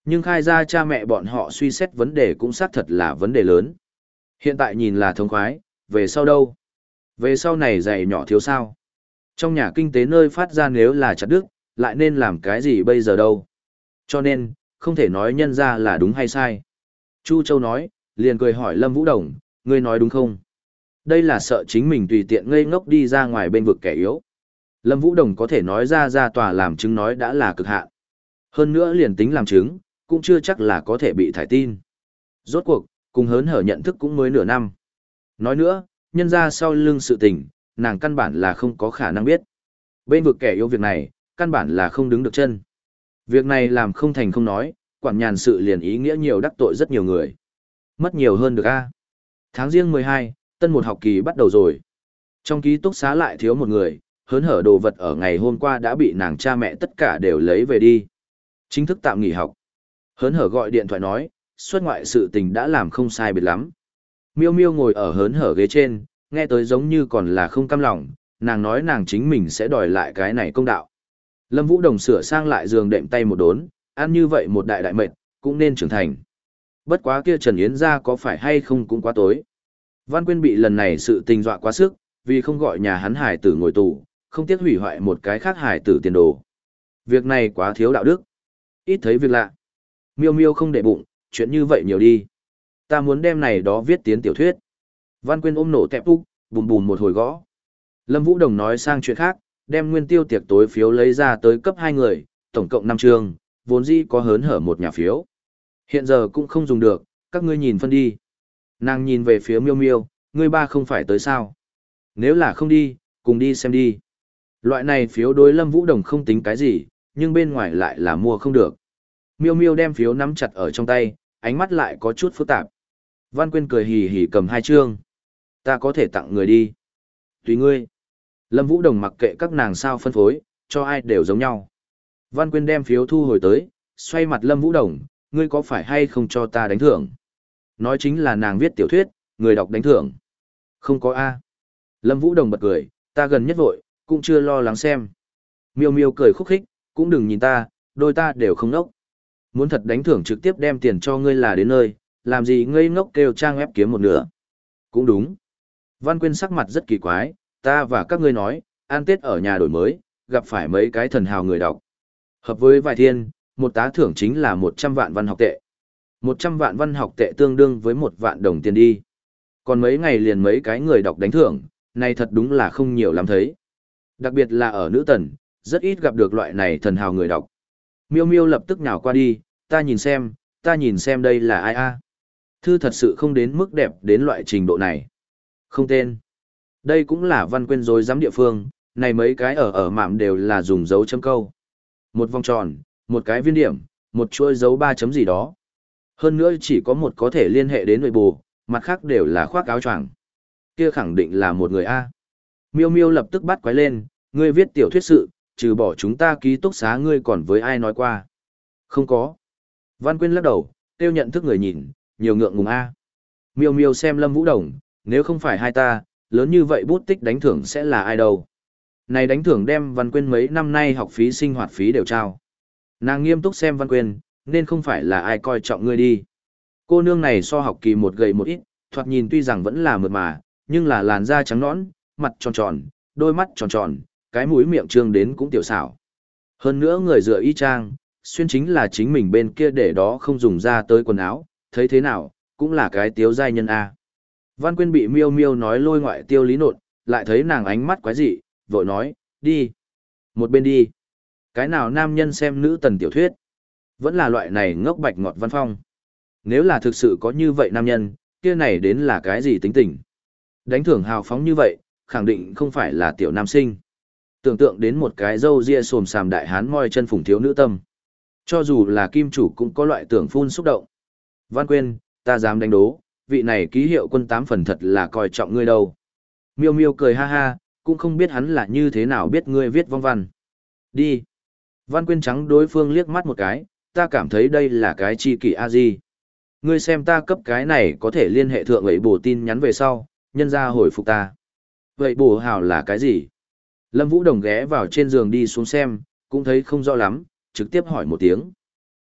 Nhưng khai ra cha mẹ bọn họ suy xét vấn đề cũng xác thật là vấn đề lớn. Hiện tại nhìn là thông khoái, về sau đâu? Về sau này dạy nhỏ thiếu sao? Trong nhà kinh tế nơi phát ra nếu là chặt đứt, lại nên làm cái gì bây giờ đâu? Cho nên, không thể nói nhân ra là đúng hay sai. Chu Châu nói, liền cười hỏi Lâm Vũ Đồng, ngươi nói đúng không? Đây là sợ chính mình tùy tiện ngây ngốc đi ra ngoài bên vực kẻ yếu. Lâm Vũ Đồng có thể nói ra ra tòa làm chứng nói đã là cực hạn. Hơn nữa liền tính làm chứng, cũng chưa chắc là có thể bị thải tin. Rốt cuộc, cùng hớn hở nhận thức cũng mới nửa năm. Nói nữa, nhân ra sau lưng sự tình, nàng căn bản là không có khả năng biết. Bên vực kẻ yếu việc này, căn bản là không đứng được chân. Việc này làm không thành không nói, quản nhàn sự liền ý nghĩa nhiều đắc tội rất nhiều người. Mất nhiều hơn được a. Tháng riêng mười hai, tân một học kỳ bắt đầu rồi. Trong ký túc xá lại thiếu một người, hớn hở đồ vật ở ngày hôm qua đã bị nàng cha mẹ tất cả đều lấy về đi. Chính thức tạm nghỉ học. Hớn hở gọi điện thoại nói, xuất ngoại sự tình đã làm không sai biệt lắm. Miêu Miêu ngồi ở hớn hở ghế trên, nghe tới giống như còn là không cam lòng, nàng nói nàng chính mình sẽ đòi lại cái này công đạo. Lâm Vũ Đồng sửa sang lại giường đệm tay một đốn, ăn như vậy một đại đại mệt, cũng nên trưởng thành. Bất quá kia Trần Yến ra có phải hay không cũng quá tối. Văn Quyên bị lần này sự tình dọa quá sức, vì không gọi nhà hắn hải tử ngồi tù, không tiếc hủy hoại một cái khác hải tử tiền đồ. Việc này quá thiếu đạo đức. Ít thấy việc lạ. Miêu Miêu không để bụng, chuyện như vậy nhiều đi. Ta muốn đem này đó viết tiến tiểu thuyết. Văn Quyên ôm nổ tẹp úc, bùm bùm một hồi gõ. Lâm Vũ Đồng nói sang chuyện khác, đem nguyên tiêu tiệc tối phiếu lấy ra tới cấp hai người, tổng cộng năm chương, vốn dĩ có hớn hở một nhà phiếu. Hiện giờ cũng không dùng được, các ngươi nhìn phân đi. Nàng nhìn về phía Miêu Miêu, ngươi ba không phải tới sao? Nếu là không đi, cùng đi xem đi. Loại này phiếu đối Lâm Vũ Đồng không tính cái gì, nhưng bên ngoài lại là mua không được. Miêu Miêu đem phiếu nắm chặt ở trong tay, ánh mắt lại có chút phức tạp. Văn Quyên cười hì hì cầm hai chương. Ta có thể tặng người đi. Tùy ngươi. Lâm Vũ Đồng mặc kệ các nàng sao phân phối, cho ai đều giống nhau. Văn Quyên đem phiếu thu hồi tới, xoay mặt Lâm Vũ Đồng, ngươi có phải hay không cho ta đánh thưởng? Nói chính là nàng viết tiểu thuyết, người đọc đánh thưởng. Không có A. Lâm Vũ Đồng bật cười, ta gần nhất vội, cũng chưa lo lắng xem. Miêu Miêu cười khúc khích, cũng đừng nhìn ta, đôi ta đều không nốc. Muốn thật đánh thưởng trực tiếp đem tiền cho ngươi là đến nơi, làm gì ngây ngốc kêu trang ép kiếm một nửa. Cũng đúng. Văn Quyên sắc mặt rất kỳ quái, ta và các ngươi nói, ăn Tết ở nhà đổi mới, gặp phải mấy cái thần hào người đọc. Hợp với vài thiên, một tá thưởng chính là một trăm vạn văn học tệ. một trăm vạn văn học tệ tương đương với một vạn đồng tiền đi. Còn mấy ngày liền mấy cái người đọc đánh thưởng, này thật đúng là không nhiều lắm thấy. Đặc biệt là ở nữ tần, rất ít gặp được loại này thần hào người đọc. Miêu Miêu lập tức nhào qua đi, ta nhìn xem, ta nhìn xem đây là ai a? Thư thật sự không đến mức đẹp đến loại trình độ này. Không tên. Đây cũng là Văn Quyên rồi giám địa phương, này mấy cái ở ở mạm đều là dùng dấu chấm câu. Một vòng tròn, một cái viên điểm, một chuỗi dấu ba chấm gì đó. Hơn nữa chỉ có một có thể liên hệ đến nội bù, mặt khác đều là khoác áo choàng. Kia khẳng định là một người A. Miêu Miêu lập tức bắt quái lên, ngươi viết tiểu thuyết sự, trừ bỏ chúng ta ký túc xá ngươi còn với ai nói qua. Không có. Văn Quyên lắc đầu, tiêu nhận thức người nhìn, nhiều ngượng ngùng A. Miêu Miêu xem Lâm Vũ Đồng, nếu không phải hai ta, lớn như vậy bút tích đánh thưởng sẽ là ai đâu. Này đánh thưởng đem Văn Quyên mấy năm nay học phí sinh hoạt phí đều trao. Nàng nghiêm túc xem Văn Quyên, nên không phải là ai coi trọng ngươi đi. Cô nương này so học kỳ một gầy một ít, thoạt nhìn tuy rằng vẫn là mượt mà, nhưng là làn da trắng nõn, mặt tròn tròn, đôi mắt tròn tròn, cái mũi miệng trương đến cũng tiểu xảo. Hơn nữa người dựa y chang, xuyên chính là chính mình bên kia để đó không dùng ra tới quần áo, thấy thế nào, cũng là cái tiếu giai nhân A. Văn Quyên bị Miêu Miêu nói lôi ngoại tiêu lý nột, lại thấy nàng ánh mắt quái dị, vội nói, đi. Một bên đi. Cái nào nam nhân xem nữ tần tiểu thuyết? Vẫn là loại này ngốc bạch ngọt văn phong. Nếu là thực sự có như vậy nam nhân, kia này đến là cái gì tính tình? Đánh thưởng hào phóng như vậy, khẳng định không phải là tiểu nam sinh. Tưởng tượng đến một cái râu ria xồm xàm đại hán moi chân phủng thiếu nữ tâm. Cho dù là kim chủ cũng có loại tưởng phun xúc động. Văn Quyên, ta dám đánh đố, vị này ký hiệu quân tám phần thật là coi trọng ngươi đâu. Miêu Miêu cười ha ha, cũng không biết hắn là như thế nào biết ngươi viết vong văn. Đi. Văn Quyên trắng đối phương liếc mắt một cái, ta cảm thấy đây là cái chi kỷ a di. Ngươi xem ta cấp cái này có thể liên hệ thượng vậy bổ tin nhắn về sau, nhân ra hồi phục ta. Vậy bổ hào là cái gì? Lâm Vũ Đồng ghé vào trên giường đi xuống xem, cũng thấy không rõ lắm, trực tiếp hỏi một tiếng.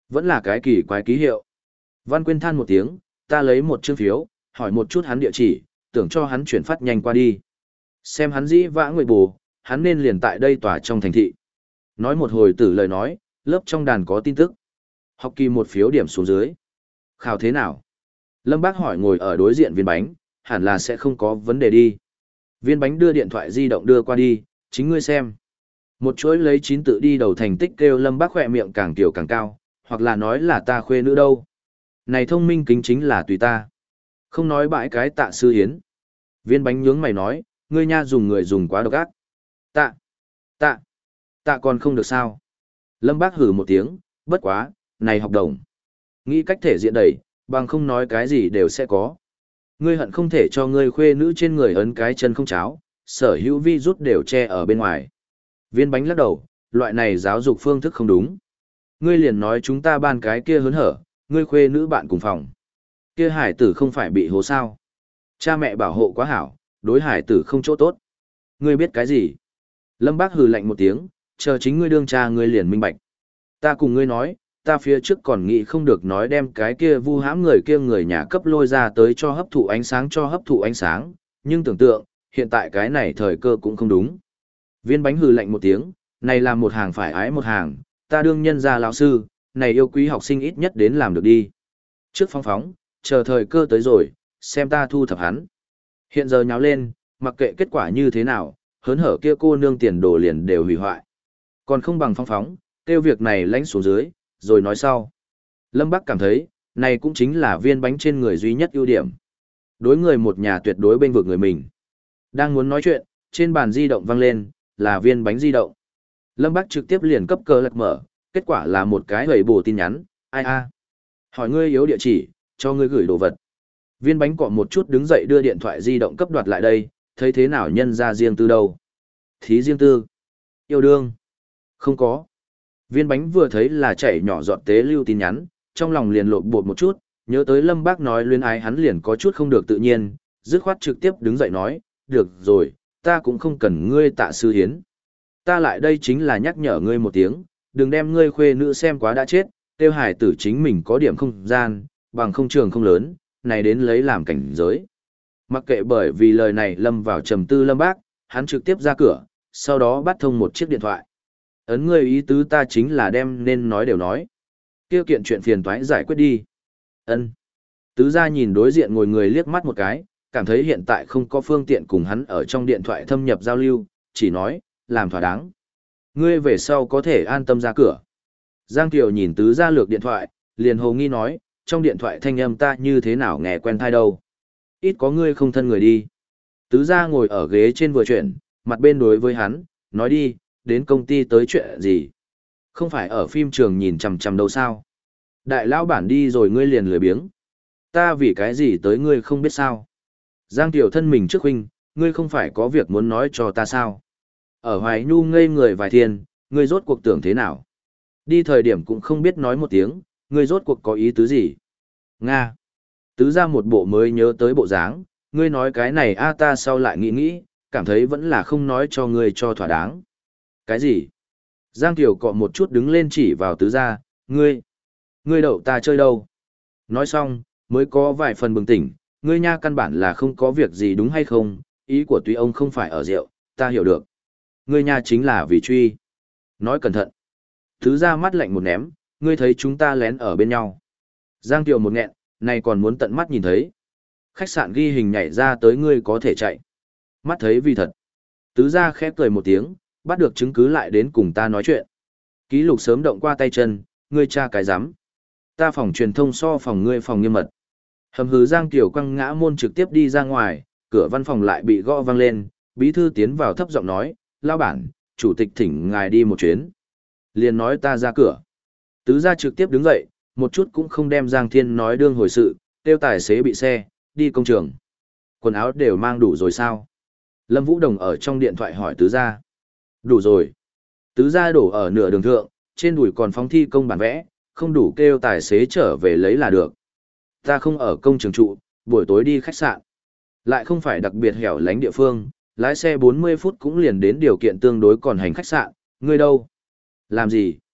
Vẫn là cái kỳ quái ký hiệu. Văn Quyên than một tiếng, ta lấy một chương phiếu, hỏi một chút hắn địa chỉ, tưởng cho hắn chuyển phát nhanh qua đi. Xem hắn dĩ vã người bù, hắn nên liền tại đây tòa trong thành thị. Nói một hồi tử lời nói, lớp trong đàn có tin tức. Học kỳ một phiếu điểm xuống dưới. Khảo thế nào? Lâm Bác hỏi ngồi ở đối diện viên bánh, hẳn là sẽ không có vấn đề đi. Viên bánh đưa điện thoại di động đưa qua đi, chính ngươi xem. Một chuỗi lấy chín tự đi đầu thành tích kêu Lâm Bác khỏe miệng càng tiểu càng cao, hoặc là nói là ta khuê nữ đâu. Này thông minh kính chính là tùy ta. Không nói bãi cái tạ sư hiến. Viên bánh nhướng mày nói, ngươi nha dùng người dùng quá độc ác. Tạ, tạ, tạ còn không được sao. Lâm Bác hử một tiếng, bất quá, này học đồng. Nghĩ cách thể diện đẩy, bằng không nói cái gì đều sẽ có. Ngươi hận không thể cho ngươi khuê nữ trên người ấn cái chân không cháo, sở hữu vi rút đều che ở bên ngoài. Viên bánh lắc đầu, loại này giáo dục phương thức không đúng. Ngươi liền nói chúng ta ban cái kia hớn hở, ngươi khuê nữ bạn cùng phòng. Kia hải tử không phải bị hố sao. Cha mẹ bảo hộ quá hảo, đối hải tử không chỗ tốt. Ngươi biết cái gì? Lâm Bác hừ lạnh một tiếng, chờ chính ngươi đương cha ngươi liền minh bạch. Ta cùng ngươi nói, ta phía trước còn nghĩ không được nói đem cái kia vu hãm người kia người nhà cấp lôi ra tới cho hấp thụ ánh sáng cho hấp thụ ánh sáng, nhưng tưởng tượng, hiện tại cái này thời cơ cũng không đúng. Viên bánh hừ lạnh một tiếng, này là một hàng phải ái một hàng, ta đương nhân gia lão sư, này yêu quý học sinh ít nhất đến làm được đi. Trước phóng phóng, chờ thời cơ tới rồi, xem ta thu thập hắn. Hiện giờ nháo lên, mặc kệ kết quả như thế nào, hớn hở kia cô nương tiền đồ liền đều hủy hoại. Còn không bằng phóng phóng, tiêu việc này lánh xuống dưới, rồi nói sau. Lâm Bắc cảm thấy, này cũng chính là viên bánh trên người duy nhất ưu điểm. Đối người một nhà tuyệt đối bên vực người mình. Đang muốn nói chuyện, trên bàn di động vang lên, là viên bánh di động. Lâm Bắc trực tiếp liền cấp cơ lật mở, kết quả là một cái hầy bù tin nhắn, ai a hỏi ngươi yếu địa chỉ, cho ngươi gửi đồ vật. Viên bánh cọ một chút đứng dậy đưa điện thoại di động cấp đoạt lại đây, thấy thế nào nhân ra riêng tư đâu. Thí riêng tư. Yêu đương. Không có. Viên bánh vừa thấy là chảy nhỏ giọt tế lưu tin nhắn, trong lòng liền lộn bột một chút, nhớ tới Lâm Bác nói luyến ái hắn liền có chút không được tự nhiên, dứt khoát trực tiếp đứng dậy nói, được rồi, ta cũng không cần ngươi tạ sư hiến. Ta lại đây chính là nhắc nhở ngươi một tiếng, đừng đem ngươi khuê nữ xem quá đã chết, tiêu hải tử chính mình có điểm không gian, bằng không trường không lớn, này đến lấy làm cảnh giới. Mặc kệ bởi vì lời này lâm vào trầm tư Lâm Bác, hắn trực tiếp ra cửa, sau đó bắt thông một chiếc điện thoại. Ấn ngươi ý tứ ta chính là đem nên nói đều nói. Tiêu kiện chuyện phiền toái giải quyết đi. Ân. Tứ gia nhìn đối diện ngồi người liếc mắt một cái, cảm thấy hiện tại không có phương tiện cùng hắn ở trong điện thoại thâm nhập giao lưu, chỉ nói, làm thỏa đáng. Ngươi về sau có thể an tâm ra cửa. Giang Kiều nhìn tứ gia lược điện thoại, liền hồ nghi nói, trong điện thoại thanh âm ta như thế nào nghe quen thai đâu. Ít có ngươi không thân người đi. Tứ gia ngồi ở ghế trên vừa chuyển, mặt bên đối với hắn, nói đi, đến công ty tới chuyện gì. Không phải ở phim trường nhìn chằm chằm đâu sao. Đại lão bản đi rồi ngươi liền lười biếng. Ta vì cái gì tới ngươi không biết sao. Giang Tiểu thân mình trước huynh, ngươi không phải có việc muốn nói cho ta sao. Ở Hoài Nhu ngây người vài thiên, ngươi rốt cuộc tưởng thế nào. Đi thời điểm cũng không biết nói một tiếng, ngươi rốt cuộc có ý tứ gì. Nga. Tứ ra một bộ mới nhớ tới bộ dáng, ngươi nói cái này a ta sau lại nghĩ nghĩ, cảm thấy vẫn là không nói cho ngươi cho thỏa đáng. Cái gì? Giang Tiểu cọ một chút đứng lên chỉ vào tứ gia, ngươi, ngươi đậu ta chơi đâu? Nói xong, mới có vài phần bừng tỉnh, ngươi nha căn bản là không có việc gì đúng hay không, ý của tuy ông không phải ở rượu, ta hiểu được. Ngươi nha chính là vì truy. Nói cẩn thận. Tứ gia mắt lạnh một ném, ngươi thấy chúng ta lén ở bên nhau. Giang Tiểu một nghẹn, này còn muốn tận mắt nhìn thấy. Khách sạn ghi hình nhảy ra tới ngươi có thể chạy. Mắt thấy vì thật. Tứ gia khẽ cười một tiếng, bắt được chứng cứ lại đến cùng ta nói chuyện. Ký lục sớm động qua tay chân, ngươi tra cái rắm. Ta phòng truyền thông so phòng ngươi phòng nghiêm mật. Hầm hứ Giang Tiểu quăng ngã môn trực tiếp đi ra ngoài, cửa văn phòng lại bị gõ vang lên, bí thư tiến vào thấp giọng nói, lao bản, chủ tịch thỉnh ngài đi một chuyến. Liền nói ta ra cửa. Tứ gia trực tiếp đứng dậy, một chút cũng không đem Giang Thiên nói đương hồi sự, tiêu tài xế bị xe, đi công trường. Quần áo đều mang đủ rồi sao? Lâm Vũ Đồng ở trong điện thoại hỏi tứ gia. Đủ rồi. Tứ gia đổ ở nửa đường thượng, trên đùi còn phóng thi công bản vẽ, không đủ kêu tài xế trở về lấy là được. Ta không ở công trường trụ, buổi tối đi khách sạn. Lại không phải đặc biệt hẻo lánh địa phương, lái xe bốn mươi phút cũng liền đến điều kiện tương đối còn hành khách sạn, ngươi đâu? Làm gì?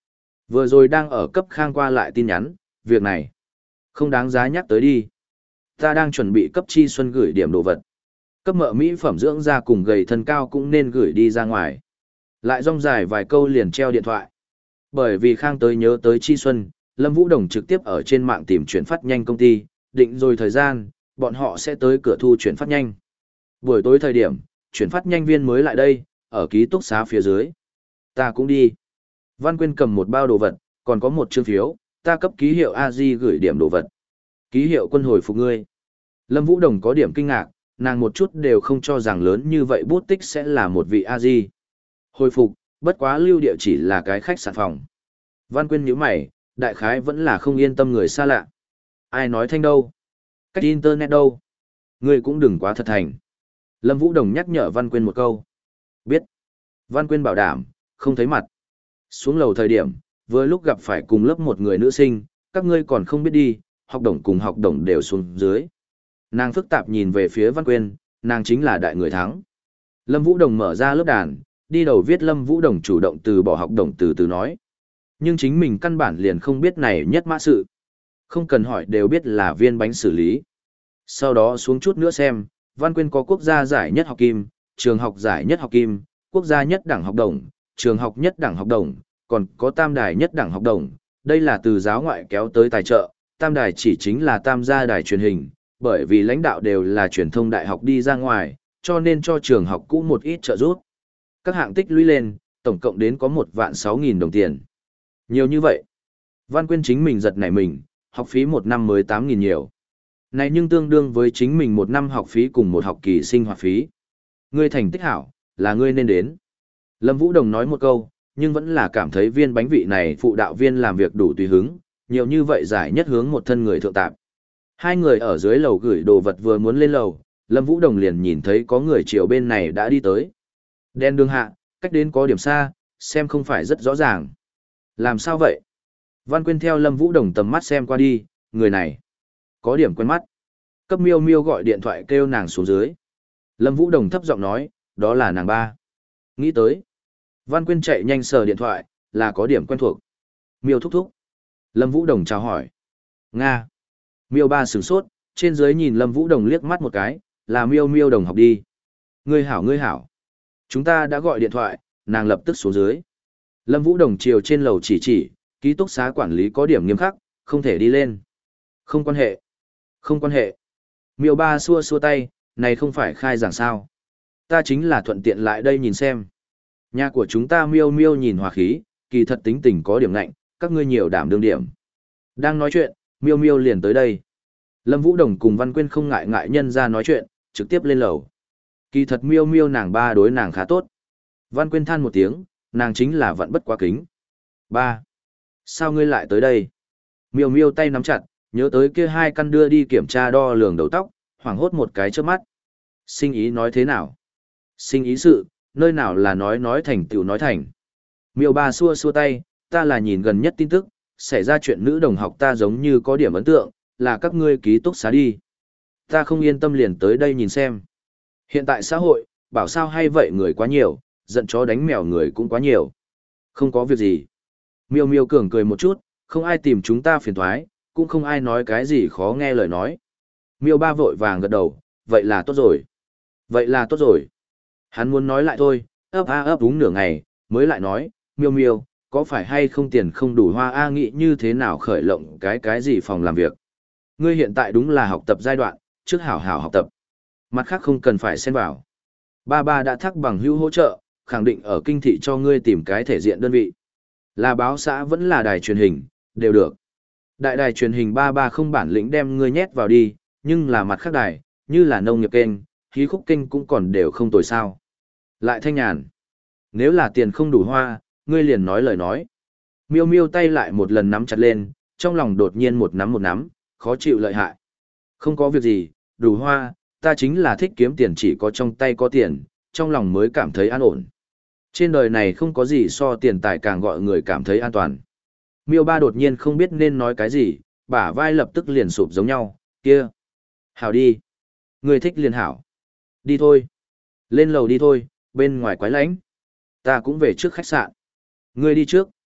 Vừa rồi đang ở cấp Khang qua lại tin nhắn, việc này không đáng giá nhắc tới đi. Ta đang chuẩn bị cấp Chi Xuân gửi điểm đồ vật. Cấp mợ mỹ phẩm dưỡng da cùng gầy thân cao cũng nên gửi đi ra ngoài. Lại rong dài vài câu liền treo điện thoại. Bởi vì Khang tới nhớ tới Chi Xuân, Lâm Vũ Đồng trực tiếp ở trên mạng tìm chuyển phát nhanh công ty, định rồi thời gian, bọn họ sẽ tới cửa thu chuyển phát nhanh. Buổi tối thời điểm, chuyển phát nhanh viên mới lại đây, ở ký túc xá phía dưới. Ta cũng đi. Văn Quyên cầm một bao đồ vật, còn có một chương phiếu, ta cấp ký hiệu a di gửi điểm đồ vật. Ký hiệu quân hồi phục ngươi. Lâm Vũ Đồng có điểm kinh ngạc, nàng một chút đều không cho rằng lớn như vậy bút tích sẽ là một vị a di. Hồi phục, bất quá lưu địa chỉ là cái khách sạn phòng. Văn Quyên nhíu mày, đại khái vẫn là không yên tâm người xa lạ. Ai nói thanh đâu? Cách internet đâu? Ngươi cũng đừng quá thật thành. Lâm Vũ Đồng nhắc nhở Văn Quyên một câu. Biết. Văn Quyên bảo đảm, không thấy mặt. Xuống lầu thời điểm, vừa lúc gặp phải cùng lớp một người nữ sinh, các ngươi còn không biết đi, học đồng cùng học đồng đều xuống dưới. Nàng phức tạp nhìn về phía Văn Quyên, nàng chính là đại người thắng. Lâm Vũ Đồng mở ra lớp đàn, đi đầu viết Lâm Vũ Đồng chủ động từ bỏ học đồng từ từ nói. Nhưng chính mình căn bản liền không biết này nhất mã sự. Không cần hỏi đều biết là viên bánh xử lý. Sau đó xuống chút nữa xem, Văn Quyên có quốc gia giải nhất học kim, trường học giải nhất học kim, quốc gia nhất đẳng học đồng, trường học nhất đẳng học đồng, còn có tam đài nhất đẳng học đồng. Đây là từ giáo ngoại kéo tới tài trợ, tam đài chỉ chính là tam gia đài truyền hình, bởi vì lãnh đạo đều là truyền thông đại học đi ra ngoài, cho nên cho trường học cũ một ít trợ giúp. Các hạng tích lũy lên, tổng cộng đến có một vạn sáu nghìn đồng tiền. Nhiều như vậy. Văn Quyên chính mình giật nảy mình, học phí một năm mới tám nghìn nhiều. Này nhưng tương đương với chính mình một năm học phí cùng một học kỳ sinh hoạt phí. Ngươi thành tích hảo, là ngươi nên đến. Lâm Vũ Đồng nói một câu, nhưng vẫn là cảm thấy viên bánh vị này phụ đạo viên làm việc đủ tùy hứng, nhiều như vậy giải nhất hướng một thân người thượng tạp. Hai người ở dưới lầu gửi đồ vật vừa muốn lên lầu, Lâm Vũ Đồng liền nhìn thấy có người chiều bên này đã đi tới. Đen đường hạ, cách đến có điểm xa, xem không phải rất rõ ràng. Làm sao vậy? Văn Quyên theo Lâm Vũ Đồng tầm mắt xem qua đi, người này có điểm quen mắt. Cấp Miêu Miêu gọi điện thoại kêu nàng xuống dưới. Lâm Vũ Đồng thấp giọng nói, đó là nàng ba. Nghĩ tới. Văn Quyên chạy nhanh sờ điện thoại, là có điểm quen thuộc. Miêu thúc thúc. Lâm Vũ Đồng chào hỏi. Nga. Miêu ba sửng sốt, trên dưới nhìn Lâm Vũ Đồng liếc mắt một cái, là Miêu Miêu đồng học đi. Ngươi hảo ngươi hảo. Chúng ta đã gọi điện thoại, nàng lập tức xuống dưới. Lâm Vũ Đồng chiều trên lầu chỉ chỉ, ký túc xá quản lý có điểm nghiêm khắc, không thể đi lên. Không quan hệ. Không quan hệ. Miêu ba xua xua tay, này không phải khai giảng sao. Ta chính là thuận tiện lại đây nhìn xem. Nhà của chúng ta Miêu Miêu nhìn hòa khí, kỳ thật tính tình có điểm ngạnh, các ngươi nhiều đảm đương điểm. Đang nói chuyện, Miêu Miêu liền tới đây. Lâm Vũ Đồng cùng Văn Quyên không ngại ngại nhân ra nói chuyện, trực tiếp lên lầu. Kỳ thật Miêu Miêu nàng ba đối nàng khá tốt. Văn Quyên than một tiếng, nàng chính là vận bất quá kính. Ba, sao ngươi lại tới đây? Miêu Miêu tay nắm chặt, nhớ tới kia hai căn đưa đi kiểm tra đo lường đầu tóc, hoảng hốt một cái trước mắt. Sinh ý nói thế nào? Sinh ý sự, nơi nào là nói nói thành tựu nói thành. Miêu ba xua xua tay, ta là nhìn gần nhất tin tức, xảy ra chuyện nữ đồng học ta giống như có điểm ấn tượng, là các ngươi ký túc xá đi. Ta không yên tâm liền tới đây nhìn xem. Hiện tại xã hội, bảo sao hay vậy người quá nhiều, giận chó đánh mèo người cũng quá nhiều. Không có việc gì. Miêu Miêu cường cười một chút, không ai tìm chúng ta phiền thoái, cũng không ai nói cái gì khó nghe lời nói. Miêu ba vội vàng gật đầu, vậy là tốt rồi. Vậy là tốt rồi. Hắn muốn nói lại thôi, ấp a ấp đúng nửa ngày, mới lại nói, Miêu Miêu, có phải hay không tiền không đủ hoa a nghĩ như thế nào khởi lộng cái cái gì phòng làm việc. Ngươi hiện tại đúng là học tập giai đoạn, trước hảo hảo học tập. Mặt khác không cần phải xen vào. Ba ba đã thắc bằng hữu hỗ trợ, khẳng định ở kinh thị cho ngươi tìm cái thể diện đơn vị. Là báo xã vẫn là đài truyền hình, đều được. Đại đài truyền hình ba ba không bản lĩnh đem ngươi nhét vào đi, nhưng là mặt khác đài, như là nông nghiệp kênh, khí khúc kênh cũng còn đều không tồi sao. Lại thanh nhàn. Nếu là tiền không đủ hoa, ngươi liền nói lời nói. Miêu Miêu tay lại một lần nắm chặt lên, trong lòng đột nhiên một nắm một nắm, khó chịu lợi hại. Không có việc gì, đủ hoa, ta chính là thích kiếm tiền chỉ có trong tay có tiền, trong lòng mới cảm thấy an ổn. Trên đời này không có gì so tiền tài càng gọi người cảm thấy an toàn. Miêu ba đột nhiên không biết nên nói cái gì, bả vai lập tức liền sụp giống nhau, kia. Hảo đi. Người thích liền hảo. Đi thôi. Lên lầu đi thôi, bên ngoài quái lánh. Ta cũng về trước khách sạn. Ngươi đi trước,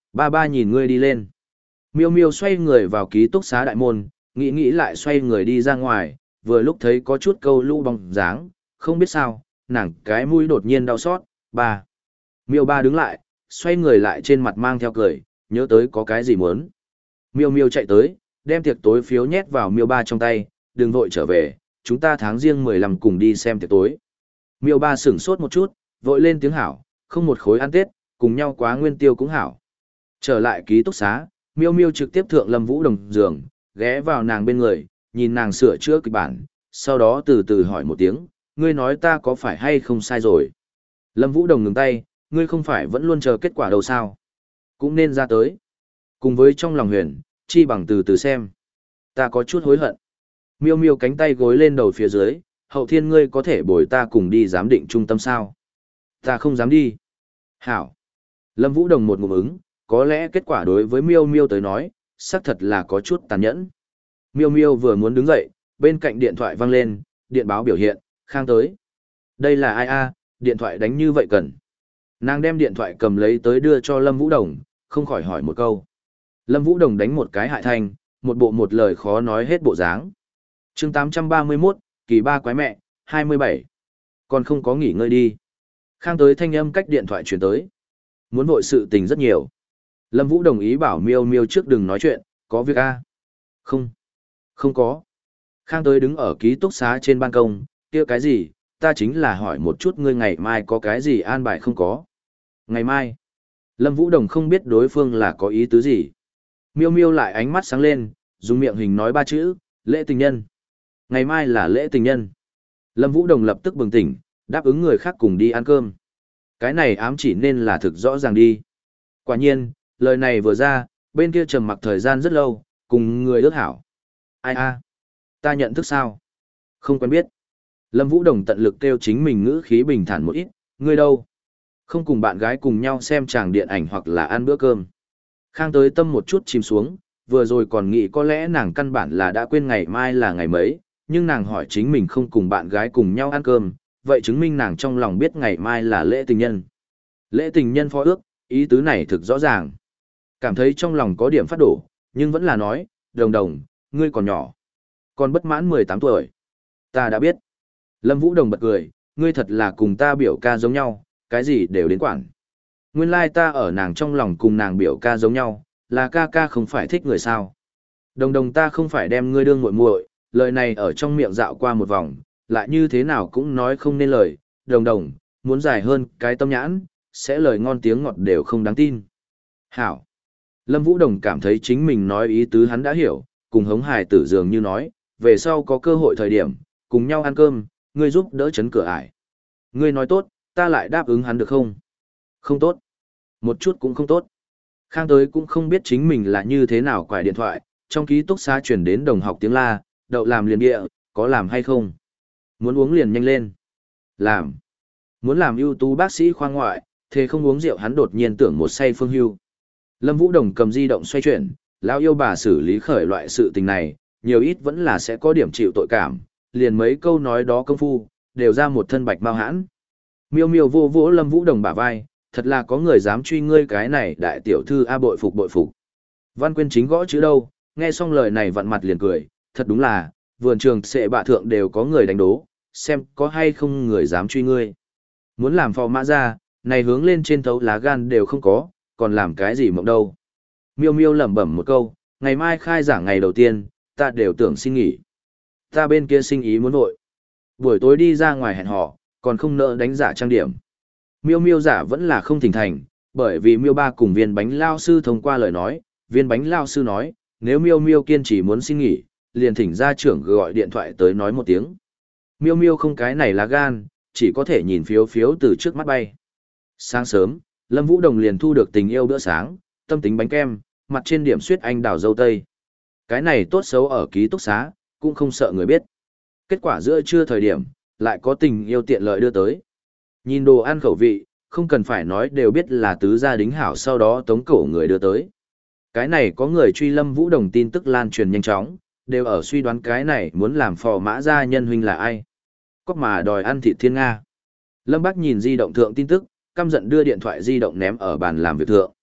Ba ba nhìn ngươi đi lên. Miêu miêu xoay người vào ký túc xá đại môn, nghĩ nghĩ lại xoay người đi ra ngoài, vừa lúc thấy có chút câu lũ bóng dáng, không biết sao, nàng cái mũi đột nhiên đau xót, ba. Miêu ba đứng lại, xoay người lại trên mặt mang theo cười, nhớ tới có cái gì muốn. Miêu miêu chạy tới, đem tiệc tối phiếu nhét vào miêu ba trong tay, đừng vội trở về, chúng ta tháng riêng mười lăm cùng đi xem tiệc tối. Miêu ba sửng sốt một chút, vội lên tiếng hảo, không một khối ăn Tết, cùng nhau quá nguyên tiêu cũng hảo. Trở lại ký túc xá, miêu miêu trực tiếp thượng Lâm Vũ Đồng giường, ghé vào nàng bên người, nhìn nàng sửa chữa kịch bản, sau đó từ từ hỏi một tiếng, ngươi nói ta có phải hay không sai rồi. Lâm Vũ Đồng ngừng tay, ngươi không phải vẫn luôn chờ kết quả đâu sao. Cũng nên ra tới. Cùng với trong lòng huyền, chi bằng từ từ xem. Ta có chút hối hận. Miêu miêu cánh tay gối lên đầu phía dưới, hậu thiên ngươi có thể bồi ta cùng đi giám định trung tâm sao. Ta không dám đi. Hảo. Lâm Vũ Đồng một ngụm ứng, có lẽ kết quả đối với miêu miêu tới nói, xác thật là có chút tàn nhẫn. Miêu miêu vừa muốn đứng dậy, bên cạnh điện thoại vang lên, điện báo biểu hiện, Khang tới. Đây là ai a? Điện thoại đánh như vậy cần. Nàng đem điện thoại cầm lấy tới đưa cho Lâm Vũ Đồng, không khỏi hỏi một câu. Lâm Vũ Đồng đánh một cái hại thanh, một bộ một lời khó nói hết bộ dáng. chương tám trăm ba mươi mốt, kỳ ba quái mẹ, hai mươi bảy. Còn không có nghỉ ngơi đi. Khang tới thanh âm cách điện thoại chuyển tới. Muốn vội sự tình rất nhiều. Lâm Vũ đồng ý bảo miêu miêu trước đừng nói chuyện, có việc a? Không. Không có. Khang tới đứng ở ký túc xá trên ban công, kia cái gì, ta chính là hỏi một chút ngươi ngày mai có cái gì an bài không có. Ngày mai. Lâm Vũ đồng không biết đối phương là có ý tứ gì. Miêu miêu lại ánh mắt sáng lên, dùng miệng hình nói ba chữ, lễ tình nhân. Ngày mai là lễ tình nhân. Lâm Vũ đồng lập tức bừng tỉnh, đáp ứng người khác cùng đi ăn cơm. Cái này ám chỉ nên là thực rõ ràng đi. Quả nhiên, lời này vừa ra, bên kia trầm mặc thời gian rất lâu, cùng người ước hảo. Ai a? Ta nhận thức sao? Không quen biết. Lâm Vũ đồng tận lực kêu chính mình ngữ khí bình thản một ít, ngươi đâu? Không cùng bạn gái cùng nhau xem tràng điện ảnh hoặc là ăn bữa cơm. Khang tới tâm một chút chìm xuống, vừa rồi còn nghĩ có lẽ nàng căn bản là đã quên ngày mai là ngày mấy, nhưng nàng hỏi chính mình không cùng bạn gái cùng nhau ăn cơm, vậy chứng minh nàng trong lòng biết ngày mai là lễ tình nhân. Lễ tình nhân phó ước, ý tứ này thực rõ ràng. Cảm thấy trong lòng có điểm phát đổ, nhưng vẫn là nói, đồng đồng, ngươi còn nhỏ. Còn bất mãn mười tám tuổi. Ta đã biết. Lâm Vũ đồng bật cười, ngươi thật là cùng ta biểu ca giống nhau, cái gì đều đến quản. Nguyên lai ta ở nàng trong lòng cùng nàng biểu ca giống nhau, là ca ca không phải thích người sao. Đồng đồng ta không phải đem ngươi đương muội muội, lời này ở trong miệng dạo qua một vòng, lại như thế nào cũng nói không nên lời, đồng đồng, muốn dài hơn cái tâm nhãn, sẽ lời ngon tiếng ngọt đều không đáng tin. Hảo. Lâm Vũ Đồng cảm thấy chính mình nói ý tứ hắn đã hiểu, cùng hống hài tử dường như nói, về sau có cơ hội thời điểm, cùng nhau ăn cơm, ngươi giúp đỡ chấn cửa ải. Ngươi nói tốt, ta lại đáp ứng hắn được không? Không tốt. Một chút cũng không tốt. Khang tới cũng không biết chính mình là như thế nào quải điện thoại, trong ký túc xá chuyển đến đồng học tiếng la, đậu làm liền địa, có làm hay không? Muốn uống liền nhanh lên. Làm. Muốn làm ưu tú bác sĩ khoa ngoại, thế không uống rượu hắn đột nhiên tưởng một say phương hưu. Lâm Vũ Đồng cầm di động xoay chuyển, lão yêu bà xử lý khởi loại sự tình này, nhiều ít vẫn là sẽ có điểm chịu tội cảm, liền mấy câu nói đó công phu, đều ra một thân bạch mau hãn. Miêu miêu vô vỗ Lâm Vũ Đồng bả vai, thật là có người dám truy ngươi cái này đại tiểu thư a bội phục bội phục. Văn Quyên chính gõ chữ đâu, nghe xong lời này vặn mặt liền cười, thật đúng là, vườn trường sệ bạ thượng đều có người đánh đố, xem có hay không người dám truy ngươi. Muốn làm phò mã ra, này hướng lên trên thấu lá gan đều không có, còn làm cái gì mộng đâu. Miêu miêu lẩm bẩm một câu, ngày mai khai giảng ngày đầu tiên, ta đều tưởng xin nghỉ. Ta bên kia sinh ý muốn vội. Buổi tối đi ra ngoài hẹn hò, còn không nỡ đánh giả trang điểm. Miêu miêu giả vẫn là không thỉnh thành, bởi vì miêu ba cùng viên bánh lao sư thông qua lời nói, viên bánh lao sư nói, nếu miêu miêu kiên trì muốn xin nghỉ, liền thỉnh gia trưởng gọi điện thoại tới nói một tiếng. Miêu miêu không cái này là gan, chỉ có thể nhìn phiếu phiếu từ trước mắt bay. Sáng sớm, Lâm Vũ Đồng liền thu được tình yêu bữa sáng, tâm tính bánh kem, mặt trên điểm suyết anh đào dâu tây. Cái này tốt xấu ở ký túc xá, cũng không sợ người biết. Kết quả giữa trưa thời điểm, lại có tình yêu tiện lợi đưa tới. Nhìn đồ ăn khẩu vị, không cần phải nói đều biết là tứ gia đính hảo sau đó tống cổ người đưa tới. Cái này có người truy Lâm Vũ Đồng tin tức lan truyền nhanh chóng, đều ở suy đoán cái này muốn làm phò mã gia nhân huynh là ai. Cóc mà đòi ăn thịt thiên Nga. Lâm Bác nhìn di động thượng tin tức, căm giận đưa điện thoại di động ném ở bàn làm việc thượng.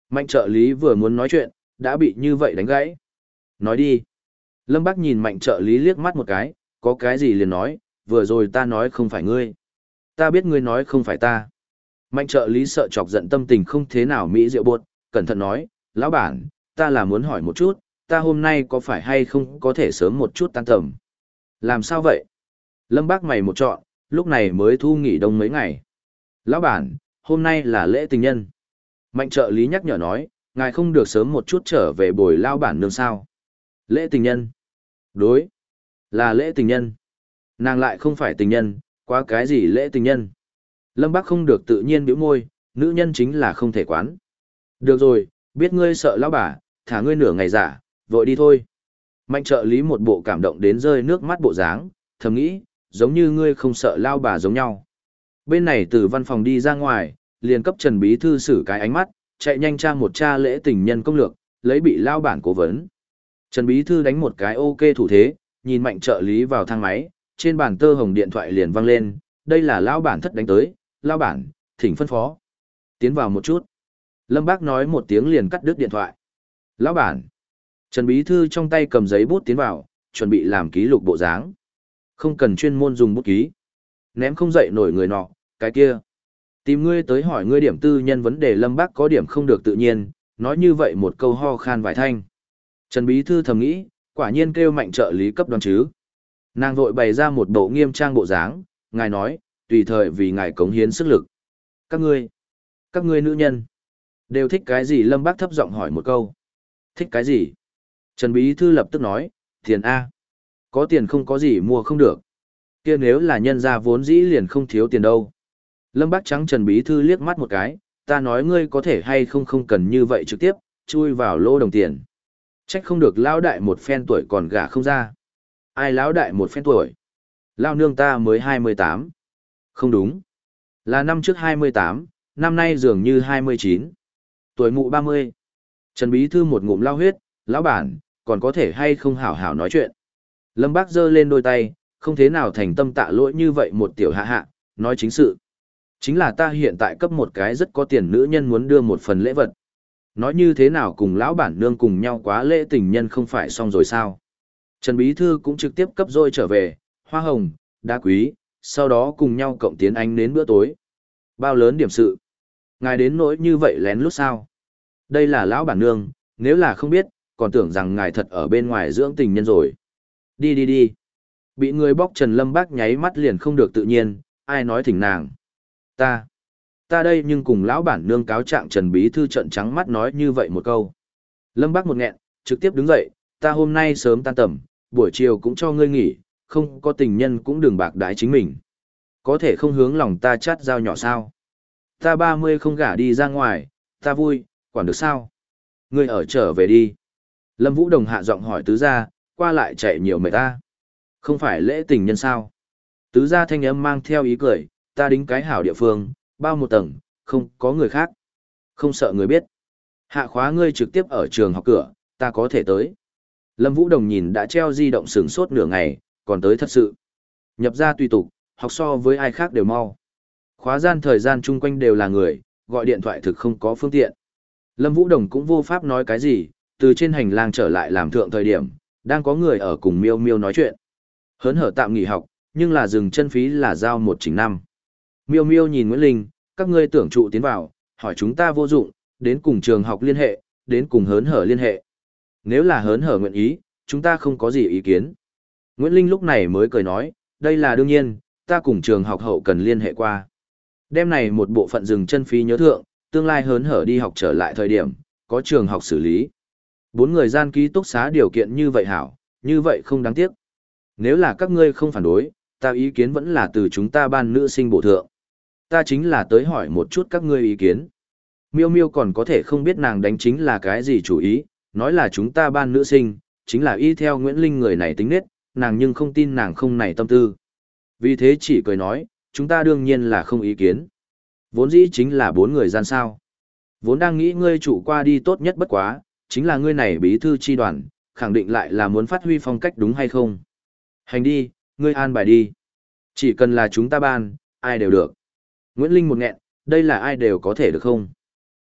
Mạnh trợ lý vừa muốn nói chuyện, đã bị như vậy đánh gãy. Nói đi. Lâm Bác nhìn mạnh trợ lý liếc mắt một cái, có cái gì liền nói, vừa rồi ta nói không phải ngươi. Ta biết ngươi nói không phải ta. Mạnh trợ lý sợ chọc giận tâm tình không thế nào mỹ diệu buột, cẩn thận nói, lão bản, ta là muốn hỏi một chút, ta hôm nay có phải hay không có thể sớm một chút tan tầm. Làm sao vậy? Lâm Bác mày một trọn, lúc này mới thu nghỉ đông mấy ngày. Lão bản, hôm nay là lễ tình nhân. Mạnh trợ lý nhắc nhở nói, ngài không được sớm một chút trở về bồi lao bản nương sao. Lễ tình nhân. Đối. Là lễ tình nhân. Nàng lại không phải tình nhân, quá cái gì lễ tình nhân. Lâm Bác không được tự nhiên bĩu môi, nữ nhân chính là không thể quán. Được rồi, biết ngươi sợ lão bà, thả ngươi nửa ngày giả, vội đi thôi. Mạnh trợ lý một bộ cảm động đến rơi nước mắt bộ dáng, thầm nghĩ, giống như ngươi không sợ lao bà giống nhau. Bên này từ văn phòng đi ra ngoài, liền cấp Trần Bí Thư xử cái ánh mắt, chạy nhanh tra một tra lễ tình nhân công lược, lấy bị lao bản cố vấn. Trần Bí Thư đánh một cái ok thủ thế, nhìn mạnh trợ lý vào thang máy, trên bàn tơ hồng điện thoại liền vang lên, đây là lao bản thất đánh tới, lao bản, thỉnh phân phó. Tiến vào một chút. Lâm Bác nói một tiếng liền cắt đứt điện thoại. Lão bản. Trần Bí Thư trong tay cầm giấy bút tiến vào, chuẩn bị làm ký lục bộ dáng. Không cần chuyên môn dùng bút ký. Ném không dậy nổi người nọ, cái kia. Tìm ngươi tới hỏi ngươi điểm tư nhân vấn đề Lâm Bác có điểm không được tự nhiên, nói như vậy một câu ho khan vài thanh. Trần Bí Thư thầm nghĩ, quả nhiên kêu mạnh trợ lý cấp đoán chứ. Nàng vội bày ra một bộ nghiêm trang bộ dáng, ngài nói, tùy thời vì ngài cống hiến sức lực. Các ngươi, các ngươi nữ nhân, đều thích cái gì Lâm Bác thấp giọng hỏi một câu. Thích cái gì? Trần Bí Thư lập tức nói, tiền A. Có tiền không có gì mua không được. Kia nếu là nhân gia vốn dĩ liền không thiếu tiền đâu. Lâm Bác trắng Trần Bí Thư liếc mắt một cái, ta nói ngươi có thể hay không không cần như vậy trực tiếp, chui vào lô đồng tiền. Trách không được lão đại một phen tuổi còn gả không ra. Ai lão đại một phen tuổi? Lão nương ta mới hai mươi tám. Không đúng. Là năm trước hai mươi tám, năm nay dường như hai mươi chín. Tuổi mụ ba mươi. Trần Bí Thư một ngụm lao huyết, lão bản, còn có thể hay không hảo hảo nói chuyện. Lâm Bác giơ lên đôi tay, không thế nào thành tâm tạ lỗi như vậy một tiểu hạ hạ, nói chính sự. Chính là ta hiện tại cấp một cái rất có tiền nữ nhân muốn đưa một phần lễ vật. Nói như thế nào cùng lão bản nương cùng nhau quá lễ tình nhân không phải xong rồi sao. Trần Bí Thư cũng trực tiếp cấp rồi trở về, hoa hồng, đá quý, sau đó cùng nhau cộng tiến ánh đến bữa tối. Bao lớn điểm sự. Ngài đến nỗi như vậy lén lút sao. Đây là lão bản nương, nếu là không biết, còn tưởng rằng ngài thật ở bên ngoài dưỡng tình nhân rồi. Đi đi đi. Bị người bóc Trần Lâm Bác nháy mắt liền không được tự nhiên, ai nói thỉnh nàng. Ta, ta đây nhưng cùng lão bản nương cáo trạng Trần Bí Thư trợn trắng mắt nói như vậy một câu. Lâm Bác một nghẹn, trực tiếp đứng dậy, ta hôm nay sớm tan tầm, buổi chiều cũng cho ngươi nghỉ, không có tình nhân cũng đừng bạc đái chính mình. Có thể không hướng lòng ta chát dao nhỏ sao. Ta ba mươi không gả đi ra ngoài, ta vui, quản được sao. Ngươi ở trở về đi. Lâm Vũ Đồng hạ giọng hỏi tứ gia, qua lại chạy nhiều mệt ta. Không phải lễ tình nhân sao. Tứ gia thanh âm mang theo ý cười, ta đính cái hảo địa phương, bao một tầng, không có người khác. Không sợ người biết. Hạ khóa ngươi trực tiếp ở trường học cửa, ta có thể tới. Lâm Vũ Đồng nhìn đã treo di động sửng sốt nửa ngày, còn tới thật sự. Nhập ra tùy tục, học so với ai khác đều mau. Khóa gian thời gian chung quanh đều là người, gọi điện thoại thực không có phương tiện. Lâm Vũ Đồng cũng vô pháp nói cái gì, từ trên hành lang trở lại làm thượng thời điểm, đang có người ở cùng Miêu Miêu nói chuyện. Hớn hở tạm nghỉ học, nhưng là dừng chân phí là giao một chính năm. Miêu Miêu nhìn Nguyễn Linh, các ngươi tưởng trụ tiến vào, hỏi chúng ta vô dụng, đến cùng trường học liên hệ, đến cùng hớn hở liên hệ. Nếu là hớn hở nguyện ý, chúng ta không có gì ý kiến. Nguyễn Linh lúc này mới cười nói, đây là đương nhiên, ta cùng trường học hậu cần liên hệ qua. Đêm này một bộ phận dừng chân phí nhớ thượng, tương lai hớn hở đi học trở lại thời điểm, có trường học xử lý. Bốn người gian ký túc xá điều kiện như vậy hảo, như vậy không đáng tiếc. Nếu là các ngươi không phản đối, ta ý kiến vẫn là từ chúng ta ban nữ sinh bổ thượng. Ta chính là tới hỏi một chút các ngươi ý kiến. Miêu Miêu còn có thể không biết nàng đánh chính là cái gì chủ ý, nói là chúng ta ban nữ sinh, chính là y theo Nguyễn Linh người này tính nết, nàng nhưng không tin nàng không này tâm tư. Vì thế chỉ cười nói, chúng ta đương nhiên là không ý kiến. Vốn dĩ chính là bốn người gian sao. Vốn đang nghĩ ngươi chủ qua đi tốt nhất bất quá, chính là ngươi này bí thư chi đoàn, khẳng định lại là muốn phát huy phong cách đúng hay không. Hành đi, ngươi an bài đi. Chỉ cần là chúng ta ban, ai đều được. Nguyễn Linh một nghẹn, đây là ai đều có thể được không?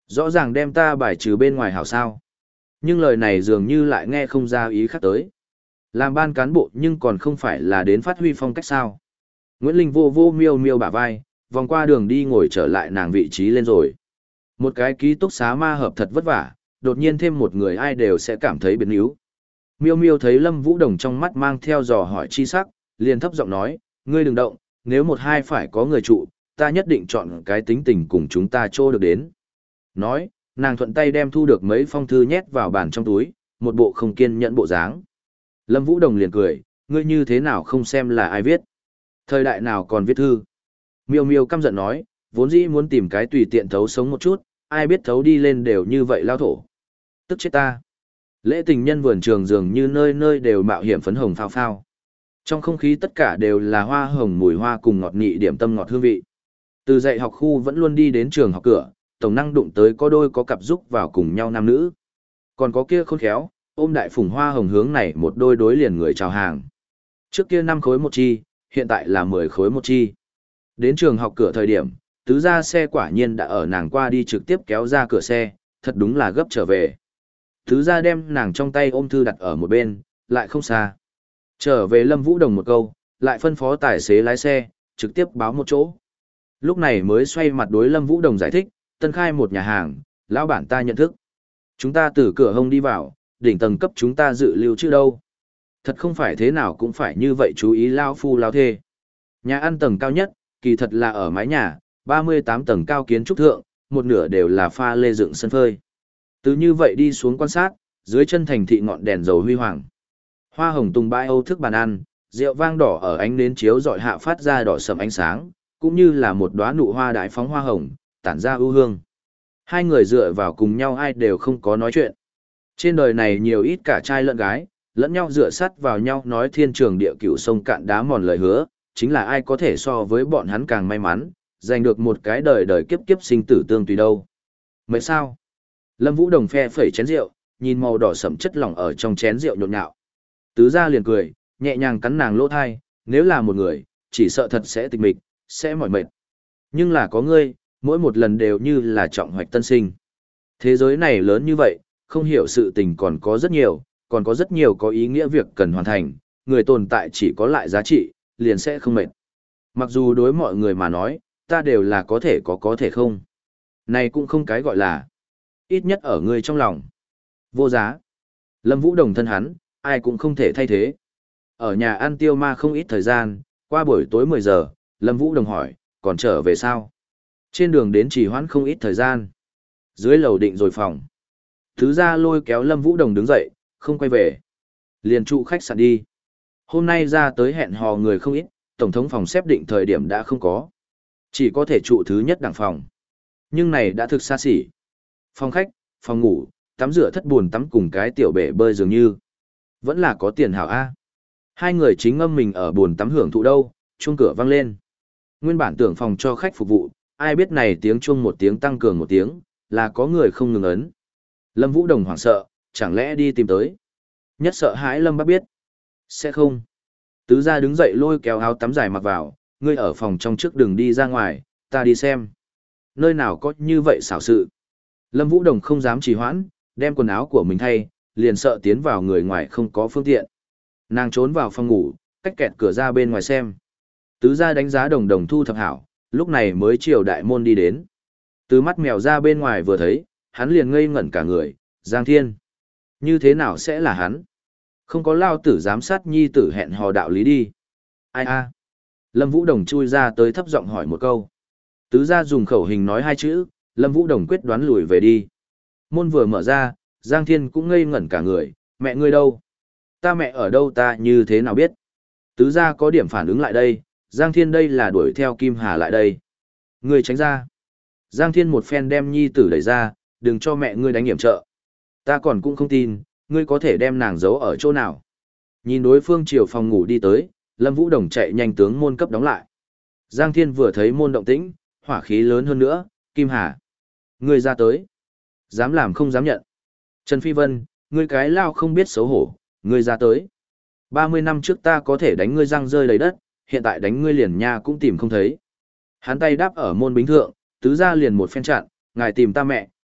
Rõ ràng đem ta bài trừ bên ngoài hảo sao. Nhưng lời này dường như lại nghe không ra ý khác tới. Làm ban cán bộ nhưng còn không phải là đến phát huy phong cách sao. Nguyễn Linh vô vô miêu miêu bả vai, vòng qua đường đi ngồi trở lại nàng vị trí lên rồi. Một cái ký túc xá ma hợp thật vất vả, đột nhiên thêm một người ai đều sẽ cảm thấy biến yếu. Miêu miêu thấy Lâm Vũ Đồng trong mắt mang theo dò hỏi chi sắc, liền thấp giọng nói, ngươi đừng động, nếu một hai phải có người trụ, ta nhất định chọn cái tính tình cùng chúng ta trô được đến. Nói, nàng thuận tay đem thu được mấy phong thư nhét vào bàn trong túi, một bộ không kiên nhẫn bộ dáng. Lâm Vũ Đồng liền cười, ngươi như thế nào không xem là ai viết. Thời đại nào còn viết thư. Miêu miêu căm giận nói, vốn dĩ muốn tìm cái tùy tiện thấu sống một chút, ai biết thấu đi lên đều như vậy lao thổ. Tức chết ta. Lễ tình nhân vườn trường dường như nơi nơi đều mạo hiểm phấn hồng phao phao. Trong không khí tất cả đều là hoa hồng mùi hoa cùng ngọt nị điểm tâm ngọt hương vị. Từ dạy học khu vẫn luôn đi đến trường học cửa, tổng năng đụng tới có đôi có cặp giúp vào cùng nhau nam nữ. Còn có kia khôn khéo, ôm đại phùng hoa hồng hướng này một đôi đối liền người chào hàng. Trước kia năm khối một chi, hiện tại là mười khối một chi. Đến trường học cửa thời điểm, tứ gia xe quả nhiên đã ở nàng qua đi trực tiếp kéo ra cửa xe, thật đúng là gấp trở về. Tứ gia đem nàng trong tay ôm thư đặt ở một bên, lại không xa. Trở về Lâm Vũ Đồng một câu, lại phân phó tài xế lái xe, trực tiếp báo một chỗ. Lúc này mới xoay mặt đối Lâm Vũ Đồng giải thích, tân khai một nhà hàng, lão bản ta nhận thức. Chúng ta từ cửa hông đi vào, đỉnh tầng cấp chúng ta dự lưu chứ đâu. Thật không phải thế nào cũng phải như vậy chú ý lao phu lao thê. Nhà ăn tầng cao nhất, kỳ thật là ở mái nhà, ba mươi tám tầng cao kiến trúc thượng, một nửa đều là pha lê dựng sân phơi. Từ như vậy đi xuống quan sát, dưới chân thành thị ngọn đèn dầu huy hoàng. Hoa hồng tung bãi âu thức bàn ăn, rượu vang đỏ ở ánh nến chiếu dọi hạ phát ra đỏ sầm ánh sáng, cũng như là một đóa nụ hoa đại phóng hoa hồng, tản ra ưu hương. Hai người dựa vào cùng nhau ai đều không có nói chuyện. Trên đời này nhiều ít cả trai lẫn gái, lẫn nhau dựa sát vào nhau nói thiên trường địa cửu sông cạn đá mòn lời hứa, chính là ai có thể so với bọn hắn càng may mắn, giành được một cái đời đời kiếp kiếp sinh tử tương tùy đâu. Mấy sao? Lâm Vũ Đồng phe phẩy chén rượu, nhìn màu đỏ sẫm chất lỏng ở trong chén rượu nhộn nhạo. Tứ gia liền cười, nhẹ nhàng cắn nàng lỗ thai, nếu là một người, chỉ sợ thật sẽ tịch mịch, sẽ mỏi mệt. Nhưng là có ngươi, mỗi một lần đều như là trọng hoạch tân sinh. Thế giới này lớn như vậy, không hiểu sự tình còn có rất nhiều, còn có rất nhiều có ý nghĩa việc cần hoàn thành, người tồn tại chỉ có lại giá trị, liền sẽ không mệt. Mặc dù đối mọi người mà nói, ta đều là có thể có có thể không. Này cũng không cái gọi là, ít nhất ở ngươi trong lòng. Vô giá. Lâm Vũ Đồng thân hắn, ai cũng không thể thay thế. Ở nhà ăn tiêu ma không ít thời gian, qua buổi tối mười giờ, Lâm Vũ Đồng hỏi, còn trở về sao? Trên đường đến trì hoãn không ít thời gian. Dưới lầu định rồi phòng. Thứ ra lôi kéo Lâm Vũ Đồng đứng dậy, không quay về. Liền trụ khách sạn đi. Hôm nay ra tới hẹn hò người không ít, tổng thống phòng xếp định thời điểm đã không có. Chỉ có thể trụ thứ nhất đẳng phòng. Nhưng này đã thực xa xỉ. Phòng khách, phòng ngủ, tắm rửa thất buồn tắm cùng cái tiểu bể bơi dường như. Vẫn là có tiền hảo A. Hai người chính ngâm mình ở buồn tắm hưởng thụ đâu, chuông cửa vang lên. Nguyên bản tưởng phòng cho khách phục vụ, ai biết này tiếng chuông một tiếng tăng cường một tiếng, là có người không ngừng ấn. Lâm Vũ Đồng hoảng sợ, chẳng lẽ đi tìm tới. Nhất sợ hãi Lâm Bác biết. Sẽ không. Tứ gia đứng dậy lôi kéo áo tắm dài mặc vào, ngươi ở phòng trong trước đừng đi ra ngoài, ta đi xem. Nơi nào có như vậy xảo sự. Lâm Vũ Đồng không dám trì hoãn, đem quần áo của mình thay, liền sợ tiến vào người ngoài không có phương tiện. Nàng trốn vào phòng ngủ, cách kẹt cửa ra bên ngoài xem. Tứ gia đánh giá Đồng Đồng thu thập hảo, lúc này mới chiều đại môn đi đến. Từ mắt mèo ra bên ngoài vừa thấy, hắn liền ngây ngẩn cả người, Giang Thiên. Như thế nào sẽ là hắn? Không có lao tử giám sát nhi tử hẹn hò đạo lý đi. Ai a? Lâm Vũ Đồng chui ra tới thấp giọng hỏi một câu. Tứ gia dùng khẩu hình nói hai chữ, Lâm Vũ Đồng quyết đoán lùi về đi. Môn vừa mở ra, Giang Thiên cũng ngây ngẩn cả người, mẹ ngươi đâu? Ta mẹ ở đâu ta như thế nào biết? Tứ gia có điểm phản ứng lại đây, Giang Thiên đây là đuổi theo Kim Hà lại đây. Ngươi tránh ra. Giang Thiên một phen đem nhi tử đẩy ra, đừng cho mẹ ngươi đánh hiểm trợ. Ta còn cũng không tin, ngươi có thể đem nàng giấu ở chỗ nào. Nhìn đối phương chiều phòng ngủ đi tới, Lâm Vũ Đồng chạy nhanh tướng môn cấp đóng lại. Giang Thiên vừa thấy môn động tĩnh, hỏa khí lớn hơn nữa, Kim Hà. Ngươi ra tới. Dám làm không dám nhận. Trần Phi Vân, ngươi cái lao không biết xấu hổ, ngươi ra tới. ba mươi năm trước ta có thể đánh ngươi răng rơi đầy đất, hiện tại đánh ngươi liền nha cũng tìm không thấy. Hắn tay đáp ở môn bính thượng, tứ ra liền một phen chặn, ngài tìm ta mẹ,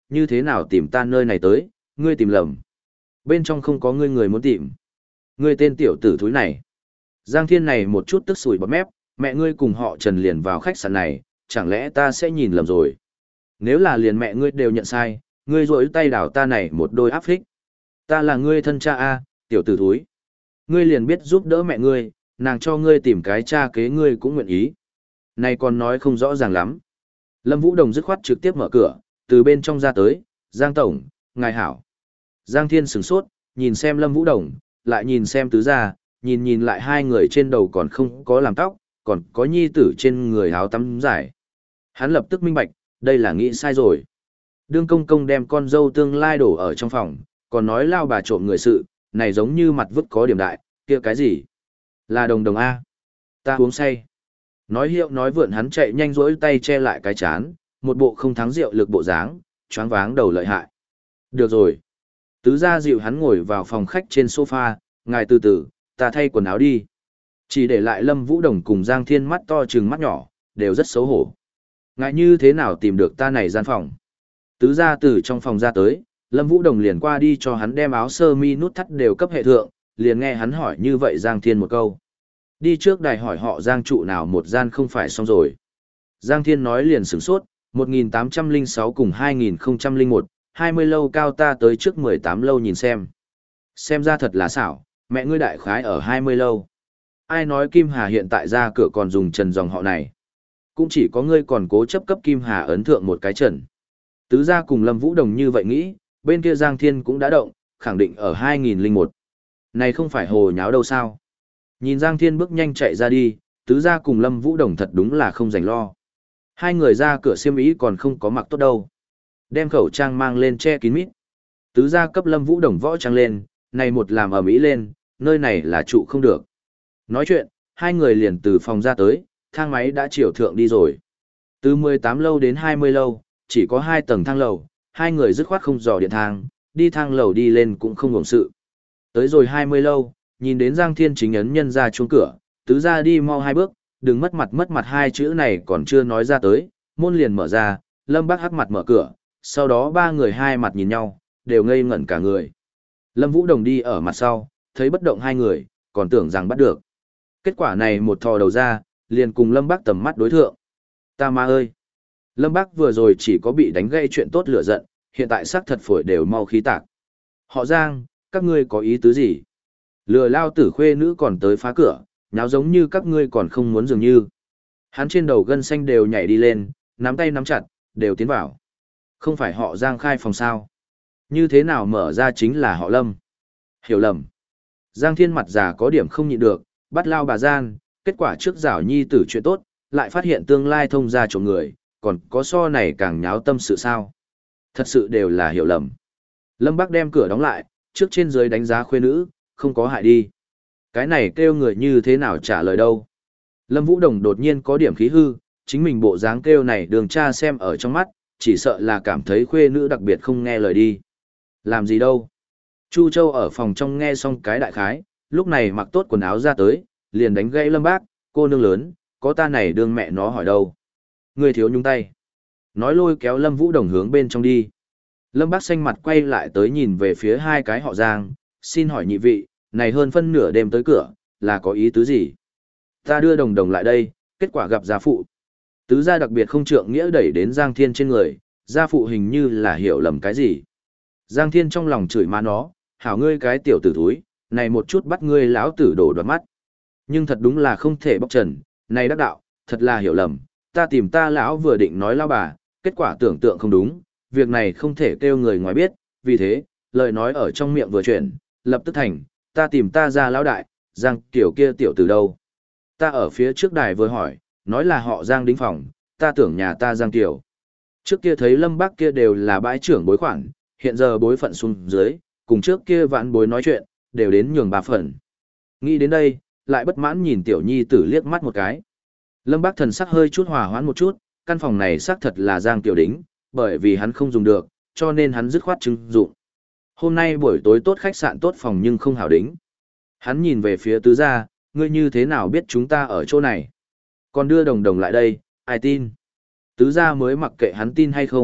như thế nào tìm ta nơi này tới, ngươi tìm lầm. Bên trong không có ngươi người muốn tìm. Ngươi tên tiểu tử thúi này. Giang Thiên này một chút tức sủi bọt mép, mẹ ngươi cùng họ Trần liền vào khách sạn này, chẳng lẽ ta sẽ nhìn lầm rồi. Nếu là liền mẹ ngươi đều nhận sai, ngươi rỗi tay đảo ta này một đôi áp phích. Ta là ngươi thân cha A, tiểu tử thúi. Ngươi liền biết giúp đỡ mẹ ngươi, nàng cho ngươi tìm cái cha kế ngươi cũng nguyện ý. Này còn nói không rõ ràng lắm. Lâm Vũ Đồng dứt khoát trực tiếp mở cửa, từ bên trong ra tới, Giang Tổng, ngài hảo. Giang Thiên sửng sốt, nhìn xem Lâm Vũ Đồng, lại nhìn xem tứ gia, nhìn nhìn lại hai người trên đầu còn không có làm tóc, còn có nhi tử trên người áo tắm dài. Hắn lập tức minh bạch, đây là nghĩ sai rồi. Đương công công đem con dâu tương lai đổ ở trong phòng, còn nói lao bà trộm người sự, này giống như mặt vứt có điểm đại, kia cái gì? Là đồng đồng A. Ta uống say. Nói hiệu nói vượn hắn chạy nhanh rỗi tay che lại cái chán, một bộ không thắng rượu lực bộ dáng, choáng váng đầu lợi hại. Được rồi. Tứ gia dịu hắn ngồi vào phòng khách trên sofa, ngài từ từ, ta thay quần áo đi. Chỉ để lại Lâm Vũ Đồng cùng Giang Thiên mắt to trừng mắt nhỏ, đều rất xấu hổ. Ngài như thế nào tìm được ta này gian phòng? Tứ gia từ trong phòng ra tới, Lâm Vũ Đồng liền qua đi cho hắn đem áo sơ mi nút thắt đều cấp hệ thượng, liền nghe hắn hỏi như vậy Giang Thiên một câu. Đi trước đài hỏi họ Giang trụ nào một gian không phải xong rồi. Giang Thiên nói liền sửng sốt, một nghìn tám trăm lẻ sáu cùng hai nghìn không trăm lẻ một, hai mươi lâu cao ta tới trước mười tám lâu nhìn xem. Xem ra thật là xảo, mẹ ngươi đại khái ở hai mươi lâu. Ai nói Kim Hà hiện tại ra cửa còn dùng trần dòng họ này. Cũng chỉ có ngươi còn cố chấp cấp Kim Hà ấn thượng một cái trần. Tứ gia cùng Lâm Vũ Đồng như vậy nghĩ, bên kia Giang Thiên cũng đã động, khẳng định ở hai nghìn lẻ một. Này không phải hồ nháo đâu sao. Nhìn Giang Thiên bước nhanh chạy ra đi, tứ gia cùng Lâm Vũ Đồng thật đúng là không dành lo. Hai người ra cửa xiêm y còn không có mặc tốt đâu. Đem khẩu trang mang lên che kín mít. Tứ gia cấp Lâm Vũ Đồng võ trang lên, này một làm ầm ĩ lên, nơi này là trụ không được. Nói chuyện, hai người liền từ phòng ra tới, thang máy đã chiều thượng đi rồi. Từ mười tám lâu đến hai mươi lâu, chỉ có hai tầng thang lầu, hai người dứt khoát không dò điện thang, đi thang lầu đi lên cũng không hưởng sự. Tới rồi hai mươi lâu, nhìn đến Giang Thiên chính ấn nhân ra chuông cửa, tứ gia đi mau hai bước, đừng mất mặt mất mặt hai chữ này còn chưa nói ra tới, môn liền mở ra, Lâm Bác hắc mặt mở cửa, sau đó ba người hai mặt nhìn nhau, đều ngây ngẩn cả người. Lâm Vũ Đồng đi ở mặt sau, thấy bất động hai người, còn tưởng rằng bắt được. Kết quả này một thò đầu ra, liền cùng Lâm Bác tầm mắt đối thượng. Ta ma ơi! Lâm Bác vừa rồi chỉ có bị đánh gây chuyện tốt lửa giận, hiện tại xác thật phổi đều mau khí tạc. Họ Giang, các ngươi có ý tứ gì? Lừa lao tử khuê nữ còn tới phá cửa, nháo giống như các ngươi còn không muốn dường như. Hắn trên đầu gân xanh đều nhảy đi lên, nắm tay nắm chặt, đều tiến vào. Không phải họ Giang khai phòng sao? Như thế nào mở ra chính là họ Lâm? Hiểu lầm. Giang Thiên mặt già có điểm không nhịn được, bắt lao bà gian, kết quả trước rảo nhi tử chuyện tốt, lại phát hiện tương lai thông ra chỗ người, còn có so này càng nháo tâm sự sao. Thật sự đều là hiểu lầm. Lâm Bác đem cửa đóng lại, trước trên dưới đánh giá khuê nữ, không có hại đi. Cái này kêu người như thế nào trả lời đâu. Lâm Vũ Đồng đột nhiên có điểm khí hư, chính mình bộ dáng kêu này đường cha xem ở trong mắt, chỉ sợ là cảm thấy khuê nữ đặc biệt không nghe lời đi. Làm gì đâu. Chu Châu ở phòng trong nghe xong cái đại khái, lúc này mặc tốt quần áo ra tới, liền đánh gãy Lâm Bác, cô nương lớn, có ta này đương mẹ nó hỏi đâu. Người thiếu nhúng tay. Nói lôi kéo Lâm Vũ Đồng hướng bên trong đi. Lâm Bác xanh mặt quay lại tới nhìn về phía hai cái họ Giang, xin hỏi nhị vị, này hơn phân nửa đêm tới cửa, là có ý tứ gì? Ta đưa đồng đồng lại đây, kết quả gặp gia phụ. Tứ gia đặc biệt không trượng nghĩa đẩy đến Giang Thiên trên người, gia phụ hình như là hiểu lầm cái gì. Giang Thiên trong lòng chửi má nó, hảo ngươi cái tiểu tử thúi, này một chút bắt ngươi lão tử đổ đoạt mắt. Nhưng thật đúng là không thể bóc trần, này đắc đạo, thật là hiểu lầm, ta tìm ta lão vừa định nói lão bà, kết quả tưởng tượng không đúng, việc này không thể kêu người ngoài biết, vì thế, lời nói ở trong miệng vừa chuyển, lập tức thành, ta tìm ta ra lão đại, Giang tiểu kia tiểu từ đâu. Ta ở phía trước đài vừa hỏi, nói là họ Giang đính phòng, ta tưởng nhà ta Giang tiểu. Trước kia thấy Lâm Bác kia đều là bãi trưởng bối khoản, hiện giờ bối phận xuống dưới, cùng trước kia vãn bối nói chuyện, đều đến nhường bà phần. Nghĩ đến đây, lại bất mãn nhìn tiểu nhi tử liếc mắt một cái. Lâm Bác thần sắc hơi chút hòa hoãn một chút, căn phòng này xác thật là Giang tiểu đính, bởi vì hắn không dùng được, cho nên hắn dứt khoát trưng dụng. Hôm nay buổi tối tốt khách sạn tốt phòng nhưng không hảo đính. Hắn nhìn về phía tứ gia, ngươi như thế nào biết chúng ta ở chỗ này? Còn đưa đồng đồng lại đây, ai tin? Tứ gia mới mặc kệ hắn tin hay không,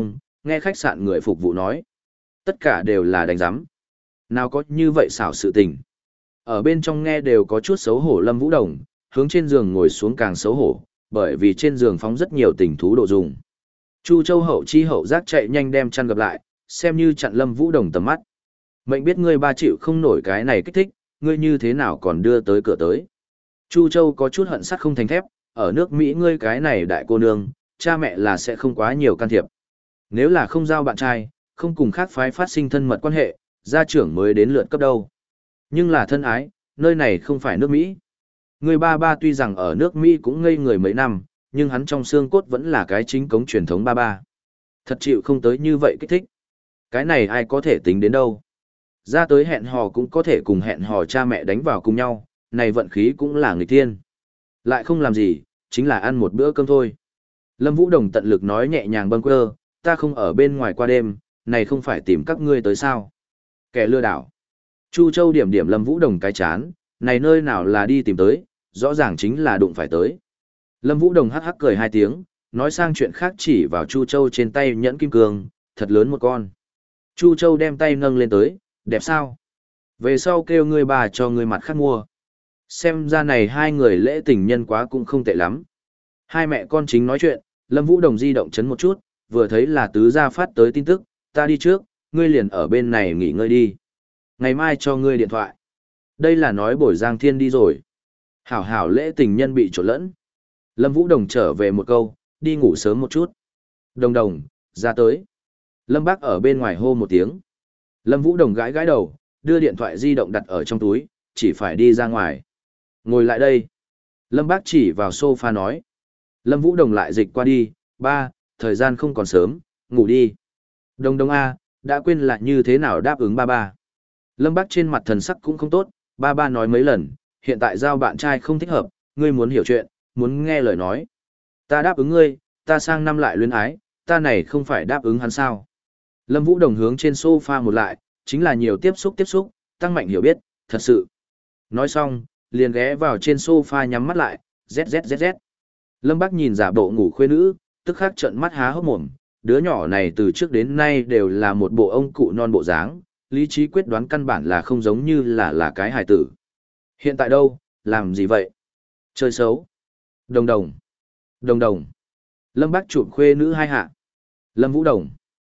Nghe khách sạn người phục vụ nói. Tất cả đều là đánh giám. Nào có như vậy xảo sự tình. Ở bên trong nghe đều có chút xấu hổ Lâm Vũ Đồng, hướng trên giường ngồi xuống càng xấu hổ, bởi vì trên giường phóng rất nhiều tình thú đồ dùng. Chu Châu hậu chi hậu giác chạy nhanh đem chăn gặp lại, xem như chặn Lâm Vũ Đồng tầm mắt. Mệnh biết ngươi ba chịu không nổi cái này kích thích, ngươi như thế nào còn đưa tới cửa tới. Chu Châu có chút hận sắt không thành thép, ở nước Mỹ ngươi cái này đại cô nương, cha mẹ là sẽ không quá nhiều can thiệp. Nếu là không giao bạn trai, không cùng khác phái phát sinh thân mật quan hệ, gia trưởng mới đến lượt cấp đâu. Nhưng là thân ái, nơi này không phải nước Mỹ. Người ba ba tuy rằng ở nước Mỹ cũng ngây người mấy năm, nhưng hắn trong xương cốt vẫn là cái chính cống truyền thống ba ba. Thật chịu không tới như vậy kích thích. Cái này ai có thể tính đến đâu. Ra tới hẹn hò cũng có thể cùng hẹn hò cha mẹ đánh vào cùng nhau, này vận khí cũng là nghịch thiên. Lại không làm gì, chính là ăn một bữa cơm thôi. Lâm Vũ Đồng tận lực nói nhẹ nhàng bâng quơ, ta không ở bên ngoài qua đêm, này không phải tìm các ngươi tới sao. Kẻ lừa đảo. Chu Châu điểm điểm Lâm Vũ Đồng cái chán, này nơi nào là đi tìm tới, rõ ràng chính là đụng phải tới. Lâm Vũ Đồng hắc hắc cười hai tiếng, nói sang chuyện khác chỉ vào Chu Châu trên tay nhẫn kim cương, thật lớn một con. Chu Châu đem tay nâng lên tới, đẹp sao? Về sau kêu ngươi bà cho ngươi mặt khác mua. Xem ra này hai người lễ tình nhân quá cũng không tệ lắm. Hai mẹ con chính nói chuyện, Lâm Vũ Đồng di động chấn một chút, vừa thấy là tứ gia phát tới tin tức, ta đi trước, ngươi liền ở bên này nghỉ ngơi đi. Ngày mai cho ngươi điện thoại. Đây là nói bổi Giang Thiên đi rồi. Hảo hảo lễ tình nhân bị trộn lẫn. Lâm Vũ Đồng trở về một câu, đi ngủ sớm một chút. Đồng đồng, ra tới. Lâm Bác ở bên ngoài hô một tiếng. Lâm Vũ Đồng gãi gãi đầu, đưa điện thoại di động đặt ở trong túi, chỉ phải đi ra ngoài. Ngồi lại đây. Lâm Bác chỉ vào sofa nói. Lâm Vũ Đồng lại dịch qua đi, ba, thời gian không còn sớm, ngủ đi. Đồng đồng A, đã quên là như thế nào đáp ứng ba ba. Lâm Bác trên mặt thần sắc cũng không tốt, ba ba nói mấy lần, hiện tại giao bạn trai không thích hợp, ngươi muốn hiểu chuyện, muốn nghe lời nói. Ta đáp ứng ngươi, ta sang năm lại luyến ái, ta này không phải đáp ứng hắn sao. Lâm Vũ Đồng hướng trên sofa một lại, chính là nhiều tiếp xúc tiếp xúc, tăng mạnh hiểu biết, thật sự. Nói xong, liền ghé vào trên sofa nhắm mắt lại, zzz. Lâm Bác nhìn giả bộ ngủ khuê nữ, tức khắc trợn mắt há hốc mồm, đứa nhỏ này từ trước đến nay đều là một bộ ông cụ non bộ dáng, lý trí quyết đoán căn bản là không giống như là là cái hài tử. Hiện tại đâu, làm gì vậy? Chơi xấu. Đồng đồng. Đồng đồng. Lâm Bác chụp khuê nữ hai hạ. Lâm Vũ Đồng.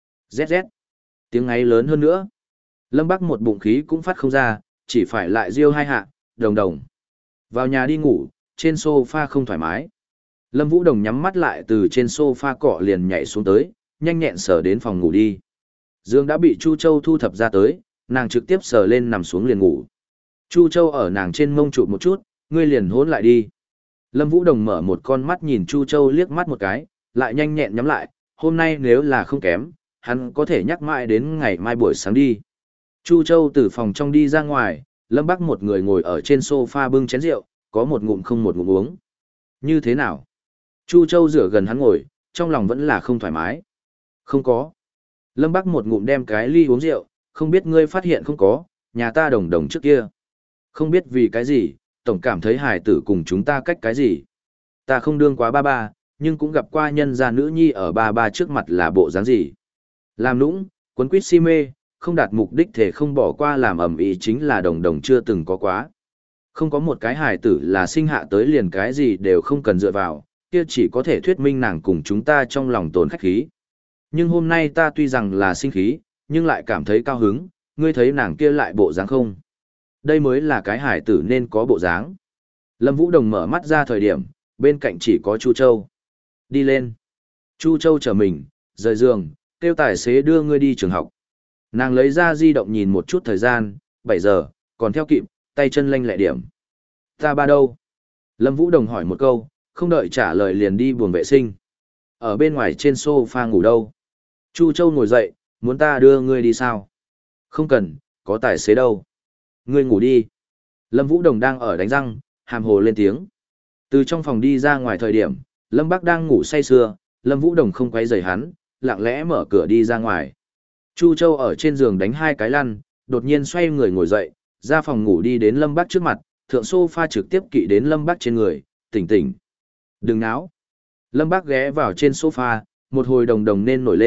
Zz. Tiếng ấy lớn hơn nữa. Lâm Bác một bụng khí cũng phát không ra, chỉ phải lại riêu hai hạ, đồng đồng. Vào nhà đi ngủ, trên sofa không thoải mái. Lâm Vũ Đồng nhắm mắt lại từ trên sofa cọ liền nhảy xuống tới, nhanh nhẹn sờ đến phòng ngủ đi. Dương đã bị Chu Châu thu thập ra tới, nàng trực tiếp sờ lên nằm xuống liền ngủ. Chu Châu ở nàng trên mông chụp một chút, ngươi liền hôn lại đi. Lâm Vũ Đồng mở một con mắt nhìn Chu Châu liếc mắt một cái, lại nhanh nhẹn nhắm lại, hôm nay nếu là không kém, hắn có thể nhắc mãi đến ngày mai buổi sáng đi. Chu Châu từ phòng trong đi ra ngoài, Lâm Bắc một người ngồi ở trên sofa bưng chén rượu, có một ngụm không một ngụm uống. Như thế nào? Chu Châu rửa gần hắn ngồi, trong lòng vẫn là không thoải mái. Không có. Lâm Bắc một ngụm đem cái ly uống rượu, không biết ngươi phát hiện không có, nhà ta đồng đồng trước kia. Không biết vì cái gì, tổng cảm thấy hài tử cùng chúng ta cách cái gì. Ta không đương quá ba ba, nhưng cũng gặp qua nhân gia nữ nhi ở ba ba trước mặt là bộ dáng gì. Làm nũng, quấn quýt si mê, không đạt mục đích thể không bỏ qua làm ẩm ý chính là đồng đồng chưa từng có quá. Không có một cái hài tử là sinh hạ tới liền cái gì đều không cần dựa vào, kia chỉ có thể thuyết minh nàng cùng chúng ta trong lòng tồn khách khí. Nhưng hôm nay ta tuy rằng là sinh khí, nhưng lại cảm thấy cao hứng, ngươi thấy nàng kia lại bộ dáng không? Đây mới là cái hài tử nên có bộ dáng. Lâm Vũ Đồng mở mắt ra thời điểm, bên cạnh chỉ có Chu Châu. Đi lên. Chu Châu trở mình, rời giường, kêu tài xế đưa ngươi đi trường học. Nàng lấy ra di động nhìn một chút thời gian, bảy giờ, còn theo kịp, tay chân lanh lẹ điểm. Ta ba đâu? Lâm Vũ Đồng hỏi một câu, không đợi trả lời liền đi buồng vệ sinh. Ở bên ngoài trên sofa ngủ đâu? Chu Châu ngồi dậy, muốn ta đưa ngươi đi sao? Không cần, có tài xế đâu. Ngươi ngủ đi. Lâm Vũ Đồng đang ở đánh răng, hàm hồ lên tiếng. Từ trong phòng đi ra ngoài thời điểm, Lâm Bác đang ngủ say sưa, Lâm Vũ Đồng không quay rời hắn, lặng lẽ mở cửa đi ra ngoài. Chu Châu ở trên giường đánh hai cái lăn, đột nhiên xoay người ngồi dậy, ra phòng ngủ đi đến Lâm Bác trước mặt, thượng sofa trực tiếp kỵ đến Lâm Bác trên người, tỉnh tỉnh. Đừng náo. Lâm Bác ghé vào trên sofa, một hồi đồng đồng nên nổi lên,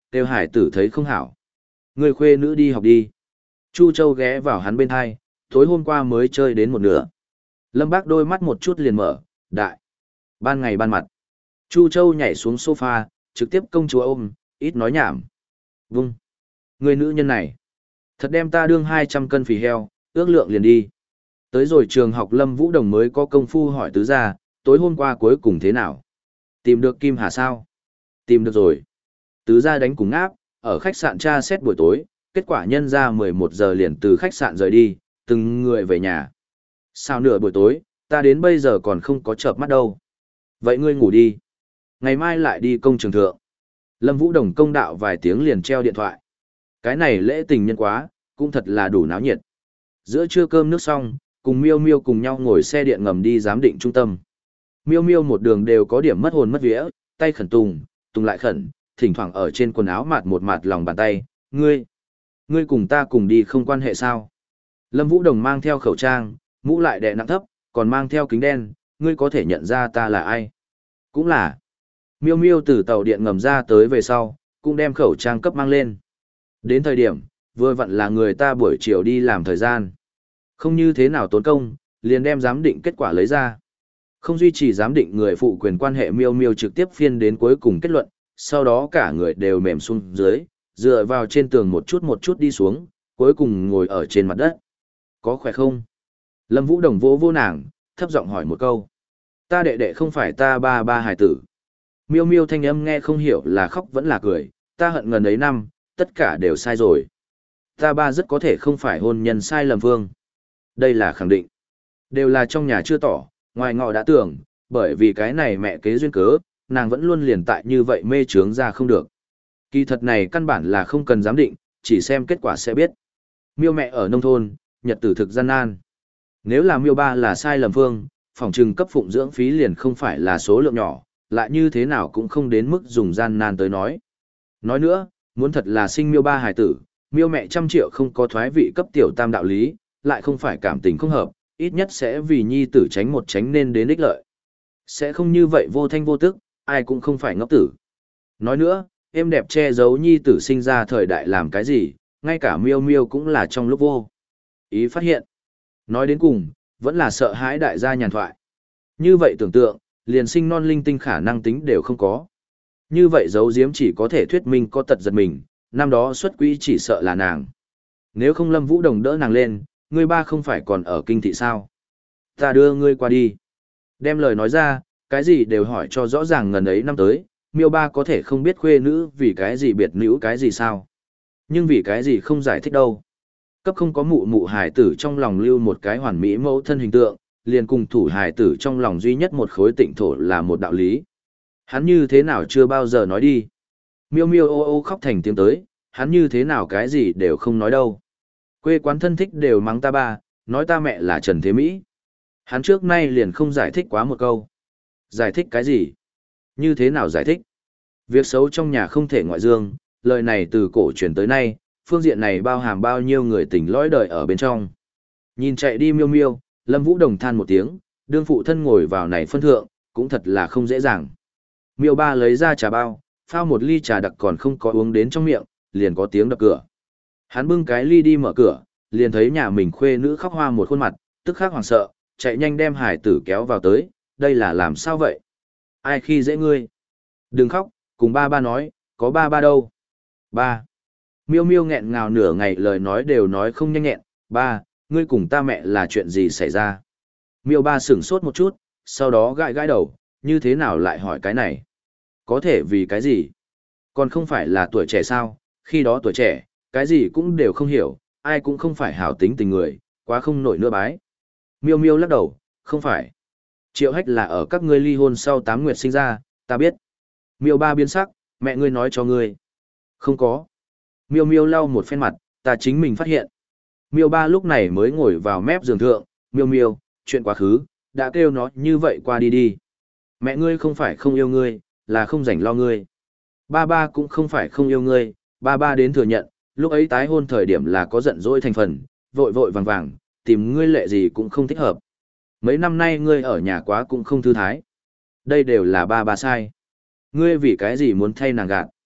kêu hải tử thấy không hảo. Người khuê nữ đi học đi. Chu Châu ghé vào hắn bên hai, tối hôm qua mới chơi đến một nửa. Lâm Bác đôi mắt một chút liền mở, đại. Ban ngày ban mặt. Chu Châu nhảy xuống sofa, trực tiếp công chúa ôm, ít nói nhảm. Vung. Người nữ nhân này. Thật đem ta đương hai trăm cân phì heo, ước lượng liền đi. Tới rồi trường học Lâm Vũ Đồng mới có công phu hỏi tứ gia, tối hôm qua cuối cùng thế nào? Tìm được Kim Hà sao? Tìm được rồi. Tứ gia đánh cùng áp, ở khách sạn tra xét buổi tối, kết quả nhân ra mười một giờ liền từ khách sạn rời đi, từng người về nhà. Sao nửa buổi tối, ta đến bây giờ còn không có chợp mắt đâu. Vậy ngươi ngủ đi. Ngày mai lại đi công trường thượng. Lâm Vũ Đồng công đạo vài tiếng liền treo điện thoại. Cái này lễ tình nhân quá, cũng thật là đủ náo nhiệt. Giữa trưa cơm nước xong, cùng Miêu Miêu cùng nhau ngồi xe điện ngầm đi giám định trung tâm. Miêu Miêu một đường đều có điểm mất hồn mất vía, tay khẩn tùng, tùng lại khẩn, thỉnh thoảng ở trên quần áo mạt một mạt lòng bàn tay, ngươi, ngươi cùng ta cùng đi không quan hệ sao? Lâm Vũ Đồng mang theo khẩu trang, mũ lại đè nặng thấp, còn mang theo kính đen, ngươi có thể nhận ra ta là ai? Cũng là. Miêu Miêu từ tàu điện ngầm ra tới về sau, cũng đem khẩu trang cấp mang lên. Đến thời điểm, vừa vặn là người ta buổi chiều đi làm thời gian. Không như thế nào tốn công, liền đem giám định kết quả lấy ra. Không duy trì giám định người phụ quyền quan hệ Miêu Miêu trực tiếp phiên đến cuối cùng kết luận, sau đó cả người đều mềm xuống dưới, dựa vào trên tường một chút một chút đi xuống, cuối cùng ngồi ở trên mặt đất. Có khỏe không? Lâm Vũ Đồng vỗ vô nàng, thấp giọng hỏi một câu. Ta đệ đệ không phải ta ba ba hài tử. Miêu Miêu thanh âm nghe không hiểu là khóc vẫn là cười, ta hận ngần ấy năm, tất cả đều sai rồi. Ta ba rất có thể không phải hôn nhân sai lầm vương. Đây là khẳng định. Đều là trong nhà chưa tỏ, ngoài ngọ đã tưởng, bởi vì cái này mẹ kế duyên cớ, nàng vẫn luôn liền tại như vậy mê trướng ra không được. Kỳ thật này căn bản là không cần giám định, chỉ xem kết quả sẽ biết. Miêu mẹ ở nông thôn, nhật tử thực gian nan. Nếu là miêu ba là sai lầm phương, phòng trừng cấp phụng dưỡng phí liền không phải là số lượng nhỏ, lại như thế nào cũng không đến mức dùng gian nan tới nói. Nói nữa, muốn thật là sinh miêu ba hài tử, miêu mẹ trăm triệu không có thoái vị cấp tiểu tam đạo lý, lại không phải cảm tình không hợp, ít nhất sẽ vì nhi tử tránh một tránh nên đến ích lợi. Sẽ không như vậy vô thanh vô tức, ai cũng không phải ngốc tử. Nói nữa, em đẹp che giấu nhi tử sinh ra thời đại làm cái gì, ngay cả miêu miêu cũng là trong lúc vô ý phát hiện. Nói đến cùng, vẫn là sợ hãi đại gia nhàn thoại. Như vậy tưởng tượng, liền sinh non linh tinh khả năng tính đều không có. Như vậy giấu giếm chỉ có thể thuyết minh có tật giật mình, năm đó xuất quỹ chỉ sợ là nàng. Nếu không Lâm Vũ Đồng đỡ nàng lên, ngươi ba không phải còn ở kinh thị sao? Ta đưa ngươi qua đi. Đem lời nói ra, cái gì đều hỏi cho rõ ràng ngần ấy năm tới, miêu ba có thể không biết khuê nữ vì cái gì biệt nữ cái gì sao. Nhưng vì cái gì không giải thích đâu. Cấp không có mụ mụ hài tử trong lòng lưu một cái hoàn mỹ mẫu thân hình tượng, liền cùng thủ hài tử trong lòng duy nhất một khối tịnh thổ là một đạo lý. Hắn như thế nào chưa bao giờ nói đi. Miêu miêu ô ô khóc thành tiếng tới, hắn như thế nào cái gì đều không nói đâu. Quê quán thân thích đều mắng ta ba, nói ta mẹ là Trần Thế Mỹ. Hắn trước nay liền không giải thích quá một câu. Giải thích cái gì? Như thế nào giải thích? Việc xấu trong nhà không thể ngoại dương, lời này từ cổ truyền tới nay, phương diện này bao hàm bao nhiêu người tình lõi đời ở bên trong. Nhìn chạy đi miêu miêu, Lâm Vũ Đồng than một tiếng, đương phụ thân ngồi vào này phân thượng, cũng thật là không dễ dàng. Miêu ba lấy ra trà bao, phao một ly trà đặc còn không có uống đến trong miệng, liền có tiếng đập cửa. Hắn bưng cái ly đi mở cửa, liền thấy nhà mình khuê nữ khóc hoa một khuôn mặt, tức khắc hoảng sợ, chạy nhanh đem hải tử kéo vào tới, đây là làm sao vậy? Ai khi dễ ngươi? Đừng khóc, cùng ba ba nói, có ba ba đâu? Ba. Miêu miêu nghẹn ngào nửa ngày lời nói đều nói không nhanh nhẹn, ba, ngươi cùng ta mẹ là chuyện gì xảy ra? Miêu ba sửng sốt một chút, sau đó gãi gãi đầu, như thế nào lại hỏi cái này? Có thể vì cái gì? Còn không phải là tuổi trẻ sao? Khi đó tuổi trẻ, cái gì cũng đều không hiểu, ai cũng không phải hảo tính tình người, quá không nổi nữa bái. Miêu miêu lắc đầu, không phải. Triệu Hách là ở các ngươi ly hôn sau tám nguyệt sinh ra, ta biết. Miêu ba biến sắc, mẹ ngươi nói cho ngươi. Không có. Miêu miêu lau một phen mặt, ta chính mình phát hiện. Miêu ba lúc này mới ngồi vào mép giường thượng, miêu miêu, chuyện quá khứ, đã kêu nó như vậy qua đi đi. Mẹ ngươi không phải không yêu ngươi, là không rảnh lo ngươi. Ba ba cũng không phải không yêu ngươi, ba ba đến thừa nhận, lúc ấy tái hôn thời điểm là có giận dỗi thành phần, vội vội vàng vàng, tìm ngươi lệ gì cũng không thích hợp. Mấy năm nay ngươi ở nhà quá cũng không thư thái. Đây đều là ba ba sai. Ngươi vì cái gì muốn thay nàng gạt?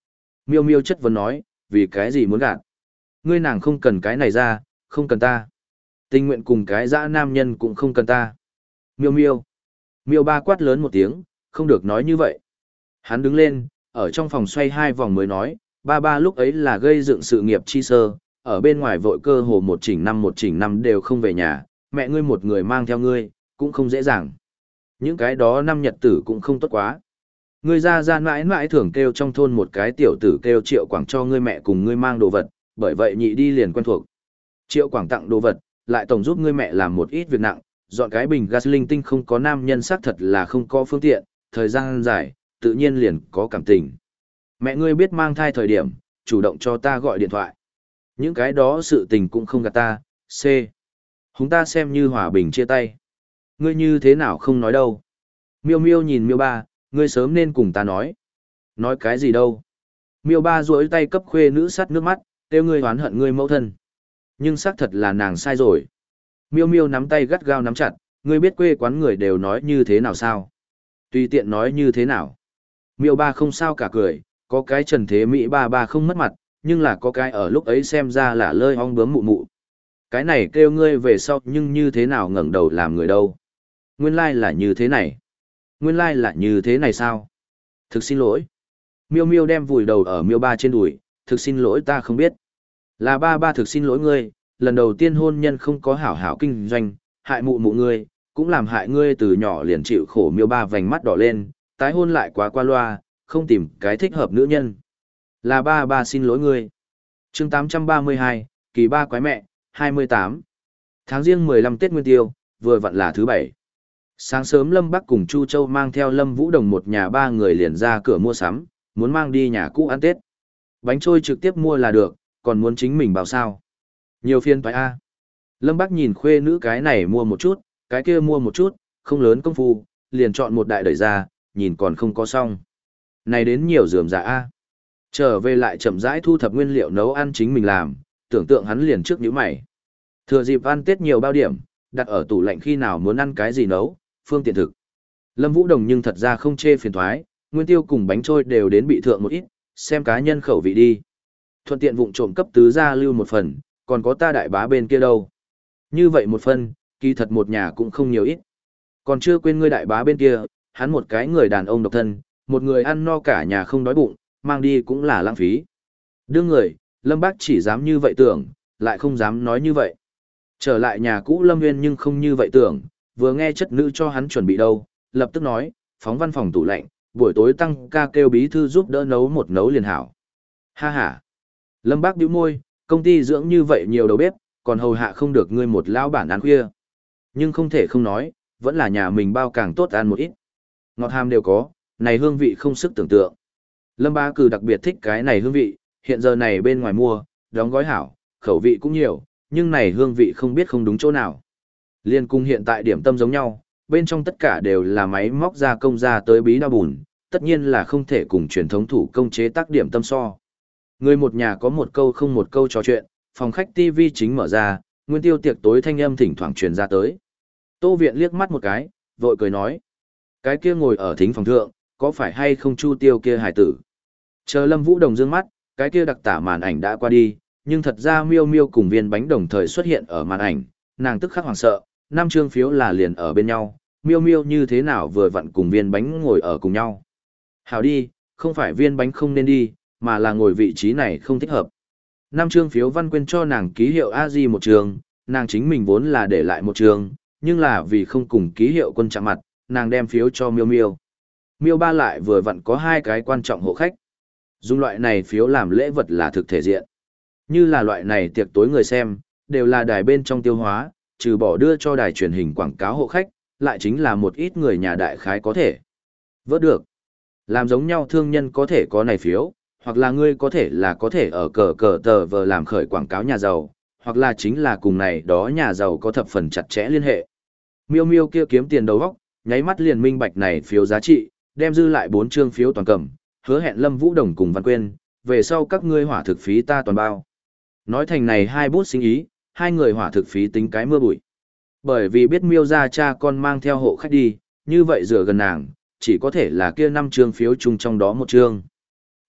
Miêu Miêu chất vấn nói, vì cái gì muốn gạt? Ngươi nàng không cần cái này ra, không cần ta. Tình nguyện cùng cái dã nam nhân cũng không cần ta. Miêu Miêu. Miêu ba quát lớn một tiếng, không được nói như vậy. Hắn đứng lên, ở trong phòng xoay hai vòng mới nói, ba ba lúc ấy là gây dựng sự nghiệp chi sơ, ở bên ngoài vội cơ hồ một chỉnh năm một chỉnh năm đều không về nhà, mẹ ngươi một người mang theo ngươi, cũng không dễ dàng. Những cái đó năm nhật tử cũng không tốt quá. Ngươi ra ra mãi mãi thường kêu trong thôn một cái tiểu tử kêu Triệu Quảng cho ngươi mẹ cùng ngươi mang đồ vật, bởi vậy nhị đi liền quen thuộc. Triệu Quảng tặng đồ vật, lại tổng giúp ngươi mẹ làm một ít việc nặng, dọn cái bình gas linh tinh không có nam nhân xác thật là không có phương tiện, thời gian dài, tự nhiên liền có cảm tình. Mẹ ngươi biết mang thai thời điểm, chủ động cho ta gọi điện thoại. Những cái đó sự tình cũng không gạt ta, C. Chúng ta xem như hòa bình chia tay. Ngươi như thế nào không nói đâu. Miêu Miêu nhìn Miêu ba, ngươi sớm nên cùng ta nói. Nói cái gì đâu. Miêu ba duỗi tay cấp khuê nữ sắt nước mắt, kêu ngươi oán hận ngươi mẫu thân. Nhưng xác thật là nàng sai rồi. Miêu Miêu nắm tay gắt gao nắm chặt, ngươi biết quê quán người đều nói như thế nào sao? Tùy tiện nói như thế nào. Miêu ba không sao cả cười, có cái trần thế Mỹ ba ba không mất mặt, nhưng là có cái ở lúc ấy xem ra là lơi ong bướm mụ mụ. Cái này kêu ngươi về sau nhưng như thế nào ngẩng đầu làm người đâu. Nguyên lai là như thế này. Nguyên lai là như thế này sao? Thực xin lỗi. Miêu Miêu đem vùi đầu ở Miêu ba trên đùi, thực xin lỗi ta không biết. Là ba ba thực xin lỗi ngươi, lần đầu tiên hôn nhân không có hảo hảo kinh doanh, hại mụ mụ ngươi, cũng làm hại ngươi từ nhỏ liền chịu khổ. Miêu ba vành mắt đỏ lên, tái hôn lại quá qua loa, không tìm cái thích hợp nữ nhân. Là ba ba xin lỗi ngươi. Chương tám trăm ba mươi hai, kỳ ba quái mẹ, hai mươi tám. Tháng riêng mười lăm Tết Nguyên Tiêu, vừa vặn là thứ bảy. Sáng sớm Lâm Bắc cùng Chu Châu mang theo Lâm Vũ Đồng một nhà ba người liền ra cửa mua sắm, muốn mang đi nhà cũ ăn Tết. Bánh trôi trực tiếp mua là được, còn muốn chính mình bảo sao. Nhiều phiên toái A. Lâm Bắc nhìn khuê nữ cái này mua một chút, cái kia mua một chút, không lớn công phu, liền chọn một đại đẩy ra, nhìn còn không có xong. Này đến nhiều rườm rà A. Trở về lại chậm rãi thu thập nguyên liệu nấu ăn chính mình làm, tưởng tượng hắn liền trước nhíu mày. Thừa dịp ăn Tết nhiều bao điểm, đặt ở tủ lạnh khi nào muốn ăn cái gì nấu, phương tiện thực. Lâm Vũ Đồng nhưng thật ra không chê phiền thoái, nguyên tiêu cùng bánh trôi đều đến bị thượng một ít, xem cá nhân khẩu vị đi. Thuận tiện vụng trộm cấp tứ gia lưu một phần, còn có ta đại bá bên kia đâu. Như vậy một phần, kỳ thật một nhà cũng không nhiều ít. Còn chưa quên ngươi đại bá bên kia, hắn một cái người đàn ông độc thân, một người ăn no cả nhà không đói bụng, mang đi cũng là lãng phí. Đương người, Lâm Bác chỉ dám như vậy tưởng, lại không dám nói như vậy. Trở lại nhà cũ Lâm Nguyên nhưng không như vậy tưởng, vừa nghe chất nữ cho hắn chuẩn bị đâu, lập tức nói, phóng văn phòng tủ lạnh, buổi tối tăng ca kêu bí thư giúp đỡ nấu một nấu liền hảo. Ha ha. Lâm Bác bĩu môi, công ty dưỡng như vậy nhiều đầu bếp, còn hầu hạ không được ngươi một lão bản ăn khuya. Nhưng không thể không nói, vẫn là nhà mình bao càng tốt ăn một ít. Ngọt hàm đều có, này hương vị không sức tưởng tượng. Lâm Bá Cừ đặc biệt thích cái này hương vị, hiện giờ này bên ngoài mua, đóng gói hảo, khẩu vị cũng nhiều, nhưng này hương vị không biết không đúng chỗ nào. Liên cung hiện tại điểm tâm giống nhau, bên trong tất cả đều là máy móc gia công ra tới bí đao bùn, tất nhiên là không thể cùng truyền thống thủ công chế tác điểm tâm so. Người một nhà có một câu không một câu trò chuyện, phòng khách ti vi chính mở ra, nguyên tiêu tiệc tối thanh âm thỉnh thoảng truyền ra tới. Tô Viện liếc mắt một cái, vội cười nói. Cái kia ngồi ở thính phòng thượng, có phải hay không Chu Tiêu kia hài tử? Chờ Lâm Vũ Đồng dương mắt, cái kia đặc tả màn ảnh đã qua đi, nhưng thật ra Miêu Miêu cùng Viên Bánh đồng thời xuất hiện ở màn ảnh, nàng tức khắc hoảng sợ, năm chương phiếu là liền ở bên nhau, Miêu Miêu như thế nào vừa vặn cùng Viên Bánh ngồi ở cùng nhau. Hảo đi, không phải Viên Bánh không nên đi, mà là ngồi vị trí này không thích hợp. Năm chương phiếu Văn Quyên cho nàng ký hiệu a di một trường, nàng chính mình vốn là để lại một trường, nhưng là vì không cùng ký hiệu quân chạm mặt, nàng đem phiếu cho Miêu Miêu. Miêu ba lại vừa vặn có hai cái quan trọng hộ khách. Dùng loại này phiếu làm lễ vật là thực thể diện. Như là loại này tiệc tối người xem, đều là đài bên trong tiêu hóa, trừ bỏ đưa cho đài truyền hình quảng cáo hộ khách, lại chính là một ít người nhà đại khái có thể. Vớt được. Làm giống nhau thương nhân có thể có này phiếu, hoặc là ngươi có thể là có thể ở cờ cờ tờ vờ làm khởi quảng cáo nhà giàu, hoặc là chính là cùng này đó nhà giàu có thập phần chặt chẽ liên hệ. Miêu Miêu kia kiếm tiền đầu óc, nháy mắt liền minh bạch này phiếu giá trị, đem dư lại bốn chương phiếu toàn cầm, hứa hẹn Lâm Vũ Đồng cùng Văn Quyên, về sau các ngươi hỏa thực phí ta toàn bao. Nói thành này hai bút sinh ý, hai người hỏa thực phí tính cái mưa bụi. Bởi vì biết Miêu gia cha con mang theo hộ khách đi, như vậy rửa gần nàng, chỉ có thể là kia năm chương phiếu chung trong đó một chương.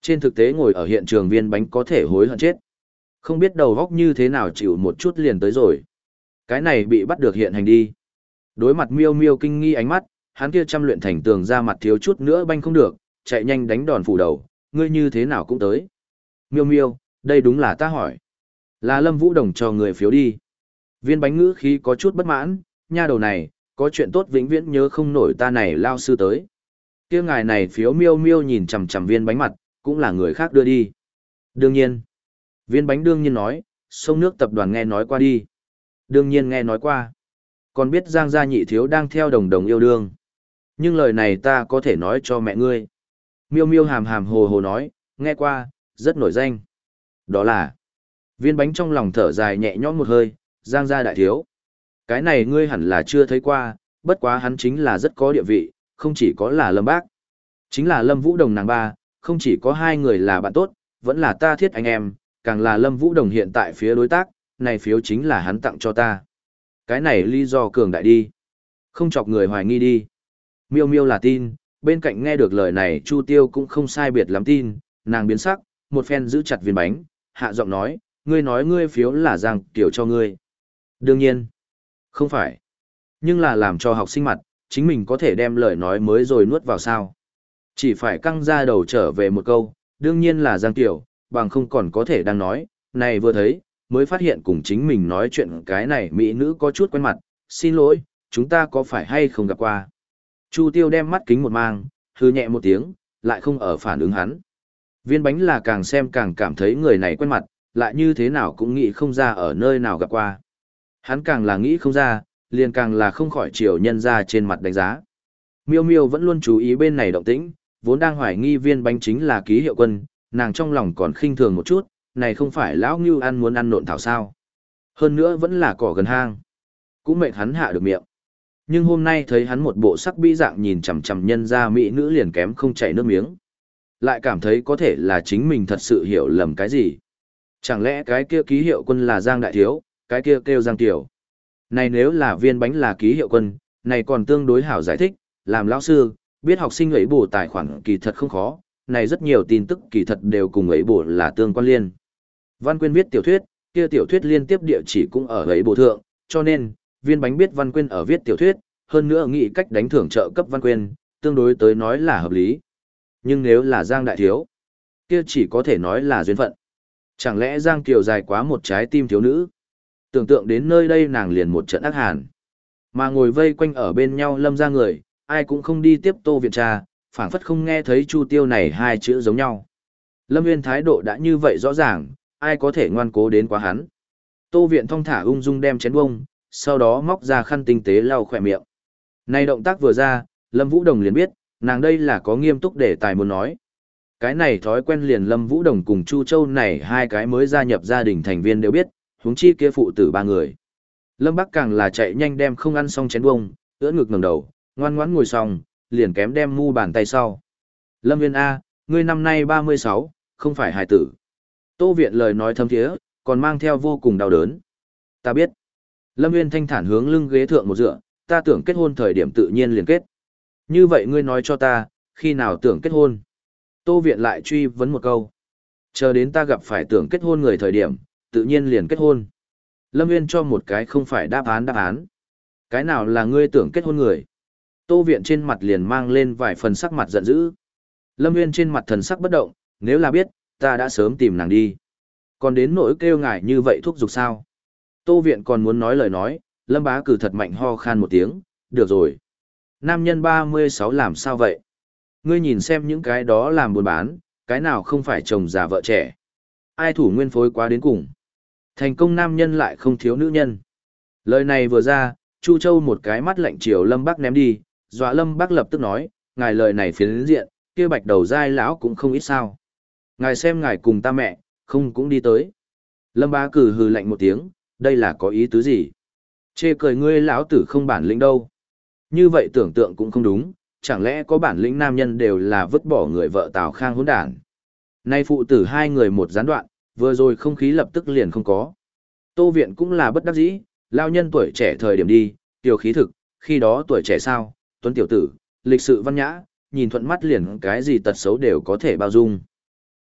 Trên thực tế ngồi ở hiện trường Viên Bánh có thể hối hận chết. Không biết đầu góc như thế nào chịu một chút liền tới rồi. Cái này bị bắt được hiện hành đi. Đối mặt Miêu Miêu kinh nghi ánh mắt, hắn kia chăm luyện thành tường ra mặt thiếu chút nữa banh không được, chạy nhanh đánh đòn phủ đầu, ngươi như thế nào cũng tới. Miêu Miêu, đây đúng là ta hỏi. Là Lâm Vũ Đồng cho người phiếu đi. Viên Bánh ngữ khí có chút bất mãn, nha đầu này, có chuyện tốt vĩnh viễn nhớ không nổi ta này lao sư tới. Kia ngài này phiếu Miêu Miêu nhìn chằm chằm Viên Bánh mặt, cũng là người khác đưa đi. Đương nhiên. Viên Bánh đương nhiên nói, sông nước tập đoàn nghe nói qua đi. Đương nhiên nghe nói qua. Còn biết Giang gia nhị thiếu đang theo đồng đồng yêu đương. Nhưng lời này ta có thể nói cho mẹ ngươi. Miêu Miêu hàm hàm hồ hồ nói, nghe qua, rất nổi danh. Đó là, Viên Bánh trong lòng thở dài nhẹ nhõm một hơi, Giang gia đại thiếu. Cái này ngươi hẳn là chưa thấy qua, bất quá hắn chính là rất có địa vị, không chỉ có là Lâm Bác. Chính là Lâm Vũ Đồng nàng ba, không chỉ có hai người là bạn tốt, vẫn là ta thiết anh em, càng là Lâm Vũ Đồng hiện tại phía đối tác, này phiếu chính là hắn tặng cho ta. Cái này lý do cường đại đi. Không chọc người hoài nghi đi. Miêu Miêu là tin, bên cạnh nghe được lời này Chu Tiêu cũng không sai biệt lắm tin, nàng biến sắc, một phen giữ chặt Viên Bánh, hạ giọng nói, ngươi nói ngươi phiếu là Giang Kiều cho ngươi. Đương nhiên, không phải. Nhưng là làm cho học sinh mặt, chính mình có thể đem lời nói mới rồi nuốt vào sao. Chỉ phải căng ra đầu trở về một câu, đương nhiên là Giang Kiều, bằng không còn có thể đang nói, này vừa thấy, mới phát hiện cùng chính mình nói chuyện cái này mỹ nữ có chút quen mặt, xin lỗi, chúng ta có phải hay không gặp qua. Chu Tiêu đem mắt kính một mang, hư nhẹ một tiếng, lại không ở phản ứng hắn. Viên Bánh là càng xem càng cảm thấy người này quen mặt, lại như thế nào cũng nghĩ không ra ở nơi nào gặp qua. Hắn càng là nghĩ không ra, liền càng là không khỏi chiều nhân ra trên mặt đánh giá. Miêu Miêu vẫn luôn chú ý bên này động tĩnh, vốn đang hoài nghi Viên Bánh chính là ký hiệu quân, nàng trong lòng còn khinh thường một chút, này không phải lão ngưu ăn muốn ăn nộn thảo sao. Hơn nữa vẫn là cỏ gần hang. Cũng mệt hắn hạ được miệng. Nhưng hôm nay thấy hắn một bộ sắc bi dạng nhìn chằm chằm nhân ra mỹ nữ liền kém không chảy nước miếng. Lại cảm thấy có thể là chính mình thật sự hiểu lầm cái gì. Chẳng lẽ cái kia ký hiệu quân là Giang Đại Thiếu, cái kia kêu Giang Tiểu. Này nếu là Viên Bánh là ký hiệu quân, này còn tương đối hảo giải thích, làm lão sư, biết học sinh ấy bổ tài khoản kỳ thật không khó, này rất nhiều tin tức kỳ thật đều cùng ấy bổ là tương quan liên. Văn Quyên viết tiểu thuyết, kia tiểu thuyết liên tiếp địa chỉ cũng ở ấy bổ thượng, cho nên, Viên Bánh biết Văn Quyên ở viết tiểu thuyết, hơn nữa nghĩ cách đánh thưởng trợ cấp Văn Quyên, tương đối tới nói là hợp lý. Nhưng nếu là Giang Đại Thiếu, kia chỉ có thể nói là duyên phận. Chẳng lẽ Giang Kiều dài quá một trái tim thiếu nữ? Tưởng tượng đến nơi đây nàng liền một trận ác hàn. Mà ngồi vây quanh ở bên nhau Lâm ra người, ai cũng không đi tiếp Tô Viện tra, phảng phất không nghe thấy Chu Tiêu này hai chữ giống nhau. Lâm Nguyên thái độ đã như vậy rõ ràng, ai có thể ngoan cố đến quá hắn. Tô Viện thong thả ung dung đem chén bông, sau đó móc ra khăn tinh tế lau khỏe miệng. Này động tác vừa ra, Lâm Vũ Đồng liền biết, nàng đây là có nghiêm túc để tài muốn nói. Cái này thói quen liền Lâm Vũ Đồng cùng Chu Châu này hai cái mới gia nhập gia đình thành viên đều biết, huống chi kia phụ tử ba người. Lâm Bắc càng là chạy nhanh đem không ăn xong chén bông, ưỡn ngực ngẩng đầu, ngoan ngoãn ngồi xong, liền kém đem mu bàn tay sau. Lâm Viên A, ngươi năm nay ba mươi sáu, không phải hài tử. Tô Viện lời nói thâm thiế, còn mang theo vô cùng đau đớn. Ta biết. Lâm Viên thanh thản hướng lưng ghế thượng một dựa, ta tưởng kết hôn thời điểm tự nhiên liền kết. Như vậy ngươi nói cho ta, khi nào tưởng kết hôn? Tô Viện lại truy vấn một câu. Chờ đến ta gặp phải tưởng kết hôn người thời điểm, tự nhiên liền kết hôn. Lâm Viên cho một cái không phải đáp án đáp án. Cái nào là ngươi tưởng kết hôn người? Tô Viện trên mặt liền mang lên vài phần sắc mặt giận dữ. Lâm Viên trên mặt thần sắc bất động, nếu là biết, ta đã sớm tìm nàng đi. Còn đến nỗi kêu ngài như vậy thúc giục sao? Tô Viện còn muốn nói lời nói, Lâm Bá Cử thật mạnh ho khan một tiếng, được rồi. Nam nhân ba mươi sáu làm sao vậy? Ngươi nhìn xem những cái đó làm buôn bán, cái nào không phải chồng già vợ trẻ. Ai thủ nguyên phối quá đến cùng. Thành công nam nhân lại không thiếu nữ nhân. Lời này vừa ra, Chu Châu một cái mắt lạnh chiều Lâm Bắc ném đi, dọa Lâm Bắc lập tức nói, ngài lời này phiến diện, kia bạch đầu dai lão cũng không ít sao. Ngài xem ngài cùng ta mẹ, không cũng đi tới. Lâm Bá Cử hừ lạnh một tiếng, đây là có ý tứ gì? Chê cười ngươi lão tử không bản lĩnh đâu. Như vậy tưởng tượng cũng không đúng, chẳng lẽ có bản lĩnh nam nhân đều là vứt bỏ người vợ Tào Khang hỗn đản. Nay phụ tử hai người một gián đoạn, vừa rồi không khí lập tức liền không có. Tô Viện cũng là bất đắc dĩ, lao nhân tuổi trẻ thời điểm đi, tiểu khí thực, khi đó tuổi trẻ sao, tuấn tiểu tử, lịch sự văn nhã, nhìn thuận mắt liền cái gì tật xấu đều có thể bao dung.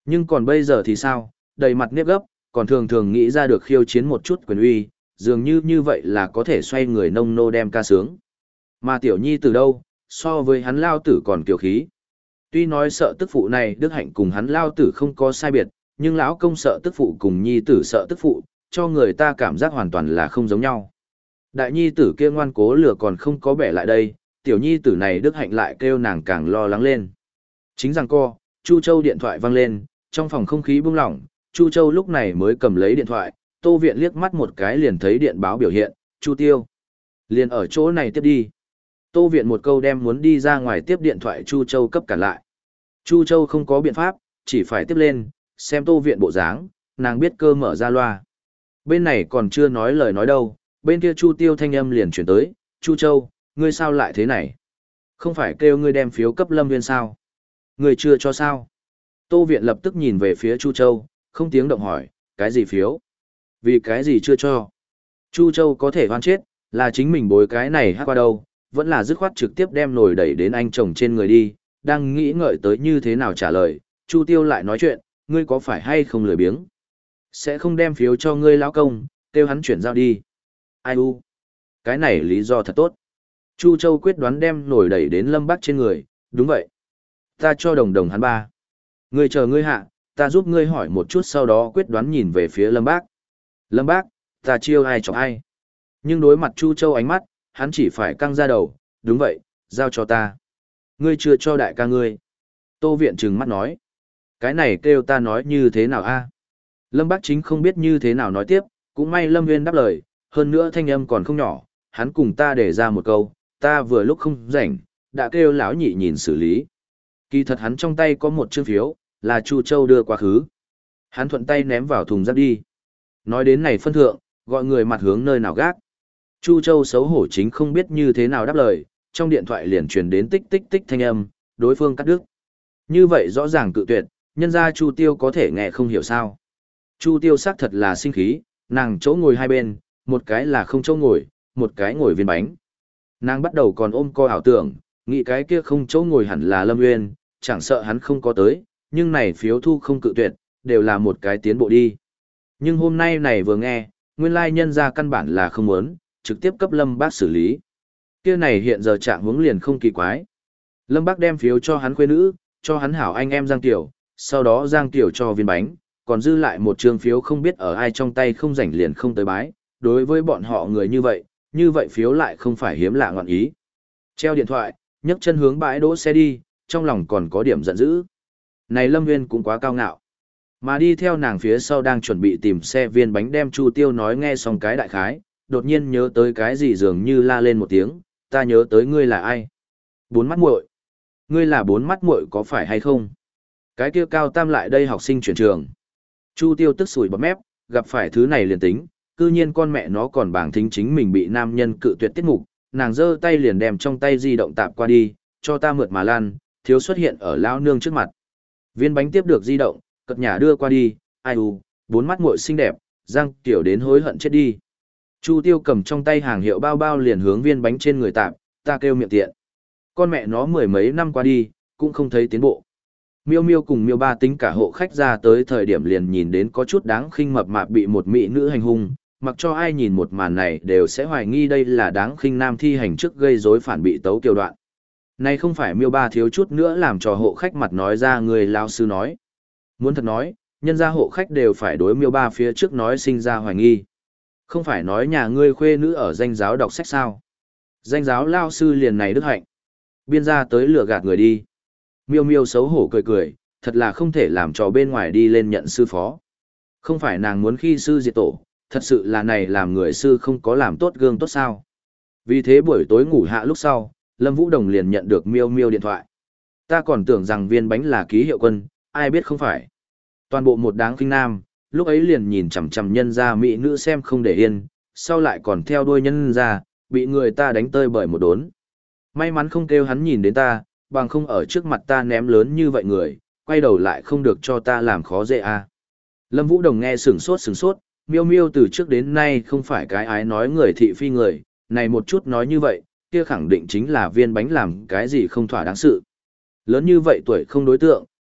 Nhưng còn bây giờ thì sao, đầy mặt nếp gấp, còn thường thường nghĩ ra được khiêu chiến một chút quyền uy, dường như như vậy là có thể xoay người nông nô đem ca sướng. Mà tiểu nhi từ đâu, so với hắn lao tử còn kiều khí. Tuy nói sợ tức phụ này đức hạnh cùng hắn lao tử không có sai biệt, nhưng lão công sợ tức phụ cùng nhi tử sợ tức phụ, cho người ta cảm giác hoàn toàn là không giống nhau. Đại nhi tử kia ngoan cố lửa còn không có bẻ lại đây, tiểu nhi tử này đức hạnh lại kêu nàng càng lo lắng lên. Chính rằng co, Chu Châu điện thoại vang lên, trong phòng không khí bung lỏng, Chu Châu lúc này mới cầm lấy điện thoại, Tô Viện liếc mắt một cái liền thấy điện báo biểu hiện, Chu Tiêu. Liền ở chỗ này tiếp đi. Tô Viện một câu đem muốn đi ra ngoài tiếp điện thoại Chu Châu cấp cản lại. Chu Châu không có biện pháp, chỉ phải tiếp lên, xem Tô Viện bộ dáng, nàng biết cơ mở ra loa. Bên này còn chưa nói lời nói đâu, bên kia Chu Tiêu thanh âm liền chuyển tới, Chu Châu, ngươi sao lại thế này? Không phải kêu ngươi đem phiếu cấp Lâm Viên sao? Ngươi chưa cho sao? Tô Viện lập tức nhìn về phía Chu Châu, không tiếng động hỏi, cái gì phiếu? Vì cái gì chưa cho? Chu Châu có thể hoan chết, là chính mình bối cái này hát qua đâu, vẫn là dứt khoát trực tiếp đem nổi đẩy đến anh chồng trên người đi, đang nghĩ ngợi tới như thế nào trả lời, Chu Tiêu lại nói chuyện, ngươi có phải hay không lười biếng? Sẽ không đem phiếu cho ngươi lão công, kêu hắn chuyển giao đi. Ai u? Cái này lý do thật tốt. Chu Châu quyết đoán đem nổi đẩy đến Lâm Bác trên người, đúng vậy. Ta cho đồng đồng hắn ba. Ngươi chờ ngươi hạ, ta giúp ngươi hỏi một chút sau đó quyết đoán nhìn về phía Lâm Bác. Lâm Bác, ta chiêu ai chọc ai? Nhưng đối mặt Chu Châu ánh mắt, hắn chỉ phải căng ra đầu, đúng vậy, giao cho ta. Ngươi chưa cho đại ca ngươi. Tô Viện trừng mắt nói. Cái này kêu ta nói như thế nào a? Lâm Bác chính không biết như thế nào nói tiếp, cũng may Lâm Nguyên đáp lời, hơn nữa thanh âm còn không nhỏ, hắn cùng ta để ra một câu, ta vừa lúc không rảnh, đã kêu lão nhị nhìn xử lý. Kỳ thật hắn trong tay có một chương phiếu, là Chu Châu đưa quá khứ. Hắn thuận tay ném vào thùng rác đi. Nói đến này phân thượng, gọi người mặt hướng nơi nào gác. Chu Châu xấu hổ chính không biết như thế nào đáp lời, trong điện thoại liền truyền đến tích tích tích thanh âm, đối phương cắt đứt. Như vậy rõ ràng cự tuyệt, nhân ra Chu Tiêu có thể nghe không hiểu sao. Chu Tiêu xác thật là sinh khí, nàng chỗ ngồi hai bên, một cái là không chỗ ngồi, một cái ngồi viên bánh. Nàng bắt đầu còn ôm coi ảo tưởng, nghĩ cái kia không chỗ ngồi hẳn là Lâm Nguyên, chẳng sợ hắn không có tới, nhưng này phiếu thu không cự tuyệt, đều là một cái tiến bộ đi. Nhưng hôm nay này vừa nghe, nguyên lai nhân ra căn bản là không muốn, trực tiếp cấp Lâm Bác xử lý. Kia này hiện giờ trạng hướng liền không kỳ quái. Lâm Bác đem phiếu cho hắn khuê nữ, cho hắn hảo anh em Giang Tiểu, sau đó Giang Tiểu cho viên bánh, còn dư lại một trường phiếu không biết ở ai trong tay không rảnh liền không tới bái. Đối với bọn họ người như vậy, như vậy phiếu lại không phải hiếm lạ ngọn ý. Treo điện thoại, nhấc chân hướng bãi đỗ xe đi, trong lòng còn có điểm giận dữ. Này Lâm Nguyên cũng quá cao ngạo. Mà đi theo nàng phía sau đang chuẩn bị tìm xe viên bánh đem Chu Tiêu nói nghe xong cái đại khái, đột nhiên nhớ tới cái gì dường như la lên một tiếng, ta nhớ tới ngươi là ai? Bốn mắt muội. Ngươi là bốn mắt muội có phải hay không? Cái kia cao tam lại đây học sinh chuyển trường. Chu Tiêu tức sủi bọt mép, gặp phải thứ này liền tính, cư nhiên con mẹ nó còn bảng thính chính mình bị nam nhân cự tuyệt tiết mục, nàng giơ tay liền đem trong tay di động tạp qua đi, cho ta mượt mà lan, thiếu xuất hiện ở lão nương trước mặt. Viên bánh tiếp được di động, cật nhà đưa qua đi, ai u, bốn mắt muội xinh đẹp, Giang Tiểu đến hối hận chết đi. Chu Tiêu cầm trong tay hàng hiệu bao bao liền hướng viên bánh trên người tạp, ta kêu miệng tiện. Con mẹ nó mười mấy năm qua đi, cũng không thấy tiến bộ. Miêu Miêu cùng Miêu Ba tính cả hộ khách ra tới thời điểm liền nhìn đến có chút đáng khinh mập mạp bị một mỹ nữ hành hung, mặc cho ai nhìn một màn này đều sẽ hoài nghi đây là đáng khinh nam thi hành trước gây rối phản bị tấu kiều đoạn. Này không phải Miêu Ba thiếu chút nữa làm cho hộ khách mặt nói ra người lao sư nói. Muốn thật nói, nhân gia hộ khách đều phải đối Miêu Ba phía trước nói sinh ra hoài nghi. Không phải nói nhà ngươi khuê nữ ở danh giáo đọc sách sao? Danh giáo lao sư liền này đức hạnh. Biên ra tới lừa gạt người đi. Miêu Miêu xấu hổ cười cười, thật là không thể làm cho bên ngoài đi lên nhận sư phó. Không phải nàng muốn khi sư diệt tổ, thật sự là này làm người sư không có làm tốt gương tốt sao. Vì thế buổi tối ngủ hạ lúc sau, Lâm Vũ Đồng liền nhận được Miêu Miêu điện thoại. Ta còn tưởng rằng viên bánh là ký hiệu quân, ai biết không phải. Toàn bộ một đáng khinh nam, lúc ấy liền nhìn chằm chằm nhân ra mỹ nữ xem không để yên, sau lại còn theo đuôi nhân ra, bị người ta đánh tơi bởi một đốn. May mắn không kêu hắn nhìn đến ta, bằng không ở trước mặt ta ném lớn như vậy người, quay đầu lại không được cho ta làm khó dễ à. Lâm Vũ Đồng nghe sửng sốt sửng sốt, Miêu Miêu từ trước đến nay không phải cái ái nói người thị phi người, này một chút nói như vậy, kia khẳng định chính là viên bánh làm cái gì không thỏa đáng sự. Lớn như vậy tuổi không đối tượng,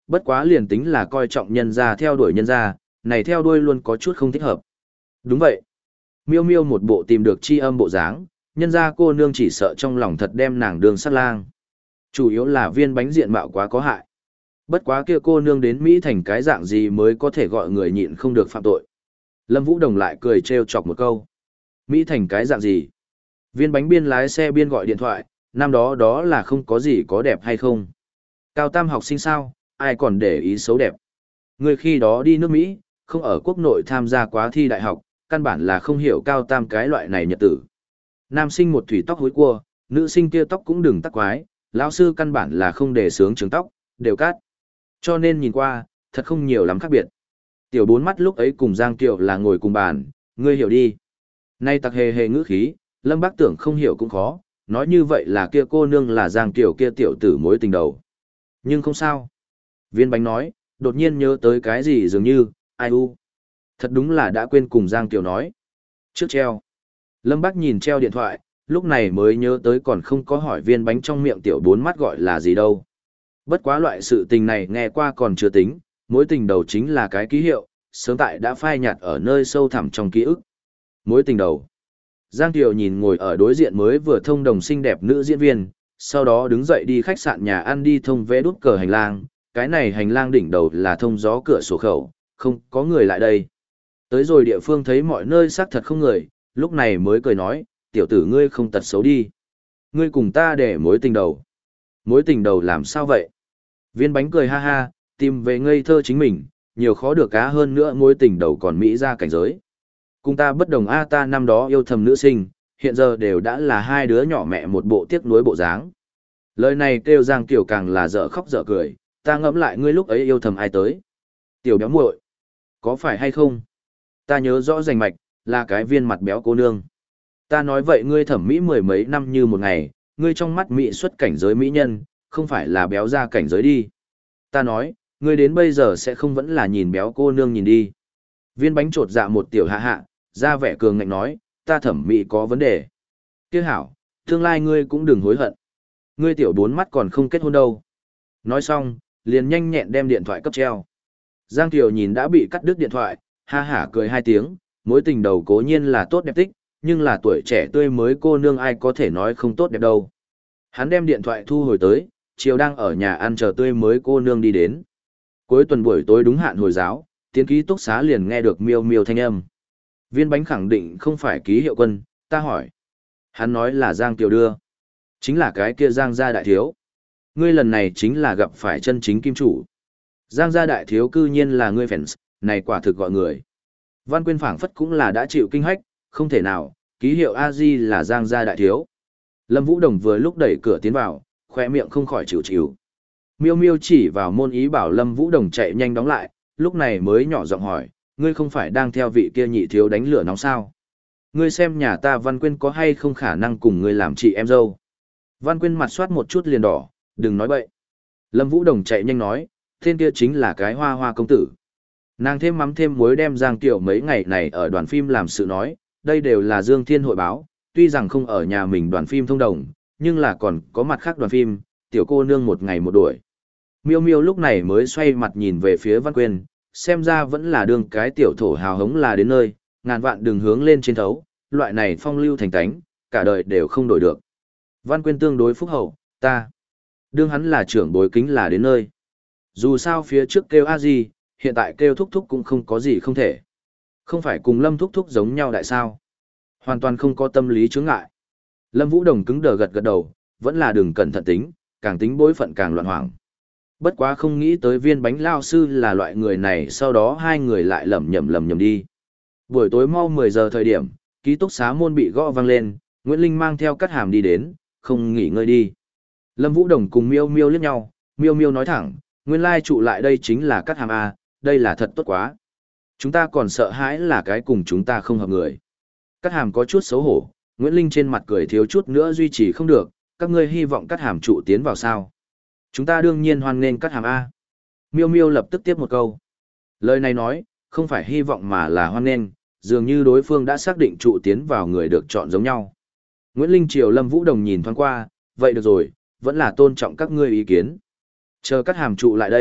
bất quá liền tính là coi trọng nhân gia theo đuổi nhân gia, này theo đuôi luôn có chút không thích hợp. Đúng vậy. Miêu miêu một bộ tìm được chi âm bộ dáng, nhân gia cô nương chỉ sợ trong lòng thật đem nàng đường sát lang. Chủ yếu là viên bánh diện mạo quá có hại. Bất quá kia cô nương đến Mỹ thành cái dạng gì mới có thể gọi người nhịn không được phạm tội. Lâm Vũ Đồng lại cười trêu chọc một câu. Mỹ thành cái dạng gì? Viên bánh biên lái xe biên gọi điện thoại, năm đó đó là không có gì có đẹp hay không. Cao tam học sinh sao, ai còn để ý xấu đẹp. Người khi đó đi nước Mỹ, không ở quốc nội tham gia quá thi đại học, căn bản là không hiểu cao tam cái loại này nhật tử. Nam sinh một thủy tóc hối cua, nữ sinh kia tóc cũng đừng tắc quái, lão sư căn bản là không để sướng trường tóc, đều cắt. Cho nên nhìn qua, thật không nhiều lắm khác biệt. Tiểu bốn mắt lúc ấy cùng Giang Kiều là ngồi cùng bàn, ngươi hiểu đi. Nay tặc hề hề ngữ khí, Lâm Bác tưởng không hiểu cũng khó, nói như vậy là kia cô nương là Giang Kiều kia tiểu tử mối tình đầu. Nhưng không sao. Viên bánh nói, đột nhiên nhớ tới cái gì dường như, ai u. Thật đúng là đã quên cùng Giang Kiều nói. Trước treo. Lâm Bác nhìn treo điện thoại, lúc này mới nhớ tới còn không có hỏi viên bánh trong miệng tiểu bốn mắt gọi là gì đâu. Bất quá loại sự tình này nghe qua còn chưa tính, mối tình đầu chính là cái ký hiệu, sớm tại đã phai nhạt ở nơi sâu thẳm trong ký ức. Mối tình đầu. Giang Kiều nhìn ngồi ở đối diện mới vừa thông đồng xinh đẹp nữ diễn viên, sau đó đứng dậy đi khách sạn nhà ăn đi thông vẽ đút cờ hành lang, cái này hành lang đỉnh đầu là thông gió cửa sổ khẩu, không có người lại đây. Tới rồi địa phương thấy mọi nơi xác thật không người, lúc này mới cười nói, tiểu tử ngươi không tật xấu đi. Ngươi cùng ta để mối tình đầu. Mối tình đầu làm sao vậy? Viên bánh cười ha ha, tìm về ngây thơ chính mình, nhiều khó được cá hơn nữa mối tình đầu còn Mỹ ra cảnh giới. Cùng ta bất đồng a ta năm đó yêu thầm nữ sinh, hiện giờ đều đã là hai đứa nhỏ mẹ một bộ tiếc nuối bộ dáng. Lời này kêu Giang Kiều càng là dở khóc dở cười, ta ngẫm lại ngươi lúc ấy yêu thầm ai tới. Tiểu béo muội, có phải hay không? Ta nhớ rõ rành mạch, là cái viên mặt béo cô nương. Ta nói vậy ngươi thẩm mỹ mười mấy năm như một ngày, ngươi trong mắt mỹ xuất cảnh giới mỹ nhân, không phải là béo ra cảnh giới đi. Ta nói, ngươi đến bây giờ sẽ không vẫn là nhìn béo cô nương nhìn đi. Viên bánh trột dạ một tiểu hạ hạ, ra vẻ cường ngạnh nói, ta thẩm mỹ có vấn đề. Tiếc hảo, tương lai ngươi cũng đừng hối hận. Ngươi tiểu bốn mắt còn không kết hôn đâu. Nói xong, liền nhanh nhẹn đem điện thoại cấp treo. Giang Kiều nhìn đã bị cắt đứt điện thoại, ha hả cười hai tiếng, mối tình đầu cố nhiên là tốt đẹp tích, nhưng là tuổi trẻ tươi mới cô nương ai có thể nói không tốt đẹp đâu. Hắn đem điện thoại thu hồi tới, chiều đang ở nhà ăn chờ tươi mới cô nương đi đến. Cuối tuần buổi tối đúng hạn hồi giáo, tiến ký túc xá liền nghe được miêu miêu thanh âm. Viên bánh khẳng định không phải ký hiệu quân, ta hỏi. Hắn nói là Giang Kiều đưa. Chính là cái kia Giang gia đại thiếu. Ngươi lần này chính là gặp phải chân chính kim chủ. Giang gia đại thiếu cư nhiên là ngươi fans, này quả thực gọi người. Văn Quyên phảng phất cũng là đã chịu kinh hách, không thể nào, ký hiệu a di là Giang gia đại thiếu. Lâm Vũ Đồng vừa lúc đẩy cửa tiến vào, khóe miệng không khỏi chịu chịu. Miêu miêu chỉ vào môn ý bảo Lâm Vũ Đồng chạy nhanh đóng lại, lúc này mới nhỏ giọng hỏi, ngươi không phải đang theo vị kia nhị thiếu đánh lửa nóng sao? Ngươi xem nhà ta Văn Quyên có hay không khả năng cùng ngươi làm chị em dâu? Văn Quyên mặt soát một chút liền đỏ, đừng nói bậy. Lâm Vũ Đồng chạy nhanh nói, tên kia chính là cái hoa hoa công tử. Nàng thêm mắm thêm muối đem Giang Kiều mấy ngày này ở đoàn phim làm sự nói, đây đều là Dương Thiên hội báo, tuy rằng không ở nhà mình đoàn phim thông đồng, nhưng là còn có mặt khác đoàn phim, tiểu cô nương một ngày một đuổi. Miêu miêu lúc này mới xoay mặt nhìn về phía Văn Quyên, xem ra vẫn là đường cái tiểu thổ hào hống là đến nơi, ngàn vạn đừng hướng lên trên thấu, loại này phong lưu thành tánh, cả đời đều không đổi được. Văn Quyên tương đối phúc hậu, ta. Đương hắn là trưởng bối kính là đến nơi. Dù sao phía trước kêu a gì, hiện tại kêu thúc thúc cũng không có gì không thể. Không phải cùng Lâm thúc thúc giống nhau đại sao. Hoàn toàn không có tâm lý chướng ngại. Lâm Vũ Đồng cứng đờ gật gật đầu, vẫn là đừng cẩn thận tính, càng tính bối phận càng loạn hoảng. Bất quá không nghĩ tới viên bánh lao sư là loại người này, sau đó hai người lại lầm nhầm lầm nhầm đi. Buổi tối mau mười giờ thời điểm, ký túc xá môn bị gõ vang lên, Nguyễn Linh mang theo Cát Hàm đi đến, không nghỉ ngơi đi. Lâm Vũ Đồng cùng Miêu Miêu liếc nhau, Miêu Miêu nói thẳng, nguyên lai trụ lại đây chính là Cát Hàm A, đây là thật tốt quá. Chúng ta còn sợ hãi là cái cùng chúng ta không hợp người. Cát Hàm có chút xấu hổ, Nguyễn Linh trên mặt cười thiếu chút nữa duy trì không được, các ngươi hy vọng Cát Hàm trụ tiến vào sao? Chúng ta đương nhiên hoan nghênh Cát Hàm A. Miêu Miêu lập tức tiếp một câu. Lời này nói, không phải hy vọng mà là hoan nghênh, dường như đối phương đã xác định trụ tiến vào người được chọn giống nhau. Nguyễn Linh chiều Lâm Vũ Đồng nhìn thoáng qua, vậy được rồi, vẫn là tôn trọng các ngươi ý kiến. Chờ Cát Hàm trụ lại đây,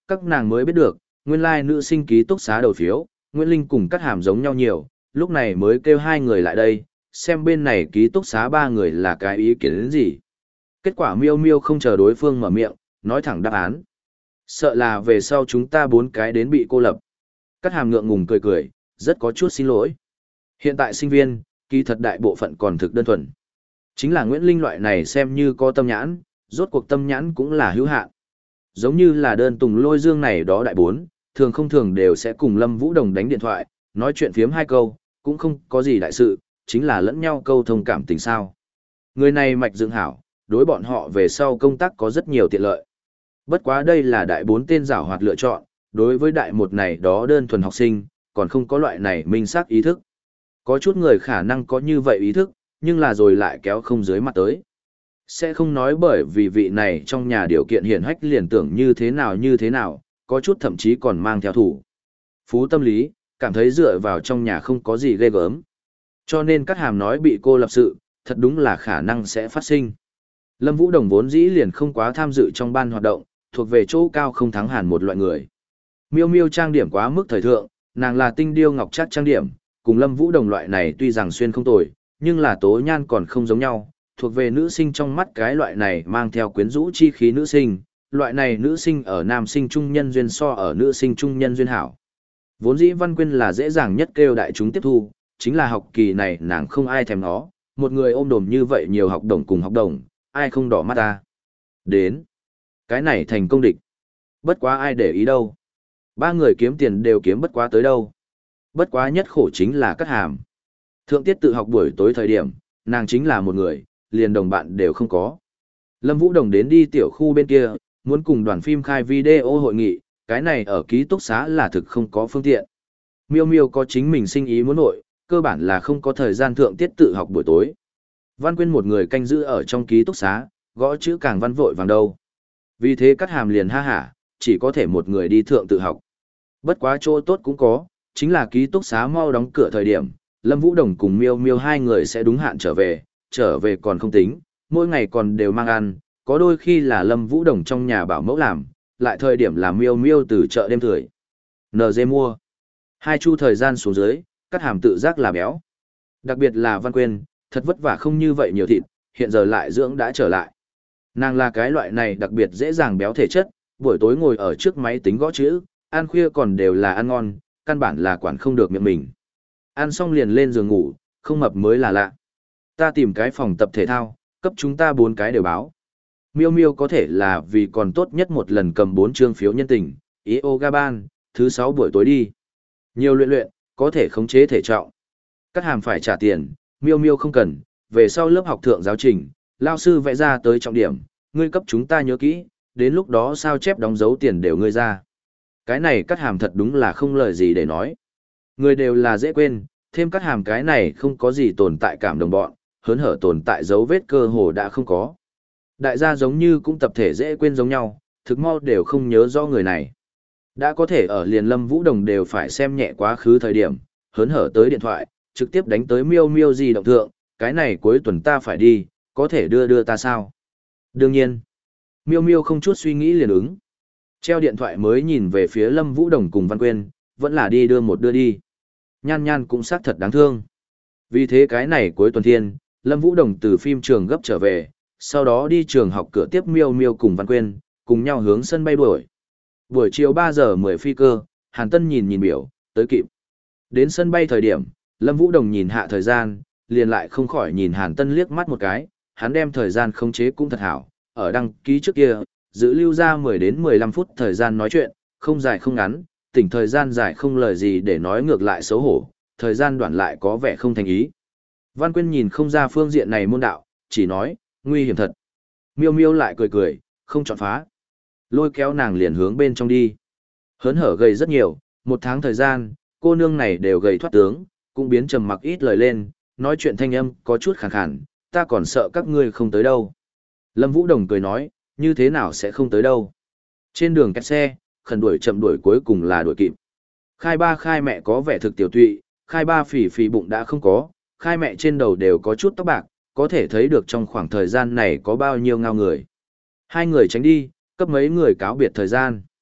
Các nàng mới biết được, nguyên lai nữ sinh ký túc xá đầu phiếu, Nguyễn Linh cùng Cát Hàm giống nhau nhiều, lúc này mới kêu hai người lại đây, xem bên này ký túc xá ba người là cái ý kiến đến gì. Kết quả Miêu Miêu không chờ đối phương mở miệng, nói thẳng đáp án. Sợ là về sau chúng ta bốn cái đến bị cô lập. Cát Hàm ngượng ngùng cười cười, rất có chút xin lỗi. Hiện tại sinh viên, kỳ thật đại bộ phận còn thực đơn thuần. Chính là Nguyễn Linh loại này xem như có tâm nhãn, rốt cuộc tâm nhãn cũng là hữu hạn. Giống như là đơn tùng lôi dương này đó đại bốn, thường không thường đều sẽ cùng Lâm Vũ Đồng đánh điện thoại, nói chuyện phiếm hai câu, cũng không có gì đại sự, chính là lẫn nhau câu thông cảm tình sao. Người này mạch dựng hảo, đối bọn họ về sau công tác có rất nhiều tiện lợi. Bất quá đây là đại bốn tên giảo hoạt lựa chọn, đối với đại một này đó đơn thuần học sinh, còn không có loại này minh xác ý thức. Có chút người khả năng có như vậy ý thức, nhưng là rồi lại kéo không dưới mặt tới. Sẽ không nói bởi vì vị này trong nhà điều kiện hiển hách liền tưởng như thế nào như thế nào, có chút thậm chí còn mang theo thủ. Phú tâm lý, cảm thấy dựa vào trong nhà không có gì ghê gớm. Cho nên Cát Hàm nói bị cô lập sự, thật đúng là khả năng sẽ phát sinh. Lâm Vũ Đồng vốn dĩ liền không quá tham dự trong ban hoạt động, thuộc về chỗ cao không thắng hẳn một loại người. Miêu Miêu trang điểm quá mức thời thượng, nàng là tinh điêu ngọc chất trang điểm, cùng Lâm Vũ Đồng loại này tuy rằng xuyên không tồi, nhưng là tố nhan còn không giống nhau, thuộc về nữ sinh trong mắt cái loại này mang theo quyến rũ chi khí nữ sinh, loại này nữ sinh ở nam sinh trung nhân duyên so ở nữ sinh trung nhân duyên hảo. Vốn dĩ Văn Quyên là dễ dàng nhất kêu đại chúng tiếp thu, chính là học kỳ này nàng không ai thèm nó, một người ôm đồm như vậy nhiều học đồng cùng học đồng, ai không đỏ mắt ta. Đến. Cái này thành công địch. Bất quá ai để ý đâu. Ba người kiếm tiền đều kiếm bất quá tới đâu. Bất quá nhất khổ chính là Cát Hàm. Thượng tiết tự học buổi tối thời điểm, nàng chính là một người, liền đồng bạn đều không có. Lâm Vũ Đồng đến đi tiểu khu bên kia, muốn cùng đoàn phim khai video hội nghị, cái này ở ký túc xá là thực không có phương tiện. Miêu Miêu có chính mình sinh ý muốn nội, cơ bản là không có thời gian thượng tiết tự học buổi tối. Văn Quyên một người canh giữ ở trong ký túc xá, gõ chữ càng văn vội vàng đâu. Vì thế Cát Hàm liền ha hả, chỉ có thể một người đi thượng tự học. Bất quá chỗ tốt cũng có, chính là ký túc xá mau đóng cửa thời điểm, Lâm Vũ Đồng cùng Miêu Miêu hai người sẽ đúng hạn trở về, trở về còn không tính, mỗi ngày còn đều mang ăn, có đôi khi là Lâm Vũ Đồng trong nhà bảo mẫu làm, lại thời điểm là Miêu Miêu từ chợ đêm thưởi. en giê mua. Hai chu thời gian xuống dưới, Cát Hàm tự giác là béo. Đặc biệt là Văn Quyên, thật vất vả không như vậy nhiều thịt, hiện giờ lại dưỡng đã trở lại. Nàng là cái loại này đặc biệt dễ dàng béo thể chất, buổi tối ngồi ở trước máy tính gõ chữ, ăn khuya còn đều là ăn ngon, căn bản là quản không được miệng mình. Ăn xong liền lên giường ngủ, không mập mới là lạ. Ta tìm cái phòng tập thể thao, cấp chúng ta bốn cái đều báo. Miêu Miêu có thể là vì còn tốt nhất một lần cầm bốn chương phiếu nhân tình, yoga ban, thứ sáu buổi tối đi. Nhiều luyện luyện, có thể khống chế thể trọng. Cát Hàm phải trả tiền, Miêu Miêu không cần, về sau lớp học thượng giáo trình, lao sư vẽ ra tới trọng điểm, ngươi cấp chúng ta nhớ kỹ, đến lúc đó sao chép đóng dấu tiền đều ngươi ra. Cái này Cát Hàm thật đúng là không lời gì để nói. Người đều là dễ quên, thêm Cát Hàm cái này không có gì tồn tại cảm đồng bọn, hớn hở tồn tại dấu vết cơ hồ đã không có. Đại gia giống như cũng tập thể dễ quên giống nhau, thực mau đều không nhớ rõ người này. Đã có thể ở liền Lâm Vũ Đồng đều phải xem nhẹ quá khứ thời điểm, hớn hở tới điện thoại, trực tiếp đánh tới Miêu Miêu di động thượng, cái này cuối tuần ta phải đi, có thể đưa đưa ta sao? Đương nhiên. Miêu Miêu không chút suy nghĩ liền ứng. Treo điện thoại mới nhìn về phía Lâm Vũ Đồng cùng Văn Quyên, vẫn là đi đưa một đưa đi. Nhan Nhan cũng xác thật đáng thương. Vì thế cái này cuối tuần thiên, Lâm Vũ Đồng từ phim trường gấp trở về, sau đó đi trường học cửa tiếp Miêu Miêu cùng Văn Quyên, cùng nhau hướng sân bay đuổi. Buổi chiều ba giờ mười phi cơ, Hàn Tân nhìn nhìn biểu, tới kịp. Đến sân bay thời điểm, Lâm Vũ Đồng nhìn hạ thời gian, liền lại không khỏi nhìn Hàn Tân liếc mắt một cái, hắn đem thời gian khống chế cũng thật hảo, ở đăng ký trước kia, giữ lưu ra mười đến mười lăm phút thời gian nói chuyện, không dài không ngắn, tỉnh thời gian dài không lời gì để nói ngược lại xấu hổ, thời gian đoạn lại có vẻ không thành ý. Văn Quyên nhìn không ra phương diện này môn đạo, chỉ nói, nguy hiểm thật. Miêu Miêu lại cười cười, không chọn phá. Lôi kéo nàng liền hướng bên trong đi. Hớn hở gầy rất nhiều, một tháng thời gian, cô nương này đều gầy thoát tướng, cũng biến trầm mặc ít lời lên, nói chuyện thanh âm có chút khàn khàn, ta còn sợ các ngươi không tới đâu. Lâm Vũ Đồng cười nói, như thế nào sẽ không tới đâu. Trên đường kẹt xe, khẩn đuổi chậm đuổi cuối cùng là đuổi kịp. Khai ba khai mẹ có vẻ thực tiểu tụy, khai ba phì phì bụng đã không có, khai mẹ trên đầu đều có chút tóc bạc, có thể thấy được trong khoảng thời gian này có bao nhiêu ngao người. Hai người tránh đi, cấp mấy người cáo biệt thời gian.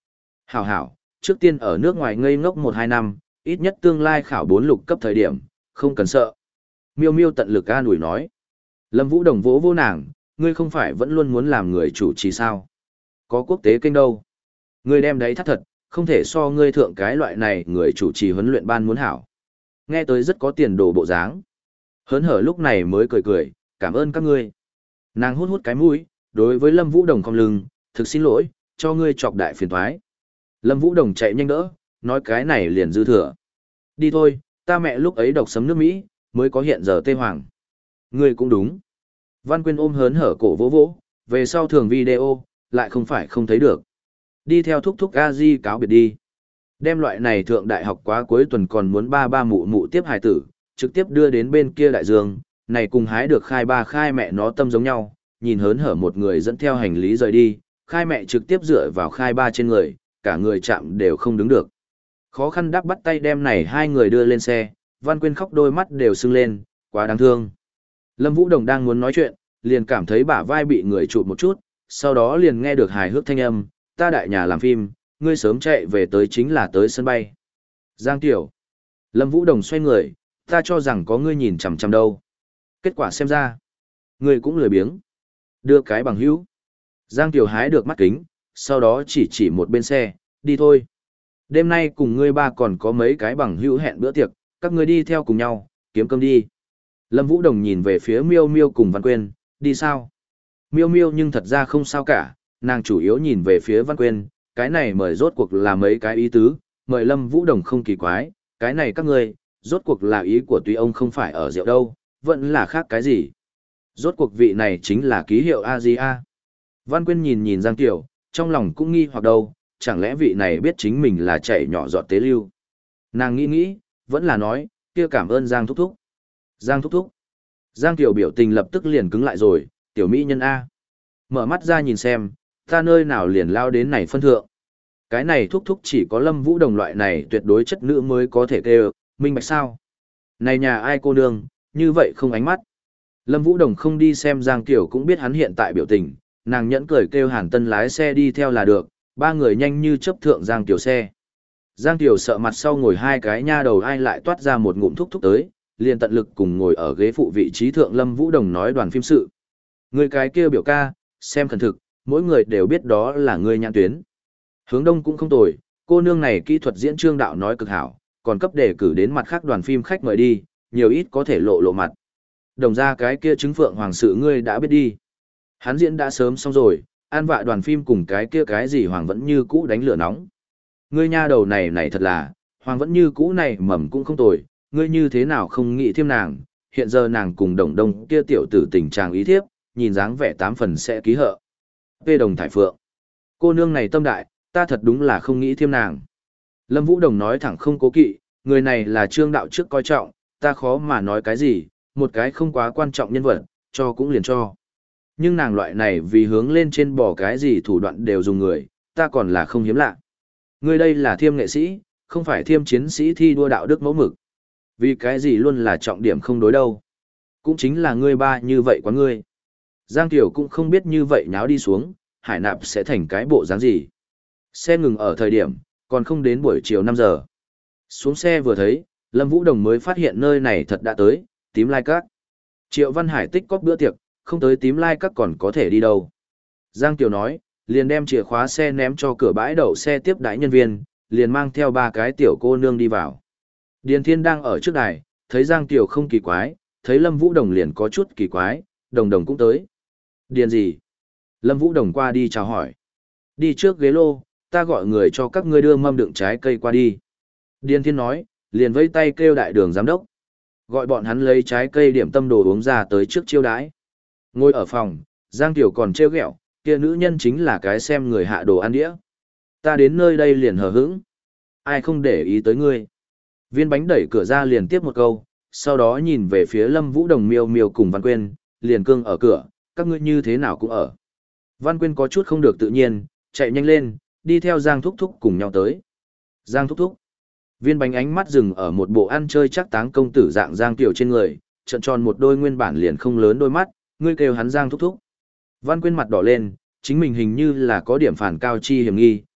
Hảo hảo, trước tiên ở nước ngoài ngây ngốc một hai năm, ít nhất tương lai khảo bốn lục cấp thời điểm, không cần sợ. Miêu Miêu tận lực an ủi nói. Lâm Vũ Đồng vỗ vô nàng, ngươi không phải vẫn luôn muốn làm người chủ trì sao? Có quốc tế kênh đâu? Ngươi đem đấy thắt thật, không thể so ngươi thượng cái loại này người chủ trì huấn luyện ban muốn hảo. Nghe tới rất có tiền đồ bộ dáng. Hớn hở lúc này mới cười cười, cảm ơn các ngươi. Nàng hút hút cái mũi, đối với Lâm Vũ Đồng cong lưng, thực xin lỗi, cho ngươi chọc đại phiền toái. Lâm Vũ Đồng chạy nhanh đỡ, nói cái này liền dư thừa. Đi thôi, ta mẹ lúc ấy độc sấm nước Mỹ, mới có hiện giờ tê hoàng. Ngươi cũng đúng. Văn Quyên ôm hớn hở cổ vỗ vỗ, về sau thường video, lại không phải không thấy được. Đi theo thúc thúc a di cáo biệt đi. Đem loại này thượng đại học quá cuối tuần còn muốn ba ba mụ mụ tiếp hài tử, trực tiếp đưa đến bên kia đại dương, này cùng hái được khai ba khai mẹ nó tâm giống nhau, nhìn hớn hở một người dẫn theo hành lý rời đi, khai mẹ trực tiếp dựa vào khai ba trên người, cả người chạm đều không đứng được. Khó khăn đáp bắt tay đem này hai người đưa lên xe, Văn Quyên khóc đôi mắt đều sưng lên, quá đáng thương. Lâm Vũ Đồng đang muốn nói chuyện, liền cảm thấy bả vai bị người chụp một chút, sau đó liền nghe được hài hước thanh âm, ta đại nhà làm phim, ngươi sớm chạy về tới chính là tới sân bay. Giang Tiểu. Lâm Vũ Đồng xoay người, ta cho rằng có ngươi nhìn chằm chằm đâu. Kết quả xem ra, ngươi cũng lười biếng. Đưa cái bằng hữu. Giang Tiểu hái được mắt kính, sau đó chỉ chỉ một bên xe, đi thôi. Đêm nay cùng ngươi ba còn có mấy cái bằng hữu hẹn bữa tiệc, các ngươi đi theo cùng nhau, kiếm cơm đi. Lâm Vũ Đồng nhìn về phía Miêu Miêu cùng Văn Quyên, đi sao? Miêu Miêu nhưng thật ra không sao cả, nàng chủ yếu nhìn về phía Văn Quyên, cái này mời rốt cuộc là mấy cái ý tứ, mời Lâm Vũ Đồng không kỳ quái, cái này các ngươi, rốt cuộc là ý của tuy ông không phải ở rượu đâu, vẫn là khác cái gì. Rốt cuộc vị này chính là ký hiệu Asia. Văn Quyên nhìn nhìn Giang Tiểu, trong lòng cũng nghi hoặc đâu, chẳng lẽ vị này biết chính mình là chảy nhỏ giọt tế lưu. Nàng nghĩ nghĩ, vẫn là nói, kia cảm ơn Giang Thúc Thúc. Giang Thúc Thúc. Giang Tiểu biểu tình lập tức liền cứng lại rồi, tiểu mỹ nhân A. Mở mắt ra nhìn xem, ta nơi nào liền lao đến này phân thượng. Cái này Thúc Thúc chỉ có Lâm Vũ Đồng loại này tuyệt đối chất nữ mới có thể kêu, minh bạch sao. Này nhà ai cô nương, như vậy không ánh mắt. Lâm Vũ Đồng không đi xem Giang Tiểu cũng biết hắn hiện tại biểu tình, nàng nhẫn cười kêu Hàn Tân lái xe đi theo là được, ba người nhanh như chấp thượng Giang Tiểu xe. Giang Tiểu sợ mặt sau ngồi hai cái nha đầu ai lại toát ra một ngụm thúc thúc tới, liền tận lực cùng ngồi ở ghế phụ vị trí thượng Lâm Vũ Đồng nói đoàn phim sự. Người cái kia biểu ca, xem khẩn thực, mỗi người đều biết đó là người nhãn tuyến. Hướng Đông cũng không tồi, cô nương này kỹ thuật diễn trương đạo nói cực hảo, còn cấp đề cử đến mặt khác đoàn phim khách mời đi, nhiều ít có thể lộ lộ mặt. Đồng ra cái kia chứng phượng hoàng sự ngươi đã biết đi. Hắn diễn đã sớm xong rồi, an vạ đoàn phim cùng cái kia cái gì hoàng vẫn như cũ đánh lửa nóng. Ngươi nha đầu này này thật là, hoàng vẫn như cũ này mầm cũng không tồi, ngươi như thế nào không nghĩ thêm nàng, hiện giờ nàng cùng đồng đông kia tiểu tử tình trạng ý thiếp, nhìn dáng vẻ tám phần sẽ ký hợ. Vê Đồng Thải Phượng. Cô nương này tâm đại, ta thật đúng là không nghĩ thêm nàng. Lâm Vũ Đồng nói thẳng không cố kỵ, người này là trương đạo trước coi trọng, ta khó mà nói cái gì, một cái không quá quan trọng nhân vật, cho cũng liền cho. Nhưng nàng loại này vì hướng lên trên bỏ cái gì thủ đoạn đều dùng người, ta còn là không hiếm lạ. Ngươi đây là thiêm nghệ sĩ, không phải thiêm chiến sĩ thi đua đạo đức mẫu mực. Vì cái gì luôn là trọng điểm không đối đâu. Cũng chính là ngươi ba như vậy quá ngươi. Giang Tiểu cũng không biết như vậy nháo đi xuống, Hải Nạp sẽ thành cái bộ dáng gì. Xe ngừng ở thời điểm, còn không đến buổi chiều năm giờ. Xuống xe vừa thấy, Lâm Vũ Đồng mới phát hiện nơi này thật đã tới, tím lai các. Triệu Văn Hải tích cóp bữa tiệc, không tới tím lai các còn có thể đi đâu. Giang Tiểu nói, liền đem chìa khóa xe ném cho cửa bãi đậu xe tiếp đãi nhân viên, liền mang theo ba cái tiểu cô nương đi vào. Điền Thiên đang ở trước đài, thấy Giang Tiểu không kỳ quái, thấy Lâm Vũ Đồng liền có chút kỳ quái, Đồng Đồng cũng tới. Điền gì? Lâm Vũ Đồng qua đi chào hỏi. Đi trước ghế lô, ta gọi người cho các ngươi đưa mâm đựng trái cây qua đi. Điền Thiên nói, liền vẫy tay kêu đại đường giám đốc. Gọi bọn hắn lấy trái cây điểm tâm đồ uống ra tới trước chiêu đãi. Ngồi ở phòng, Giang Tiểu còn trêu ghẹo, kia nữ nhân chính là cái xem người hạ đồ ăn đĩa. Ta đến nơi đây liền hờ hững. Ai không để ý tới ngươi. Viên bánh đẩy cửa ra liền tiếp một câu, sau đó nhìn về phía Lâm Vũ Đồng miêu miêu cùng Văn Quyên, liền cương ở cửa, các ngươi như thế nào cũng ở. Văn Quyên có chút không được tự nhiên, chạy nhanh lên, đi theo Giang Thúc Thúc cùng nhau tới. Giang Thúc Thúc. Viên bánh ánh mắt dừng ở một bộ ăn chơi chắc táng công tử dạng Giang Tiểu trên người, trợn tròn một đôi nguyên bản liền không lớn đôi mắt, ngươi kêu hắn Giang Thúc Thúc. Văn Quyên mặt đỏ lên, chính mình hình như là có điểm phản cao chi hiểm nghi,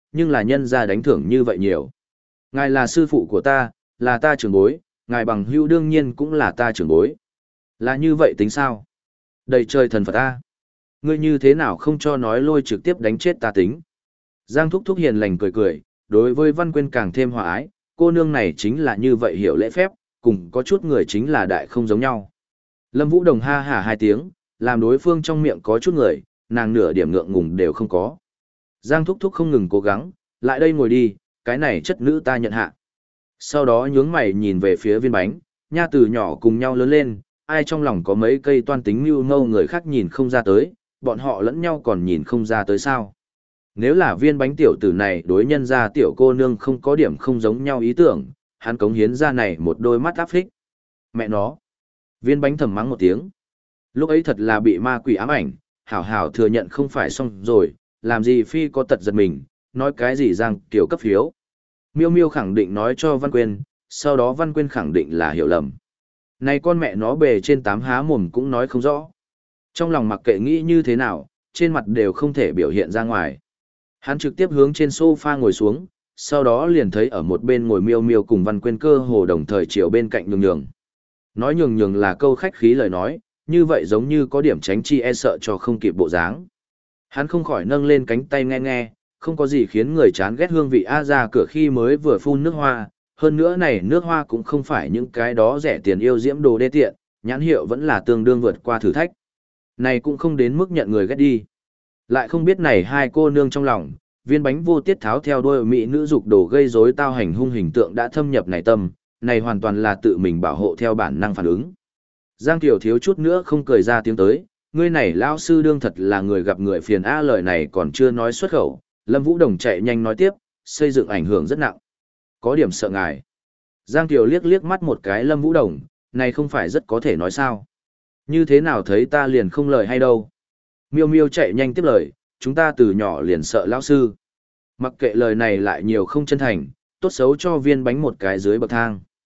nhưng là nhân ra đánh thưởng như vậy nhiều. Ngài là sư phụ của ta, là ta trưởng bối, ngài bằng hữu đương nhiên cũng là ta trưởng bối. Là như vậy tính sao? Đầy trời thần Phật ta. Ngươi như thế nào không cho nói lôi trực tiếp đánh chết ta tính. Giang Thúc Thúc hiền lành cười cười, đối với Văn Quyên càng thêm hòa ái, cô nương này chính là như vậy hiểu lễ phép, cùng có chút người chính là đại không giống nhau. Lâm Vũ Đồng ha hả hai tiếng, làm đối phương trong miệng có chút người, nàng nửa điểm ngượng ngùng đều không có. Giang Thúc Thúc không ngừng cố gắng, lại đây ngồi đi, cái này chất nữ ta nhận hạ. Sau đó nhướng mày nhìn về phía Viên Bánh, nha từ nhỏ cùng nhau lớn lên, ai trong lòng có mấy cây toan tính mưu ngâu người khác nhìn không ra tới, bọn họ lẫn nhau còn nhìn không ra tới sao. Nếu là Viên Bánh tiểu tử này đối nhân ra tiểu cô nương không có điểm không giống nhau ý tưởng, hắn cống hiến ra này một đôi mắt áp phích. Mẹ nó. Viên Bánh thầm mắng một tiếng. Lúc ấy thật là bị ma quỷ ám ảnh, hảo hảo thừa nhận không phải xong rồi, làm gì phi có tật giật mình, nói cái gì Giang Kiều cấp phiếu. Miêu Miêu khẳng định nói cho Văn Quyên, sau đó Văn Quyên khẳng định là hiểu lầm. Này con mẹ nó bề trên tám há mồm cũng nói không rõ. Trong lòng mặc kệ nghĩ như thế nào, trên mặt đều không thể biểu hiện ra ngoài. Hắn trực tiếp hướng trên sofa ngồi xuống, sau đó liền thấy ở một bên ngồi Miêu Miêu cùng Văn Quyên cơ hồ đồng thời chiều bên cạnh nhường nhường. Nói nhường nhường là câu khách khí lời nói, như vậy giống như có điểm tránh chi e sợ cho không kịp bộ dáng. Hắn không khỏi nâng lên cánh tay nghe nghe, không có gì khiến người chán ghét hương vị A ra cửa khi mới vừa phun nước hoa, hơn nữa này nước hoa cũng không phải những cái đó rẻ tiền yêu diễm đồ đê tiện, nhãn hiệu vẫn là tương đương vượt qua thử thách. Này cũng không đến mức nhận người ghét đi. Lại không biết này hai cô nương trong lòng, Viên Bánh vô tiết tháo theo đôi mỹ nữ dục đồ gây rối tao hành hung hình tượng đã thâm nhập này tâm, này hoàn toàn là tự mình bảo hộ theo bản năng phản ứng. Giang Tiểu thiếu chút nữa không cười ra tiếng tới, ngươi này lão sư đương thật là người gặp người phiền a lời này còn chưa nói xuất khẩu, Lâm Vũ Đồng chạy nhanh nói tiếp, xây dựng ảnh hưởng rất nặng. Có điểm sợ ngài. Giang Tiểu liếc liếc mắt một cái Lâm Vũ Đồng, này không phải rất có thể nói sao. Như thế nào thấy ta liền không lời hay đâu. Miêu Miêu chạy nhanh tiếp lời, chúng ta từ nhỏ liền sợ lão sư. Mặc kệ lời này lại nhiều không chân thành, tốt xấu cho Viên Bánh một cái dưới bậc thang.